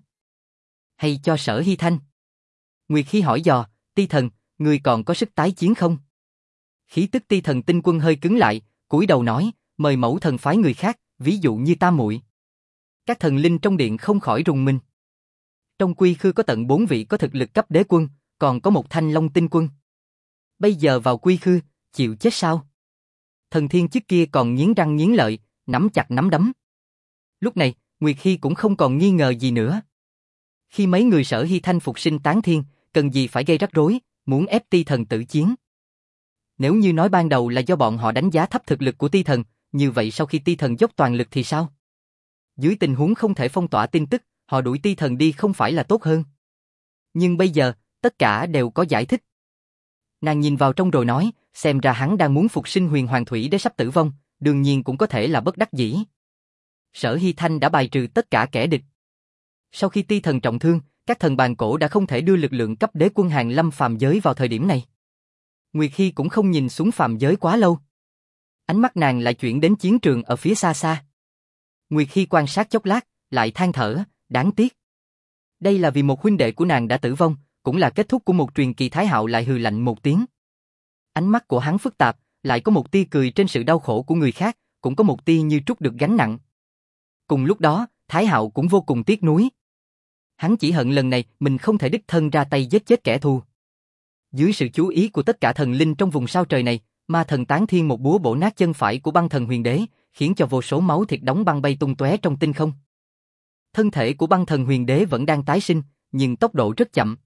[SPEAKER 1] Hay cho Sở Hy Thanh. Nguyệt Hy hỏi dò, Ti Thần, ngươi còn có sức tái chiến không? Khí tức Ti Thần Tinh Quân hơi cứng lại, cúi đầu nói, mời mẫu thần phái người khác, ví dụ như ta muội. Các thần linh trong điện không khỏi rùng mình. Trong quy khư có tận bốn vị có thực lực cấp đế quân, còn có một thanh long tinh quân. Bây giờ vào quy khư, chịu chết sao? Thần thiên trước kia còn nghiến răng nghiến lợi, nắm chặt nắm đấm. Lúc này, Nguyệt Hy cũng không còn nghi ngờ gì nữa. Khi mấy người Sở Hy Thanh phục sinh tán thiên, cần gì phải gây rắc rối, muốn ép Ti Thần tử chiến. Nếu như nói ban đầu là do bọn họ đánh giá thấp thực lực của Ti Thần, như vậy sau khi Ti Thần dốc toàn lực thì sao? Dưới tình huống không thể phong tỏa tin tức, họ đuổi Ti Thần đi không phải là tốt hơn. Nhưng bây giờ, tất cả đều có giải thích. Nàng nhìn vào trong rồi nói, xem ra hắn đang muốn phục sinh Huyền Hoàng Thủy Đế sắp tử vong, đương nhiên cũng có thể là bất đắc dĩ. Sở Hy Thanh đã bài trừ tất cả kẻ địch. Sau khi Ti Thần trọng thương, các thần bàn cổ đã không thể đưa lực lượng cấp đế quân hàng lâm phàm giới vào thời điểm này. Nguyệt Hy cũng không nhìn xuống phàm giới quá lâu. Ánh mắt nàng lại chuyển đến chiến trường ở phía xa xa. Nguyệt Hy quan sát chốc lát, lại than thở, đáng tiếc. Đây là vì một huynh đệ của nàng đã tử vong, cũng là kết thúc của một truyền kỳ. Thái Hạo lại hừ lạnh một tiếng. Ánh mắt của hắn phức tạp, lại có một tia cười trên sự đau khổ của người khác, cũng có một tia như trút được gánh nặng. Cùng lúc đó, Thái Hạo cũng vô cùng tiếc nuối. Hắn chỉ hận lần này mình không thể đích thân ra tay giết chết kẻ thù. Dưới sự chú ý của tất cả thần linh trong vùng sao trời này, ma thần Tán Thiên một búa bổ nát chân phải của băng thần Huyền Đế, khiến cho vô số máu thịt đóng băng bay tung tóe trong tinh không. Thân thể của băng thần Huyền Đế vẫn đang tái sinh, nhưng tốc độ rất chậm.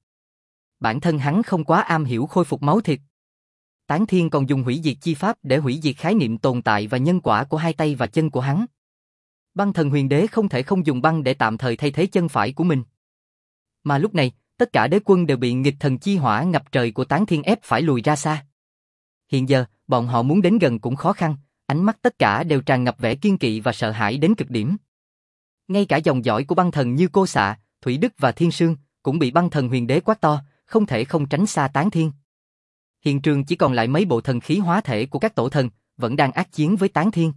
[SPEAKER 1] Bản thân hắn không quá am hiểu khôi phục máu thịt. Tán Thiên còn dùng hủy diệt chi pháp để hủy diệt khái niệm tồn tại và nhân quả của hai tay và chân của hắn. Băng thần Huyền Đế không thể không dùng băng để tạm thời thay thế chân phải của mình. Mà lúc này, tất cả đế quân đều bị nghịch thần chi hỏa ngập trời của Tán Thiên ép phải lùi ra xa. Hiện giờ, bọn họ muốn đến gần cũng khó khăn, ánh mắt tất cả đều tràn ngập vẻ kiên kỵ và sợ hãi đến cực điểm. Ngay cả dòng dõi của băng thần như Cô Xạ, Thủy Đức và Thiên Sương cũng bị băng thần Huyền Đế quát to, không thể không tránh xa Tán Thiên. Hiện trường chỉ còn lại mấy bộ thần khí hóa thể của các tổ thần, vẫn đang ác chiến với Tán Thiên.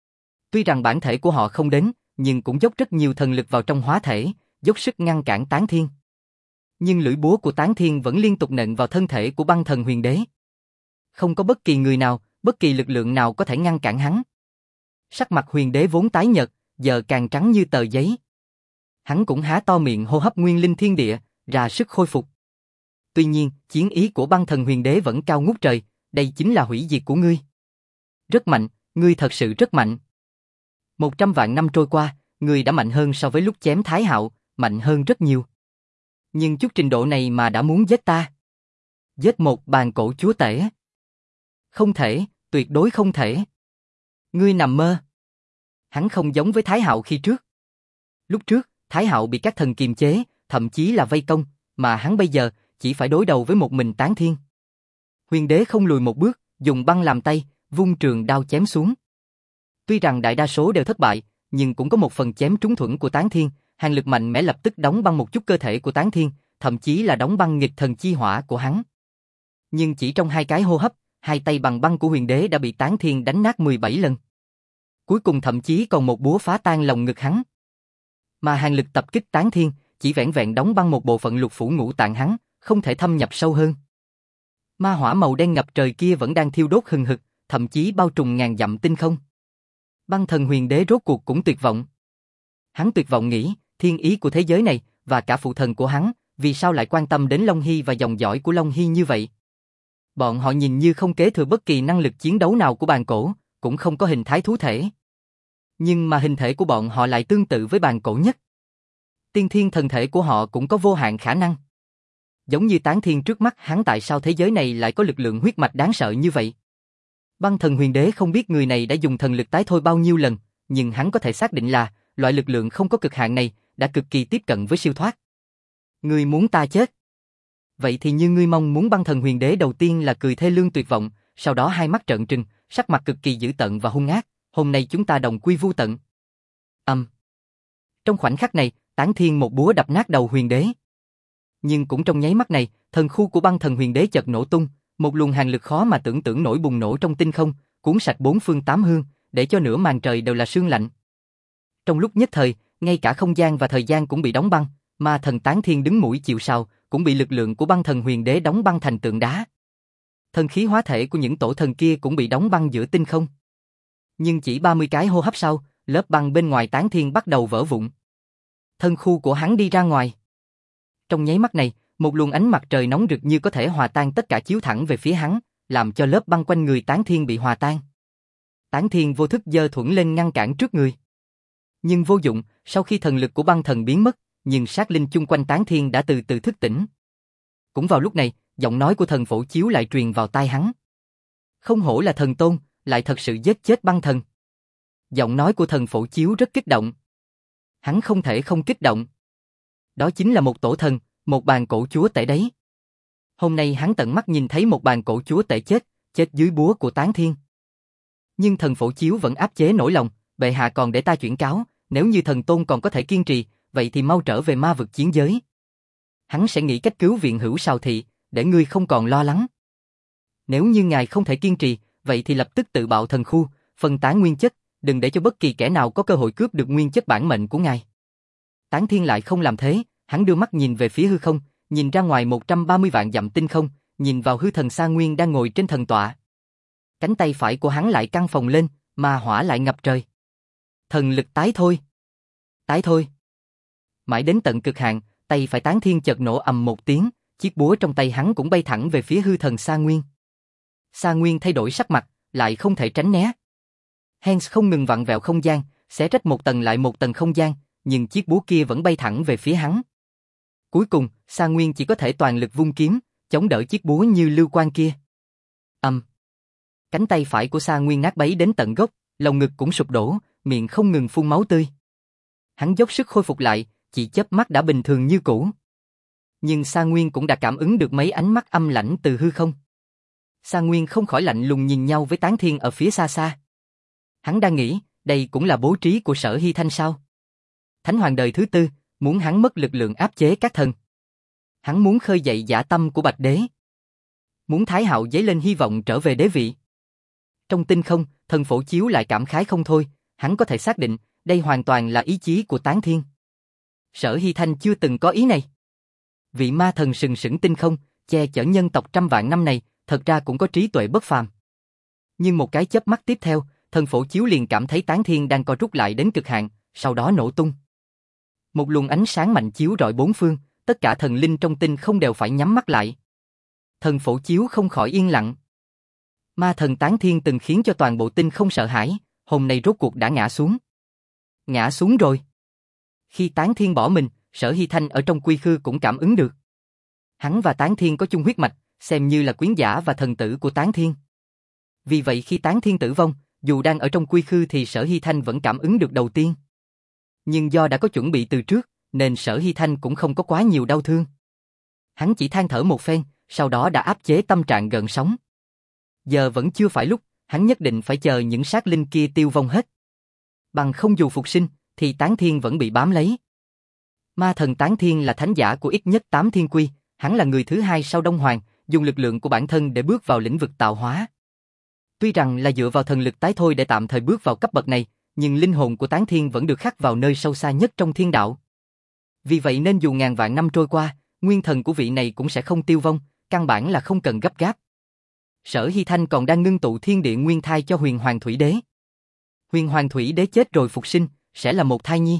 [SPEAKER 1] Tuy rằng bản thể của họ không đến, nhưng cũng dốc rất nhiều thần lực vào trong hóa thể, dốc sức ngăn cản Tán Thiên. Nhưng lưỡi búa của Tán Thiên vẫn liên tục nện vào thân thể của băng thần Huyền Đế. Không có bất kỳ người nào, bất kỳ lực lượng nào có thể ngăn cản hắn. Sắc mặt Huyền Đế vốn tái nhợt, giờ càng trắng như tờ giấy. Hắn cũng há to miệng hô hấp nguyên linh thiên địa, ra sức khôi phục. Tuy nhiên, chiến ý của băng thần Huyền Đế vẫn cao ngút trời, đây chính là hủy diệt của ngươi. Rất mạnh, ngươi thật sự rất mạnh. Một trăm vạn năm trôi qua, ngươi đã mạnh hơn so với lúc chém Thái Hạo, mạnh hơn rất nhiều. Nhưng chút trình độ này mà đã muốn giết ta. Giết một bàn cổ chúa tể. Không thể, tuyệt đối không thể. Ngươi nằm mơ. Hắn không giống với Thái Hạo khi trước. Lúc trước, Thái Hạo bị các thần kiềm chế, thậm chí là vây công, mà hắn bây giờ chỉ phải đối đầu với một mình Tán Thiên. Huyền Đế không lùi một bước, dùng băng làm tay, vung trường đao chém xuống. Tuy rằng đại đa số đều thất bại, nhưng cũng có một phần chém trúng thuẫn của Tán Thiên, hàn lực mạnh mẽ lập tức đóng băng một chút cơ thể của Tán Thiên, thậm chí là đóng băng nghịch thần chi hỏa của hắn. Nhưng chỉ trong hai cái hô hấp, hai tay bằng băng của Huyền Đế đã bị Tán Thiên đánh nát mười bảy lần. Cuối cùng thậm chí còn một búa phá tan lồng ngực hắn. Mà hàn lực tập kích Tán Thiên, chỉ vẹn vẹn đóng băng một bộ phận lục phủ ngũ tạng hắn, không thể thâm nhập sâu hơn. Ma hỏa màu đen ngập trời kia vẫn đang thiêu đốt hừng hực, thậm chí bao trùm ngàn dặm tinh không. Băng thần Huyền Đế rốt cuộc cũng tuyệt vọng. Hắn tuyệt vọng nghĩ, thiên ý của thế giới này, và cả phụ thần của hắn, vì sao lại quan tâm đến Long Hy và dòng dõi của Long Hy như vậy? Bọn họ nhìn như không kế thừa bất kỳ năng lực chiến đấu nào của bàn cổ, cũng không có hình thái thú thể. Nhưng mà hình thể của bọn họ lại tương tự với bàn cổ nhất. Tiên thiên thần thể của họ cũng có vô hạn khả năng. Giống như Tán Thiên trước mắt hắn, tại sao thế giới này lại có lực lượng huyết mạch đáng sợ như vậy? Băng thần Huyền Đế không biết người này đã dùng thần lực tái thôi bao nhiêu lần, nhưng hắn có thể xác định là loại lực lượng không có cực hạn này đã cực kỳ tiếp cận với siêu thoát. Ngươi muốn ta chết? Vậy thì như ngươi mong muốn. Băng thần Huyền Đế đầu tiên là cười thê lương tuyệt vọng, sau đó hai mắt trợn trừng, sắc mặt cực kỳ dữ tợn và hung ác. Hôm nay chúng ta đồng quy vu tận. Âm. Um. Trong khoảnh khắc này, Tán Thiên một búa đập nát đầu Huyền Đế. Nhưng cũng trong nháy mắt này, thần khu của băng thần Huyền Đế chợt nổ tung, một luồng hàn lực khó mà tưởng tượng nổi bùng nổ trong tinh không, cuốn sạch bốn phương tám hướng, để cho nửa màn trời đều là sương lạnh. Trong lúc nhất thời, ngay cả không gian và thời gian cũng bị đóng băng, mà thần Tán Thiên đứng mũi chịu sào, cũng bị lực lượng của băng thần Huyền Đế đóng băng thành tượng đá. Thần khí hóa thể của những tổ thần kia cũng bị đóng băng giữa tinh không. Nhưng chỉ ba mươi cái hô hấp sau, lớp băng bên ngoài Tán Thiên bắt đầu vỡ vụn. Thân khu của hắn đi ra ngoài. Trong nháy mắt này, một luồng ánh mặt trời nóng rực như có thể hòa tan tất cả chiếu thẳng về phía hắn, làm cho lớp băng quanh người Tán Thiên bị hòa tan. Tán Thiên vô thức giơ thuẫn lên ngăn cản trước người. Nhưng vô dụng, sau khi thần lực của băng thần biến mất, nhưng sát linh chung quanh Tán Thiên đã từ từ thức tỉnh. Cũng vào lúc này, giọng nói của thần Phổ Chiếu lại truyền vào tai hắn. Không hổ là thần tôn, lại thật sự giết chết băng thần. Giọng nói của thần Phổ Chiếu rất kích động. Hắn không thể không kích động. Đó chính là một tổ thần, một bàn cổ chúa tể đấy. Hôm nay hắn tận mắt nhìn thấy một bàn cổ chúa tể chết, chết dưới búa của Tán Thiên. Nhưng thần Phổ Chiếu vẫn áp chế nỗi lòng, bệ hạ còn để ta chuyển cáo, nếu như thần tôn còn có thể kiên trì, vậy thì mau trở về ma vực chiến giới. Hắn sẽ nghĩ cách cứu viện hữu Sào Thị, để ngươi không còn lo lắng. Nếu như ngài không thể kiên trì, vậy thì lập tức tự bạo thần khu, phân tán nguyên chất, đừng để cho bất kỳ kẻ nào có cơ hội cướp được nguyên chất bản mệnh của ngài. Tán Thiên lại không làm thế, hắn đưa mắt nhìn về phía hư không, nhìn ra ngoài một trăm ba mươi vạn dặm tinh không, nhìn vào hư thần Sa Nguyên đang ngồi trên thần tọa. Cánh tay phải của hắn lại căng phồng lên, ma hỏa lại ngập trời. Thần lực tái thôi. Tái thôi. Mãi đến tận cực hạn, tay phải Tán Thiên chợt nổ ầm một tiếng, chiếc búa trong tay hắn cũng bay thẳng về phía hư thần Sa Nguyên. Sa Nguyên thay đổi sắc mặt, lại không thể tránh né. Hens không ngừng vặn vẹo không gian, xé rách một tầng lại một tầng không gian, nhưng chiếc búa kia vẫn bay thẳng về phía hắn. Cuối cùng, Sa Nguyên chỉ có thể toàn lực vung kiếm, chống đỡ chiếc búa như lưu quang kia. Ầm. Um. Cánh tay phải của Sa Nguyên nát bấy đến tận gốc, lồng ngực cũng sụp đổ, miệng không ngừng phun máu tươi. Hắn dốc sức khôi phục lại, chỉ chớp mắt đã bình thường như cũ. Nhưng Sa Nguyên cũng đã cảm ứng được mấy ánh mắt âm lãnh từ hư không. Sa Nguyên không khỏi lạnh lùng nhìn nhau với Tán Thiên ở phía xa xa. Hắn đang nghĩ, đây cũng là bố trí của Sở Hy Thanh sao? Thánh Hoàng đời thứ tư, muốn hắn mất lực lượng áp chế các thần. Hắn muốn khơi dậy dã tâm của Bạch Đế. Muốn Thái Hạo dấy lên hy vọng trở về đế vị. Trong tinh không, thần Phổ Chiếu lại cảm khái không thôi, hắn có thể xác định, đây hoàn toàn là ý chí của Tán Thiên. Sở Hy Thanh chưa từng có ý này. Vị ma thần sừng sững tinh không, che chở nhân tộc trăm vạn năm này, thật ra cũng có trí tuệ bất phàm. Nhưng một cái chớp mắt tiếp theo, thần Phổ Chiếu liền cảm thấy Tán Thiên đang co rút lại đến cực hạn, sau đó nổ tung. Một luồng ánh sáng mạnh chiếu rọi bốn phương, tất cả thần linh trong tinh không đều phải nhắm mắt lại. Thần Phổ Chiếu không khỏi yên lặng. Ma thần Tán Thiên từng khiến cho toàn bộ tinh không sợ hãi, hôm nay rốt cuộc đã ngã xuống. Ngã xuống rồi. Khi Tán Thiên bỏ mình, Sở Hy Thanh ở trong quy khư cũng cảm ứng được. Hắn và Tán Thiên có chung huyết mạch, xem như là quyến giả và thần tử của Tán Thiên. Vì vậy khi Tán Thiên tử vong, dù đang ở trong quy khư thì Sở Hy Thanh vẫn cảm ứng được đầu tiên. Nhưng do đã có chuẩn bị từ trước, nên Sở Hy Thanh cũng không có quá nhiều đau thương. Hắn chỉ than thở một phen, sau đó đã áp chế tâm trạng gợn sóng. Giờ vẫn chưa phải lúc, hắn nhất định phải chờ những sát linh kia tiêu vong hết. Bằng không dù phục sinh, thì Tán Thiên vẫn bị bám lấy. Ma thần Tán Thiên là thánh giả của ít nhất tám thiên quy, hắn là người thứ hai sau Đông Hoàng, dùng lực lượng của bản thân để bước vào lĩnh vực tạo hóa. Tuy rằng là dựa vào thần lực tái thôi để tạm thời bước vào cấp bậc này, nhưng linh hồn của Tán Thiên vẫn được khắc vào nơi sâu xa nhất trong thiên đạo. Vì vậy nên dù ngàn vạn năm trôi qua, nguyên thần của vị này cũng sẽ không tiêu vong, căn bản là không cần gấp gáp. Sở Hy Thanh còn đang ngưng tụ thiên địa nguyên thai cho Huyền Hoàng Thủy Đế. Huyền Hoàng Thủy Đế chết rồi phục sinh, sẽ là một thai nhi.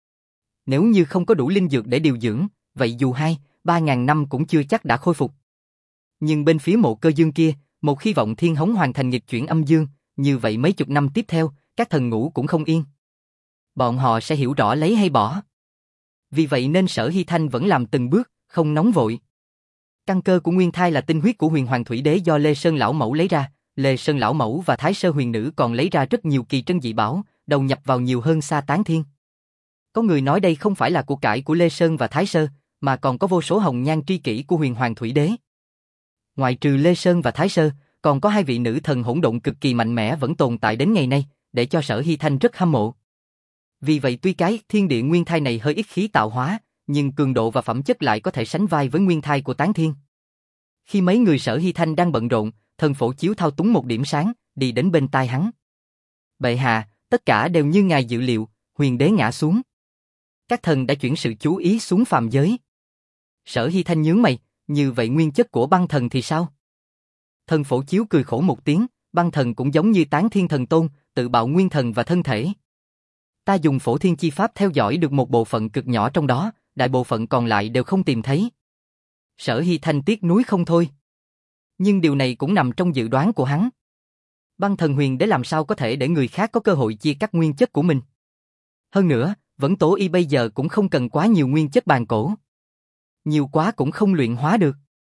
[SPEAKER 1] Nếu như không có đủ linh dược để điều dưỡng, vậy dù hai, ba ngàn năm cũng chưa chắc đã khôi phục. Nhưng bên phía Mộ Cơ Dương kia, một khi Vọng Thiên Hống hoàn thành nghịch chuyển âm dương, như vậy mấy chục năm tiếp theo, các thần ngũ cũng không yên. Bọn họ sẽ hiểu rõ lấy hay bỏ. Vì vậy nên Sở Hy Thanh vẫn làm từng bước, không nóng vội. Căn cơ của nguyên thai là tinh huyết của Huyền Hoàng Thủy Đế do Lê Sơn Lão Mẫu lấy ra, Lê Sơn Lão Mẫu và Thái Sơ Huyền Nữ còn lấy ra rất nhiều kỳ trân dị bảo, đầu nhập vào nhiều hơn xa Tán Thiên. Có người nói đây không phải là của cải của Lê Sơn và Thái Sơ, mà còn có vô số hồng nhan tri kỷ của Huyền Hoàng Thủy Đế. Ngoài trừ Lê Sơn và Thái Sơ, còn có hai vị nữ thần hỗn độn cực kỳ mạnh mẽ vẫn tồn tại đến ngày nay, để cho Sở Hy Thanh rất hâm mộ. Vì vậy tuy cái thiên địa nguyên thai này hơi ít khí tạo hóa, nhưng cường độ và phẩm chất lại có thể sánh vai với nguyên thai của Tán Thiên. Khi mấy người Sở Hy Thanh đang bận rộn, thần Phổ Chiếu thao túng một điểm sáng, đi đến bên tai hắn. Bệ hạ, tất cả đều như ngài dự liệu, huyền đế ngã xuống. Các thần đã chuyển sự chú ý xuống phàm giới. Sở Hy Thanh nhướng mày, như vậy nguyên chất của băng thần thì sao? Thần Phổ Chiếu cười khổ một tiếng, băng thần cũng giống như Tán Thiên thần tôn, tự bạo nguyên thần và thân thể. Ta dùng phổ thiên chi pháp theo dõi được một bộ phận cực nhỏ trong đó, đại bộ phận còn lại đều không tìm thấy. Sở Hy Thanh tiếc nuối không thôi. Nhưng điều này cũng nằm trong dự đoán của hắn. Băng thần huyền đế làm sao có thể để người khác có cơ hội chia cắt nguyên chất của mình. Hơn nữa, Vẫn Tổ Y bây giờ cũng không cần quá nhiều nguyên chất bàn cổ. Nhiều quá cũng không luyện hóa được.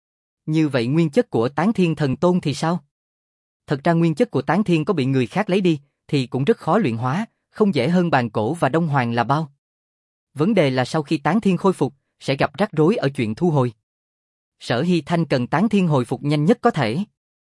[SPEAKER 1] Như vậy nguyên chất của Tán Thiên Thần Tôn thì sao? Thật ra nguyên chất của Tán Thiên có bị người khác lấy đi, thì cũng rất khó luyện hóa, không dễ hơn bàn cổ và Đông Hoàng là bao. Vấn đề là sau khi Tán Thiên khôi phục, sẽ gặp rắc rối ở chuyện thu hồi. Sở Hy Thanh cần Tán Thiên hồi phục nhanh nhất có thể.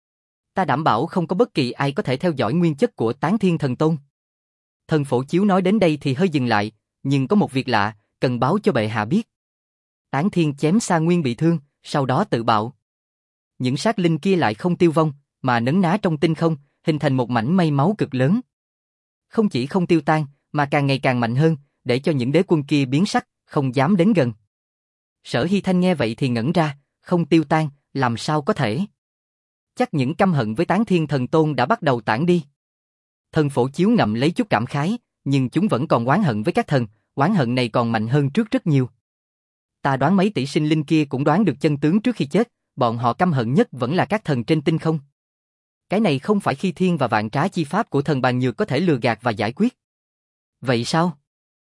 [SPEAKER 1] Ta đảm bảo không có bất kỳ ai có thể theo dõi nguyên chất của Tán Thiên Thần Tôn. Thần Phổ Chiếu nói đến đây thì hơi dừng lại, nhưng có một việc lạ, cần báo cho bệ hạ biết. Tán Thiên chém Sa Nguyên bị thương, sau đó tự bạo. Những sát linh kia lại không tiêu vong, mà nấn ná trong tinh không, hình thành một mảnh mây máu cực lớn. Không chỉ không tiêu tan, mà càng ngày càng mạnh hơn, để cho những đế quân kia biến sắc, không dám đến gần. Sở Hy Thanh nghe vậy thì ngẩn ra, không tiêu tan, làm sao có thể? Chắc những căm hận với Tán Thiên Thần Tôn đã bắt đầu tản đi. Thần Phổ Chiếu ngậm lấy chút cảm khái, nhưng chúng vẫn còn oán hận với các thần, oán hận này còn mạnh hơn trước rất nhiều. Ta đoán mấy tỷ sinh linh kia cũng đoán được chân tướng trước khi chết, bọn họ căm hận nhất vẫn là các thần trên tinh không. Cái này không phải khi thiên và vạn trá chi pháp của thần bàn nhược có thể lừa gạt và giải quyết. Vậy sao?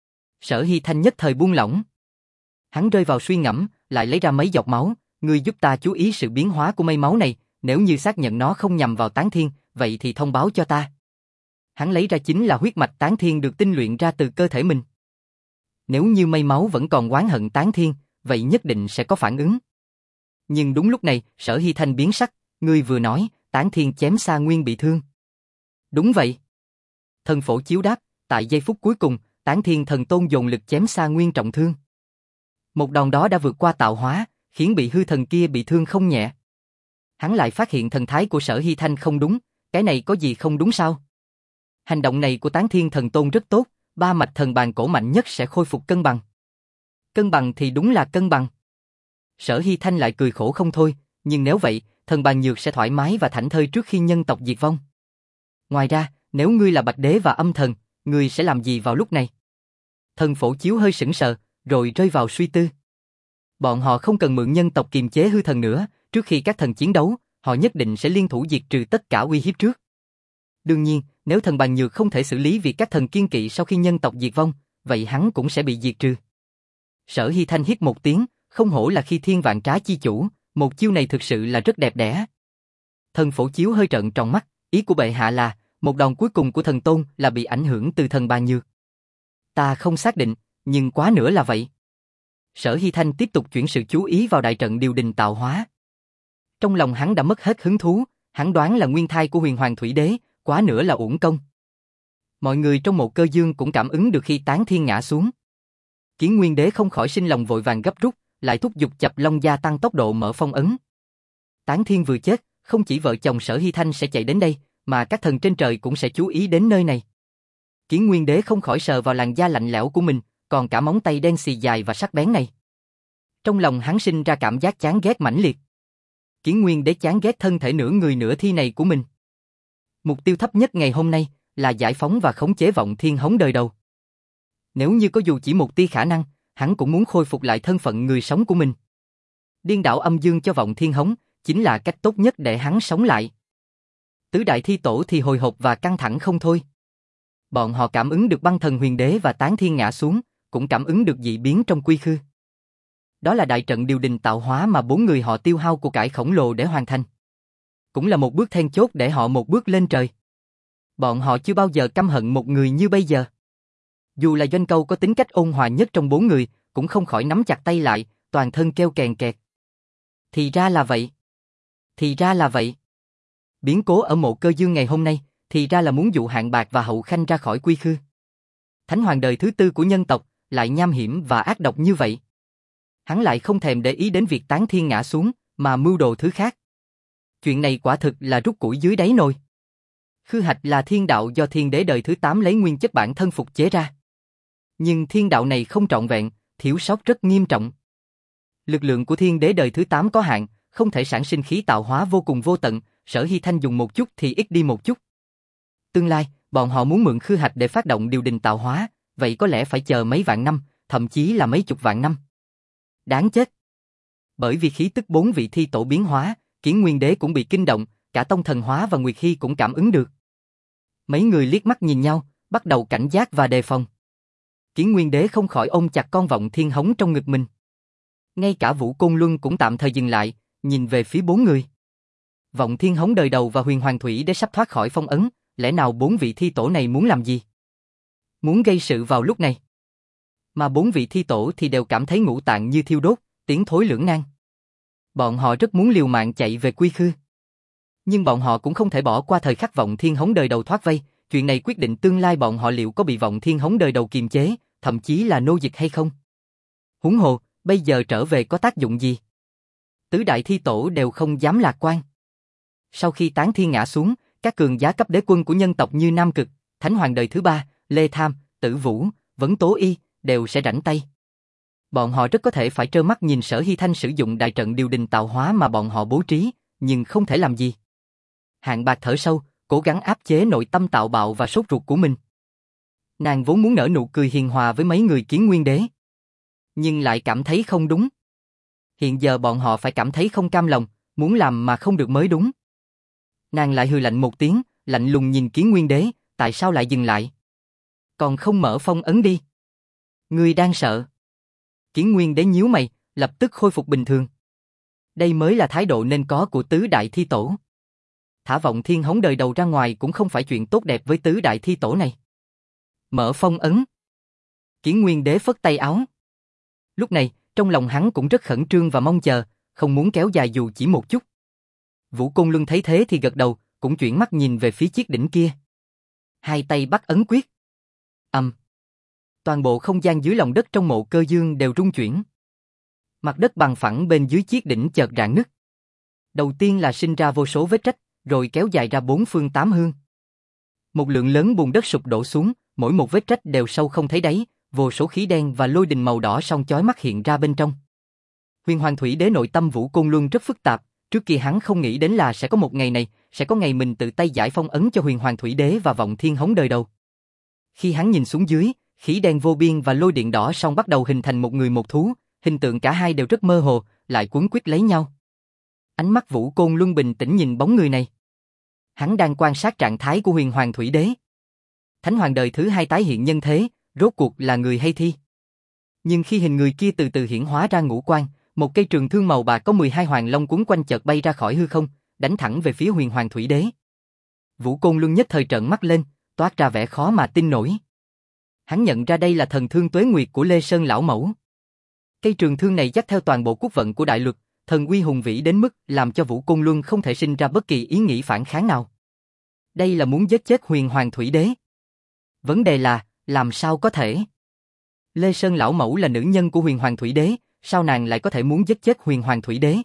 [SPEAKER 1] Sở Hy Thanh nhất thời buông lỏng. Hắn rơi vào suy ngẫm, lại lấy ra mấy giọt máu, ngươi giúp ta chú ý sự biến hóa của mây máu này, nếu như xác nhận nó không nhằm vào Tán Thiên, vậy thì thông báo cho ta. Hắn lấy ra chính là huyết mạch Tán Thiên được tinh luyện ra từ cơ thể mình. Nếu như mây máu vẫn còn oán hận Tán Thiên, vậy nhất định sẽ có phản ứng. Nhưng đúng lúc này, Sở Hy Thanh biến sắc, ngươi vừa nói, Tán Thiên chém Sa Nguyên bị thương. Đúng vậy. Thần Phổ Chiếu đáp, tại giây phút cuối cùng, Tán Thiên Thần Tôn dồn lực chém Sa Nguyên trọng thương. Một đòn đó đã vượt qua tạo hóa, khiến bị hư thần kia bị thương không nhẹ. Hắn lại phát hiện thần thái của Sở Hy Thanh không đúng, cái này có gì không đúng sao? Hành động này của Tán Thiên Thần Tôn rất tốt, ba mạch thần bàn cổ mạnh nhất sẽ khôi phục cân bằng. Cân bằng thì đúng là cân bằng. Sở Hy Thanh lại cười khổ không thôi, nhưng nếu vậy, thần bàn nhược sẽ thoải mái và thảnh thơi trước khi nhân tộc diệt vong. Ngoài ra, nếu ngươi là Bạch Đế và Âm Thần, ngươi sẽ làm gì vào lúc này? Thần Phổ Chiếu hơi sững sờ, rồi rơi vào suy tư. Bọn họ không cần mượn nhân tộc kiềm chế hư thần nữa, trước khi các thần chiến đấu, họ nhất định sẽ liên thủ diệt trừ tất cả uy hiếp trước. Đương nhiên, nếu thần bàn nhược không thể xử lý việc các thần kiên kỵ sau khi nhân tộc diệt vong, vậy hắn cũng sẽ bị diệt trừ. Sở Hy Thanh hít một tiếng, không hổ là khi thiên vạn trá chi chủ, một chiêu này thực sự là rất đẹp đẽ. Thần Phổ Chiếu hơi trợn tròn mắt, ý của bệ hạ là, một đòn cuối cùng của thần tôn là bị ảnh hưởng từ thần bàn nhược. Ta không xác định, nhưng quá nữa là vậy. Sở Hy Thanh tiếp tục chuyển sự chú ý vào đại trận điều đình tạo hóa. Trong lòng hắn đã mất hết hứng thú, hắn đoán là nguyên thai của huyền hoàng thủy đế, quá nữa là uổng công. Mọi người trong mộ Cơ Dương cũng cảm ứng được khi Tán Thiên ngã xuống. Kiến Nguyên Đế không khỏi sinh lòng vội vàng gấp rút, lại thúc giục Chập Long gia tăng tốc độ mở phong ấn. Tán Thiên vừa chết, không chỉ vợ chồng Sở Hy Thanh sẽ chạy đến đây, mà các thần trên trời cũng sẽ chú ý đến nơi này. Kiến Nguyên Đế không khỏi sờ vào làn da lạnh lẽo của mình, còn cả móng tay đen xì dài và sắc bén này. Trong lòng hắn sinh ra cảm giác chán ghét mãnh liệt. Kiến Nguyên Đế chán ghét thân thể nửa người nửa thi này của mình. Mục tiêu thấp nhất ngày hôm nay là giải phóng và khống chế Vọng Thiên Hống đời đầu. Nếu như có dù chỉ một tia khả năng, hắn cũng muốn khôi phục lại thân phận người sống của mình. Điên đảo âm dương cho Vọng Thiên Hống chính là cách tốt nhất để hắn sống lại. Tứ đại thi tổ thì hồi hộp và căng thẳng không thôi. Bọn họ cảm ứng được băng thần huyền đế và Tán Thiên ngã xuống, cũng cảm ứng được dị biến trong quy khư. Đó là đại trận điều đình tạo hóa mà bốn người họ tiêu hao của cải khổng lồ để hoàn thành. Cũng là một bước then chốt để họ một bước lên trời. Bọn họ chưa bao giờ căm hận một người như bây giờ. Dù là Doanh Câu có tính cách ôn hòa nhất trong bốn người, cũng không khỏi nắm chặt tay lại, toàn thân kêu kèn kẹt. Thì ra là vậy. Thì ra là vậy. Biến cố ở mộ Cơ Dương ngày hôm nay, thì ra là muốn dụ Hạng Bạc và Hậu Khanh ra khỏi quy khư. Thánh hoàng đời thứ tư của nhân tộc, lại nham hiểm và ác độc như vậy. Hắn lại không thèm để ý đến việc Tán Thiên ngã xuống, mà mưu đồ thứ khác. Chuyện này quả thực là rút củi dưới đáy nồi. Khư hạch là thiên đạo do thiên đế đời thứ tám lấy nguyên chất bản thân phục chế ra. Nhưng thiên đạo này không trọn vẹn, thiếu sót rất nghiêm trọng. Lực lượng của thiên đế đời thứ tám có hạn, không thể sản sinh khí tạo hóa vô cùng vô tận, Sở Hy Thanh dùng một chút thì ít đi một chút. Tương lai, bọn họ muốn mượn khư hạch để phát động điều đình tạo hóa, vậy có lẽ phải chờ mấy vạn năm, thậm chí là mấy chục vạn năm. Đáng chết! Bởi vì khí tức bốn vị thi tổ biến hóa, Kiến Nguyên Đế cũng bị kinh động, cả Tông Thần Hóa và Nguyệt Hy cũng cảm ứng được. Mấy người liếc mắt nhìn nhau, bắt đầu cảnh giác và đề phòng. Kiến Nguyên Đế không khỏi ôm chặt con Vọng Thiên Hống trong ngực mình. Ngay cả Vũ Côn Luân cũng tạm thời dừng lại, nhìn về phía bốn người. Vọng Thiên Hống đời đầu và Huyền Hoàng Thủy Đế sắp thoát khỏi phong ấn, lẽ nào bốn vị thi tổ này muốn làm gì? Muốn gây sự vào lúc này. Mà bốn vị thi tổ thì đều cảm thấy ngũ tạng như thiêu đốt, tiến thối lưỡng nan. Bọn họ rất muốn liều mạng chạy về quy khư. Nhưng bọn họ cũng không thể bỏ qua thời khắc Vọng Thiên Hống đời đầu thoát vây, chuyện này quyết định tương lai bọn họ liệu có bị Vọng Thiên Hống đời đầu kiềm chế, thậm chí là nô dịch hay không. Huống hồ, bây giờ trở về có tác dụng gì? Tứ đại thi tổ đều không dám lạc quan. Sau khi Tán Thiên ngã xuống, các cường giá cấp đế quân của nhân tộc như Nam Cực, Thánh Hoàng đời thứ ba, Lê Tham, Tử Vũ, Vấn Tố Y đều sẽ rảnh tay. Bọn họ rất có thể phải trơ mắt nhìn Sở Hy Thanh sử dụng đại trận điều đình tạo hóa mà bọn họ bố trí, nhưng không thể làm gì. Hạng Bạc thở sâu, cố gắng áp chế nội tâm tạo bạo và sốt ruột của mình. Nàng vốn muốn nở nụ cười hiền hòa với mấy người Kiến Nguyên Đế, nhưng lại cảm thấy không đúng. Hiện giờ bọn họ phải cảm thấy không cam lòng, muốn làm mà không được mới đúng. Nàng lại hừ lạnh một tiếng, lạnh lùng nhìn Kiến Nguyên Đế, tại sao lại dừng lại? Còn không mở phong ấn đi. Ngươi đang sợ. Kiến Nguyên Đế nhíu mày, lập tức khôi phục bình thường. Đây mới là thái độ nên có của tứ đại thi tổ. Thả Vọng Thiên Hống đời đầu ra ngoài cũng không phải chuyện tốt đẹp với tứ đại thi tổ này. Mở phong ấn. Kiến Nguyên Đế phất tay áo. Lúc này, trong lòng hắn cũng rất khẩn trương và mong chờ, không muốn kéo dài dù chỉ một chút. Vũ Côn Luân thấy thế thì gật đầu, cũng chuyển mắt nhìn về phía chiếc đỉnh kia. Hai tay bắt ấn quyết. Ầm. Um. Toàn bộ không gian dưới lòng đất trong mộ Cơ Dương đều rung chuyển. Mặt đất bằng phẳng bên dưới chiếc đỉnh chợt rạn nứt. Đầu tiên là sinh ra vô số vết rách, rồi kéo dài ra bốn phương tám hướng. Một lượng lớn bùn đất sụp đổ xuống, mỗi một vết rách đều sâu không thấy đáy, vô số khí đen và lôi đình màu đỏ song chói mắt hiện ra bên trong. Huyền Hoàng Thủy Đế nội tâm Vũ Côn Luân rất phức tạp, trước kia hắn không nghĩ đến là sẽ có một ngày này, sẽ có ngày mình tự tay giải phong ấn cho Huyền Hoàng Thủy Đế và Vọng Thiên Hống đời đầu. Khi hắn nhìn xuống dưới, khí đen vô biên và lôi điện đỏ song bắt đầu hình thành một người một thú, hình tượng cả hai đều rất mơ hồ, lại cuốn quýt lấy nhau. Ánh mắt Vũ Côn Luân bình tĩnh nhìn bóng người này. Hắn đang quan sát trạng thái của Huyền Hoàng Thủy Đế. Thánh Hoàng đời thứ hai tái hiện nhân thế, rốt cuộc là người hay thi? Nhưng khi hình người kia từ từ hiển hóa ra ngũ quan, một cây trường thương màu bạc có mười hai hoàng long cuốn quanh chợt bay ra khỏi hư không, đánh thẳng về phía Huyền Hoàng Thủy Đế. Vũ Côn Luân nhất thời trợn mắt lên, toát ra vẻ khó mà tin nổi. Hắn nhận ra đây là thần thương Tuế Nguyệt của Lê Sơn lão mẫu. Cây trường thương này dắt theo toàn bộ quốc vận của đại luật, thần uy hùng vĩ đến mức làm cho Vũ Côn Luân không thể sinh ra bất kỳ ý nghĩ phản kháng nào. Đây là muốn giết chết Huyền Hoàng Thủy Đế. Vấn đề là, làm sao có thể? Lê Sơn lão mẫu là nữ nhân của Huyền Hoàng Thủy Đế, sao nàng lại có thể muốn giết chết Huyền Hoàng Thủy Đế?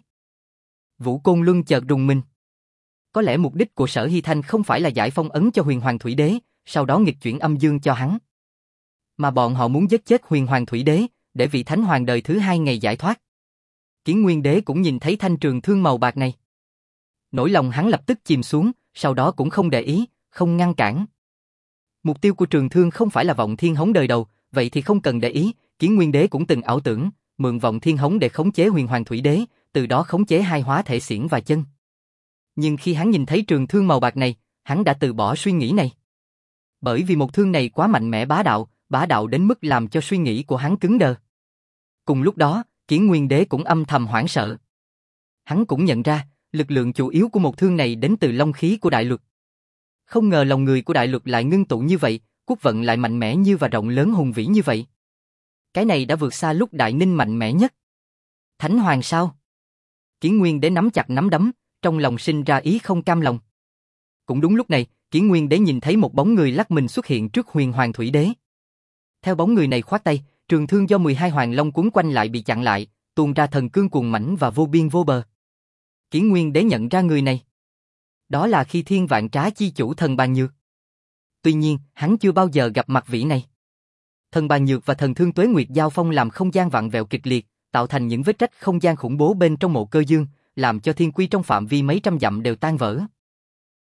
[SPEAKER 1] Vũ Côn Luân chợt rùng mình. Có lẽ mục đích của Sở Hy Thanh không phải là giải phong ấn cho Huyền Hoàng Thủy Đế, sau đó nghịch chuyển âm dương cho hắn. Mà bọn họ muốn giết chết Huyền Hoàng Thủy Đế, để vị Thánh Hoàng đời thứ hai ngày giải thoát. Kiến Nguyên Đế cũng nhìn thấy thanh trường thương màu bạc này. Nỗi lòng hắn lập tức chìm xuống, sau đó cũng không để ý, không ngăn cản. Mục tiêu của trường thương không phải là Vọng Thiên Hống đời đầu, vậy thì không cần để ý. Kiến Nguyên Đế cũng từng ảo tưởng, mượn Vọng Thiên Hống để khống chế Huyền Hoàng Thủy Đế, từ đó khống chế hai hóa thể xiển và chân. Nhưng khi hắn nhìn thấy trường thương màu bạc này, hắn đã từ bỏ suy nghĩ này. Bởi vì một thương này quá mạnh mẽ bá đạo, bá đạo đến mức làm cho suy nghĩ của hắn cứng đờ. Cùng lúc đó, Kiến Nguyên Đế cũng âm thầm hoảng sợ. Hắn cũng nhận ra, lực lượng chủ yếu của một thương này đến từ long khí của đại luật. Không ngờ lòng người của đại luật lại ngưng tụ như vậy, quốc vận lại mạnh mẽ như và rộng lớn hùng vĩ như vậy. Cái này đã vượt xa lúc Đại Ninh mạnh mẽ nhất. Thánh Hoàng sao? Kiến Nguyên Đế nắm chặt nắm đấm, trong lòng sinh ra ý không cam lòng. Cũng đúng lúc này, Kiến Nguyên Đế nhìn thấy một bóng người lắc mình xuất hiện trước Huyền Hoàng Thủy Đế. Theo bóng người này khoát tay, trường thương do mười hai hoàng long cuốn quanh lại bị chặn lại, tuôn ra thần cương cuồng mãnh và vô biên vô bờ. Kiến Nguyên Đế nhận ra người này. Đó là Khi Thiên Vạn Trá chi chủ Thần Bàn Nhược. Tuy nhiên, hắn chưa bao giờ gặp mặt vị này. Thần Bàn Nhược và thần thương Tuế Nguyệt giao phong làm không gian vặn vẹo kịch liệt, tạo thành những vết rách không gian khủng bố bên trong mộ Cơ Dương, làm cho thiên quy trong phạm vi mấy trăm dặm đều tan vỡ.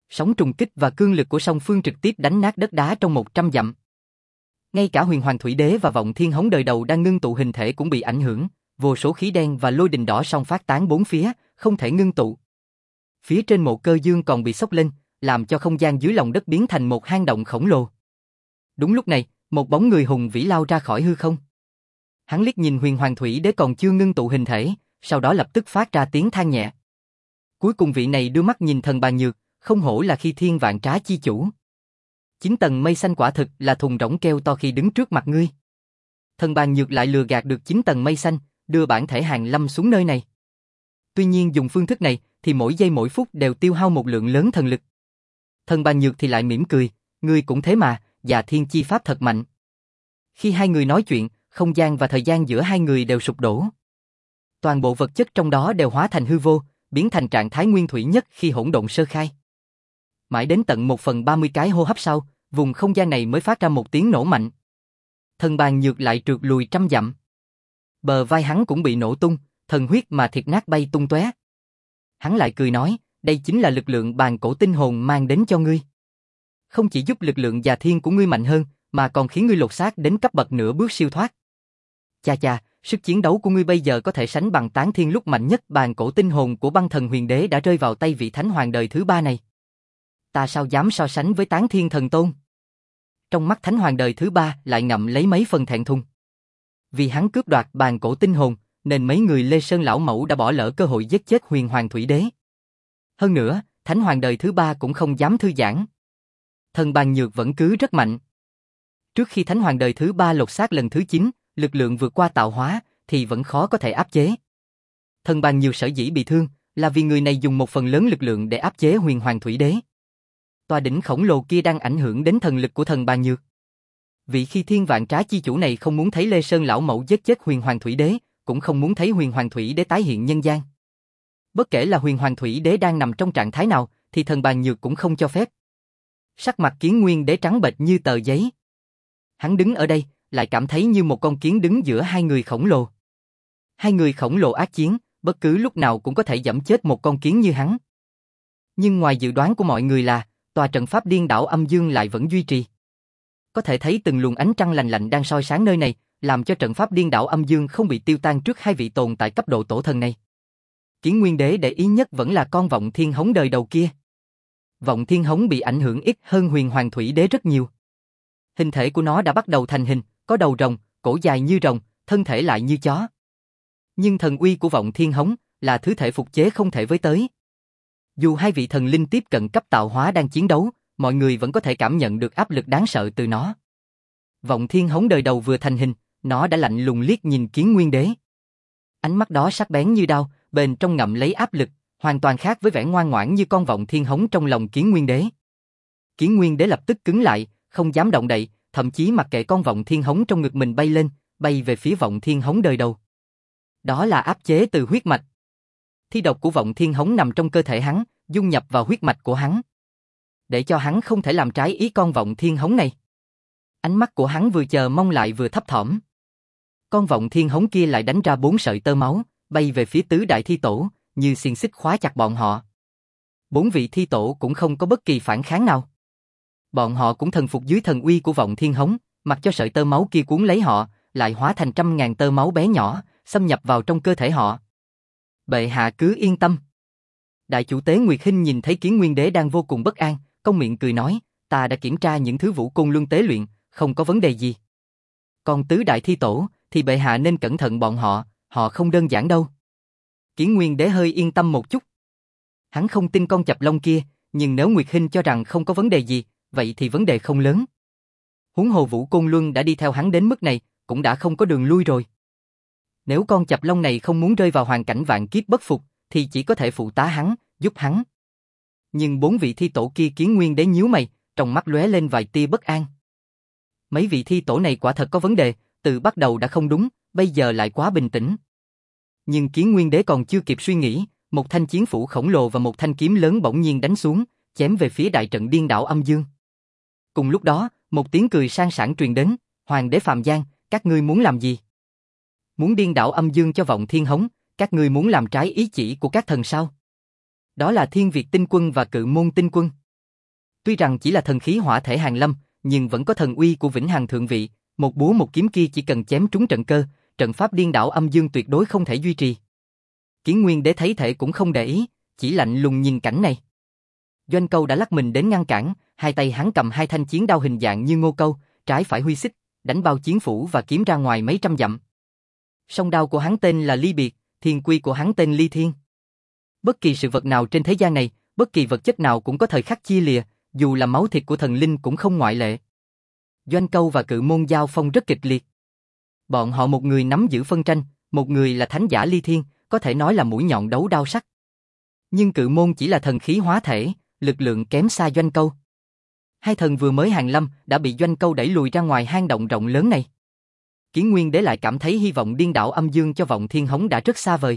[SPEAKER 1] Sóng trùng kích và cương lực của song phương trực tiếp đánh nát đất đá trong một trăm dặm. Ngay cả Huyền Hoàng Thủy Đế và Vọng Thiên Hống đời đầu đang ngưng tụ hình thể cũng bị ảnh hưởng, vô số khí đen và lôi đình đỏ song phát tán bốn phía, không thể ngưng tụ. Phía trên Mộ Cơ Dương còn bị sốc lên, làm cho không gian dưới lòng đất biến thành một hang động khổng lồ. Đúng lúc này, một bóng người hùng vĩ lao ra khỏi hư không. Hắn liếc nhìn Huyền Hoàng Thủy Đế còn chưa ngưng tụ hình thể, sau đó lập tức phát ra tiếng than nhẹ. Cuối cùng vị này đưa mắt nhìn Thần Bàn Nhược, không hổ là khi thiên vạn trá chi chủ. Chín tầng mây xanh quả thực là thùng rỗng keo to khi đứng trước mặt ngươi. Thần Bàn Nhược lại lừa gạt được chín tầng mây xanh, đưa bản thể Hàn Lâm xuống nơi này. Tuy nhiên dùng phương thức này thì mỗi giây mỗi phút đều tiêu hao một lượng lớn thần lực. Thần Bàn Nhược thì lại mỉm cười, ngươi cũng thế mà, và thiên chi pháp thật mạnh. Khi hai người nói chuyện, không gian và thời gian giữa hai người đều sụp đổ. Toàn bộ vật chất trong đó đều hóa thành hư vô, biến thành trạng thái nguyên thủy nhất khi hỗn độn sơ khai. Mãi đến tận một phần ba mươi cái hô hấp sau, vùng không gian này mới phát ra một tiếng nổ mạnh. Thần Bàn Nhược lại trượt lùi trăm dặm. Bờ vai hắn cũng bị nổ tung, thần huyết mà thịt nát bay tung tóe. Hắn lại cười nói, đây chính là lực lượng bàn cổ tinh hồn mang đến cho ngươi. Không chỉ giúp lực lượng già thiên của ngươi mạnh hơn, mà còn khiến ngươi lột xác đến cấp bậc nửa bước siêu thoát. Cha cha, sức chiến đấu của ngươi bây giờ có thể sánh bằng Tán Thiên lúc mạnh nhất. Bàn cổ tinh hồn của Băng Thần Huyền Đế đã rơi vào tay vị thánh hoàng đời thứ ba này. Ta sao dám so sánh với Tán Thiên thần tôn? Trong mắt thánh hoàng đời thứ ba lại ngậm lấy mấy phần thẹn thùng. Vì hắn cướp đoạt bàn cổ tinh hồn, nên mấy người Lê Sơn lão mẫu đã bỏ lỡ cơ hội giết chết Huyền Hoàng Thủy Đế. Hơn nữa, thánh hoàng đời thứ ba cũng không dám thư giãn. Thần Bàn Nhược vẫn cứ rất mạnh. Trước khi thánh hoàng đời thứ ba lột xác lần thứ chín, lực lượng vượt qua tạo hóa, thì vẫn khó có thể áp chế. Thần Bàn Nhược sở dĩ bị thương, là vì người này dùng một phần lớn lực lượng để áp chế Huyền Hoàng Thủy Đế. Tòa đỉnh khổng lồ kia đang ảnh hưởng đến thần lực của Thần Bàn Nhược. Vị khi thiên vạn trá chi chủ này không muốn thấy Lê Sơn lão mẫu giết chết Huyền Hoàng Thủy Đế, cũng không muốn thấy Huyền Hoàng Thủy Đế tái hiện nhân gian. Bất kể là Huyền Hoàng Thủy Đế đang nằm trong trạng thái nào, thì Thần Bàn Nhược cũng không cho phép. Sắc mặt Kiến Nguyên Đế trắng bệch như tờ giấy. Hắn đứng ở đây, lại cảm thấy như một con kiến đứng giữa hai người khổng lồ. Hai người khổng lồ ác chiến, bất cứ lúc nào cũng có thể giẫm chết một con kiến như hắn. Nhưng ngoài dự đoán của mọi người là, tòa trận pháp điên đảo âm dương lại vẫn duy trì. Có thể thấy từng luồng ánh trăng lành lạnh đang soi sáng nơi này, làm cho trận pháp điên đảo âm dương không bị tiêu tan trước hai vị tồn tại cấp độ tổ thần này. Kiến Nguyên Đế để ý nhất vẫn là con Vọng Thiên Hống đời đầu kia. Vọng Thiên Hống bị ảnh hưởng ít hơn Huyền Hoàng Thủy Đế rất nhiều. Hình thể của nó đã bắt đầu thành hình, có đầu rồng, cổ dài như rồng, thân thể lại như chó. Nhưng thần uy của Vọng Thiên Hống là thứ thể phục chế không thể với tới. Dù hai vị thần linh tiếp cận cấp tạo hóa đang chiến đấu, mọi người vẫn có thể cảm nhận được áp lực đáng sợ từ nó. Vọng Thiên Hống đời đầu vừa thành hình, nó đã lạnh lùng liếc nhìn Kiến Nguyên Đế. Ánh mắt đó sắc bén như đao, bên trong ngậm lấy áp lực, hoàn toàn khác với vẻ ngoan ngoãn như con Vọng Thiên Hống trong lòng Kiến Nguyên Đế. Kiến Nguyên Đế lập tức cứng lại, không dám động đậy, thậm chí mặc kệ con Vọng Thiên Hống trong ngực mình bay lên, bay về phía Vọng Thiên Hống đời đầu. Đó là áp chế từ huyết mạch. Thi độc của Vọng Thiên Hống nằm trong cơ thể hắn, dung nhập vào huyết mạch của hắn, để cho hắn không thể làm trái ý con Vọng Thiên Hống này. Ánh mắt của hắn vừa chờ mong lại vừa thấp thỏm. Con Vọng Thiên Hống kia lại đánh ra bốn sợi tơ máu, bay về phía tứ đại thi tổ, như xiềng xích khóa chặt bọn họ. Bốn vị thi tổ cũng không có bất kỳ phản kháng nào. Bọn họ cũng thần phục dưới thần uy của Vọng Thiên Hống, mặc cho sợi tơ máu kia cuốn lấy họ, lại hóa thành trăm ngàn tơ máu bé nhỏ, xâm nhập vào trong cơ thể họ. Bệ hạ cứ yên tâm. Đại chủ tế Nguyệt Hinh nhìn thấy Kiến Nguyên Đế đang vô cùng bất an, cong miệng cười nói, ta đã kiểm tra những thứ Vũ Côn Luân tế luyện, không có vấn đề gì. Còn tứ đại thi tổ, thì bệ hạ nên cẩn thận bọn họ, họ không đơn giản đâu. Kiến Nguyên Đế hơi yên tâm một chút. Hắn không tin con chập lông kia, nhưng nếu Nguyệt Hinh cho rằng không có vấn đề gì, vậy thì vấn đề không lớn. Huống hồ Vũ Côn Luân đã đi theo hắn đến mức này, cũng đã không có đường lui rồi. Nếu con chập lông này không muốn rơi vào hoàn cảnh vạn kiếp bất phục, thì chỉ có thể phụ tá hắn, giúp hắn. Nhưng bốn vị thi tổ kia Kiến Nguyên Đế nhíu mày, trong mắt lóe lên vài tia bất an. Mấy vị thi tổ này quả thật có vấn đề, từ bắt đầu đã không đúng, bây giờ lại quá bình tĩnh. Nhưng Kiến Nguyên Đế còn chưa kịp suy nghĩ, một thanh chiến phủ khổng lồ và một thanh kiếm lớn bỗng nhiên đánh xuống, chém về phía đại trận điên đảo âm dương. Cùng lúc đó, một tiếng cười sang sảng truyền đến, Hoàng đế Phạm Giang, các ngươi muốn làm gì? Muốn điên đảo âm dương cho Vọng Thiên Hống, các ngươi muốn làm trái ý chỉ của các thần sao? Đó là Thiên Việt Tinh Quân và Cự Môn Tinh Quân. Tuy rằng chỉ là thần khí hỏa thể hàn lâm, nhưng vẫn có thần uy của vĩnh hằng thượng vị, một búa một kiếm kia chỉ cần chém trúng trận cơ, trận pháp điên đảo âm dương tuyệt đối không thể duy trì. Kiến Nguyên Đế thấy thể cũng không để ý, chỉ lạnh lùng nhìn cảnh này. Doanh Câu đã lắc mình đến ngăn cản, hai tay hắn cầm hai thanh chiến đao hình dạng như ngô câu, trái phải huy xích, đánh bao chiến phủ và kiếm ra ngoài mấy trăm dặm. Song đao của hắn tên là Ly Biệt, thiên quy của hắn tên Ly Thiên. Bất kỳ sự vật nào trên thế gian này, bất kỳ vật chất nào cũng có thời khắc chia lìa, dù là máu thịt của thần linh cũng không ngoại lệ. Doanh Câu và Cự Môn giao phong rất kịch liệt. Bọn họ một người nắm giữ phân tranh, một người là thánh giả Ly Thiên, có thể nói là mũi nhọn đấu đao sắc. Nhưng Cự Môn chỉ là thần khí hóa thể, lực lượng kém xa Doanh Câu. Hai thần vừa mới hàng lâm đã bị Doanh Câu đẩy lùi ra ngoài hang động rộng lớn này. Kiến Nguyên Đế lại cảm thấy hy vọng điên đảo âm dương cho Vọng Thiên Hống đã rất xa vời.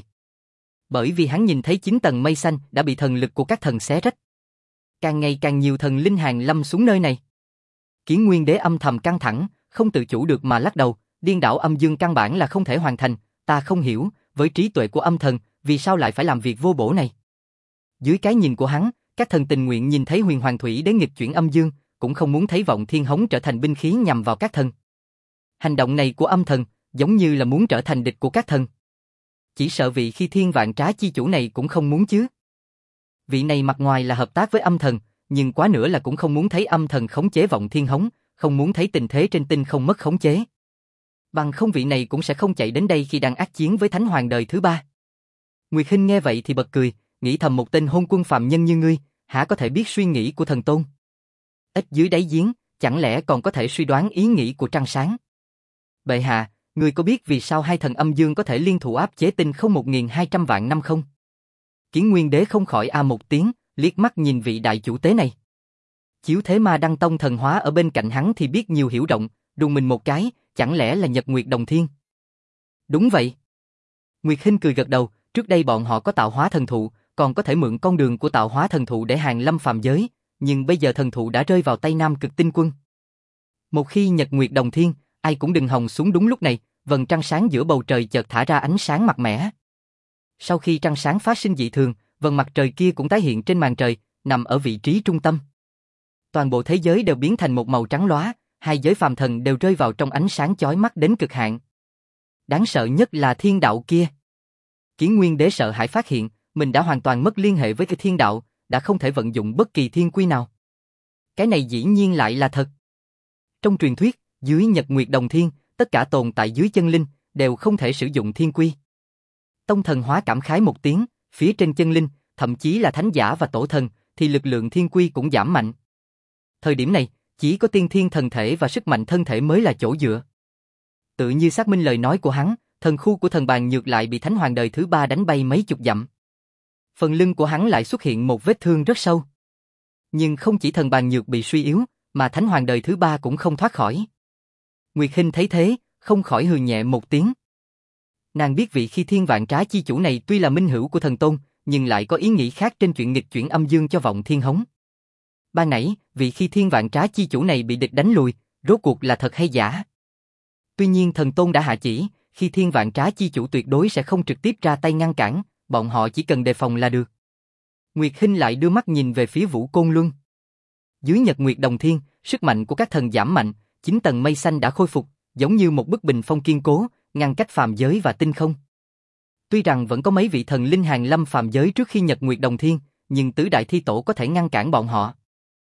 [SPEAKER 1] Bởi vì hắn nhìn thấy chín tầng mây xanh đã bị thần lực của các thần xé rách. Càng ngày càng nhiều thần linh hàng lâm xuống nơi này. Kiến Nguyên Đế âm thầm căng thẳng, không tự chủ được mà lắc đầu, điên đảo âm dương căn bản là không thể hoàn thành, ta không hiểu, với trí tuệ của âm thần, vì sao lại phải làm việc vô bổ này. Dưới cái nhìn của hắn, các thần tình nguyện nhìn thấy Huyền Hoàng Thủy Đế nghịch chuyển âm dương, cũng không muốn thấy Vọng Thiên Hống trở thành binh khí nhằm vào các thần. Hành động này của âm thần, giống như là muốn trở thành địch của các thần. Chỉ sợ vị Khi Thiên Vạn Trá chi chủ này cũng không muốn chứ. Vị này mặt ngoài là hợp tác với âm thần, nhưng quá nữa là cũng không muốn thấy âm thần khống chế Vọng Thiên Hống, không muốn thấy tình thế trên tinh không mất khống chế. Bằng không vị này cũng sẽ không chạy đến đây khi đang ác chiến với Thánh Hoàng đời thứ ba. Nguyệt Hinh nghe vậy thì bật cười, nghĩ thầm một tên hôn quân phàm nhân như ngươi, hả có thể biết suy nghĩ của thần tôn? Ít dưới đáy giếng, chẳng lẽ còn có thể suy đoán ý nghĩ của trăng sáng? Bệ hạ, ngươi có biết vì sao hai thần âm dương có thể liên thủ áp chế tinh không một nghìn hai trăm vạn năm không? Kiến Nguyên Đế không khỏi a một tiếng, liếc mắt nhìn vị đại chủ tế này. Chiếu thế Ma Đăng Tông thần hóa ở bên cạnh hắn thì biết nhiều hiểu rộng, rùng mình một cái, chẳng lẽ là Nhật Nguyệt Đồng Thiên? Đúng vậy. Nguyệt Hinh cười gật đầu, trước đây bọn họ có tạo hóa thần thụ, còn có thể mượn con đường của tạo hóa thần thụ để hàng lâm phàm giới, nhưng bây giờ thần thụ đã rơi vào tay Nam Cực Tinh Quân. Một khi Nhật Nguyệt Đồng Thiên, ai cũng đừng hòng xuống đúng lúc này, vầng trăng sáng giữa bầu trời chợt thả ra ánh sáng mạnh mẽ. Sau khi trăng sáng phát sinh dị thường, vầng mặt trời kia cũng tái hiện trên màn trời, nằm ở vị trí trung tâm. Toàn bộ thế giới đều biến thành một màu trắng lóa, hai giới phàm thần đều rơi vào trong ánh sáng chói mắt đến cực hạn. Đáng sợ nhất là thiên đạo kia. Kiến Nguyên Đế sợ hãi phát hiện, mình đã hoàn toàn mất liên hệ với cái thiên đạo, đã không thể vận dụng bất kỳ thiên quy nào. Cái này dĩ nhiên lại là thật. Trong truyền thuyết, dưới Nhật Nguyệt Đồng Thiên, tất cả tồn tại dưới chân linh đều không thể sử dụng thiên quy. Tông thần hóa cảm khái một tiếng, phía trên chân linh, thậm chí là thánh giả và tổ thần, thì lực lượng thiên quy cũng giảm mạnh. Thời điểm này, chỉ có tiên thiên thần thể và sức mạnh thân thể mới là chỗ dựa. Tự như xác minh lời nói của hắn, thần khu của thần bàn nhược lại bị Thánh Hoàng đời thứ ba đánh bay mấy chục dặm. Phần lưng của hắn lại xuất hiện một vết thương rất sâu. Nhưng không chỉ thần bàn nhược bị suy yếu, mà Thánh Hoàng đời thứ ba cũng không thoát khỏi. Nguyệt Hinh thấy thế, không khỏi hừ nhẹ một tiếng. Nàng biết vị Khi Thiên Vạn Trá chi chủ này tuy là minh hữu của thần tôn, nhưng lại có ý nghĩ khác trên chuyện nghịch chuyển âm dương cho Vọng Thiên Hống. Ban nãy, vị Khi Thiên Vạn Trá chi chủ này bị địch đánh lùi, rốt cuộc là thật hay giả? Tuy nhiên thần tôn đã hạ chỉ, Khi Thiên Vạn Trá chi chủ tuyệt đối sẽ không trực tiếp ra tay ngăn cản, bọn họ chỉ cần đề phòng là được. Nguyệt Hinh lại đưa mắt nhìn về phía Vũ Côn Luân. Dưới Nhật Nguyệt Đồng Thiên, sức mạnh của các thần giảm mạnh, chín tầng mây xanh đã khôi phục, giống như một bức bình phong kiên cố, ngăn cách phàm giới và tinh không. Tuy rằng vẫn có mấy vị thần linh hàng lâm phàm giới trước khi Nhật Nguyệt Đồng Thiên, nhưng tứ đại thi tổ có thể ngăn cản bọn họ.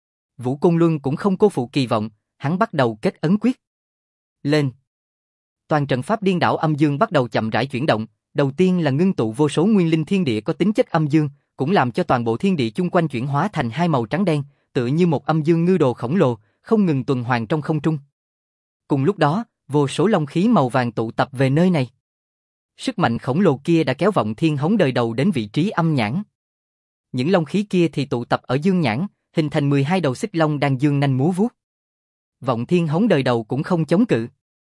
[SPEAKER 1] Vũ Côn Luân cũng không cô phụ kỳ vọng, hắn bắt đầu kết ấn quyết. Lên. Toàn trận pháp điên đảo âm dương bắt đầu chậm rãi chuyển động, đầu tiên là ngưng tụ vô số nguyên linh thiên địa có tính chất âm dương, cũng làm cho toàn bộ thiên địa chung quanh chuyển hóa thành hai màu trắng đen, tựa như một âm dương ngư đồ khổng lồ, không ngừng tuần hoàn trong không trung. Cùng lúc đó, vô số long khí màu vàng tụ tập về nơi này. Sức mạnh khổng lồ kia đã kéo Vọng Thiên Hống đời đầu đến vị trí âm nhãn. Những long khí kia thì tụ tập ở dương nhãn, hình thành mười hai đầu xích long đang dương nanh múa vuốt. Vọng Thiên Hống đời đầu cũng không chống cự.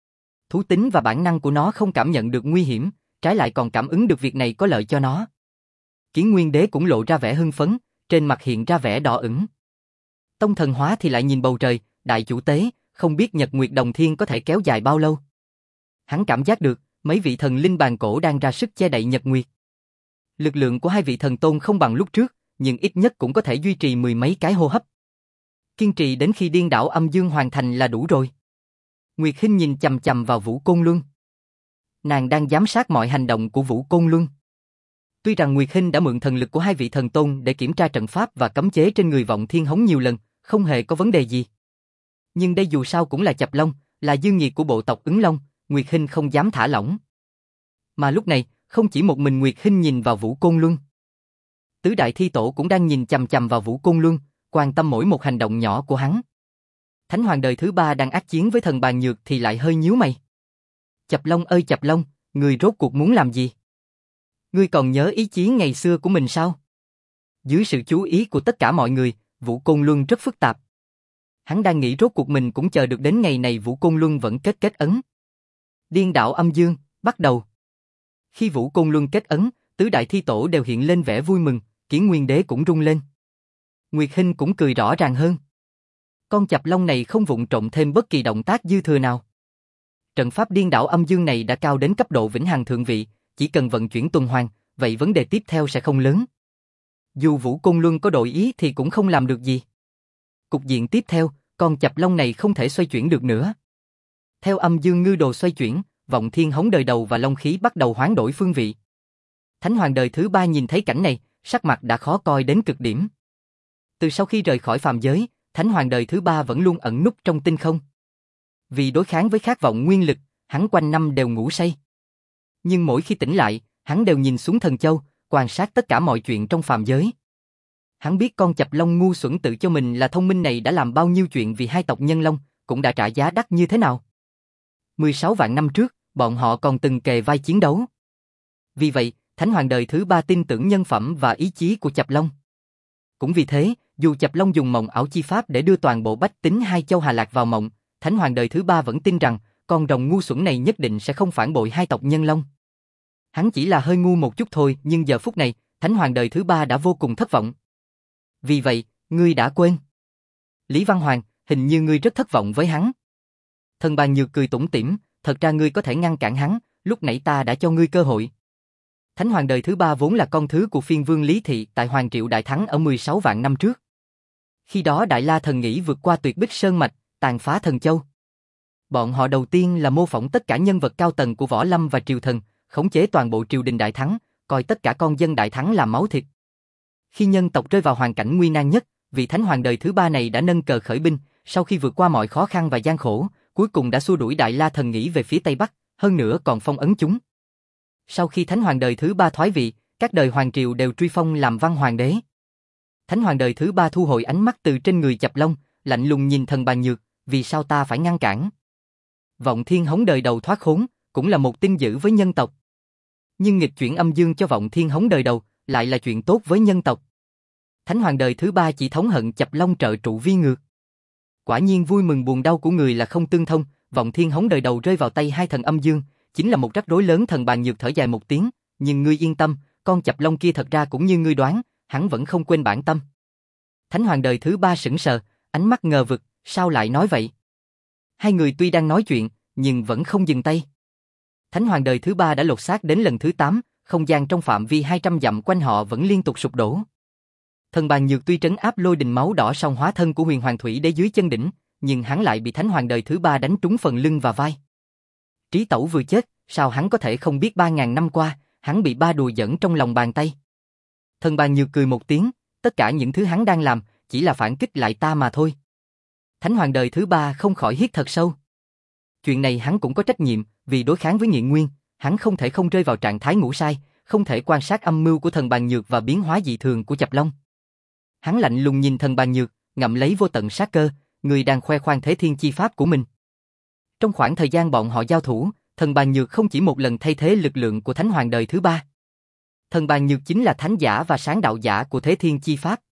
[SPEAKER 1] Thú tính và bản năng của nó không cảm nhận được nguy hiểm, trái lại còn cảm ứng được việc này có lợi cho nó. Kiến Nguyên Đế cũng lộ ra vẻ hưng phấn, trên mặt hiện ra vẻ đỏ ửng. Tông thần hóa thì lại nhìn bầu trời, đại chủ tế, không biết Nhật Nguyệt Đồng Thiên có thể kéo dài bao lâu. Hắn cảm giác được, mấy vị thần linh bàn cổ đang ra sức che đậy Nhật Nguyệt. Lực lượng của hai vị thần tôn không bằng lúc trước, nhưng ít nhất cũng có thể duy trì mười mấy cái hô hấp. Kiên trì đến khi điên đảo âm dương hoàn thành là đủ rồi. Nguyệt Hinh nhìn chằm chằm vào Vũ Côn Luân. Nàng đang giám sát mọi hành động của Vũ Côn Luân. Tuy rằng Nguyệt Hinh đã mượn thần lực của hai vị thần tôn để kiểm tra trận pháp và cấm chế trên người Vọng Thiên Hống nhiều lần, không hề có vấn đề gì. Nhưng đây dù sao cũng là Chập Long, là dương nhiệt của bộ tộc Ứng Long, Nguyệt Hinh không dám thả lỏng. Mà lúc này, không chỉ một mình Nguyệt Hinh nhìn vào Vũ Côn Luân. Tứ đại thi tổ cũng đang nhìn chằm chằm vào Vũ Côn Luân, quan tâm mỗi một hành động nhỏ của hắn. Thánh Hoàng đời thứ ba đang ác chiến với thần bàn nhược thì lại hơi nhíu mày. Chập Long ơi Chập Long, ngươi rốt cuộc muốn làm gì? Ngươi còn nhớ ý chí ngày xưa của mình sao? Dưới sự chú ý của tất cả mọi người, Vũ Côn Luân rất phức tạp. Hắn đang nghĩ rốt cuộc mình cũng chờ được đến ngày này. Vũ Côn Luân vẫn kết kết ấn. Điên đảo âm dương, bắt đầu. Khi Vũ Côn Luân kết ấn, tứ đại thi tổ đều hiện lên vẻ vui mừng, Kiến Nguyên Đế cũng rung lên. Nguyệt Hinh cũng cười rõ ràng hơn. Con Chập Long này không vụng trộm thêm bất kỳ động tác dư thừa nào. Trận pháp điên đảo âm dương này đã cao đến cấp độ vĩnh hằng thượng vị, chỉ cần vận chuyển tuần hoàn, vậy vấn đề tiếp theo sẽ không lớn. Dù Vũ Côn Luân có đổi ý thì cũng không làm được gì. Cục diện tiếp theo, con Chập Long này không thể xoay chuyển được nữa. Theo âm dương ngư đồ xoay chuyển, Vọng Thiên Hống đời đầu và long khí bắt đầu hoán đổi phương vị. Thánh Hoàng đời thứ ba nhìn thấy cảnh này, sắc mặt đã khó coi đến cực điểm. Từ sau khi rời khỏi phàm giới, Thánh Hoàng đời thứ ba vẫn luôn ẩn núp trong tinh không. Vì đối kháng với khát vọng nguyên lực, hắn quanh năm đều ngủ say. Nhưng mỗi khi tỉnh lại, hắn đều nhìn xuống Thần Châu, quan sát tất cả mọi chuyện trong phàm giới. Hắn biết con Chập Long ngu xuẩn tự cho mình là thông minh này đã làm bao nhiêu chuyện vì hai tộc Nhân Long, cũng đã trả giá đắt như thế nào. mười sáu vạn năm trước, bọn họ còn từng kề vai chiến đấu. Vì vậy, Thánh Hoàng đời thứ ba tin tưởng nhân phẩm và ý chí của Chập Long. Cũng vì thế, dù Chập Long dùng mộng ảo chi pháp để đưa toàn bộ bách tính hai châu Hà Lạc vào mộng, Thánh Hoàng đời thứ ba vẫn tin rằng con rồng ngu xuẩn này nhất định sẽ không phản bội hai tộc Nhân Long. Hắn chỉ là hơi ngu một chút thôi, nhưng giờ phút này, Thánh Hoàng đời thứ ba đã vô cùng thất vọng. Vì vậy, ngươi đã quên. Lý Văn Hoàng, hình như ngươi rất thất vọng với hắn. Thần Bàn Nhược cười tủm tỉm, thật ra ngươi có thể ngăn cản hắn, lúc nãy ta đã cho ngươi cơ hội. Thánh Hoàng đời thứ ba vốn là con thứ của phiên vương Lý Thị tại Hoàng Triệu Đại Thắng ở mười sáu vạn năm trước. Khi đó Đại La Thần nghĩ vượt qua Tuyệt Bích Sơn Mạch, tàn phá Thần Châu. Bọn họ đầu tiên là mô phỏng tất cả nhân vật cao tầng của Võ Lâm và Triều Thần, khống chế toàn bộ triều đình Đại Thắng, coi tất cả con dân Đại Thắng làm máu thịt. Khi nhân tộc rơi vào hoàn cảnh nguy nan nhất, vị Thánh Hoàng đời thứ ba này đã nâng cờ khởi binh, sau khi vượt qua mọi khó khăn và gian khổ, cuối cùng đã xua đuổi Đại La Thần nghĩ về phía Tây Bắc, hơn nữa còn phong ấn chúng. Sau khi Thánh Hoàng đời thứ ba thoái vị, các đời hoàng triều đều truy phong làm Văn Hoàng đế. Thánh Hoàng đời thứ ba thu hồi ánh mắt từ trên người Chập Long, lạnh lùng nhìn Thần Bàn Nhược, vì sao ta phải ngăn cản? Vọng Thiên Hống đời đầu thoát khốn, cũng là một tin dữ với nhân tộc. Nhưng nghịch chuyển âm dương cho Vọng Thiên Hống đời đầu, lại là chuyện tốt với nhân tộc. Thánh Hoàng đời thứ ba chỉ thống hận Chập Long trợ trụ vi ngược. Quả nhiên vui mừng buồn đau của người là không tương thông, Vọng Thiên Hống đời đầu rơi vào tay hai thần âm dương, chính là một rắc rối lớn. Thần Bàn Nhược thở dài một tiếng, nhưng ngươi yên tâm, con Chập Long kia thật ra cũng như ngươi đoán, hắn vẫn không quên bản tâm. Thánh Hoàng đời thứ ba sững sờ, ánh mắt ngờ vực, sao lại nói vậy? Hai người tuy đang nói chuyện, nhưng vẫn không dừng tay. Thánh Hoàng đời thứ ba đã lột xác đến lần thứ tám, không gian trong phạm vi hai trăm dặm quanh họ vẫn liên tục sụp đổ. Thần Bàn Nhược tuy trấn áp lôi đình máu đỏ song hóa thân của Huyền Hoàng Thủy Đế dưới chân đỉnh, nhưng hắn lại bị Thánh Hoàng đời thứ ba đánh trúng phần lưng và vai. Trí Tẩu vừa chết, sao hắn có thể không biết ba ngàn năm qua, hắn bị ba đùa giỡn trong lòng bàn tay. Thần Bàn Nhược cười một tiếng, tất cả những thứ hắn đang làm, chỉ là phản kích lại ta mà thôi. Thánh Hoàng đời thứ ba không khỏi hít thật sâu. Chuyện này hắn cũng có trách nhiệm, vì đối kháng với Nghiện Nguyên, hắn không thể không rơi vào trạng thái ngủ say, không thể quan sát âm mưu của Thần Bàn Nhược và biến hóa dị thường của Chập Long. Hắn lạnh lùng nhìn Thần Bàn Nhược, ngậm lấy vô tận sát cơ, người đang khoe khoang thế thiên chi pháp của mình. Trong khoảng thời gian bọn họ giao thủ, Thần Bàn Nhược không chỉ một lần thay thế lực lượng của Thánh Hoàng đời thứ ba. Thần Bàn Nhược chính là thánh giả và sáng đạo giả của thế thiên chi pháp.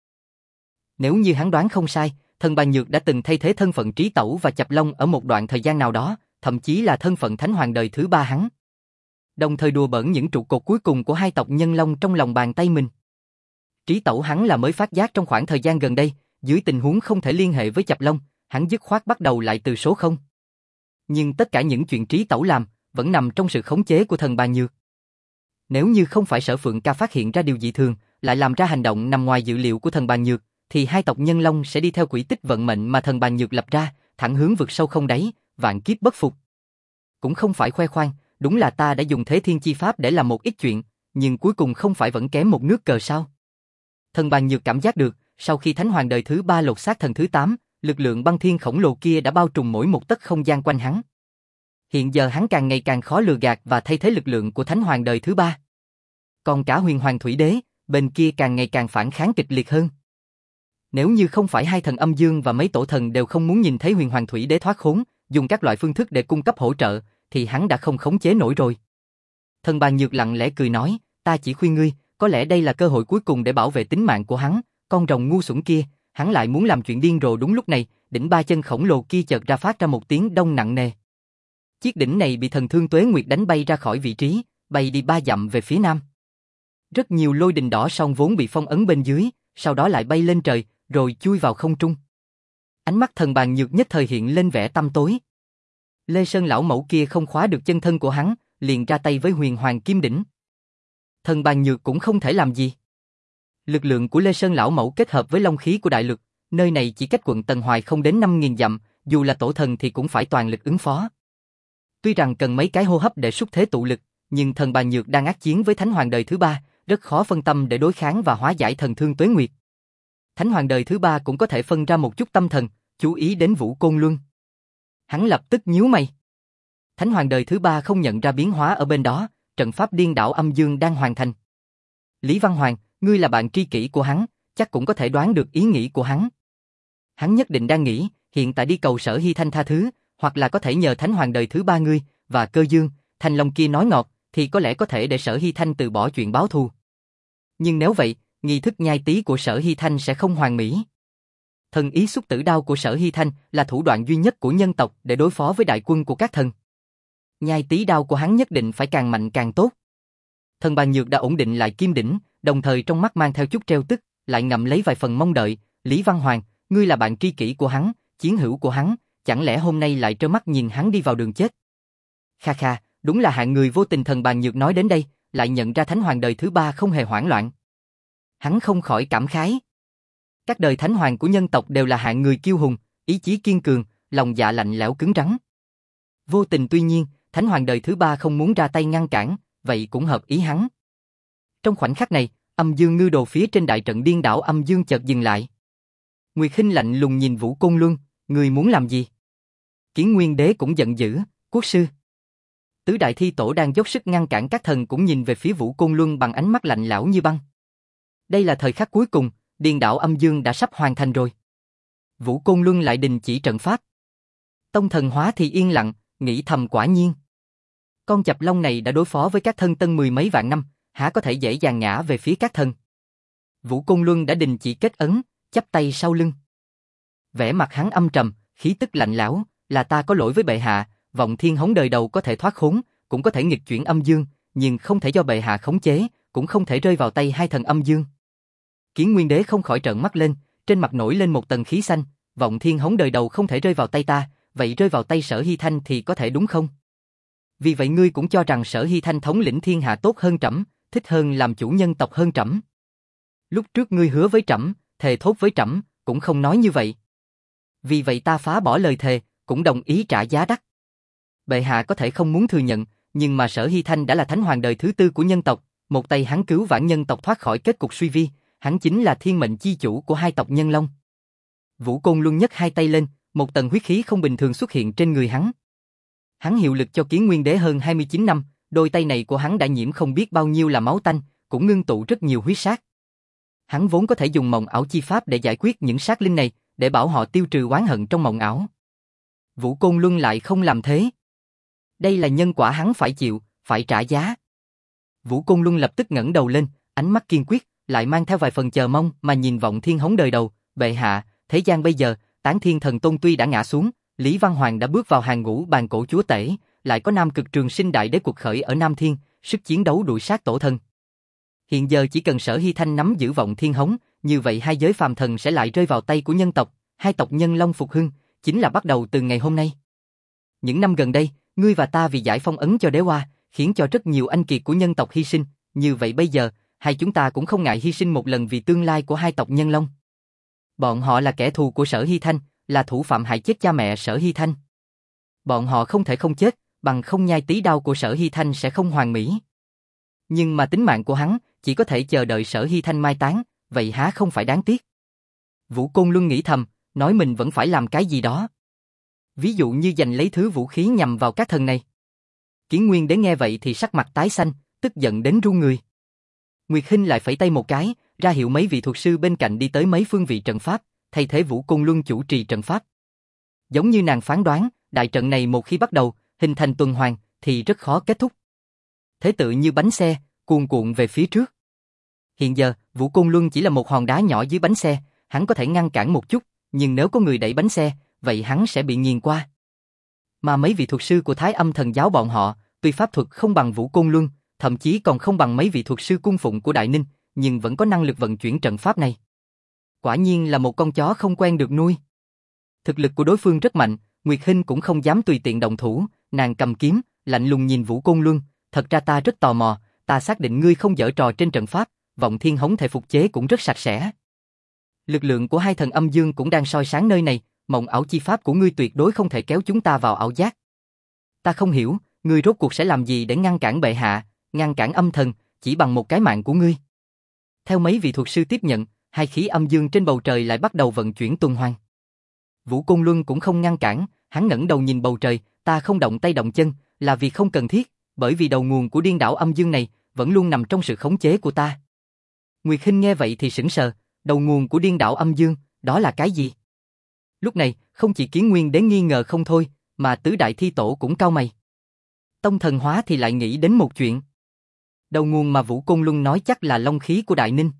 [SPEAKER 1] Nếu như hắn đoán không sai, Thần Bàn Nhược đã từng thay thế thân phận Trí Tẩu và Chập Long ở một đoạn thời gian nào đó, thậm chí là thân phận Thánh Hoàng đời thứ ba hắn. Đồng thời đùa bỡn những trụ cột cuối cùng của hai tộc Nhân Long trong lòng bàn tay mình. Trí Tẩu hắn là mới phát giác trong khoảng thời gian gần đây, dưới tình huống không thể liên hệ với Chập Long, hắn dứt khoát bắt đầu lại từ số không. Nhưng tất cả những chuyện Trí Tẩu làm, vẫn nằm trong sự khống chế của Thần Bàn Nhược. Nếu như không phải Sở Phượng Ca phát hiện ra điều dị thường, lại làm ra hành động nằm ngoài dự liệu của Thần Bàn Nhược, thì hai tộc Nhân Long sẽ đi theo quỹ tích vận mệnh mà thần bàn nhược lập ra, thẳng hướng vực sâu không đáy, vạn kiếp bất phục. Cũng không phải khoe khoang, đúng là ta đã dùng thế thiên chi pháp để làm một ít chuyện, nhưng cuối cùng không phải vẫn kém một nước cờ sao? Thần bàn nhược cảm giác được, sau khi Thánh Hoàng đời thứ ba lột xác thần thứ tám, lực lượng băng thiên khổng lồ kia đã bao trùm mỗi một tấc không gian quanh hắn. Hiện giờ hắn càng ngày càng khó lừa gạt và thay thế lực lượng của Thánh Hoàng đời thứ ba. Còn cả Huyền Hoàng Thủy Đế, bên kia càng ngày càng phản kháng kịch liệt hơn. Nếu như không phải hai thần âm dương và mấy tổ thần đều không muốn nhìn thấy Huyền Hoàng Thủy Đế thoát khốn, dùng các loại phương thức để cung cấp hỗ trợ, thì hắn đã không khống chế nổi rồi. Thần bàn nhược lặng lẽ cười nói, ta chỉ khuyên ngươi, có lẽ đây là cơ hội cuối cùng để bảo vệ tính mạng của hắn, con rồng ngu xuẩn kia, hắn lại muốn làm chuyện điên rồ. Đúng lúc này, đỉnh ba chân khổng lồ kia chợt ra phát ra một tiếng đông nặng nề. Chiếc đỉnh này bị thần Thương Tuế Nguyệt đánh bay ra khỏi vị trí, bay đi ba dặm về phía nam. Rất nhiều lôi đình đỏ son vốn bị phong ấn bên dưới, sau đó lại bay lên trời, rồi chui vào không trung. Ánh mắt thần bàn nhược nhất thời hiện lên vẻ tăm tối. Lê Sơn lão mẫu kia không khóa được chân thân của hắn, liền ra tay với Huyền Hoàng Kim Đỉnh. Thần bàn nhược cũng không thể làm gì. Lực lượng của Lê Sơn lão mẫu kết hợp với long khí của đại lực, nơi này chỉ cách quận Tần Hoài không đến năm nghìn dặm, dù là tổ thần thì cũng phải toàn lực ứng phó. Tuy rằng cần mấy cái hô hấp để xúc thế tụ lực, nhưng thần bàn nhược đang ác chiến với Thánh Hoàng đời thứ ba, rất khó phân tâm để đối kháng và hóa giải thần Thương Tuế Nguyệt. Thánh Hoàng đời thứ ba cũng có thể phân ra một chút tâm thần, chú ý đến Vũ Côn Luân. Hắn lập tức nhíu mày. Thánh Hoàng đời thứ ba không nhận ra biến hóa ở bên đó, trận pháp điên đảo âm dương đang hoàn thành. Lý Văn Hoàng, ngươi là bạn tri kỷ của hắn, chắc cũng có thể đoán được ý nghĩ của hắn. Hắn nhất định đang nghĩ, hiện tại đi cầu Sở Hy Thanh tha thứ, hoặc là có thể nhờ Thánh Hoàng đời thứ ba ngươi, và Cơ Dương, Thanh Long kia nói ngọt, thì có lẽ có thể để Sở Hy Thanh từ bỏ chuyện báo thù. Nhưng nếu vậy, nghi thức nhai tí của Sở Hy Thanh sẽ không hoàn mỹ. Thần ý xúc tử đao của Sở Hy Thanh là thủ đoạn duy nhất của nhân tộc để đối phó với đại quân của các thần. Nhai tí đao của hắn nhất định phải càng mạnh càng tốt. Thần bàn nhược đã ổn định lại kim đỉnh, đồng thời trong mắt mang theo chút treo tức, lại ngậm lấy vài phần mong đợi. Lý Văn Hoàng, ngươi là bạn tri kỷ của hắn, chiến hữu của hắn, chẳng lẽ hôm nay lại trơ mắt nhìn hắn đi vào đường chết? Kha kha, đúng là hạng người vô tình. Thần bàn nhược nói đến đây, lại nhận ra Thánh Hoàng đời thứ ba không hề hoảng loạn. Hắn không khỏi cảm khái. Các đời Thánh Hoàng của nhân tộc đều là hạng người kiêu hùng, ý chí kiên cường, lòng dạ lạnh lẽo cứng rắn. Vô tình tuy nhiên, Thánh Hoàng đời thứ ba không muốn ra tay ngăn cản, vậy cũng hợp ý hắn. Trong khoảnh khắc này, âm dương ngư đồ phía trên đại trận điên đảo âm dương chợt dừng lại. Nguyệt Khinh lạnh lùng nhìn Vũ Côn Luân, ngươi muốn làm gì? Kiến Nguyên Đế cũng giận dữ, quốc sư. Tứ đại thi tổ đang dốc sức ngăn cản các thần cũng nhìn về phía Vũ Côn Luân bằng ánh mắt lạnh lẽo như băng. Đây là thời khắc cuối cùng, điên đảo âm dương đã sắp hoàn thành rồi. Vũ Côn Luân lại đình chỉ trận pháp. Tông thần hóa thì yên lặng, nghĩ thầm quả nhiên. Con chập long này đã đối phó với các thân tân mười mấy vạn năm, há có thể dễ dàng ngã về phía các thần. Vũ Côn Luân đã đình chỉ kết ấn, chắp tay sau lưng. Vẻ mặt hắn âm trầm, khí tức lạnh lẽo, là ta có lỗi với bệ hạ, vọng thiên hống đời đầu có thể thoát khốn, cũng có thể nghịch chuyển âm dương, nhưng không thể do bệ hạ khống chế, cũng không thể rơi vào tay hai thần âm dương. Kiến Nguyên Đế không khỏi trợn mắt lên, trên mặt nổi lên một tầng khí xanh, vọng thiên hống đời đầu không thể rơi vào tay ta, vậy rơi vào tay Sở Hy Thanh thì có thể đúng không? Vì vậy ngươi cũng cho rằng Sở Hy Thanh thống lĩnh thiên hạ tốt hơn trẫm, thích hơn làm chủ nhân tộc hơn trẫm. Lúc trước ngươi hứa với trẫm, thề thốt với trẫm, cũng không nói như vậy. Vì vậy ta phá bỏ lời thề, cũng đồng ý trả giá đắt. Bệ hạ có thể không muốn thừa nhận, nhưng mà Sở Hy Thanh đã là Thánh Hoàng đời thứ tư của nhân tộc, một tay hắn cứu vãn nhân tộc thoát khỏi kết cục suy vi, hắn chính là thiên mệnh chi chủ của hai tộc Nhân Long. Vũ Côn Luân nhấc hai tay lên, một tầng huyết khí không bình thường xuất hiện trên người hắn. Hắn hiệu lực cho Kiến Nguyên Đế hơn hai mươi chín năm, đôi tay này của hắn đã nhiễm không biết bao nhiêu là máu tanh, cũng ngưng tụ rất nhiều huyết sát. Hắn vốn có thể dùng mộng ảo chi pháp để giải quyết những sát linh này, để bảo họ tiêu trừ oán hận trong mộng ảo. Vũ Côn Luân lại không làm thế. Đây là nhân quả hắn phải chịu, phải trả giá. Vũ Côn Luân lập tức ngẩng đầu lên, ánh mắt kiên quyết, lại mang theo vài phần chờ mong mà nhìn vọng thiên hống đời đầu. Bệ hạ, thế gian bây giờ, Tán Thiên Thần Tôn tuy đã ngã xuống, Lý Văn Hoàng đã bước vào hàng ngũ bàn cổ chúa tể, lại có Nam Cực Trường Sinh Đại Đế cuộc khởi ở Nam Thiên, sức chiến đấu đuổi sát tổ thần. Hiện giờ chỉ cần Sở Hy Thanh nắm giữ vọng thiên hống, như vậy hai giới phàm thần sẽ lại rơi vào tay của nhân tộc, hai tộc Nhân Long phục hưng, chính là bắt đầu từ ngày hôm nay. Những năm gần đây, ngươi và ta vì giải phong ấn cho đế hoa, khiến cho rất nhiều anh kiệt của nhân tộc hy sinh, như vậy bây giờ, hai chúng ta cũng không ngại hy sinh một lần vì tương lai của hai tộc Nhân Long. Bọn họ là kẻ thù của Sở Hy Thanh, là thủ phạm hại chết cha mẹ Sở Hy Thanh. Bọn họ không thể không chết, bằng không nhai tí đao của Sở Hy Thanh sẽ không hoàn mỹ. Nhưng mà tính mạng của hắn, chỉ có thể chờ đợi Sở Hy Thanh mai táng, vậy há không phải đáng tiếc. Vũ Côn Luân nghĩ thầm, nói mình vẫn phải làm cái gì đó. Ví dụ như giành lấy thứ vũ khí nhằm vào các thần này. Kiến Nguyên Đế nghe vậy thì sắc mặt tái xanh, tức giận đến run người. Nguyệt Hinh lại phẩy tay một cái, ra hiệu mấy vị thuật sư bên cạnh đi tới mấy phương vị trận pháp, thay thế Vũ Côn Luân chủ trì trận pháp. Giống như nàng phán đoán, đại trận này một khi bắt đầu, hình thành tuần hoàn, thì rất khó kết thúc. Thế tự như bánh xe, cuồn cuộn về phía trước. Hiện giờ, Vũ Côn Luân chỉ là một hòn đá nhỏ dưới bánh xe, hắn có thể ngăn cản một chút, nhưng nếu có người đẩy bánh xe, vậy hắn sẽ bị nghiền qua. Mà mấy vị thuật sư của Thái Âm Thần giáo bọn họ, tuy pháp thuật không bằng Vũ Côn Luân, thậm chí còn không bằng mấy vị thuật sư cung phụng của Đại Ninh, nhưng vẫn có năng lực vận chuyển trận pháp này. Quả nhiên là một con chó không quen được nuôi. Thực lực của đối phương rất mạnh, Nguyệt Hinh cũng không dám tùy tiện động thủ, nàng cầm kiếm, lạnh lùng nhìn Vũ Côn Luân, thật ra ta rất tò mò, ta xác định ngươi không giở trò trên trận pháp, Vọng Thiên Hống thể phục chế cũng rất sạch sẽ. Lực lượng của hai thần âm dương cũng đang soi sáng nơi này, mộng ảo chi pháp của ngươi tuyệt đối không thể kéo chúng ta vào ảo giác. Ta không hiểu, ngươi rốt cuộc sẽ làm gì để ngăn cản bệ hạ, ngăn cản âm thần, chỉ bằng một cái mạng của ngươi. Theo mấy vị thuật sư tiếp nhận, hai khí âm dương trên bầu trời lại bắt đầu vận chuyển tuần hoàn. Vũ Côn Luân cũng không ngăn cản, hắn ngẩng đầu nhìn bầu trời, ta không động tay động chân, là vì không cần thiết, bởi vì đầu nguồn của điên đảo âm dương này vẫn luôn nằm trong sự khống chế của ta. Nguyệt Hinh nghe vậy thì sững sờ, đầu nguồn của điên đảo âm dương, đó là cái gì? Lúc này, không chỉ Kiến Nguyên Đế nghi ngờ không thôi, mà tứ đại thi tổ cũng cau mày. Tông Thần Hóa thì lại nghĩ đến một chuyện. Đầu nguồn mà Vũ Côn Luân nói chắc là long khí của Đại Ninh.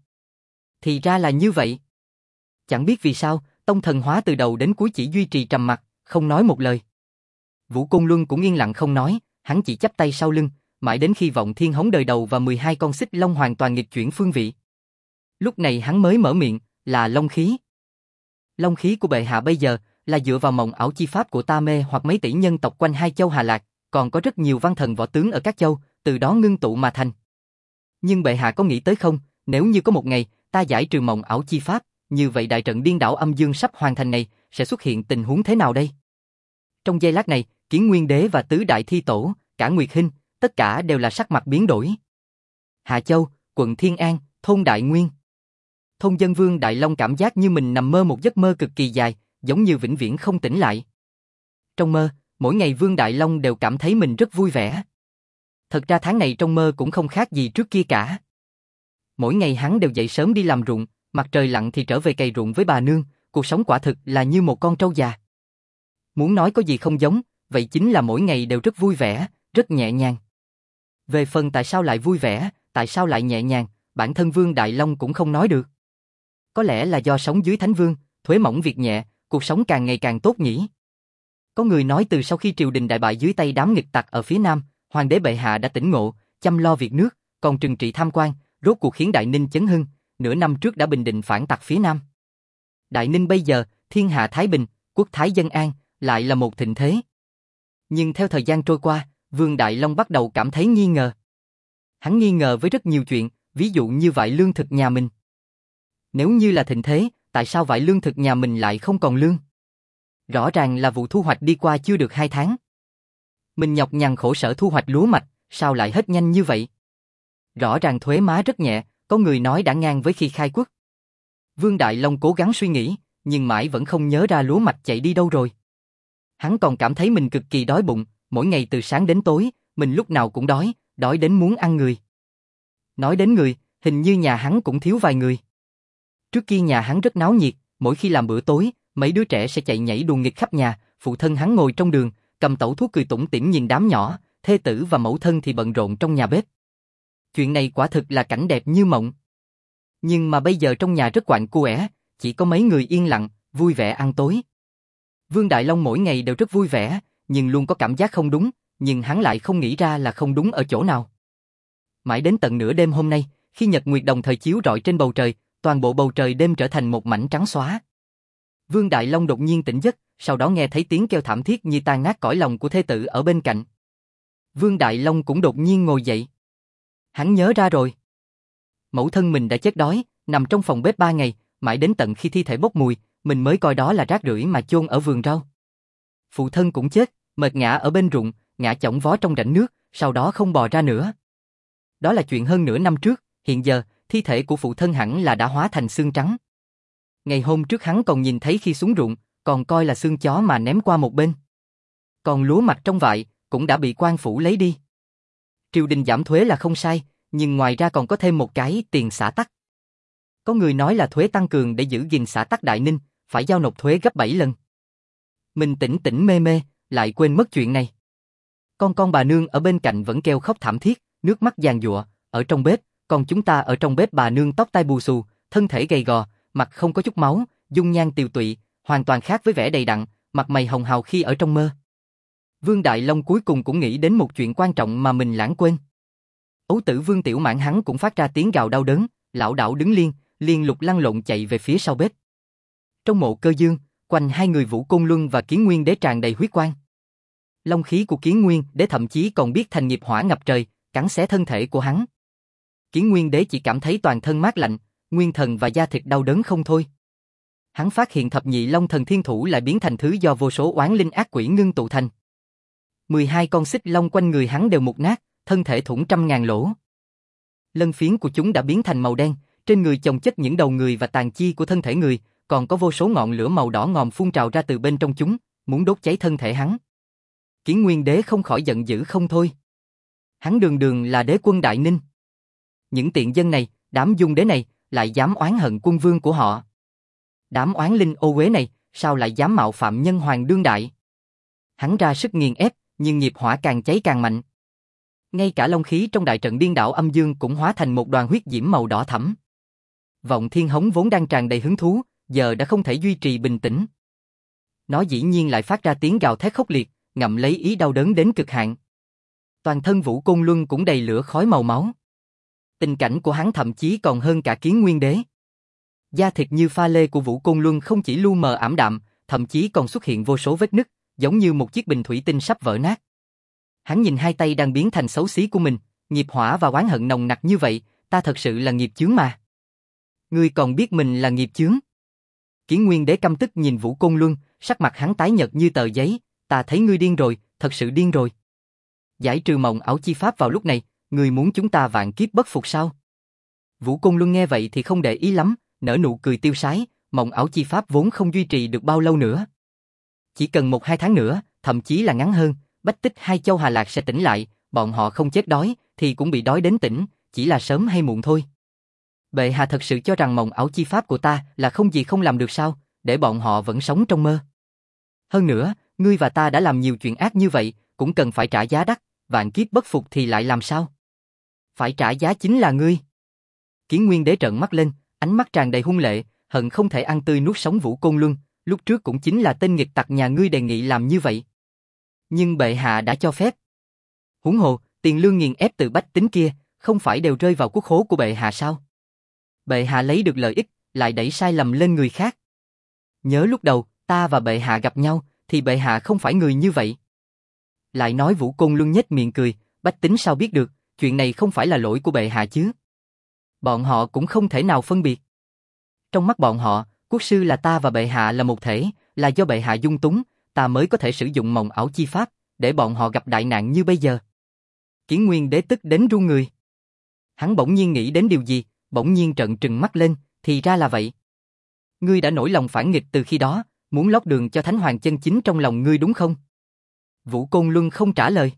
[SPEAKER 1] Thì ra là như vậy. Chẳng biết vì sao, Tông Thần Hóa từ đầu đến cuối chỉ duy trì trầm mặc, không nói một lời. Vũ Côn Luân cũng yên lặng không nói, hắn chỉ chắp tay sau lưng, mãi đến khi Vọng Thiên Hống đời đầu và mười hai con xích long hoàn toàn nghịch chuyển phương vị. Lúc này hắn mới mở miệng, là long khí. Long khí của bệ hạ bây giờ là dựa vào mộng ảo chi pháp của Ta Mê hoặc mấy tỷ nhân tộc quanh hai châu Hà Lạc, còn có rất nhiều văn thần võ tướng ở các châu, từ đó ngưng tụ mà thành. Nhưng bệ hạ có nghĩ tới không, nếu như có một ngày ta giải trừ mộng ảo chi pháp, như vậy đại trận điên đảo âm dương sắp hoàn thành này sẽ xuất hiện tình huống thế nào đây? Trong giây lát này, Kiến Nguyên Đế và tứ đại thi tổ, cả Nguyệt Hinh, tất cả đều là sắc mặt biến đổi. Hạ Châu, quận Thiên An, thôn Đại Nguyên. Thôn dân Vương Đại Long cảm giác như mình nằm mơ một giấc mơ cực kỳ dài, giống như vĩnh viễn không tỉnh lại. Trong mơ, mỗi ngày Vương Đại Long đều cảm thấy mình rất vui vẻ. Thật ra tháng này trong mơ cũng không khác gì trước kia cả. Mỗi ngày hắn đều dậy sớm đi làm ruộng, mặt trời lặn thì trở về cày ruộng với bà nương, cuộc sống quả thực là như một con trâu già. Muốn nói có gì không giống, vậy chính là mỗi ngày đều rất vui vẻ, rất nhẹ nhàng. Về phần tại sao lại vui vẻ, tại sao lại nhẹ nhàng, bản thân Vương Đại Long cũng không nói được. Có lẽ là do sống dưới Thánh Vương, thuế mỏng việc nhẹ, cuộc sống càng ngày càng tốt nhỉ. Có người nói từ sau khi triều đình đại bại dưới tay đám nghịch tặc ở phía Nam, Hoàng đế bệ hạ đã tỉnh ngộ, chăm lo việc nước, còn trừng trị tham quan, rốt cuộc khiến Đại Ninh chấn hưng, nửa năm trước đã bình định phản tặc phía Nam. Đại Ninh bây giờ, thiên hạ thái bình, quốc thái dân an, lại là một thịnh thế. Nhưng theo thời gian trôi qua, Vương Đại Long bắt đầu cảm thấy nghi ngờ. Hắn nghi ngờ với rất nhiều chuyện, ví dụ như vải lương thực nhà mình. Nếu như là thịnh thế, tại sao vải lương thực nhà mình lại không còn lương? Rõ ràng là vụ thu hoạch đi qua chưa được hai tháng. Mình nhọc nhằn khổ sở thu hoạch lúa mạch, sao lại hết nhanh như vậy? Rõ ràng thuế má rất nhẹ, có người nói đã ngang với khi khai quốc. Vương Đại Long cố gắng suy nghĩ, nhưng mãi vẫn không nhớ ra lúa mạch chạy đi đâu rồi. Hắn còn cảm thấy mình cực kỳ đói bụng, mỗi ngày từ sáng đến tối, mình lúc nào cũng đói, đói đến muốn ăn người. Nói đến người, hình như nhà hắn cũng thiếu vài người. Trước kia nhà hắn rất náo nhiệt, mỗi khi làm bữa tối, mấy đứa trẻ sẽ chạy nhảy đùa nghịch khắp nhà, phụ thân hắn ngồi trong đường, cầm tẩu thuốc cười tủm tỉm nhìn đám nhỏ, thê tử và mẫu thân thì bận rộn trong nhà bếp. Chuyện này quả thực là cảnh đẹp như mộng. Nhưng mà bây giờ trong nhà rất quạnh quẽ, chỉ có mấy người yên lặng, vui vẻ ăn tối. Vương Đại Long mỗi ngày đều rất vui vẻ, nhưng luôn có cảm giác không đúng, nhưng hắn lại không nghĩ ra là không đúng ở chỗ nào. Mãi đến tận nửa đêm hôm nay, khi nhật nguyệt đồng thời chiếu rọi trên bầu trời, toàn bộ bầu trời đêm trở thành một mảnh trắng xóa. Vương Đại Long đột nhiên tỉnh giấc, sau đó nghe thấy tiếng kêu thảm thiết như tan nát cõi lòng của thê tử ở bên cạnh. Vương Đại Long cũng đột nhiên ngồi dậy. Hắn nhớ ra rồi. Mẫu thân mình đã chết đói, nằm trong phòng bếp ba ngày, mãi đến tận khi thi thể bốc mùi, mình mới coi đó là rác rưởi mà chôn ở vườn rau. Phụ thân cũng chết, mệt ngã ở bên ruộng, ngã chỏng vó trong rãnh nước, sau đó không bò ra nữa. Đó là chuyện hơn nửa năm trước, hiện giờ, thi thể của phụ thân hẳn là đã hóa thành xương trắng. Ngày hôm trước hắn còn nhìn thấy khi xuống ruộng, còn coi là xương chó mà ném qua một bên. Còn lúa mạch trong vại, cũng đã bị quan phủ lấy đi. Triều đình giảm thuế là không sai, nhưng ngoài ra còn có thêm một cái tiền xã tắc. Có người nói là thuế tăng cường để giữ gìn xã tắc Đại Ninh, phải giao nộp thuế gấp bảy lần. Mình tỉnh tỉnh mê mê, lại quên mất chuyện này. Con con bà nương ở bên cạnh vẫn kêu khóc thảm thiết, nước mắt giàn giụa, ở trong bếp, còn chúng ta ở trong bếp bà nương tóc tai bù xù, thân thể gầy gò, mặt không có chút máu, dung nhan tiều tụy, hoàn toàn khác với vẻ đầy đặn, mặt mày hồng hào khi ở trong mơ. Vương Đại Long cuối cùng cũng nghĩ đến một chuyện quan trọng mà mình lãng quên. Ấu tử Vương Tiểu Mãn hắn cũng phát ra tiếng gào đau đớn, lảo đảo đứng liên, liên lục lăn lộn chạy về phía sau bếp. Trong mộ Cơ Dương, quanh hai người Vũ Côn Luân và Kiến Nguyên Đế tràn đầy huyết quang. Long khí của Kiến Nguyên Đế thậm chí còn biết thành nghiệp hỏa ngập trời, cắn xé thân thể của hắn. Kiến Nguyên Đế chỉ cảm thấy toàn thân mát lạnh, nguyên thần và da thịt đau đớn không thôi. Hắn phát hiện thập nhị Long Thần Thiên Thủ lại biến thành thứ do vô số oán linh ác quỷ ngưng tụ thành. mười hai con xích long quanh người hắn đều mục nát, thân thể thủng trăm ngàn lỗ. Lân phiến của chúng đã biến thành màu đen, trên người chồng chất những đầu người và tàn chi của thân thể người, còn có vô số ngọn lửa màu đỏ ngòm phun trào ra từ bên trong chúng, muốn đốt cháy thân thể hắn. Kiến Nguyên Đế không khỏi giận dữ không thôi. Hắn đường đường là đế quân Đại Ninh. Những tiện dân này, đám dung đế này, lại dám oán hận quân vương của họ. Đám oán linh ô uế này, sao lại dám mạo phạm nhân hoàng đương đại? Hắn ra sức nghiền ép, nhưng nghiệp hỏa càng cháy càng mạnh. Ngay cả long khí trong đại trận điên đảo âm dương cũng hóa thành một đoàn huyết diễm màu đỏ thẫm. Vọng Thiên Hống vốn đang tràn đầy hứng thú, giờ đã không thể duy trì bình tĩnh. Nó dĩ nhiên lại phát ra tiếng gào thét khốc liệt, ngậm lấy ý đau đớn đến cực hạn. Toàn thân Vũ Côn Luân cũng đầy lửa khói màu máu. Tình cảnh của hắn thậm chí còn hơn cả Kiến Nguyên Đế. Da thịt như pha lê của Vũ Côn Luân không chỉ lu mờ ảm đạm, thậm chí còn xuất hiện vô số vết nứt, giống như một chiếc bình thủy tinh sắp vỡ nát. Hắn nhìn hai tay đang biến thành xấu xí của mình, nghiệp hỏa và oán hận nồng nặc như vậy, ta thật sự là nghiệp chướng mà. Ngươi còn biết mình là nghiệp chướng? Kiến Nguyên Đế căm tức nhìn Vũ Côn Luân, sắc mặt hắn tái nhợt như tờ giấy, ta thấy ngươi điên rồi, thật sự điên rồi. Giải trừ mộng ảo chi pháp vào lúc này, ngươi muốn chúng ta vạn kiếp bất phục sao? Vũ Côn Luân nghe vậy thì không để ý lắm, nở nụ cười tiêu sái, mộng ảo chi pháp vốn không duy trì được bao lâu nữa. Chỉ cần một hai tháng nữa, thậm chí là ngắn hơn, Bách Tích hai châu Hà Lạc sẽ tỉnh lại, bọn họ không chết đói, thì cũng bị đói đến tỉnh, chỉ là sớm hay muộn thôi. Bệ hạ thật sự cho rằng mộng ảo chi pháp của ta là không gì không làm được sao, để bọn họ vẫn sống trong mơ. Hơn nữa, ngươi và ta đã làm nhiều chuyện ác như vậy, cũng cần phải trả giá đắt, vạn kiếp bất phục thì lại làm sao? Phải trả giá chính là ngươi. Kiến Nguyên Đế trợn mắt lên, ánh mắt tràn đầy hung lệ, hận không thể ăn tươi nuốt sống Vũ Côn Luân, lúc trước cũng chính là tên nghịch tặc nhà ngươi đề nghị làm như vậy. Nhưng bệ hạ đã cho phép. Huống hồ, tiền lương nghiền ép từ bách tính kia, không phải đều rơi vào quốc khố của bệ hạ sao? Bệ hạ lấy được lợi ích, lại đẩy sai lầm lên người khác. Nhớ lúc đầu, ta và bệ hạ gặp nhau, thì bệ hạ không phải người như vậy. Lại nói Vũ Côn Luân nhếch miệng cười, bách tính sao biết được, chuyện này không phải là lỗi của bệ hạ chứ. Bọn họ cũng không thể nào phân biệt. Trong mắt bọn họ, quốc sư là ta và bệ hạ là một thể, là do bệ hạ dung túng, ta mới có thể sử dụng mộng ảo chi pháp, để bọn họ gặp đại nạn như bây giờ. Kiến Nguyên Đế tức đến run người. Hắn bỗng nhiên nghĩ đến điều gì, bỗng nhiên trợn trừng mắt lên, thì ra là vậy. Ngươi đã nổi lòng phản nghịch từ khi đó, muốn lót đường cho Thánh Hoàng chân chính trong lòng ngươi đúng không? Vũ Côn Luân không trả lời.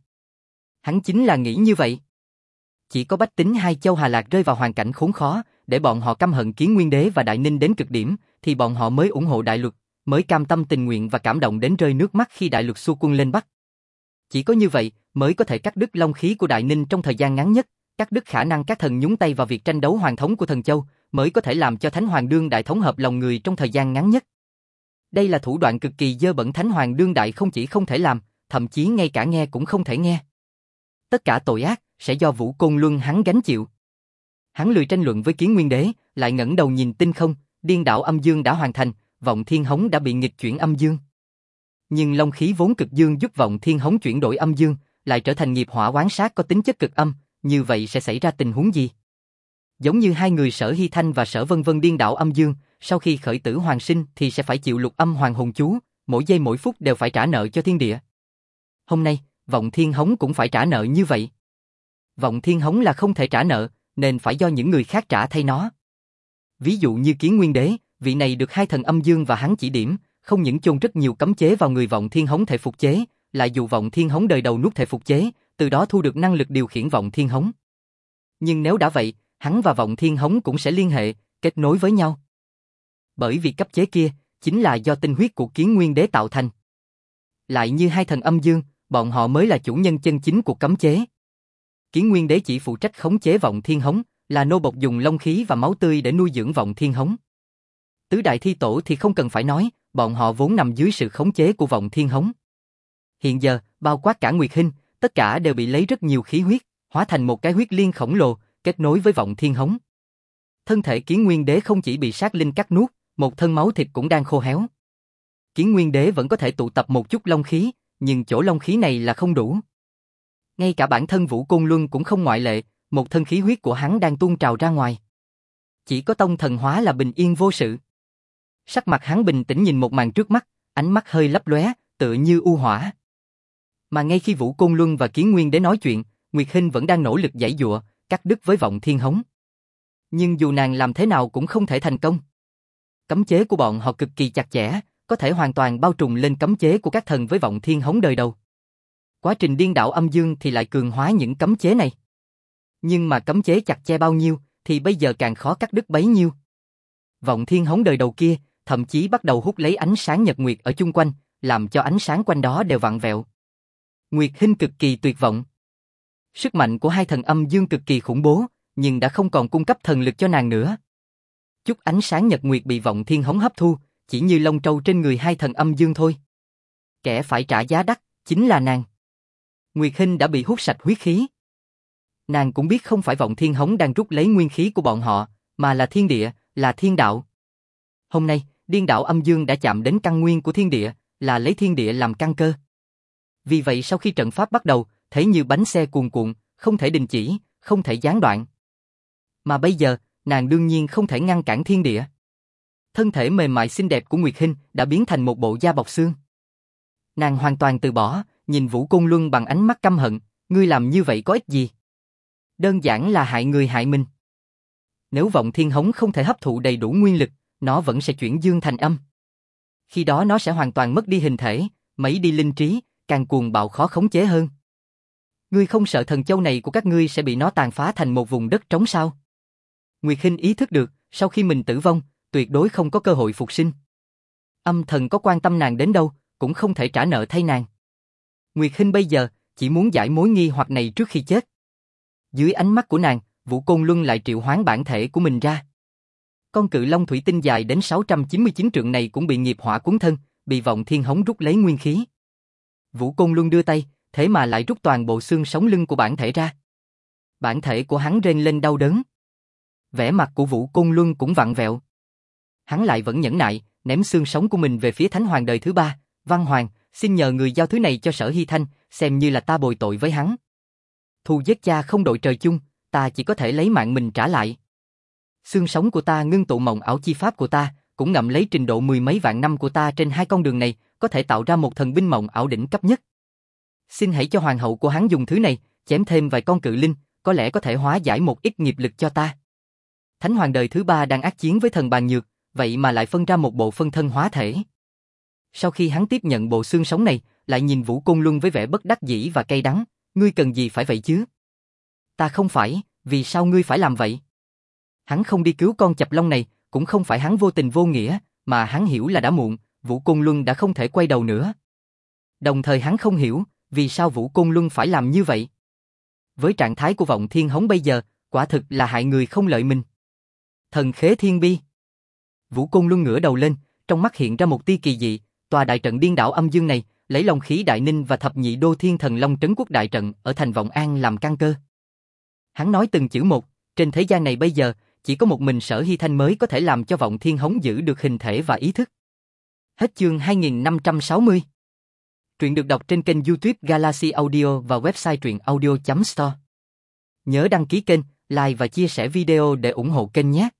[SPEAKER 1] Hắn chính là nghĩ như vậy. Chỉ có bách tính hai châu Hà Lạc rơi vào hoàn cảnh khốn khó, để bọn họ căm hận Kiến Nguyên Đế và Đại Ninh đến cực điểm, thì bọn họ mới ủng hộ đại luật, mới cam tâm tình nguyện và cảm động đến rơi nước mắt khi đại luật xua quân lên Bắc. Chỉ có như vậy, mới có thể cắt đứt long khí của Đại Ninh trong thời gian ngắn nhất, cắt đứt khả năng các thần nhúng tay vào việc tranh đấu hoàng thống của thần châu, mới có thể làm cho Thánh Hoàng đương đại thống hợp lòng người trong thời gian ngắn nhất. Đây là thủ đoạn cực kỳ dơ bẩn, Thánh Hoàng đương đại không chỉ không thể làm, thậm chí ngay cả nghe cũng không thể nghe. Tất cả tội ác sẽ do Vũ Côn Luân hắn gánh chịu. Hắn lười tranh luận với Kiến Nguyên Đế, lại ngẩng đầu nhìn tinh không, điên đảo âm dương đã hoàn thành, Vọng Thiên Hống đã bị nghịch chuyển âm dương. Nhưng long khí vốn cực dương giúp Vọng Thiên Hống chuyển đổi âm dương, lại trở thành nghiệp hỏa oán sát có tính chất cực âm, như vậy sẽ xảy ra tình huống gì? Giống như hai người Sở Hy Thanh và Sở Vân Vân điên đảo âm dương, sau khi khởi tử hoàn sinh thì sẽ phải chịu lục âm hoàng hồn chú, mỗi giây mỗi phút đều phải trả nợ cho thiên địa. Hôm nay, Vọng Thiên Hống cũng phải trả nợ như vậy. Vọng Thiên Hống là không thể trả nợ, nên phải do những người khác trả thay nó. Ví dụ như Kiến Nguyên Đế, vị này được hai thần âm dương và hắn chỉ điểm, không những chôn rất nhiều cấm chế vào người Vọng Thiên Hống thể phục chế, lại dụ Vọng Thiên Hống đời đầu nuốt thể phục chế, từ đó thu được năng lực điều khiển Vọng Thiên Hống. Nhưng nếu đã vậy, hắn và Vọng Thiên Hống cũng sẽ liên hệ, kết nối với nhau. Bởi vì cấp chế kia, chính là do tinh huyết của Kiến Nguyên Đế tạo thành. Lại như hai thần âm dương, bọn họ mới là chủ nhân chân chính của cấm chế. Kiến Nguyên Đế chỉ phụ trách khống chế Vọng Thiên Hống, là nô bộc dùng long khí và máu tươi để nuôi dưỡng Vọng Thiên Hống. Tứ đại thi tổ thì không cần phải nói, bọn họ vốn nằm dưới sự khống chế của Vọng Thiên Hống. Hiện giờ, bao quát cả Nguyệt Hinh, tất cả đều bị lấy rất nhiều khí huyết, hóa thành một cái huyết liên khổng lồ, kết nối với Vọng Thiên Hống. Thân thể Kiến Nguyên Đế không chỉ bị sát linh cắt nuốt, một thân máu thịt cũng đang khô héo. Kiến Nguyên Đế vẫn có thể tụ tập một chút long khí, nhưng chỗ long khí này là không đủ. Ngay cả bản thân Vũ Côn Luân cũng không ngoại lệ, một thân khí huyết của hắn đang tuôn trào ra ngoài. Chỉ có Tông Thần Hóa là bình yên vô sự. Sắc mặt hắn bình tĩnh nhìn một màn trước mắt, ánh mắt hơi lấp lóe, tựa như u hỏa. Mà ngay khi Vũ Côn Luân và Kiến Nguyên Đế nói chuyện, Nguyệt Hinh vẫn đang nỗ lực giãy giụa, cắt đứt với Vọng Thiên Hống. Nhưng dù nàng làm thế nào cũng không thể thành công. Cấm chế của bọn họ cực kỳ chặt chẽ, có thể hoàn toàn bao trùm lên cấm chế của các thần với Vọng Thiên Hống đời đầu. Quá trình điên đảo âm dương thì lại cường hóa những cấm chế này. Nhưng mà cấm chế chặt chẽ bao nhiêu, thì bây giờ càng khó cắt đứt bấy nhiêu. Vọng Thiên Hống đời đầu kia, thậm chí bắt đầu hút lấy ánh sáng nhật nguyệt ở chung quanh, làm cho ánh sáng quanh đó đều vặn vẹo. Nguyệt Hinh cực kỳ tuyệt vọng. Sức mạnh của hai thần âm dương cực kỳ khủng bố, nhưng đã không còn cung cấp thần lực cho nàng nữa. Chút ánh sáng nhật nguyệt bị Vọng Thiên Hống hấp thu, chỉ như lông trâu trên người hai thần âm dương thôi. Kẻ phải trả giá đắt, chính là nàng. Nguyệt Hinh đã bị hút sạch huyết khí. Nàng cũng biết không phải Vọng Thiên Hống đang rút lấy nguyên khí của bọn họ, mà là thiên địa, là thiên đạo. Hôm nay, điên đảo âm dương đã chạm đến căn nguyên của thiên địa, là lấy thiên địa làm căn cơ. Vì vậy sau khi trận pháp bắt đầu, thấy như bánh xe cuồn cuộn, không thể đình chỉ, không thể gián đoạn. Mà bây giờ, nàng đương nhiên không thể ngăn cản thiên địa. Thân thể mềm mại xinh đẹp của Nguyệt Hinh đã biến thành một bộ da bọc xương. Nàng hoàn toàn từ bỏ, nhìn Vũ Côn Luân bằng ánh mắt căm hận, ngươi làm như vậy có ích gì? Đơn giản là hại người hại mình. Nếu Vọng Thiên Hống không thể hấp thụ đầy đủ nguyên lực, nó vẫn sẽ chuyển dương thành âm. Khi đó nó sẽ hoàn toàn mất đi hình thể, mấy đi linh trí, càng cuồng bạo khó khống chế hơn. Ngươi không sợ thần châu này của các ngươi sẽ bị nó tàn phá thành một vùng đất trống sao? Nguyệt Hinh ý thức được, sau khi mình tử vong, tuyệt đối không có cơ hội phục sinh. Âm thần có quan tâm nàng đến đâu, cũng không thể trả nợ thay nàng. Nguyệt Hinh bây giờ chỉ muốn giải mối nghi hoặc này trước khi chết. Dưới ánh mắt của nàng, Vũ Côn Luân lại triệu hoán bản thể của mình ra. Con cự long thủy tinh dài đến sáu trăm chín mươi chín trượng này cũng bị nghiệp hỏa cuốn thân, bị Vọng Thiên Hống rút lấy nguyên khí. Vũ Côn Luân đưa tay, thế mà lại rút toàn bộ xương sống lưng của bản thể ra. Bản thể của hắn rên lên đau đớn. Vẻ mặt của Vũ Côn Luân cũng vặn vẹo. Hắn lại vẫn nhẫn nại, ném xương sống của mình về phía Thánh Hoàng đời thứ ba. Văn Hoàng, xin nhờ người giao thứ này cho Sở Hy Thanh, xem như là ta bồi tội với hắn. Thù giết cha không đội trời chung, ta chỉ có thể lấy mạng mình trả lại. Xương sống của ta ngưng tụ mộng ảo chi pháp của ta, cũng ngậm lấy trình độ mười mấy vạn năm của ta trên hai con đường này, có thể tạo ra một thần binh mộng ảo đỉnh cấp nhất. Xin hãy cho hoàng hậu của hắn dùng thứ này, chém thêm vài con cự linh, có lẽ có thể hóa giải một ít nghiệp lực cho ta. Thánh Hoàng đời thứ ba đang ác chiến với thần bàn nhược, vậy mà lại phân ra một bộ phân thân hóa thể. Sau khi hắn tiếp nhận bộ xương sống này, lại nhìn Vũ Côn Luân với vẻ bất đắc dĩ và cay đắng, ngươi cần gì phải vậy chứ? Ta không phải, vì sao ngươi phải làm vậy? Hắn không đi cứu con chập long này, cũng không phải hắn vô tình vô nghĩa, mà hắn hiểu là đã muộn, Vũ Côn Luân đã không thể quay đầu nữa. Đồng thời hắn không hiểu, vì sao Vũ Côn Luân phải làm như vậy. Với trạng thái của Vọng Thiên Hống bây giờ, quả thực là hại người không lợi mình. Thần khế thiên bi. Vũ Côn Luân ngửa đầu lên, trong mắt hiện ra một tia kỳ dị, tòa đại trận điên đảo âm dương này, lấy long khí đại ninh và thập nhị đô thiên thần long trấn quốc đại trận ở thành Vọng An làm căn cơ. Hắn nói từng chữ một, trên thế gian này bây giờ, chỉ có một mình Sở Hy Thanh mới có thể làm cho Vọng Thiên Hống giữ được hình thể và ý thức. Hết chương hai nghìn năm trăm sáu mươi. Truyện được đọc trên kênh YouTube Galaxy Audio và website truyện audio chấm store. Nhớ đăng ký kênh, like và chia sẻ video để ủng hộ kênh nhé.